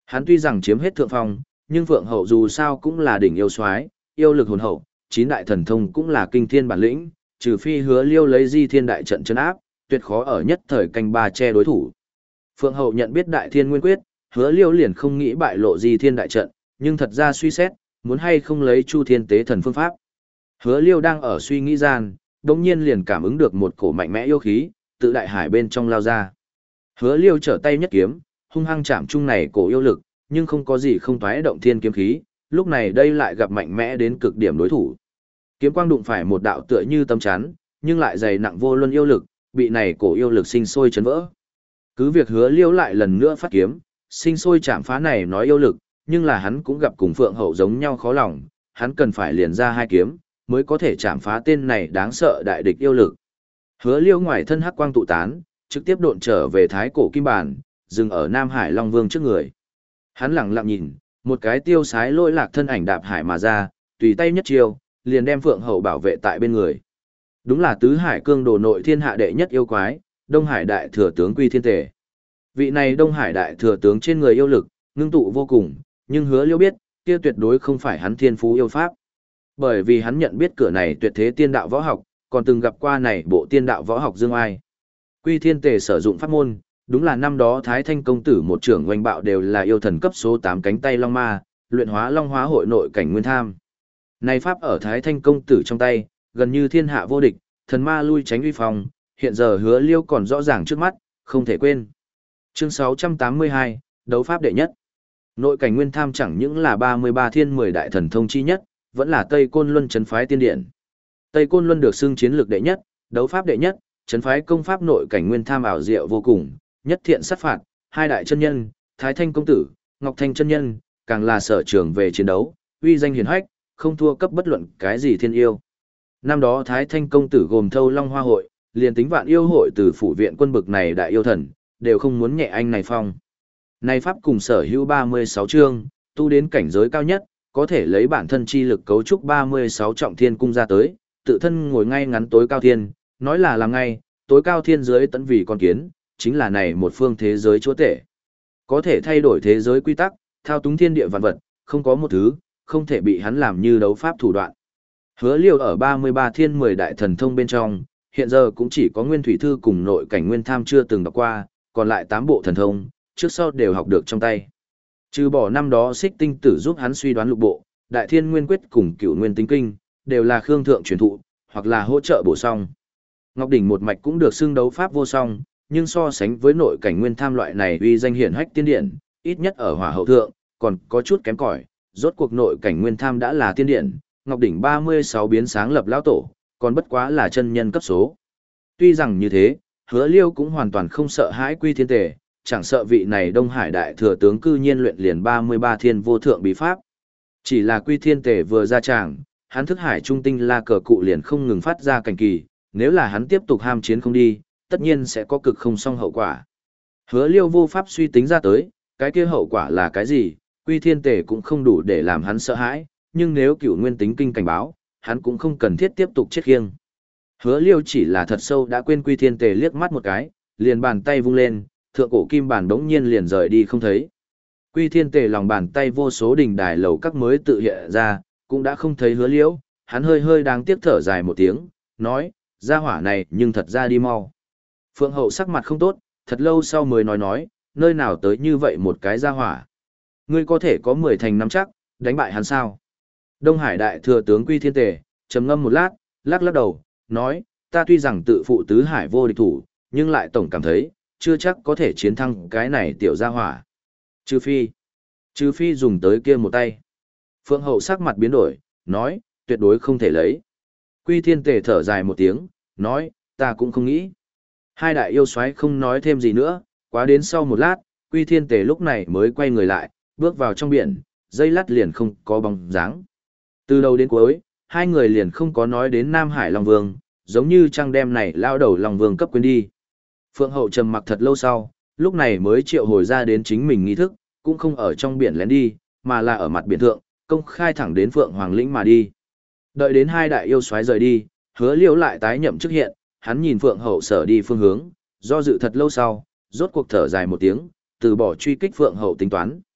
Hắn tuy rằng chiếm hết thượng phong, nhưng Phượng Hậu dù sao cũng là đỉnh yêu soái, yêu lực hồn hậu, chín đại thần thông cũng là kinh thiên bản lĩnh, trừ phi Hứa Liêu lấy Di Thiên đại trận trấn áp, tuyệt khó ở nhất thời canh ba che đối thủ. Phượng Hậu nhận biết Đại Thiên Nguyên Quyết, Hứa Liêu liền không nghĩ bại lộ Di Thiên đại trận, nhưng thật ra suy xét, muốn hay không lấy Chu Thiên tế thần phương pháp. Hứa Liêu đang ở suy nghĩ gian, đột nhiên liền cảm ứng được một cổ mạnh mẽ yêu khí tự đại hải bên trong lao ra. Hứa Liêu trở tay nhất kiếm, hung hăng chạm chung này cổ yêu lực, nhưng không có gì không toái động thiên kiếm khí, lúc này đây lại gặp mạnh mẽ đến cực điểm đối thủ. Kiếm quang đụng phải một đạo tựa như tấm chắn, nhưng lại dày nặng vô luân yêu lực, bị này cổ yêu lực sinh sôi chấn vỡ. Cứ việc Hứa Liêu lại lần nữa phát kiếm, sinh sôi chạm phá này nói yêu lực, nhưng là hắn cũng gặp cùng Phượng Hậu giống nhau khó lòng, hắn cần phải liền ra hai kiếm, mới có thể chạm phá tên này đáng sợ đại địch yêu lực. Hứa Liêu ngoài thân hắc quang tụ tán, trực tiếp độn trở về thái cổ kim bản, dừng ở Nam Hải Long Vương trước người. Hắn lặng lặng nhìn, một cái tiêu sái lôi lạc thân ảnh đạp hải mà ra, tùy tay nhất chiêu, liền đem Phượng Hậu bảo vệ tại bên người. Đúng là tứ hải cương đồ nội thiên hạ đệ nhất yêu quái, Đông Hải đại thừa tướng Quy Thiên Tề. Vị này Đông Hải đại thừa tướng trên người yêu lực, ngưng tụ vô cùng, nhưng Hứa Liêu biết, kia tuyệt đối không phải hắn thiên phú yêu pháp. Bởi vì hắn nhận biết cửa này tuyệt thế tiên đạo võ học, còn từng gặp qua này bộ tiên đạo võ học dương ai. Quy Thiên Tề sử dụng pháp môn, đúng là năm đó Thái Thanh công tử một trưởng oanh bạo đều là yêu thần cấp số tám cánh tay long ma, luyện hóa long hóa hội nội cảnh nguyên tham. Này pháp ở Thái Thanh công tử trong tay, gần như thiên hạ vô địch, thần ma lui tránh uy phong, hiện giờ Hứa Liêu còn rõ ràng trước mắt, không thể quên. Chương sáu trăm tám mươi hai, đấu pháp đệ nhất. Nội cảnh nguyên tham chẳng những là ba mươi ba thiên mười đại thần thông chi nhất, vẫn là Tây Côn Luân trấn phái tiên điển. Tây Côn Luân được xưng chiến lược đệ nhất, đấu pháp đệ nhất, trấn phái công pháp nội cảnh nguyên tham ảo diệu vô cùng, nhất thiện sát phạt, hai đại chân nhân, Thái Thanh công tử, Ngọc Thanh chân nhân, càng là sở trường về chiến đấu, uy danh hiển hách, không thua cấp bất luận cái gì thiên yêu. Năm đó Thái Thanh công tử gồm thâu Long Hoa hội, liền tính vạn yêu hội từ phủ viện quân bực này đại yêu thần, đều không muốn nhẹ anh này phong. Này pháp cùng sở hữu ba mươi sáu chương, tu đến cảnh giới cao nhất, có thể lấy bản thân chi lực cấu trúc ba mươi sáu trọng thiên cung ra tới, tự thân ngồi ngay ngắn tối cao thiên, nói là làm ngay, tối cao thiên giới tận vì con kiến, chính là này một phương thế giới chúa tể. Có thể thay đổi thế giới quy tắc, thao túng thiên địa vạn vật, không có một thứ, không thể bị hắn làm như đấu pháp thủ đoạn. Hứa Liêu ở ba mươi ba thiên mười đại thần thông bên trong, hiện giờ cũng chỉ có Nguyên Thủy Thư cùng nội cảnh Nguyên Tham chưa từng đọc qua, còn lại tám bộ thần thông, trước sau đều học được trong tay. Trừ bỏ năm đó Xích Tinh Tử giúp hắn suy đoán lục bộ, Đại Thiên Nguyên Quyết cùng Cửu Nguyên Tính Kinh, đều là khương thượng truyền thụ, hoặc là hỗ trợ bổ sung. Ngọc đỉnh một mạch cũng được xưng đấu pháp vô song, nhưng so sánh với nội cảnh Nguyên Tham loại này uy danh hiển hách tiên điển, ít nhất ở hỏa hậu thượng, còn có chút kém cỏi. Rốt cuộc nội cảnh Nguyên Tham đã là tiên điển, Ngọc đỉnh ba mươi sáu biến sáng lập lão tổ, còn bất quá là chân nhân cấp số. Tuy rằng như thế, Hứa Liêu cũng hoàn toàn không sợ hãi Quy Thiên Tề, chẳng sợ vị này Đông Hải đại thừa tướng cư nhiên luyện liền ba mươi ba thiên vô thượng bí pháp. Chỉ là Quy Thiên Tề vừa ra tràng, hắn thức hải trung tinh la cờ cụ liền không ngừng phát ra cảnh kỳ, nếu là hắn tiếp tục ham chiến không đi, tất nhiên sẽ có cực không song hậu quả. Hứa Liêu vô pháp suy tính ra tới, cái kia hậu quả là cái gì, Quy Thiên Tề cũng không đủ để làm hắn sợ hãi, nhưng nếu Cửu Nguyên Tính Kinh cảnh báo, hắn cũng không cần thiết tiếp tục chết khiêng. Hứa Liêu chỉ là thật sâu đã quên Quy Thiên Tề liếc mắt một cái, liền bàn tay vung lên, thượng cổ kim bản đống nhiên liền rời đi không thấy. Quy Thiên Tề lòng bàn tay vô số đỉnh đài lầu các mới tự hiện ra, cũng đã không thấy Hứa Liêu, hắn hơi hơi đang tiếc thở dài một tiếng, nói, gia hỏa này nhưng thật ra đi mau. Phượng Hậu sắc mặt không tốt, thật lâu sau mới nói nói, nơi nào tới như vậy một cái gia hỏa. Ngươi có thể có mười thành năm chắc, đánh bại hắn sao? Đông Hải đại thừa tướng Quy Thiên Tề, trầm ngâm một lát, lắc lắc đầu, nói, ta tuy rằng tự phụ tứ hải vô địch thủ, nhưng lại tổng cảm thấy, chưa chắc có thể chiến thắng cái này tiểu gia hỏa. Trừ phi, trừ phi dùng tới kia một tay. Phượng Hậu sắc mặt biến đổi, nói, tuyệt đối không thể lấy. Quy Thiên Tề thở dài một tiếng, nói, ta cũng không nghĩ. Hai đại yêu soái không nói thêm gì nữa, quá đến sau một lát, Quy Thiên Tề lúc này mới quay người lại, bước vào trong biển, dây lát liền không có bóng dáng. Từ đầu đến cuối, hai người liền không có nói đến Nam Hải Long Vương, giống như trăng đem này lao đầu Long Vương cấp quên đi. Phượng Hậu trầm mặc thật lâu sau, lúc này mới triệu hồi ra đến chính mình nghi thức, cũng không ở trong biển lén đi, mà là ở mặt biển thượng, công khai thẳng đến Phượng Hoàng lĩnh mà đi. Đợi đến hai đại yêu soái rời đi, Hứa Liêu lại tái nhậm chức hiện, hắn nhìn Phượng Hậu sở đi phương hướng, do dự thật lâu sau, rốt cuộc thở dài một tiếng, từ bỏ truy kích Phượng Hậu tính toán.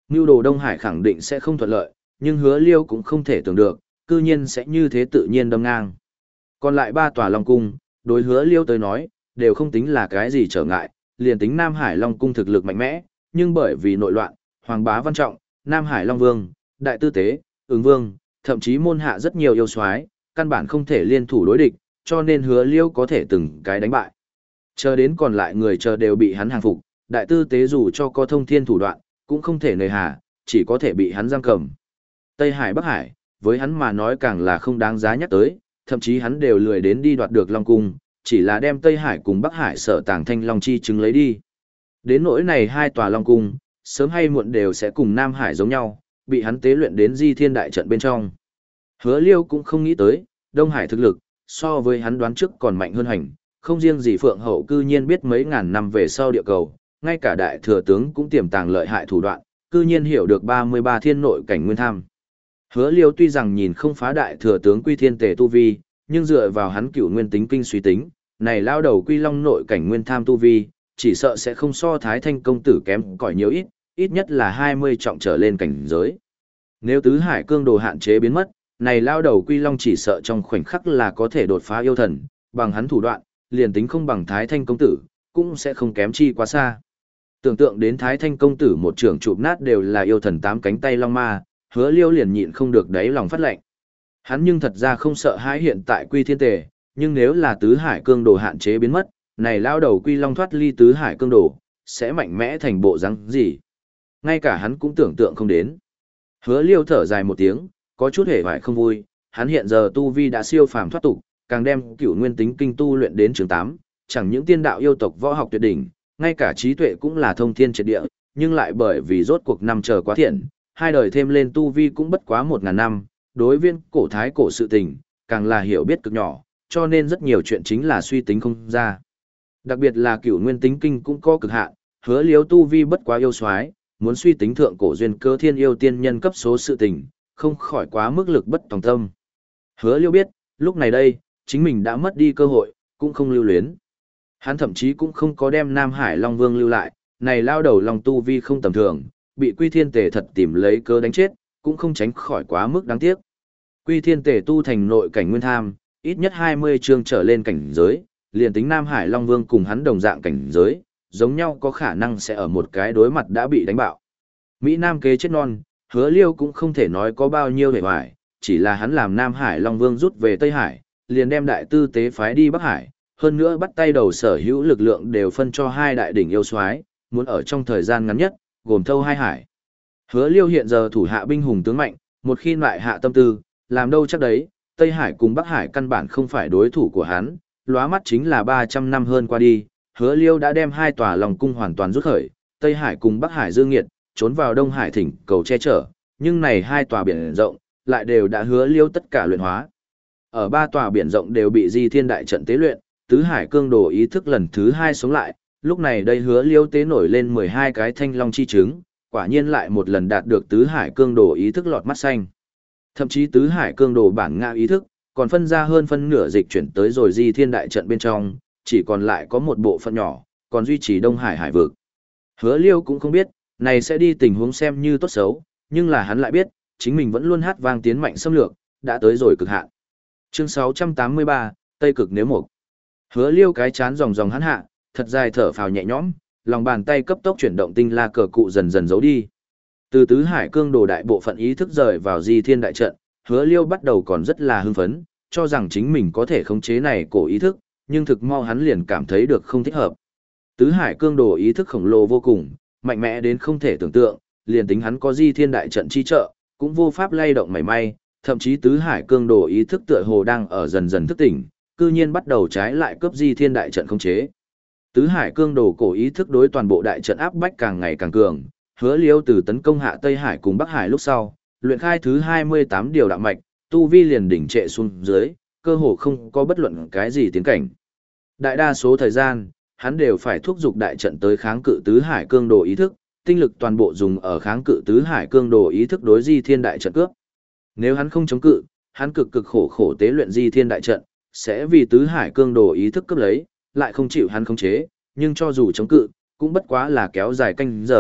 Nưu đồ Đông Hải khẳng định sẽ không thuận lợi, nhưng Hứa Liêu cũng không thể tưởng được, cư nhiên sẽ như thế tự nhiên đâm ngang. Còn lại ba tòa Long Cung, đối Hứa Liêu tới nói, đều không tính là cái gì trở ngại, liền tính Nam Hải Long Cung thực lực mạnh mẽ, nhưng bởi vì nội loạn, Hoàng Bá Văn Trọng, Nam Hải Long Vương, Đại Tư Tế, Ứng Vương, thậm chí môn hạ rất nhiều yêu soái, căn bản không thể liên thủ đối địch, cho nên Hứa Liêu có thể từng cái đánh bại. Chờ đến còn lại người chờ đều bị hắn hàng phục, Đại Tư Tế dù cho có thông thiên thủ đoạn, cũng không thể nề hà, chỉ có thể bị hắn giam cầm. Tây Hải Bắc Hải, với hắn mà nói càng là không đáng giá nhắc tới, thậm chí hắn đều lười đến đi đoạt được Long Cung, chỉ là đem Tây Hải cùng Bắc Hải sở tàng thanh Long chi chứng lấy đi. Đến nỗi này hai tòa Long Cung, sớm hay muộn đều sẽ cùng Nam Hải giống nhau, bị hắn tế luyện đến Di Thiên Đại Trận bên trong. Hứa Liêu cũng không nghĩ tới, Đông Hải thực lực, so với hắn đoán trước còn mạnh hơn hành, không riêng gì Phượng Hậu cư nhiên biết mấy ngàn năm về sau địa cầu, ngay cả đại thừa tướng cũng tiềm tàng lợi hại thủ đoạn, cư nhiên hiểu được ba mươi ba thiên nội cảnh nguyên tham. Hứa Liêu tuy rằng nhìn không phá đại thừa tướng Quy Thiên Tề tu vi, nhưng dựa vào hắn cửu nguyên tính kinh suy tính, này lao đầu Quy Long nội cảnh nguyên tham tu vi, chỉ sợ sẽ không so Thái Thanh công tử kém cỏi nhiều ít, ít nhất là hai mươi trọng trở lên cảnh giới. Nếu tứ hải cương đồ hạn chế biến mất, này lao đầu Quy Long chỉ sợ trong khoảnh khắc là có thể đột phá yêu thần, bằng hắn thủ đoạn, liền tính không bằng Thái Thanh công tử, cũng sẽ không kém chi quá xa. Tưởng tượng đến Thái Thanh công tử một trưởng chụp nát đều là yêu thần tám cánh tay long ma, Hứa Liêu liền nhịn không được đáy lòng phát lệnh. Hắn nhưng thật ra không sợ hãi hiện tại Quy Thiên Tề, nhưng nếu là tứ hải cương đồ hạn chế biến mất, này lao đầu Quy Long thoát ly tứ hải cương đồ, sẽ mạnh mẽ thành bộ răng gì. Ngay cả hắn cũng tưởng tượng không đến. Hứa Liêu thở dài một tiếng, có chút hề hoài không vui, hắn hiện giờ tu vi đã siêu phàm thoát tục, càng đem cửu nguyên tính kinh tu luyện đến trường tám, chẳng những tiên đạo yêu tộc võ học tuyệt đỉnh, ngay cả trí tuệ cũng là thông thiên triệt địa, nhưng lại bởi vì rốt cuộc năm chờ quá thiện, hai đời thêm lên tu vi cũng bất quá một ngàn năm, đối viên cổ thái cổ sự tình, càng là hiểu biết cực nhỏ, cho nên rất nhiều chuyện chính là suy tính không ra. Đặc biệt là cửu nguyên tính kinh cũng có cực hạn, Hứa Liêu tu vi bất quá yêu soái, muốn suy tính thượng cổ duyên cơ thiên yêu tiên nhân cấp số sự tình, không khỏi quá mức lực bất tòng tâm. Hứa Liêu biết, lúc này đây, chính mình đã mất đi cơ hội, cũng không lưu luyến. Hắn thậm chí cũng không có đem Nam Hải Long Vương lưu lại, này lao đầu Long tu vi không tầm thường, bị Quy Thiên Tề thật tìm lấy cớ đánh chết, cũng không tránh khỏi quá mức đáng tiếc. Quy Thiên Tề tu thành nội cảnh nguyên tham, ít nhất hai mươi chương trở lên cảnh giới, liền tính Nam Hải Long Vương cùng hắn đồng dạng cảnh giới, giống nhau có khả năng sẽ ở một cái đối mặt đã bị đánh bạo. Mỹ Nam kế chết non, Hứa Liêu cũng không thể nói có bao nhiêu hề hoài, chỉ là hắn làm Nam Hải Long Vương rút về Tây Hải, liền đem đại tư tế phái đi Bắc Hải, hơn nữa bắt tay đầu sở hữu lực lượng đều phân cho hai đại đỉnh yêu soái, muốn ở trong thời gian ngắn nhất, gồm thâu hai hải. Hứa Liêu hiện giờ thủ hạ binh hùng tướng mạnh, một khi lại hạ tâm tư, làm đâu chắc đấy, Tây Hải cùng Bắc Hải căn bản không phải đối thủ của hắn, lóa mắt chính là ba trăm năm hơn qua đi, Hứa Liêu đã đem hai tòa Long cung hoàn toàn rút khởi, Tây Hải cùng Bắc Hải dương nghiệt, trốn vào Đông Hải thỉnh cầu che chở, nhưng này hai tòa biển rộng, lại đều đã Hứa Liêu tất cả luyện hóa. Ở ba tòa biển rộng đều bị Di Thiên Đại Trận tế luyện, tứ hải cương đồ ý thức lần thứ hai sống lại, lúc này đây Hứa Liêu tế nổi lên mười hai cái thanh long chi trứng, quả nhiên lại một lần đạt được tứ hải cương đồ ý thức lọt mắt xanh. Thậm chí tứ hải cương đồ bản ngã ý thức, còn phân ra hơn phân nửa dịch chuyển tới rồi Di Thiên Đại Trận bên trong, chỉ còn lại có một bộ phận nhỏ, còn duy trì Đông Hải hải vực. Hứa Liêu cũng không biết, này sẽ đi tình huống xem như tốt xấu, nhưng là hắn lại biết, chính mình vẫn luôn hát vang tiến mạnh xâm lược, đã tới rồi cực hạn. Chương sáu trăm tám mươi ba, Tây Cực Nếu Mộc. Hứa Liêu cái chán ròng ròng hắn hạ, thật dài thở phào nhẹ nhõm, lòng bàn tay cấp tốc chuyển động tinh la cờ cụ dần dần giấu đi. Từ tứ hải cương đồ đại bộ phận ý thức rời vào Di Thiên Đại Trận, Hứa Liêu bắt đầu còn rất là hưng phấn, cho rằng chính mình có thể khống chế này cổ ý thức, nhưng thực mau hắn liền cảm thấy được không thích hợp. Tứ hải cương đồ ý thức khổng lồ vô cùng, mạnh mẽ đến không thể tưởng tượng, liền tính hắn có Di Thiên Đại Trận chi trợ, cũng vô pháp lay động mảy may, thậm chí tứ hải cương đồ ý thức tựa hồ đang ở dần dần thức tỉnh, cư nhiên bắt đầu trái lại cướp Di Thiên Đại Trận khống chế. Tứ hải cương đồ cổ ý thức đối toàn bộ đại trận áp bách càng ngày càng cường, Hứa Liêu từ tấn công hạ Tây Hải cùng Bắc Hải lúc sau, luyện khai thứ hai mươi tám điều đạo mạch, tu vi liền đỉnh trệ xuống dưới, cơ hồ không có bất luận cái gì tiến cảnh. Đại đa số thời gian, hắn đều phải thúc giục đại trận tới kháng cự tứ hải cương đồ ý thức, tinh lực toàn bộ dùng ở kháng cự tứ hải cương đồ ý thức đối Di Thiên Đại Trận cướp. Nếu hắn không chống cự, hắn cực cực khổ khổ tế luyện Di Thiên Đại Trận, sẽ vì tứ hải cương đồ ý thức cướp lấy, lại không chịu hắn khống chế, nhưng cho dù chống cự, cũng bất quá là kéo dài canh giờ,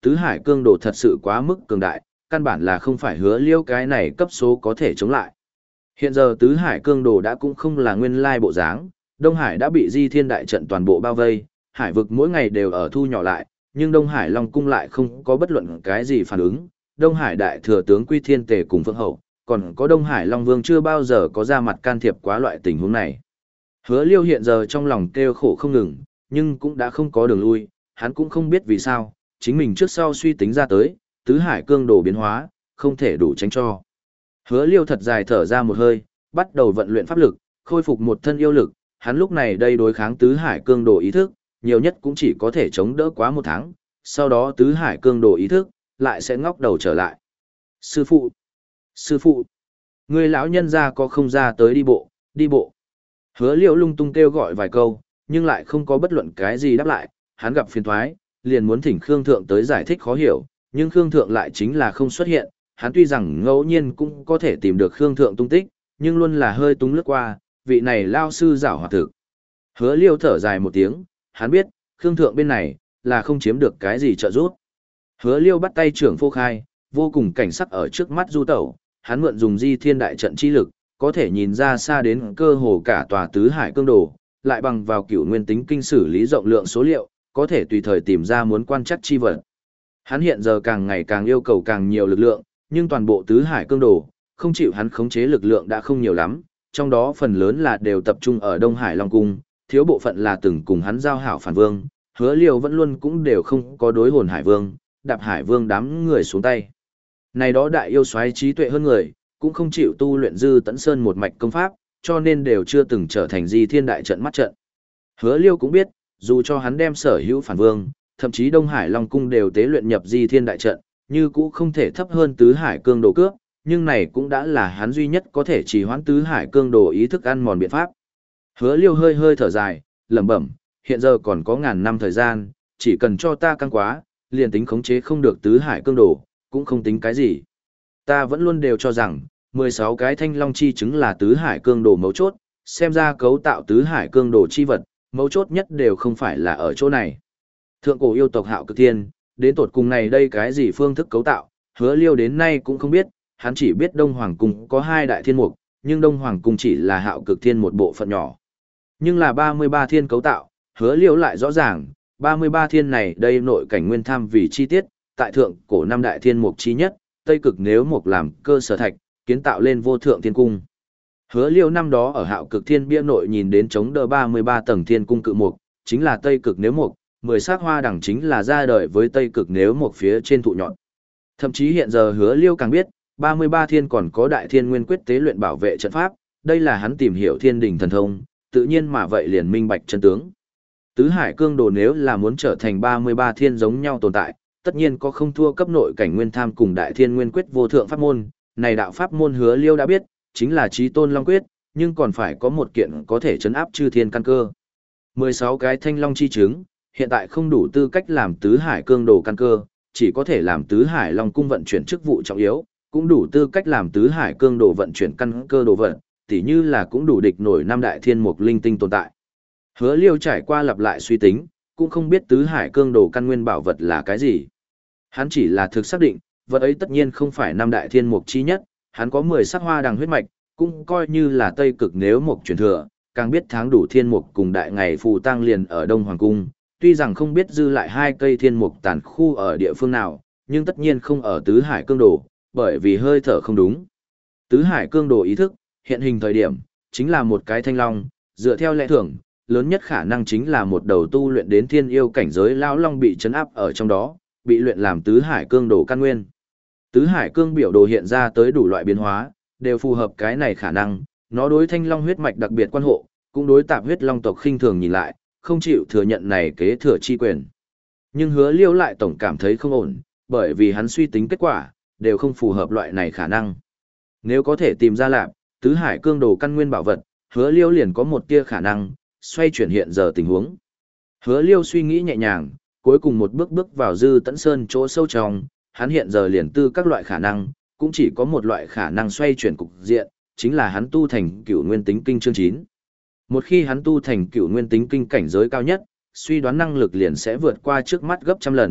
tứ hải cương đồ thật sự quá mức cường đại, căn bản là không phải hứa liêu cái này cấp số có thể chống lại. Hiện giờ tứ hải cương đồ đã cũng không là nguyên lai bộ dáng, Đông Hải đã bị Di Thiên đại trận toàn bộ bao vây, hải vực mỗi ngày đều ở thu nhỏ lại, nhưng Đông Hải Long cung lại không có bất luận cái gì phản ứng. Đông Hải đại thừa tướng Quy Thiên Tề cùng Vương Hậu, còn có Đông Hải Long Vương chưa bao giờ có ra mặt can thiệp quá loại tình huống này. Hứa Liêu hiện giờ trong lòng kêu khổ không ngừng, nhưng cũng đã không có đường lui, hắn cũng không biết vì sao, chính mình trước sau suy tính ra tới, tứ hải cương đồ biến hóa, không thể đủ tránh cho. Hứa Liêu thật dài thở ra một hơi, bắt đầu vận luyện pháp lực, khôi phục một thân yêu lực, hắn lúc này đây đối kháng tứ hải cương đồ ý thức, nhiều nhất cũng chỉ có thể chống đỡ quá một tháng, sau đó tứ hải cương đồ ý thức, lại sẽ ngóc đầu trở lại. Sư phụ! Sư phụ! Người lão nhân ra có không ra tới đi bộ, đi bộ. Hứa Liêu lung tung kêu gọi vài câu, nhưng lại không có bất luận cái gì đáp lại, hắn gặp phiền thoái, liền muốn thỉnh Khương Thượng tới giải thích khó hiểu, nhưng Khương Thượng lại chính là không xuất hiện, hắn tuy rằng ngẫu nhiên cũng có thể tìm được Khương Thượng tung tích, nhưng luôn là hơi túng lướt qua, vị này lao sư giảo hoạt thực. Hứa Liêu thở dài một tiếng, hắn biết, Khương Thượng bên này, là không chiếm được cái gì trợ giúp. Hứa Liêu bắt tay trưởng Phô Khai, vô cùng cảnh sắc ở trước mắt du tẩu, hắn mượn dùng Di Thiên đại trận chi lực, có thể nhìn ra xa đến cơ hồ cả tòa tứ hải cương đồ, lại bằng vào cửu nguyên tính kinh xử lý rộng lượng số liệu, có thể tùy thời tìm ra muốn quan chắc chi vật. Hắn hiện giờ càng ngày càng yêu cầu càng nhiều lực lượng, nhưng toàn bộ tứ hải cương đồ, không chịu hắn khống chế lực lượng đã không nhiều lắm, trong đó phần lớn là đều tập trung ở Đông Hải Long Cung, thiếu bộ phận là từng cùng hắn giao hảo phản vương, Hứa Liêu vẫn luôn cũng đều không có đối hồn Hải Vương, đạp Hải Vương đám người xuống tay. Này đó đại yêu xoáy trí tuệ hơn người, cũng không chịu tu luyện Dư Tẫn Sơn một mạch công pháp, cho nên đều chưa từng trở thành Di Thiên đại trận mắt trận. Hứa Liêu cũng biết, dù cho hắn đem sở hữu phản vương, thậm chí Đông Hải Long Cung đều tế luyện nhập Di Thiên đại trận, như cũ không thể thấp hơn tứ hải cương đồ cướp, nhưng này cũng đã là hắn duy nhất có thể trì hoãn tứ hải cương đồ ý thức ăn mòn biện pháp. Hứa Liêu hơi hơi thở dài, lẩm bẩm, hiện giờ còn có ngàn năm thời gian, chỉ cần cho ta căng quá, liền tính khống chế không được tứ hải cương đồ, cũng không tính cái gì. Ta vẫn luôn đều cho rằng, mười sáu cái thanh long chi chứng là tứ hải cương đồ mấu chốt, xem ra cấu tạo tứ hải cương đồ chi vật, mấu chốt nhất đều không phải là ở chỗ này. Thượng cổ yêu tộc Hạo Cực Thiên, đến tột cùng này đây cái gì phương thức cấu tạo, Hứa Liêu đến nay cũng không biết, hắn chỉ biết Đông Hoàng Cung có hai đại thiên mục, nhưng Đông Hoàng Cung chỉ là Hạo Cực Thiên một bộ phận nhỏ. Nhưng là ba mươi ba thiên cấu tạo, Hứa Liêu lại rõ ràng, ba mươi ba thiên này đây nội cảnh nguyên tham vì chi tiết, tại thượng cổ năm đại thiên mục chi nhất, Tây Cực Nếu Mục làm cơ sở thạch, kiến tạo lên vô thượng thiên cung. Hứa Liêu năm đó ở Hạo Cực Thiên bia nội nhìn đến chống đỡ ba mươi ba tầng thiên cung cự mục, chính là Tây Cực Nếu Mục, mười sắc hoa đẳng chính là ra đời với Tây Cực Nếu Mục phía trên thụ nhọn. Thậm chí hiện giờ Hứa Liêu càng biết, ba mươi ba thiên còn có đại thiên nguyên quyết tế luyện bảo vệ trận pháp, đây là hắn tìm hiểu thiên đình thần thông, tự nhiên mà vậy liền minh bạch chân tướng. Tứ hải cương đồ nếu là muốn trở thành ba mươi ba thiên giống nhau tồn tại, tất nhiên có không thua cấp nội cảnh nguyên tham cùng đại thiên nguyên quyết vô thượng pháp môn, này đạo pháp môn Hứa Liêu đã biết, chính là Chí Tôn Long Quyết, nhưng còn phải có một kiện có thể trấn áp chư thiên căn cơ. mười sáu cái thanh long chi chứng, hiện tại không đủ tư cách làm tứ hải cương đồ căn cơ, chỉ có thể làm tứ hải long cung vận chuyển chức vụ trọng yếu, cũng đủ tư cách làm tứ hải cương đồ vận chuyển căn cơ đồ vận, tỉ như là cũng đủ địch nổi năm đại thiên mục linh tinh tồn tại. Hứa Liêu trải qua lặp lại suy tính, cũng không biết tứ hải cương đồ căn nguyên bảo vật là cái gì. Hắn chỉ là thực xác định, vật ấy tất nhiên không phải năm đại thiên mục chi nhất, hắn có mười sắc hoa đằng huyết mạch, cũng coi như là Tây Cực Nếu Mục truyền thừa, càng biết tháng đủ thiên mục cùng đại ngày phù tang liền ở Đông Hoàng Cung, tuy rằng không biết dư lại hai cây thiên mục tàn khu ở địa phương nào, nhưng tất nhiên không ở tứ hải cương đồ, bởi vì hơi thở không đúng. Tứ hải cương đồ ý thức, hiện hình thời điểm, chính là một cái thanh long, dựa theo lẽ thường, lớn nhất khả năng chính là một đầu tu luyện đến thiên yêu cảnh giới lão long bị chấn áp ở trong đó, bị luyện làm tứ hải cương đồ căn nguyên. Tứ hải cương biểu đồ hiện ra tới đủ loại biến hóa, đều phù hợp cái này khả năng, nó đối thanh long huyết mạch đặc biệt quan hộ, cũng đối tạp huyết long tộc khinh thường nhìn lại, không chịu thừa nhận này kế thừa chi quyền. Nhưng Hứa Liêu lại tổng cảm thấy không ổn, bởi vì hắn suy tính kết quả, đều không phù hợp loại này khả năng. Nếu có thể tìm ra lạc, tứ hải cương đồ căn nguyên bảo vật, Hứa Liêu liền có một tia khả năng, xoay chuyển hiện giờ tình huống. Hứa Liêu suy nghĩ nhẹ nhàng, cuối cùng một bước bước vào Dư Tẫn Sơn chỗ sâu trong, hắn hiện giờ liền tư các loại khả năng, cũng chỉ có một loại khả năng xoay chuyển cục diện, chính là hắn tu thành cửu nguyên tính kinh chương chín. Một khi hắn tu thành cửu nguyên tính kinh cảnh giới cao nhất, suy đoán năng lực liền sẽ vượt qua trước mắt gấp trăm lần,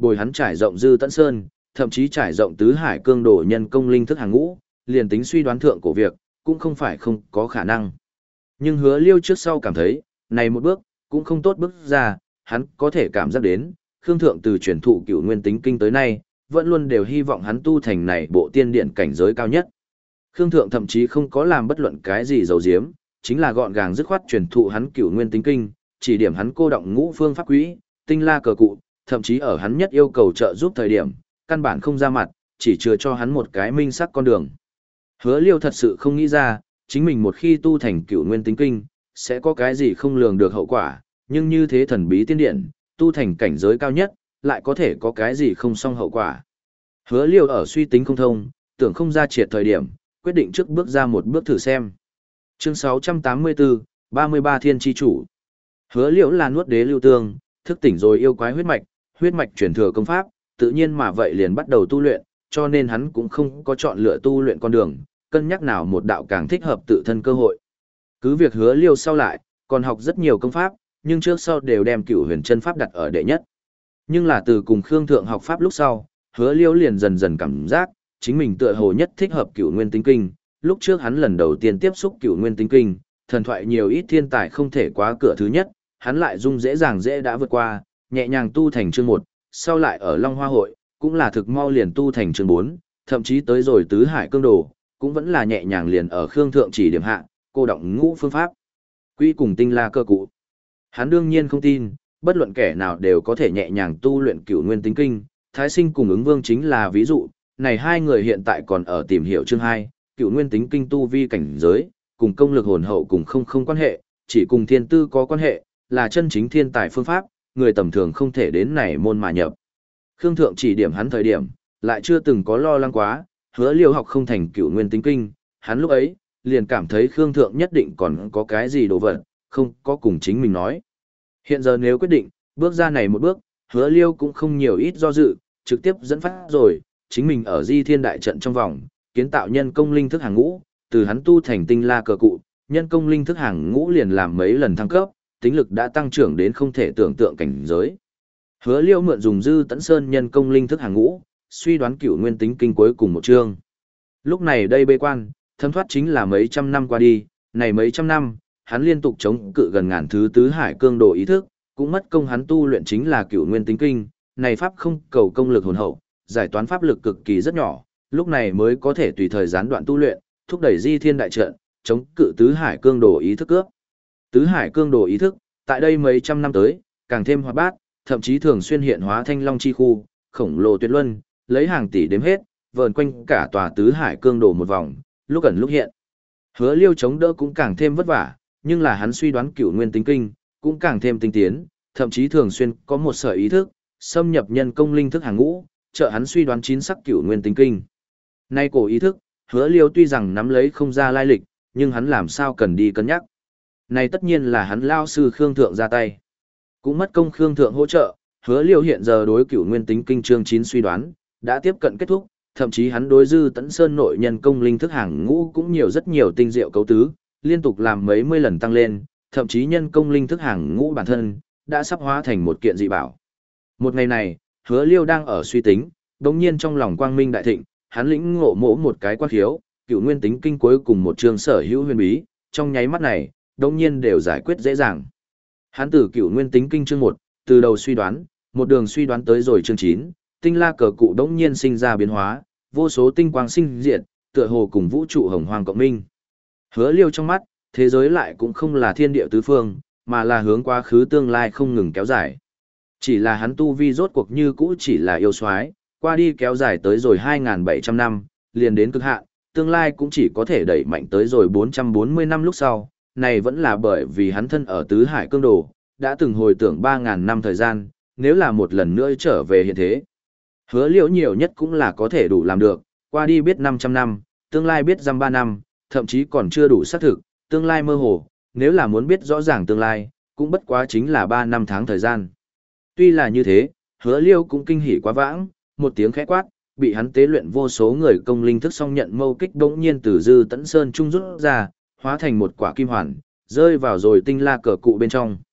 bồi hắn trải rộng Dư Tẫn Sơn, thậm chí trải rộng tứ hải cương đồ nhân công linh thức hàng ngũ, liền tính suy đoán thượng cổ việc, cũng không phải không có khả năng. Nhưng Hứa Liêu trước sau cảm thấy, này một bước, cũng không tốt bước ra, hắn có thể cảm giác đến, Khương Thượng từ truyền thụ Cửu Nguyên Tính Kinh tới nay, vẫn luôn đều hy vọng hắn tu thành này bộ tiên điện cảnh giới cao nhất. Khương Thượng thậm chí không có làm bất luận cái gì giấu giếm, chính là gọn gàng dứt khoát truyền thụ hắn Cửu Nguyên Tính Kinh, chỉ điểm hắn cô động ngũ phương pháp quỹ, tinh la cờ cụ, thậm chí ở hắn nhất yêu cầu trợ giúp thời điểm, căn bản không ra mặt, chỉ chừa cho hắn một cái minh sắc con đường. Hứa Liêu thật sự không nghĩ ra, chính mình một khi tu thành Cửu Nguyên Tính Kinh, sẽ có cái gì không lường được hậu quả, nhưng như thế thần bí tiên điện, tu thành cảnh giới cao nhất, lại có thể có cái gì không xong hậu quả. Hứa Liêu ở suy tính không thông, tưởng không ra triệt thời điểm, quyết định trước bước ra một bước thử xem. Chương sáu trăm tám mươi tư, ba mươi ba Thiên Chi Chủ. Hứa Liêu là nuốt đế lưu tương, thức tỉnh rồi yêu quái huyết mạch, huyết mạch truyền thừa công pháp, tự nhiên mà vậy liền bắt đầu tu luyện, cho nên hắn cũng không có chọn lựa tu luyện con đường, cân nhắc nào một đạo càng thích hợp tự thân cơ hội. Cứ việc Hứa Liêu sau lại, còn học rất nhiều công pháp, nhưng trước sau đều đem Cửu Huyền Chân Pháp đặt ở đệ nhất. Nhưng là từ cùng Khương Thượng học pháp lúc sau, Hứa Liêu liền dần dần cảm giác, chính mình tựa hồ nhất thích hợp Cửu Nguyên Tính Kinh. Lúc trước hắn lần đầu tiên tiếp xúc Cửu Nguyên Tính Kinh, thần thoại nhiều ít thiên tài không thể quá cửa thứ nhất, hắn lại dung dễ dàng dễ đã vượt qua, nhẹ nhàng tu thành chương một, sau lại ở Long Hoa Hội, cũng là thực mau liền tu thành chương bốn, thậm chí tới rồi tứ hải cương đồ, cũng vẫn là nhẹ nhàng liền ở Khương Thượng chỉ điểm hạ, cô động ngũ phương pháp. Quy cùng tinh la cơ cụ. Hắn đương nhiên không tin, bất luận kẻ nào đều có thể nhẹ nhàng tu luyện Cửu Nguyên Tính Kinh, Thái Sinh cùng Ứng Vương chính là ví dụ, này hai người hiện tại còn ở tìm hiểu chương hai, Cửu Nguyên Tính Kinh tu vi cảnh giới, cùng công lực hồn hậu cùng không không quan hệ, chỉ cùng thiên tư có quan hệ, là chân chính thiên tài phương pháp, người tầm thường không thể đến này môn mà nhập. Khương Thượng chỉ điểm hắn thời điểm, lại chưa từng có lo lắng quá, Hứa Liêu học không thành Cửu Nguyên Tính Kinh, hắn lúc ấy liền cảm thấy Khương Thượng nhất định còn có cái gì đồ vật, không có cùng chính mình nói. Hiện giờ nếu quyết định, bước ra này một bước, Hứa Liêu cũng không nhiều ít do dự, trực tiếp dẫn phát rồi, chính mình ở Di Thiên Đại Trận trong vòng, kiến tạo nhân công linh thức hàng ngũ, từ hắn tu thành tinh la cờ cụ, nhân công linh thức hàng ngũ liền làm mấy lần thăng cấp, tính lực đã tăng trưởng đến không thể tưởng tượng cảnh giới. Hứa Liêu mượn dùng Dư Tẫn Sơn nhân công linh thức hàng ngũ, suy đoán Cửu Nguyên Tính Kinh cuối cùng một chương. Lúc này đây bê quan, thấm thoát chính là mấy trăm năm qua đi, này mấy trăm năm, hắn liên tục chống cự gần ngàn thứ tứ hải cương đồ ý thức, cũng mất công hắn tu luyện chính là Cửu Nguyên Tính Kinh, này pháp không cầu công lực hồn hậu, giải toán pháp lực cực kỳ rất nhỏ, lúc này mới có thể tùy thời gián đoạn tu luyện, thúc đẩy Di Thiên Đại Trận, chống cự tứ hải cương đồ ý thức cướp. Tứ hải cương đồ ý thức, tại đây mấy trăm năm tới, càng thêm hoạt bát, thậm chí thường xuyên hiện hóa thanh long chi khu, khổng lồ tuyệt luân, lấy hàng tỷ đếm hết, vờn quanh cả tòa tứ hải cương đồ một vòng, lúc ẩn lúc hiện. Hứa Liêu chống đỡ cũng càng thêm vất vả, nhưng là hắn suy đoán Cửu Nguyên Tính Kinh, cũng càng thêm tinh tiến, thậm chí thường xuyên có một sợi ý thức, xâm nhập nhân công linh thức hàng ngũ, trợ hắn suy đoán chín sắc Cửu Nguyên Tính Kinh. Nay cổ ý thức, Hứa Liêu tuy rằng nắm lấy không ra lai lịch, nhưng hắn làm sao cần đi cân nhắc. Này tất nhiên là hắn lao sư Khương Thượng ra tay. Cũng mất công Khương Thượng hỗ trợ, Hứa Liêu hiện giờ đối Cửu Nguyên Tính Kinh chương chín suy đoán, đã tiếp cận kết thúc, thậm chí hắn đối Dư Tẫn Sơn nội nhân công linh thức hàng ngũ cũng nhiều rất nhiều tinh diệu cấu tứ, liên tục làm mấy mươi lần tăng lên, thậm chí nhân công linh thức hàng ngũ bản thân, đã sắp hóa thành một kiện dị bảo. Một ngày này, Hứa Liêu đang ở suy tính, đột nhiên trong lòng quang minh đại thịnh, hắn lĩnh ngộ mỗ một cái quan khiếu, Cửu Nguyên Tính Kinh cuối cùng một chương sở hữu huyền bí, trong nháy mắt này, đột nhiên đều giải quyết dễ dàng. Hắn từ Cửu Nguyên Tính Kinh chương một, từ đầu suy đoán, một đường suy đoán tới rồi chương chín, tinh la cờ cụ đột nhiên sinh ra biến hóa, vô số tinh quang sinh diệt, tựa hồ cùng vũ trụ hồng hoang cộng minh. Hứa Liêu trong mắt, thế giới lại cũng không là thiên địa tứ phương, mà là hướng quá khứ tương lai không ngừng kéo dài. Chỉ là hắn tu vi rốt cuộc như cũ chỉ là yêu soái, qua đi kéo dài tới rồi hai nghìn bảy trăm năm, liền đến cực hạn, tương lai cũng chỉ có thể đẩy mạnh tới rồi bốn trăm bốn mươi năm lúc sau, này vẫn là bởi vì hắn thân ở tứ hải cương đồ, đã từng hồi tưởng ba nghìn năm thời gian, nếu là một lần nữa trở về hiện thế. Hứa Liễu nhiều nhất cũng là có thể đủ làm được, qua đi biết năm trăm năm, tương lai biết dăm ba năm, thậm chí còn chưa đủ xác thực, tương lai mơ hồ, nếu là muốn biết rõ ràng tương lai, cũng bất quá chính là ba năm tháng thời gian. Tuy là như thế, Hứa Liêu cũng kinh hỉ quá vãng, một tiếng khẽ quát, bị hắn tế luyện vô số người công linh thức song nhận mâu kích đống nhiên từ Dư Tẫn Sơn trung rút ra, hóa thành một quả kim hoàn, rơi vào rồi tinh la cờ cụ bên trong.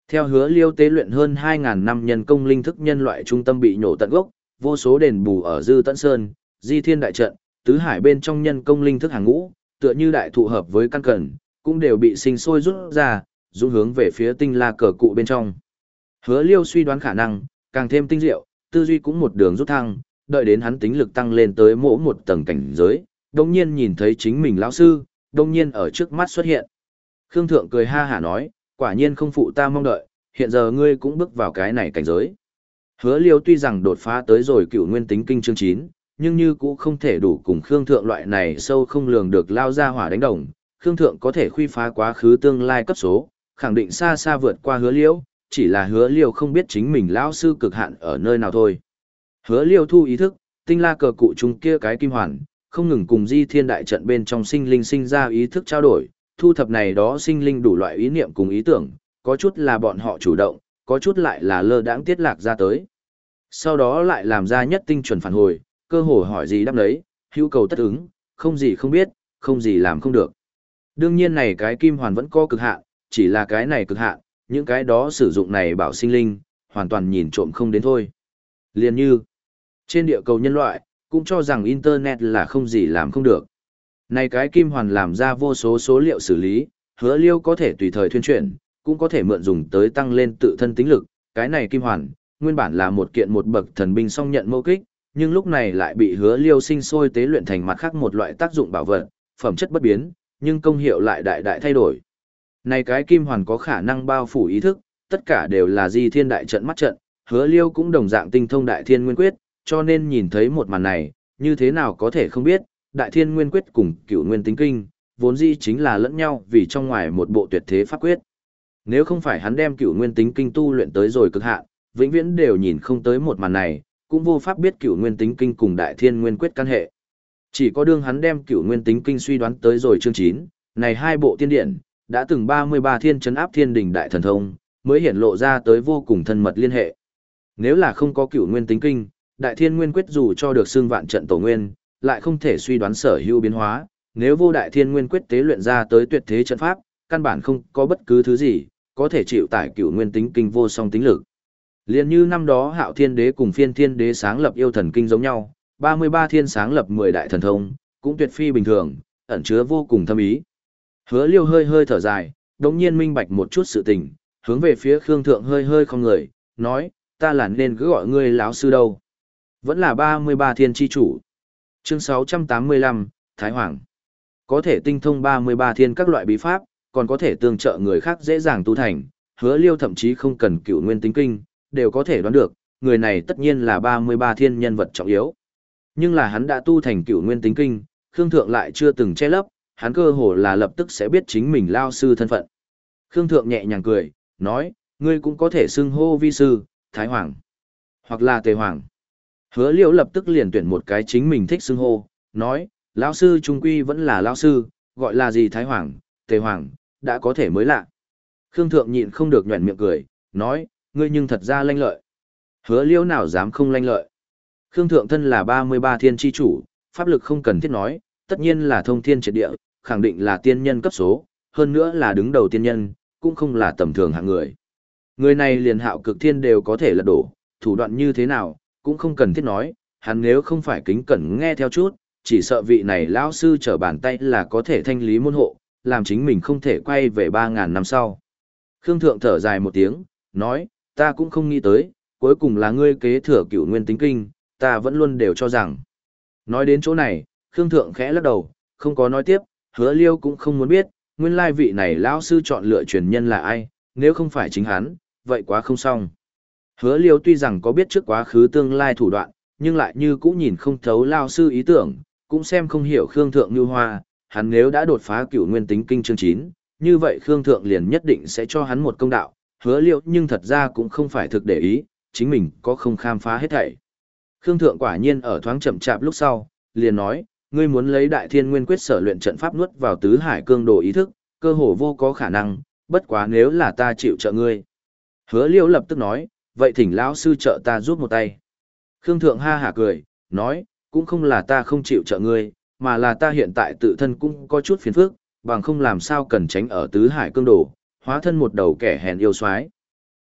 Theo Hứa Liêu tế luyện hơn hai ngàn năm nhân công linh thức nhân loại trung tâm bị nhổ tận gốc, vô số đền bù ở Dư Tận Sơn, Di Thiên đại trận, tứ hải bên trong nhân công linh thức hàng ngũ, tựa như đại thụ hợp với căn cẩn, cũng đều bị sinh sôi rút ra, dũng hướng về phía tinh la cờ cụ bên trong. Hứa Liêu suy đoán khả năng, càng thêm tinh diệu, tư duy cũng một đường rút thăng, đợi đến hắn tính lực tăng lên tới mỗi một tầng cảnh giới, đồng nhiên nhìn thấy chính mình lão sư, đồng nhiên ở trước mắt xuất hiện. Khương Thượng cười ha hả nói, quả nhiên không phụ ta mong đợi, hiện giờ ngươi cũng bước vào cái này cảnh giới. Hứa Liêu tuy rằng đột phá tới rồi cựu nguyên tính kinh chương chín, nhưng như cũng không thể đủ cùng Khương Thượng loại này sâu không lường được lao ra hỏa đánh đồng. Khương Thượng có thể khuy phá quá khứ tương lai cấp số, khẳng định xa xa vượt qua Hứa Liêu, chỉ là Hứa Liêu không biết chính mình lão sư cực hạn ở nơi nào thôi. Hứa Liêu thu ý thức, tinh la cờ cụ chung kia cái kim hoàn, không ngừng cùng Di Thiên đại trận bên trong sinh linh sinh ra ý thức trao đổi, thu thập này đó sinh linh đủ loại ý niệm cùng ý tưởng, có chút là bọn họ chủ động, có chút lại là lơ đãng tiết lạc ra tới. Sau đó lại làm ra nhất tinh chuẩn phản hồi, cơ hồ hỏi gì đáp đấy, hữu cầu tất ứng, không gì không biết, không gì làm không được. Đương nhiên này cái kim hoàn vẫn có cực hạn, chỉ là cái này cực hạn, những cái đó sử dụng này bảo sinh linh, hoàn toàn nhìn trộm không đến thôi. Liên như, trên địa cầu nhân loại, cũng cho rằng Internet là không gì làm không được. Này cái kim hoàn làm ra vô số số liệu xử lý, Hứa Liêu có thể tùy thời thuyên chuyển, cũng có thể mượn dùng tới tăng lên tự thân tính lực. Cái này kim hoàn, nguyên bản là một kiện một bậc thần binh song nhận mâu kích, nhưng lúc này lại bị Hứa Liêu sinh sôi tế luyện thành mặt khác một loại tác dụng bảo vật, phẩm chất bất biến, nhưng công hiệu lại đại đại thay đổi. Này cái kim hoàn có khả năng bao phủ ý thức, tất cả đều là Di Thiên đại trận mắt trận, Hứa Liêu cũng đồng dạng tinh thông Đại Thiên Nguyên Quyết, cho nên nhìn thấy một màn này, như thế nào có thể không biết, Đại Thiên Nguyên Quyết cùng Cửu Nguyên Tính Kinh, vốn dĩ chính là lẫn nhau vì trong ngoài một bộ tuyệt thế pháp quyết. Nếu không phải hắn đem Cửu Nguyên Tính Kinh tu luyện tới rồi cực hạn, vĩnh viễn đều nhìn không tới một màn này, cũng vô pháp biết Cửu Nguyên Tính Kinh cùng Đại Thiên Nguyên Quyết căn hệ. Chỉ có đương hắn đem Cửu Nguyên Tính Kinh suy đoán tới rồi chương chín, này hai bộ tiên điển, đã từng ba mươi ba thiên trấn áp thiên đỉnh đại thần thông, mới hiển lộ ra tới vô cùng thân mật liên hệ. Nếu là không có Cửu Nguyên Tính Kinh, Đại Thiên Nguyên Quyết dù cho được xưng vạn trận tổ nguyên, lại không thể suy đoán sở hữu biến hóa, nếu vô Đại Thiên Nguyên Quyết tế luyện ra tới tuyệt thế trận pháp, căn bản không có bất cứ thứ gì có thể chịu tải Cửu Nguyên Tính Kinh vô song tính lực. Liên như năm đó Hạo Thiên Đế cùng Phiên Thiên Đế sáng lập yêu thần kinh giống nhau, ba mươi ba thiên sáng lập mười đại thần thông, cũng tuyệt phi bình thường, ẩn chứa vô cùng thâm ý. Hứa Liêu hơi hơi thở dài, đống nhiên minh bạch một chút sự tình, hướng về phía Khương Thượng hơi hơi không người, nói, ta là nên cứ gọi ngươi lão sư đâu. Vẫn là ba mươi ba thiên chi chủ. Chương sáu trăm tám mươi lăm, Thái Hoàng. Có thể tinh thông ba mươi ba thiên các loại bí pháp, còn có thể tương trợ người khác dễ dàng tu thành, Hứa Liêu thậm chí không cần Cửu Nguyên Tính Kinh, đều có thể đoán được, người này tất nhiên là ba mươi ba thiên nhân vật trọng yếu. Nhưng là hắn đã tu thành Cửu Nguyên Tính Kinh, Khương Thượng lại chưa từng che lấp, hắn cơ hồ là lập tức sẽ biết chính mình lao sư thân phận. Khương Thượng nhẹ nhàng cười, nói, ngươi cũng có thể xưng hô vi sư, Thái Hoàng, hoặc là Tề Hoàng. Hứa Liễu lập tức liền tuyển một cái chính mình thích xưng hô, nói, lão sư trung quy vẫn là lão sư, gọi là gì Thái Hoàng, Tề Hoàng, đã có thể mới lạ. Khương Thượng nhịn không được nhoẻn miệng cười, nói, ngươi nhưng thật ra lanh lợi. Hứa Liễu nào dám không lanh lợi. Khương Thượng thân là ba mươi ba thiên chi chủ, pháp lực không cần thiết nói, tất nhiên là thông thiên triệt địa, khẳng định là tiên nhân cấp số, hơn nữa là đứng đầu tiên nhân, cũng không là tầm thường hạng người. Người này liền Hạo Cực Thiên đều có thể lật đổ, thủ đoạn như thế nào, cũng không cần thiết nói, hắn nếu không phải kính cẩn nghe theo chút, chỉ sợ vị này lão sư trở bàn tay là có thể thanh lý môn hộ, làm chính mình không thể quay về ba ngàn năm sau. Khương Thượng thở dài một tiếng, nói, ta cũng không nghĩ tới, cuối cùng là ngươi kế thừa Cửu Nguyên Tính Kinh, ta vẫn luôn đều cho rằng. Nói đến chỗ này, Khương Thượng khẽ lắc đầu, không có nói tiếp, Hứa Liêu cũng không muốn biết, nguyên lai vị này lão sư chọn lựa truyền nhân là ai, nếu không phải chính hắn, vậy quá không xong. Hứa Liêu tuy rằng có biết trước quá khứ tương lai thủ đoạn, nhưng lại như cũng nhìn không thấu lão sư ý tưởng, cũng xem không hiểu Khương Thượng như hoa, hắn nếu đã đột phá Cửu Nguyên Tính Kinh chương chín, như vậy Khương Thượng liền nhất định sẽ cho hắn một công đạo, Hứa Liêu nhưng thật ra cũng không phải thực để ý, chính mình có không khám phá hết thảy. Khương Thượng quả nhiên ở thoáng chậm chạp lúc sau, liền nói, ngươi muốn lấy Đại Thiên Nguyên Quyết sở luyện trận pháp nuốt vào tứ hải cương đồ ý thức, cơ hồ vô có khả năng, bất quá nếu là ta chịu trợ ngươi. Hứa Liêu lập tức nói, vậy thỉnh lão sư trợ ta giúp một tay. Khương Thượng ha hả cười, nói, cũng không là ta không chịu trợ ngươi, mà là ta hiện tại tự thân cũng có chút phiền phức, bằng không làm sao cần tránh ở tứ hải cương đồ, hóa thân một đầu kẻ hèn yêu soái.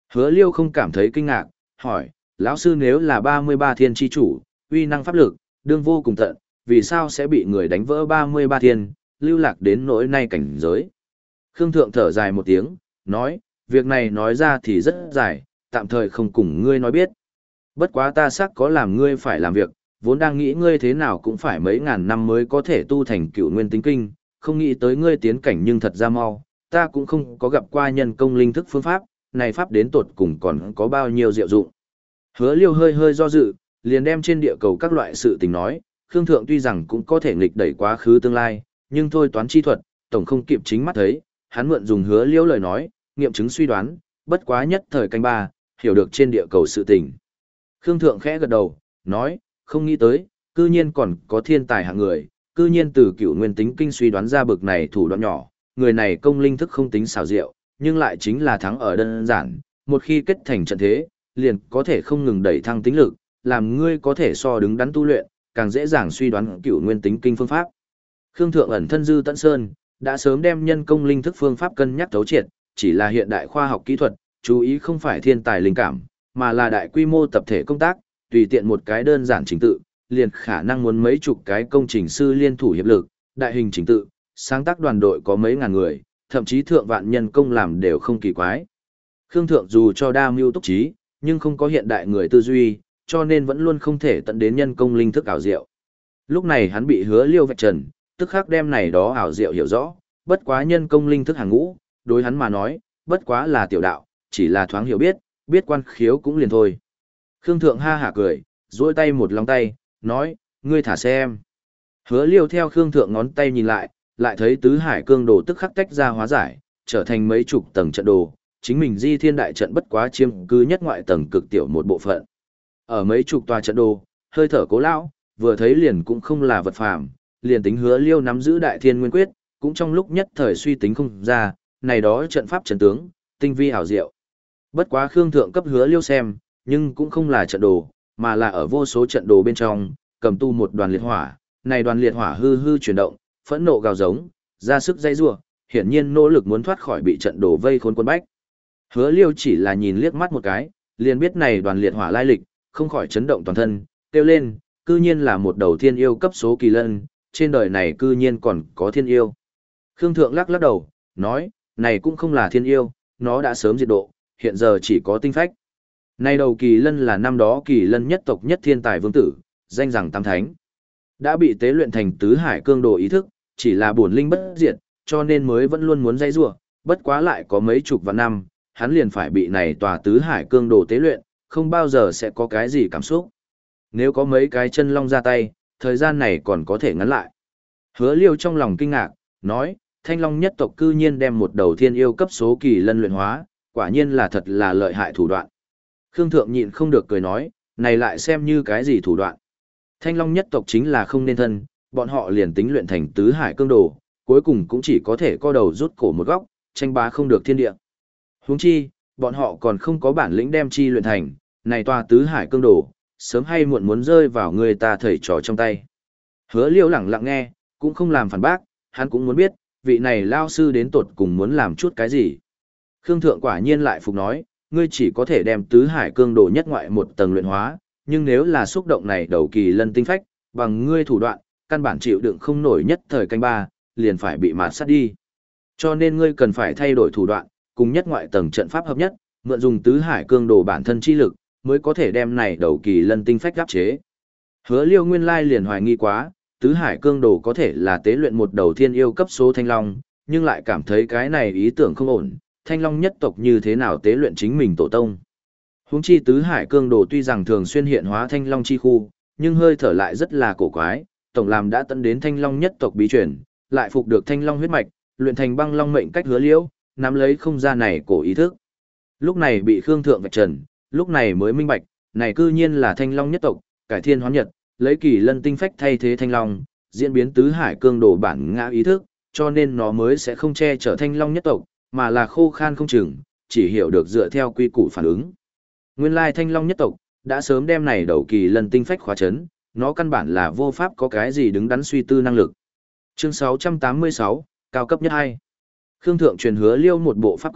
Hứa Liêu không cảm thấy kinh ngạc, hỏi, lão sư nếu là ba mươi ba thiên chi chủ, uy năng pháp lực, đương vô cùng tận, vì sao sẽ bị người đánh vỡ ba mươi ba thiên, lưu lạc đến nỗi nay cảnh giới? Khương Thượng thở dài một tiếng, nói, việc này nói ra thì rất dài, tạm thời không cùng ngươi nói biết. Bất quá ta xác có làm ngươi phải làm việc, vốn đang nghĩ ngươi thế nào cũng phải mấy ngàn năm mới có thể tu thành cựu nguyên tính kinh, không nghĩ tới ngươi tiến cảnh nhưng thật ra mau, ta cũng không có gặp qua nhân công linh thức phương pháp, này pháp đến tột cùng còn có bao nhiêu diệu dụng. Hứa Liêu hơi hơi do dự, liền đem trên địa cầu các loại sự tình nói, Khương Thượng tuy rằng cũng có thể nghịch đẩy quá khứ tương lai, nhưng thôi toán chi thuật, tổng không kịp chính mắt thấy, hắn mượn dùng Hứa Liêu lời nói, nghiệm chứng suy đoán, bất quá nhất thời canh ba, hiểu được trên địa cầu sự tình. Khương Thượng khẽ gật đầu, nói, không nghĩ tới, cư nhiên còn có thiên tài hạng người, cư nhiên từ cựu nguyên tính kinh suy đoán ra bực này thủ đoạn nhỏ, người này công linh thức không tính xảo diệu, nhưng lại chính là thắng ở đơn giản, một khi kết thành trận thế, liền có thể không ngừng đẩy thăng tính lực, làm ngươi có thể so đứng đắn tu luyện, càng dễ dàng suy đoán cựu nguyên tính kinh phương pháp. Khương Thượng ẩn thân Dư Tận Sơn, đã sớm đem nhân công linh thức phương pháp cân nhắc thấu triệt, chỉ là hiện đại khoa học kỹ thuật, chú ý không phải thiên tài linh cảm, mà là đại quy mô tập thể công tác, tùy tiện một cái đơn giản trình tự, liền khả năng muốn mấy chục cái công trình sư liên thủ hiệp lực, đại hình trình tự, sáng tác đoàn đội có mấy ngàn người, thậm chí thượng vạn nhân công làm đều không kỳ quái. Khương Thượng dù cho đa mưu túc trí, nhưng không có hiện đại người tư duy, cho nên vẫn luôn không thể tận đến nhân công linh thức ảo diệu. Lúc này hắn bị Hứa Liêu vạch trần, tức khắc đem này đó ảo diệu hiểu rõ, bất quá nhân công linh thức hàng ngũ, đối hắn mà nói, bất quá là tiểu đạo, chỉ là thoáng hiểu biết, biết quan khiếu cũng liền thôi. Khương Thượng ha hả cười, duỗi tay một lòng tay, nói, ngươi thả xem. Hứa Liêu theo Khương Thượng ngón tay nhìn lại, lại thấy tứ hải cương đồ tức khắc tách ra hóa giải, trở thành mấy chục tầng trận đồ, chính mình di thiên đại trận bất quá chiếm cứ nhất ngoại tầng cực tiểu một bộ phận. Ở mấy chục tòa trận đồ, hơi thở cố lão, vừa thấy liền cũng không là vật phàm, liền tính Hứa Liêu nắm giữ đại thiên nguyên quyết, cũng trong lúc nhất thời suy tính không ra, này đó trận pháp trận tướng, tinh vi hảo diệu. Bất quá Khương Thượng cấp Hứa Liêu xem, nhưng cũng không là trận đồ, mà là ở vô số trận đồ bên trong, cầm tu một đoàn liệt hỏa, này đoàn liệt hỏa hư hư chuyển động, phẫn nộ gào giống, ra sức dây rủa, hiển nhiên nỗ lực muốn thoát khỏi bị trận đồ vây khốn quân bách. Hứa Liêu chỉ là nhìn liếc mắt một cái, liền biết này đoàn liệt hỏa lai lịch, không khỏi chấn động toàn thân, kêu lên, cư nhiên là một đầu thiên yêu cấp số kỳ lân, trên đời này cư nhiên còn có thiên yêu. Khương Thượng lắc lắc đầu, nói, này cũng không là thiên yêu, nó đã sớm diệt độ, hiện giờ chỉ có tinh phách. Này đầu kỳ lân là năm đó kỳ lân nhất tộc nhất thiên tài vương tử, danh rằng tam thánh. Đã bị tế luyện thành tứ hải cương đồ ý thức, chỉ là bổn linh bất diệt, cho nên mới vẫn luôn muốn dây rủa, bất quá lại có mấy chục vạn năm, hắn liền phải bị này tòa tứ hải cương đồ tế luyện, không bao giờ sẽ có cái gì cảm xúc. Nếu có mấy cái chân long ra tay, thời gian này còn có thể ngắn lại. Hứa Liêu trong lòng kinh ngạc, nói, Thanh Long nhất tộc cư nhiên đem một đầu thiên yêu cấp số kỳ lân luyện hóa, quả nhiên là thật là lợi hại thủ đoạn. Khương Thượng nhịn không được cười nói, này lại xem như cái gì thủ đoạn. Thanh Long nhất tộc chính là không nên thân, bọn họ liền tính luyện thành tứ hải cương đồ, cuối cùng cũng chỉ có thể co đầu rút cổ một góc, tranh bá không được thiên địa. Huống chi, bọn họ còn không có bản lĩnh đem chi luyện thành, này tòa tứ hải cương đồ, sớm hay muộn muốn rơi vào người ta thầy trò trong tay. Hứa Liêu lẳng lặng nghe, cũng không làm phản bác, hắn cũng muốn biết, vị này lao sư đến tột cùng muốn làm chút cái gì. Khương Thượng quả nhiên lại phục nói, ngươi chỉ có thể đem tứ hải cương đồ nhất ngoại một tầng luyện hóa, nhưng nếu là xúc động này đầu kỳ lân tinh phách, bằng ngươi thủ đoạn, căn bản chịu đựng không nổi nhất thời canh ba, liền phải bị mạt sát đi. Cho nên ngươi cần phải thay đổi thủ đoạn, cùng nhất ngoại tầng trận pháp hợp nhất, mượn dùng tứ hải cương đồ bản thân chi lực, mới có thể đem này đầu kỳ lân tinh phách áp chế. Hứa Liêu nguyên lai liền hoài nghi quá, tứ hải cương đồ có thể là tế luyện một đầu thiên yêu cấp số thanh long, nhưng lại cảm thấy cái này ý tưởng không ổn, thanh long nhất tộc như thế nào tế luyện chính mình tổ tông. Huống chi tứ hải cương đồ tuy rằng thường xuyên hiện hóa thanh long chi khu, nhưng hơi thở lại rất là cổ quái, tổng làm đã tận đến thanh long nhất tộc bí truyền, lại phục được thanh long huyết mạch, luyện thành băng long mệnh cách Hứa Liêu, nắm lấy không gian này cổ ý thức. Lúc này bị Khương Thượng vạch trần, lúc này mới minh bạch, này cư nhiên là thanh long nhất tộc, cải thiên hóa nhật, lấy kỳ lân tinh phách thay thế thanh long, diễn biến tứ hải cương đồ bản ngã ý thức, cho nên nó mới sẽ không che chở thanh long nhất tộc, mà là khô khan không chừng, chỉ hiểu được dựa theo quy củ phản ứng. Nguyên lai thanh long nhất tộc, đã sớm đem này đầu kỳ lân tinh phách khóa chấn, nó căn bản là vô pháp có cái gì đứng đắn suy tư năng lực. Chương sáu trăm tám mươi sáu, cao cấp nhất hai. Khương Thượng truyền Hứa Liêu một bộ pháp quyết,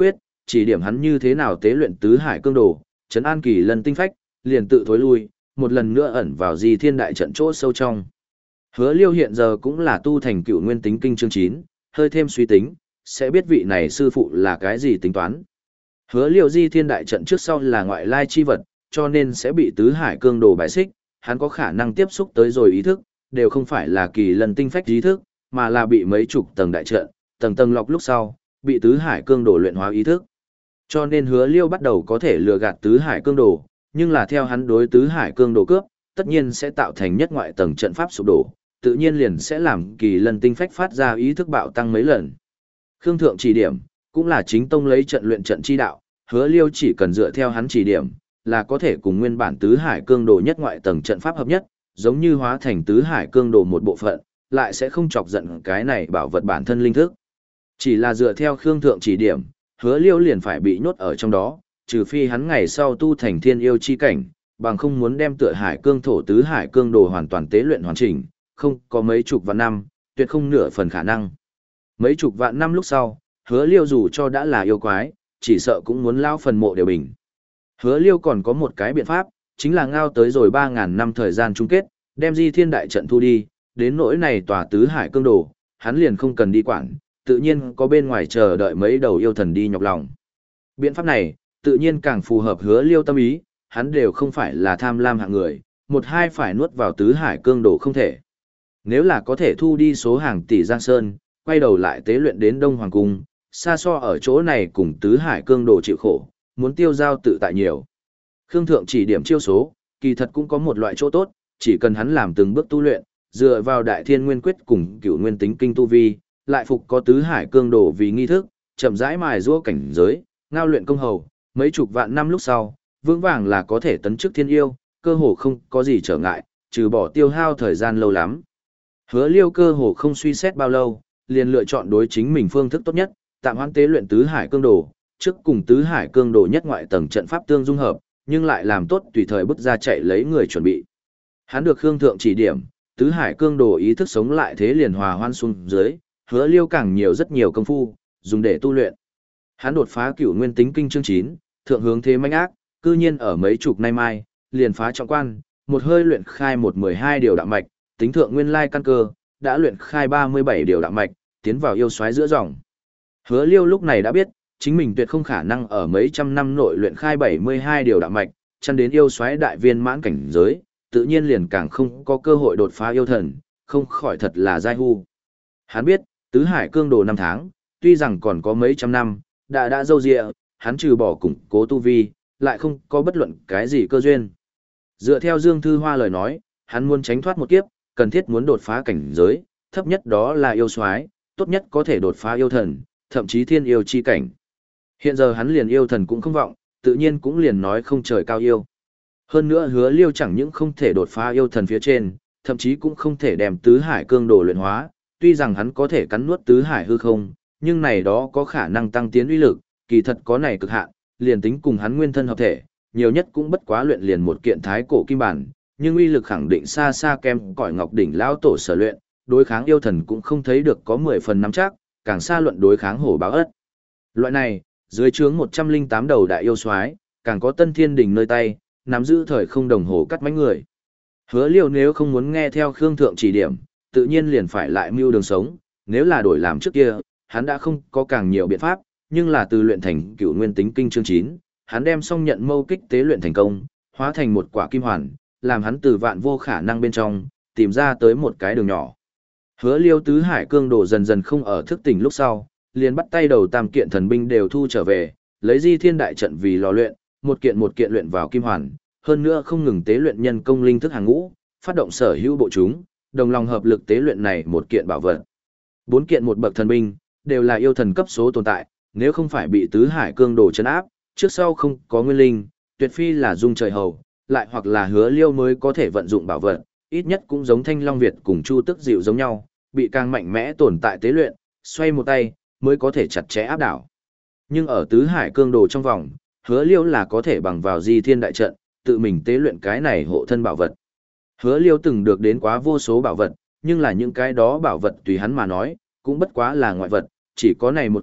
chỉ điểm hắn như thế nào tế luyện tứ hải cương đồ, trấn an kỳ lân tinh phách, liền tự thối lui, một lần nữa ẩn vào Di Thiên đại trận chỗ sâu trong. Hứa Liêu hiện giờ cũng là tu thành Cửu Nguyên Tính Kinh chương chín, hơi thêm suy tính, sẽ biết vị này sư phụ là cái gì tính toán. Hứa Liêu Di Thiên đại trận trước sau là ngoại lai chi vật, cho nên sẽ bị tứ hải cương đồ bại xích, hắn có khả năng tiếp xúc tới rồi ý thức, đều không phải là kỳ lân tinh phách ý thức, mà là bị mấy chục tầng đại trận, tầng tầng lọc lúc sau, bị tứ hải cương đồ luyện hóa ý thức. Cho nên Hứa Liêu bắt đầu có thể lừa gạt tứ hải cương đồ, nhưng là theo hắn đối tứ hải cương đồ cướp, tất nhiên sẽ tạo thành nhất ngoại tầng trận pháp sụp đổ, tự nhiên liền sẽ làm kỳ lân tinh phách phát ra ý thức bạo tăng mấy lần. Khương Thượng chỉ điểm, cũng là chính tông lấy trận luyện trận chi đạo, Hứa Liêu chỉ cần dựa theo hắn chỉ điểm, là có thể cùng nguyên bản tứ hải cương đồ nhất ngoại tầng trận pháp hợp nhất, giống như hóa thành tứ hải cương đồ một bộ phận, lại sẽ không chọc giận cái này bảo vật bản thân linh thức. Chỉ là dựa theo Khương Thượng chỉ điểm, Hứa Liêu liền phải bị nhốt ở trong đó, trừ phi hắn ngày sau tu thành thiên yêu chi cảnh, bằng không muốn đem tựa hải cương thổ tứ hải cương đồ hoàn toàn tế luyện hoàn chỉnh, không có mấy chục vạn năm, tuyệt không nửa phần khả năng. Mấy chục vạn năm lúc sau, Hứa Liêu dù cho đã là yêu quái, chỉ sợ cũng muốn lao phần mộ đều bình. Hứa Liêu còn có một cái biện pháp, chính là ngao tới rồi ba ngàn năm thời gian chung kết, đem Di Thiên đại trận thu đi, đến nỗi này tòa tứ hải cương đồ, hắn liền không cần đi quản, tự nhiên có bên ngoài chờ đợi mấy đầu yêu thần đi nhọc lòng. Biện pháp này, tự nhiên càng phù hợp Hứa Liêu tâm ý, hắn đều không phải là tham lam hạng người, một hai phải nuốt vào tứ hải cương đồ không thể. Nếu là có thể thu đi số hàng tỷ giang sơn, quay đầu lại tế luyện đến Đông Hoàng Cung, xa so ở chỗ này cùng tứ hải cương đồ chịu khổ, muốn tiêu giao tự tại nhiều. Khương Thượng chỉ điểm chiêu số, kỳ thật cũng có một loại chỗ tốt, chỉ cần hắn làm từng bước tu luyện, dựa vào Đại Thiên Nguyên Quyết cùng Cửu Nguyên Tính Kinh tu vi, lại phục có tứ hải cương đồ vì nghi thức, chậm rãi mài giũa cảnh giới, ngao luyện công hầu, mấy chục vạn năm lúc sau, vững vàng là có thể tấn chức thiên yêu, cơ hồ không có gì trở ngại, trừ bỏ tiêu hao thời gian lâu lắm. Hứa Liêu cơ hồ không suy xét bao lâu, liền lựa chọn đối chính mình phương thức tốt nhất, tạm hoãn tế luyện tứ hải cương đồ, trước cùng tứ hải cương đồ nhất ngoại tầng trận pháp tương dung hợp, nhưng lại làm tốt tùy thời bức ra chạy lấy người chuẩn bị. Hắn được Khương Thượng chỉ điểm, tứ hải cương đồ ý thức sống lại thế liền hòa hoan xuống dưới, Hứa Liêu càng nhiều rất nhiều công phu, dùng để tu luyện. Hắn đột phá Cửu Nguyên Tính Kinh chương chín, thượng hướng thế mãnh ác, cư nhiên ở mấy chục nay mai, liền phá trọng quan, một hơi luyện khai một mười hai điều đạo mạch, tính thượng nguyên lai căn cơ, đã luyện khai ba mươi bảy điều đạo mạch, tiến vào yêu xoáy giữa dòng. Hứa Liêu lúc này đã biết, chính mình tuyệt không khả năng ở mấy trăm năm nội luyện khai bảy mươi hai điều đạo mạch, chăn đến yêu xoáy đại viên mãn cảnh giới, tự nhiên liền càng không có cơ hội đột phá yêu thần, không khỏi thật là giai hu. Hắn biết, tứ hải cương đồ năm tháng, tuy rằng còn có mấy trăm năm, đã đã dâu dịa, hắn trừ bỏ củng cố tu vi, lại không có bất luận cái gì cơ duyên. Dựa theo Dương Thư Hoa lời nói, hắn muốn tránh thoát một kiếp, cần thiết muốn đột phá cảnh giới, thấp nhất đó là yêu soái, tốt nhất có thể đột phá yêu thần, thậm chí thiên yêu chi cảnh. Hiện giờ hắn liền yêu thần cũng không vọng, tự nhiên cũng liền nói không trời cao yêu. Hơn nữa Hứa Liêu chẳng những không thể đột phá yêu thần phía trên, thậm chí cũng không thể đem tứ hải cương đồ luyện hóa, tuy rằng hắn có thể cắn nuốt tứ hải hư không, nhưng này đó có khả năng tăng tiến uy lực, kỳ thật có này cực hạn, liền tính cùng hắn nguyên thân hợp thể, nhiều nhất cũng bất quá luyện liền một kiện thái cổ kim bản, nhưng uy lực khẳng định xa xa kém cỏi Ngọc đỉnh lão tổ sở luyện, đối kháng yêu thần cũng không thấy được có mười phần nắm chắc, càng xa luận đối kháng hổ báo ất. Loại này, dưới trướng một trăm linh tám đầu đại yêu soái, càng có Tân Thiên đỉnh nơi tay, nắm giữ thời không đồng hồ cắt mánh người. Hứa Liêu nếu không muốn nghe theo Khương Thượng chỉ điểm, tự nhiên liền phải lại mưu đường sống, nếu là đổi làm trước kia, hắn đã không có càng nhiều biện pháp, nhưng là từ luyện thành Cửu Nguyên Tính Kinh chương chín, hắn đem xong nhận mâu kích tế luyện thành công, hóa thành một quả kim hoàn, làm hắn từ vạn vô khả năng bên trong, tìm ra tới một cái đường nhỏ. Hứa Liêu tứ hải cương đồ dần dần không ở thức tỉnh lúc sau, liền bắt tay đầu tam kiện thần binh đều thu trở về, lấy Di Thiên đại trận vì lò luyện, một kiện một kiện luyện vào kim hoàn, hơn nữa không ngừng tế luyện nhân công linh thức hàng ngũ, phát động sở hữu bộ chúng, đồng lòng hợp lực tế luyện này một kiện bảo vật. Bốn kiện một bậc thần binh, đều là yêu thần cấp số tồn tại, nếu không phải bị tứ hải cương đồ chấn áp, trước sau không có nguyên linh, tuyệt phi là dung trời hầu, lại hoặc là Hứa Liêu mới có thể vận dụng bảo vật, ít nhất cũng giống Thanh Long Việt cùng Chu Tức Diệu giống nhau, bị càng mạnh mẽ tồn tại tế luyện, xoay một tay, mới có thể chặt chẽ áp đảo. Nhưng ở tứ hải cương đồ trong vòng, Hứa Liêu là có thể bằng vào Di Thiên đại trận, tự mình tế luyện cái này hộ thân bảo vật. Hứa Liêu từng được đến quá vô số bảo vật, nhưng là những cái đó bảo vật tùy hắn mà nói, cũng bất quá là ngoại vật, chỉ có này một kiện,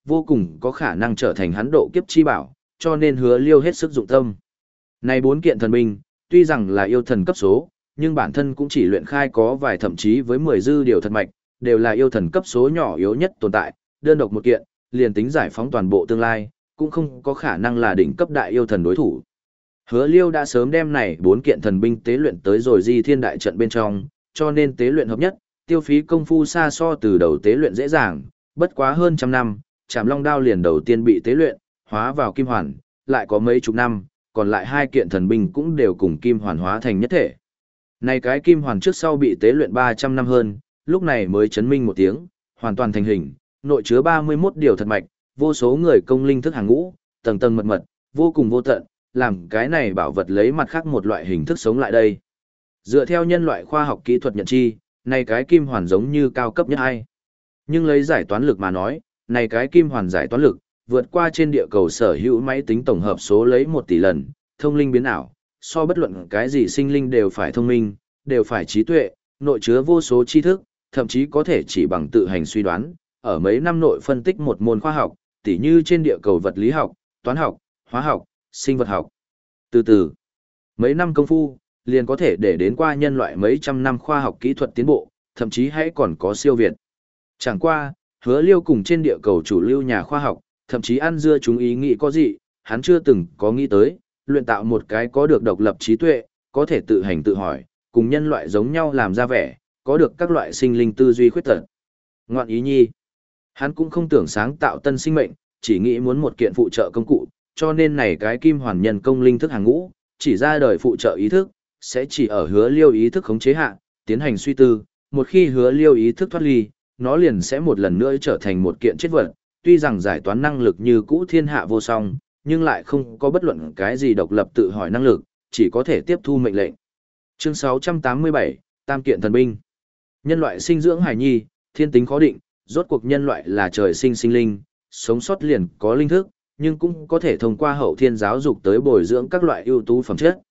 vô cùng có khả năng trở thành hắn độ kiếp chi bảo, cho nên Hứa Liêu hết sức dụng tâm. Này bốn kiện thần binh, tuy rằng là yêu thần cấp số, nhưng bản thân cũng chỉ luyện khai có vài thậm chí với mười dư điều thật mạch, đều là yêu thần cấp số nhỏ yếu nhất tồn tại, đơn độc một kiện, liền tính giải phóng toàn bộ tương lai, cũng không có khả năng là đỉnh cấp đại yêu thần đối thủ. Hứa Liêu đã sớm đem này bốn kiện thần binh tế luyện tới rồi Di Thiên đại trận bên trong, cho nên tế luyện hợp nhất, tiêu phí công phu xa so từ đầu tế luyện dễ dàng, bất quá hơn trăm năm, Trảm Long đao liền đầu tiên bị tế luyện, hóa vào kim hoàn, lại có mấy chục năm, còn lại hai kiện thần binh cũng đều cùng kim hoàn hóa thành nhất thể. Này cái kim hoàn trước sau bị tế luyện ba trăm năm hơn, lúc này mới chấn minh một tiếng, hoàn toàn thành hình, nội chứa ba mươi mốt điều thật mạch, vô số người công linh thức hàng ngũ, tầng tầng mật mật, vô cùng vô tận, làm cái này bảo vật lấy mặt khác một loại hình thức sống lại đây. Dựa theo nhân loại khoa học kỹ thuật nhận chi, này cái kim hoàn giống như cao cấp nhất hay. Nhưng lấy giải toán lực mà nói, này cái kim hoàn giải toán lực, vượt qua trên địa cầu sở hữu máy tính tổng hợp số lấy một tỷ lần, thông linh biến ảo, so bất luận cái gì sinh linh đều phải thông minh, đều phải trí tuệ, nội chứa vô số tri thức, thậm chí có thể chỉ bằng tự hành suy đoán, ở mấy năm nội phân tích một môn khoa học, tỉ như trên địa cầu vật lý học, toán học, hóa học, sinh vật học. Từ từ, mấy năm công phu, liền có thể để đến qua nhân loại mấy trăm năm khoa học kỹ thuật tiến bộ, thậm chí hãy còn có siêu việt. Chẳng qua, Hứa Liêu cùng trên địa cầu chủ lưu nhà khoa học, thậm chí ăn dưa chúng ý nghĩ có gì, hắn chưa từng có nghĩ tới, luyện tạo một cái có được độc lập trí tuệ, có thể tự hành tự hỏi, cùng nhân loại giống nhau làm ra vẻ, có được các loại sinh linh tư duy khuyết tật. Ngoạn ý nhi, hắn cũng không tưởng sáng tạo tân sinh mệnh, chỉ nghĩ muốn một kiện phụ trợ công cụ, cho nên này cái kim hoàn nhân công linh thức hàng ngũ, chỉ ra đời phụ trợ ý thức, sẽ chỉ ở Hứa Liêu ý thức khống chế hạ, tiến hành suy tư, một khi Hứa Liêu ý thức thoát ly, nó liền sẽ một lần nữa trở thành một kiện chết vật, tuy rằng giải toán năng lực như cũ thiên hạ vô song, nhưng lại không có bất luận cái gì độc lập tự hỏi năng lực, chỉ có thể tiếp thu mệnh lệnh. Chương sáu trăm tám mươi bảy, Tam kiện thần binh. Nhân loại sinh dưỡng hài nhi, thiên tính khó định, rốt cuộc nhân loại là trời sinh sinh linh, sống sót liền có linh thức, nhưng cũng có thể thông qua hậu thiên giáo dục tới bồi dưỡng các loại ưu tú phẩm chất,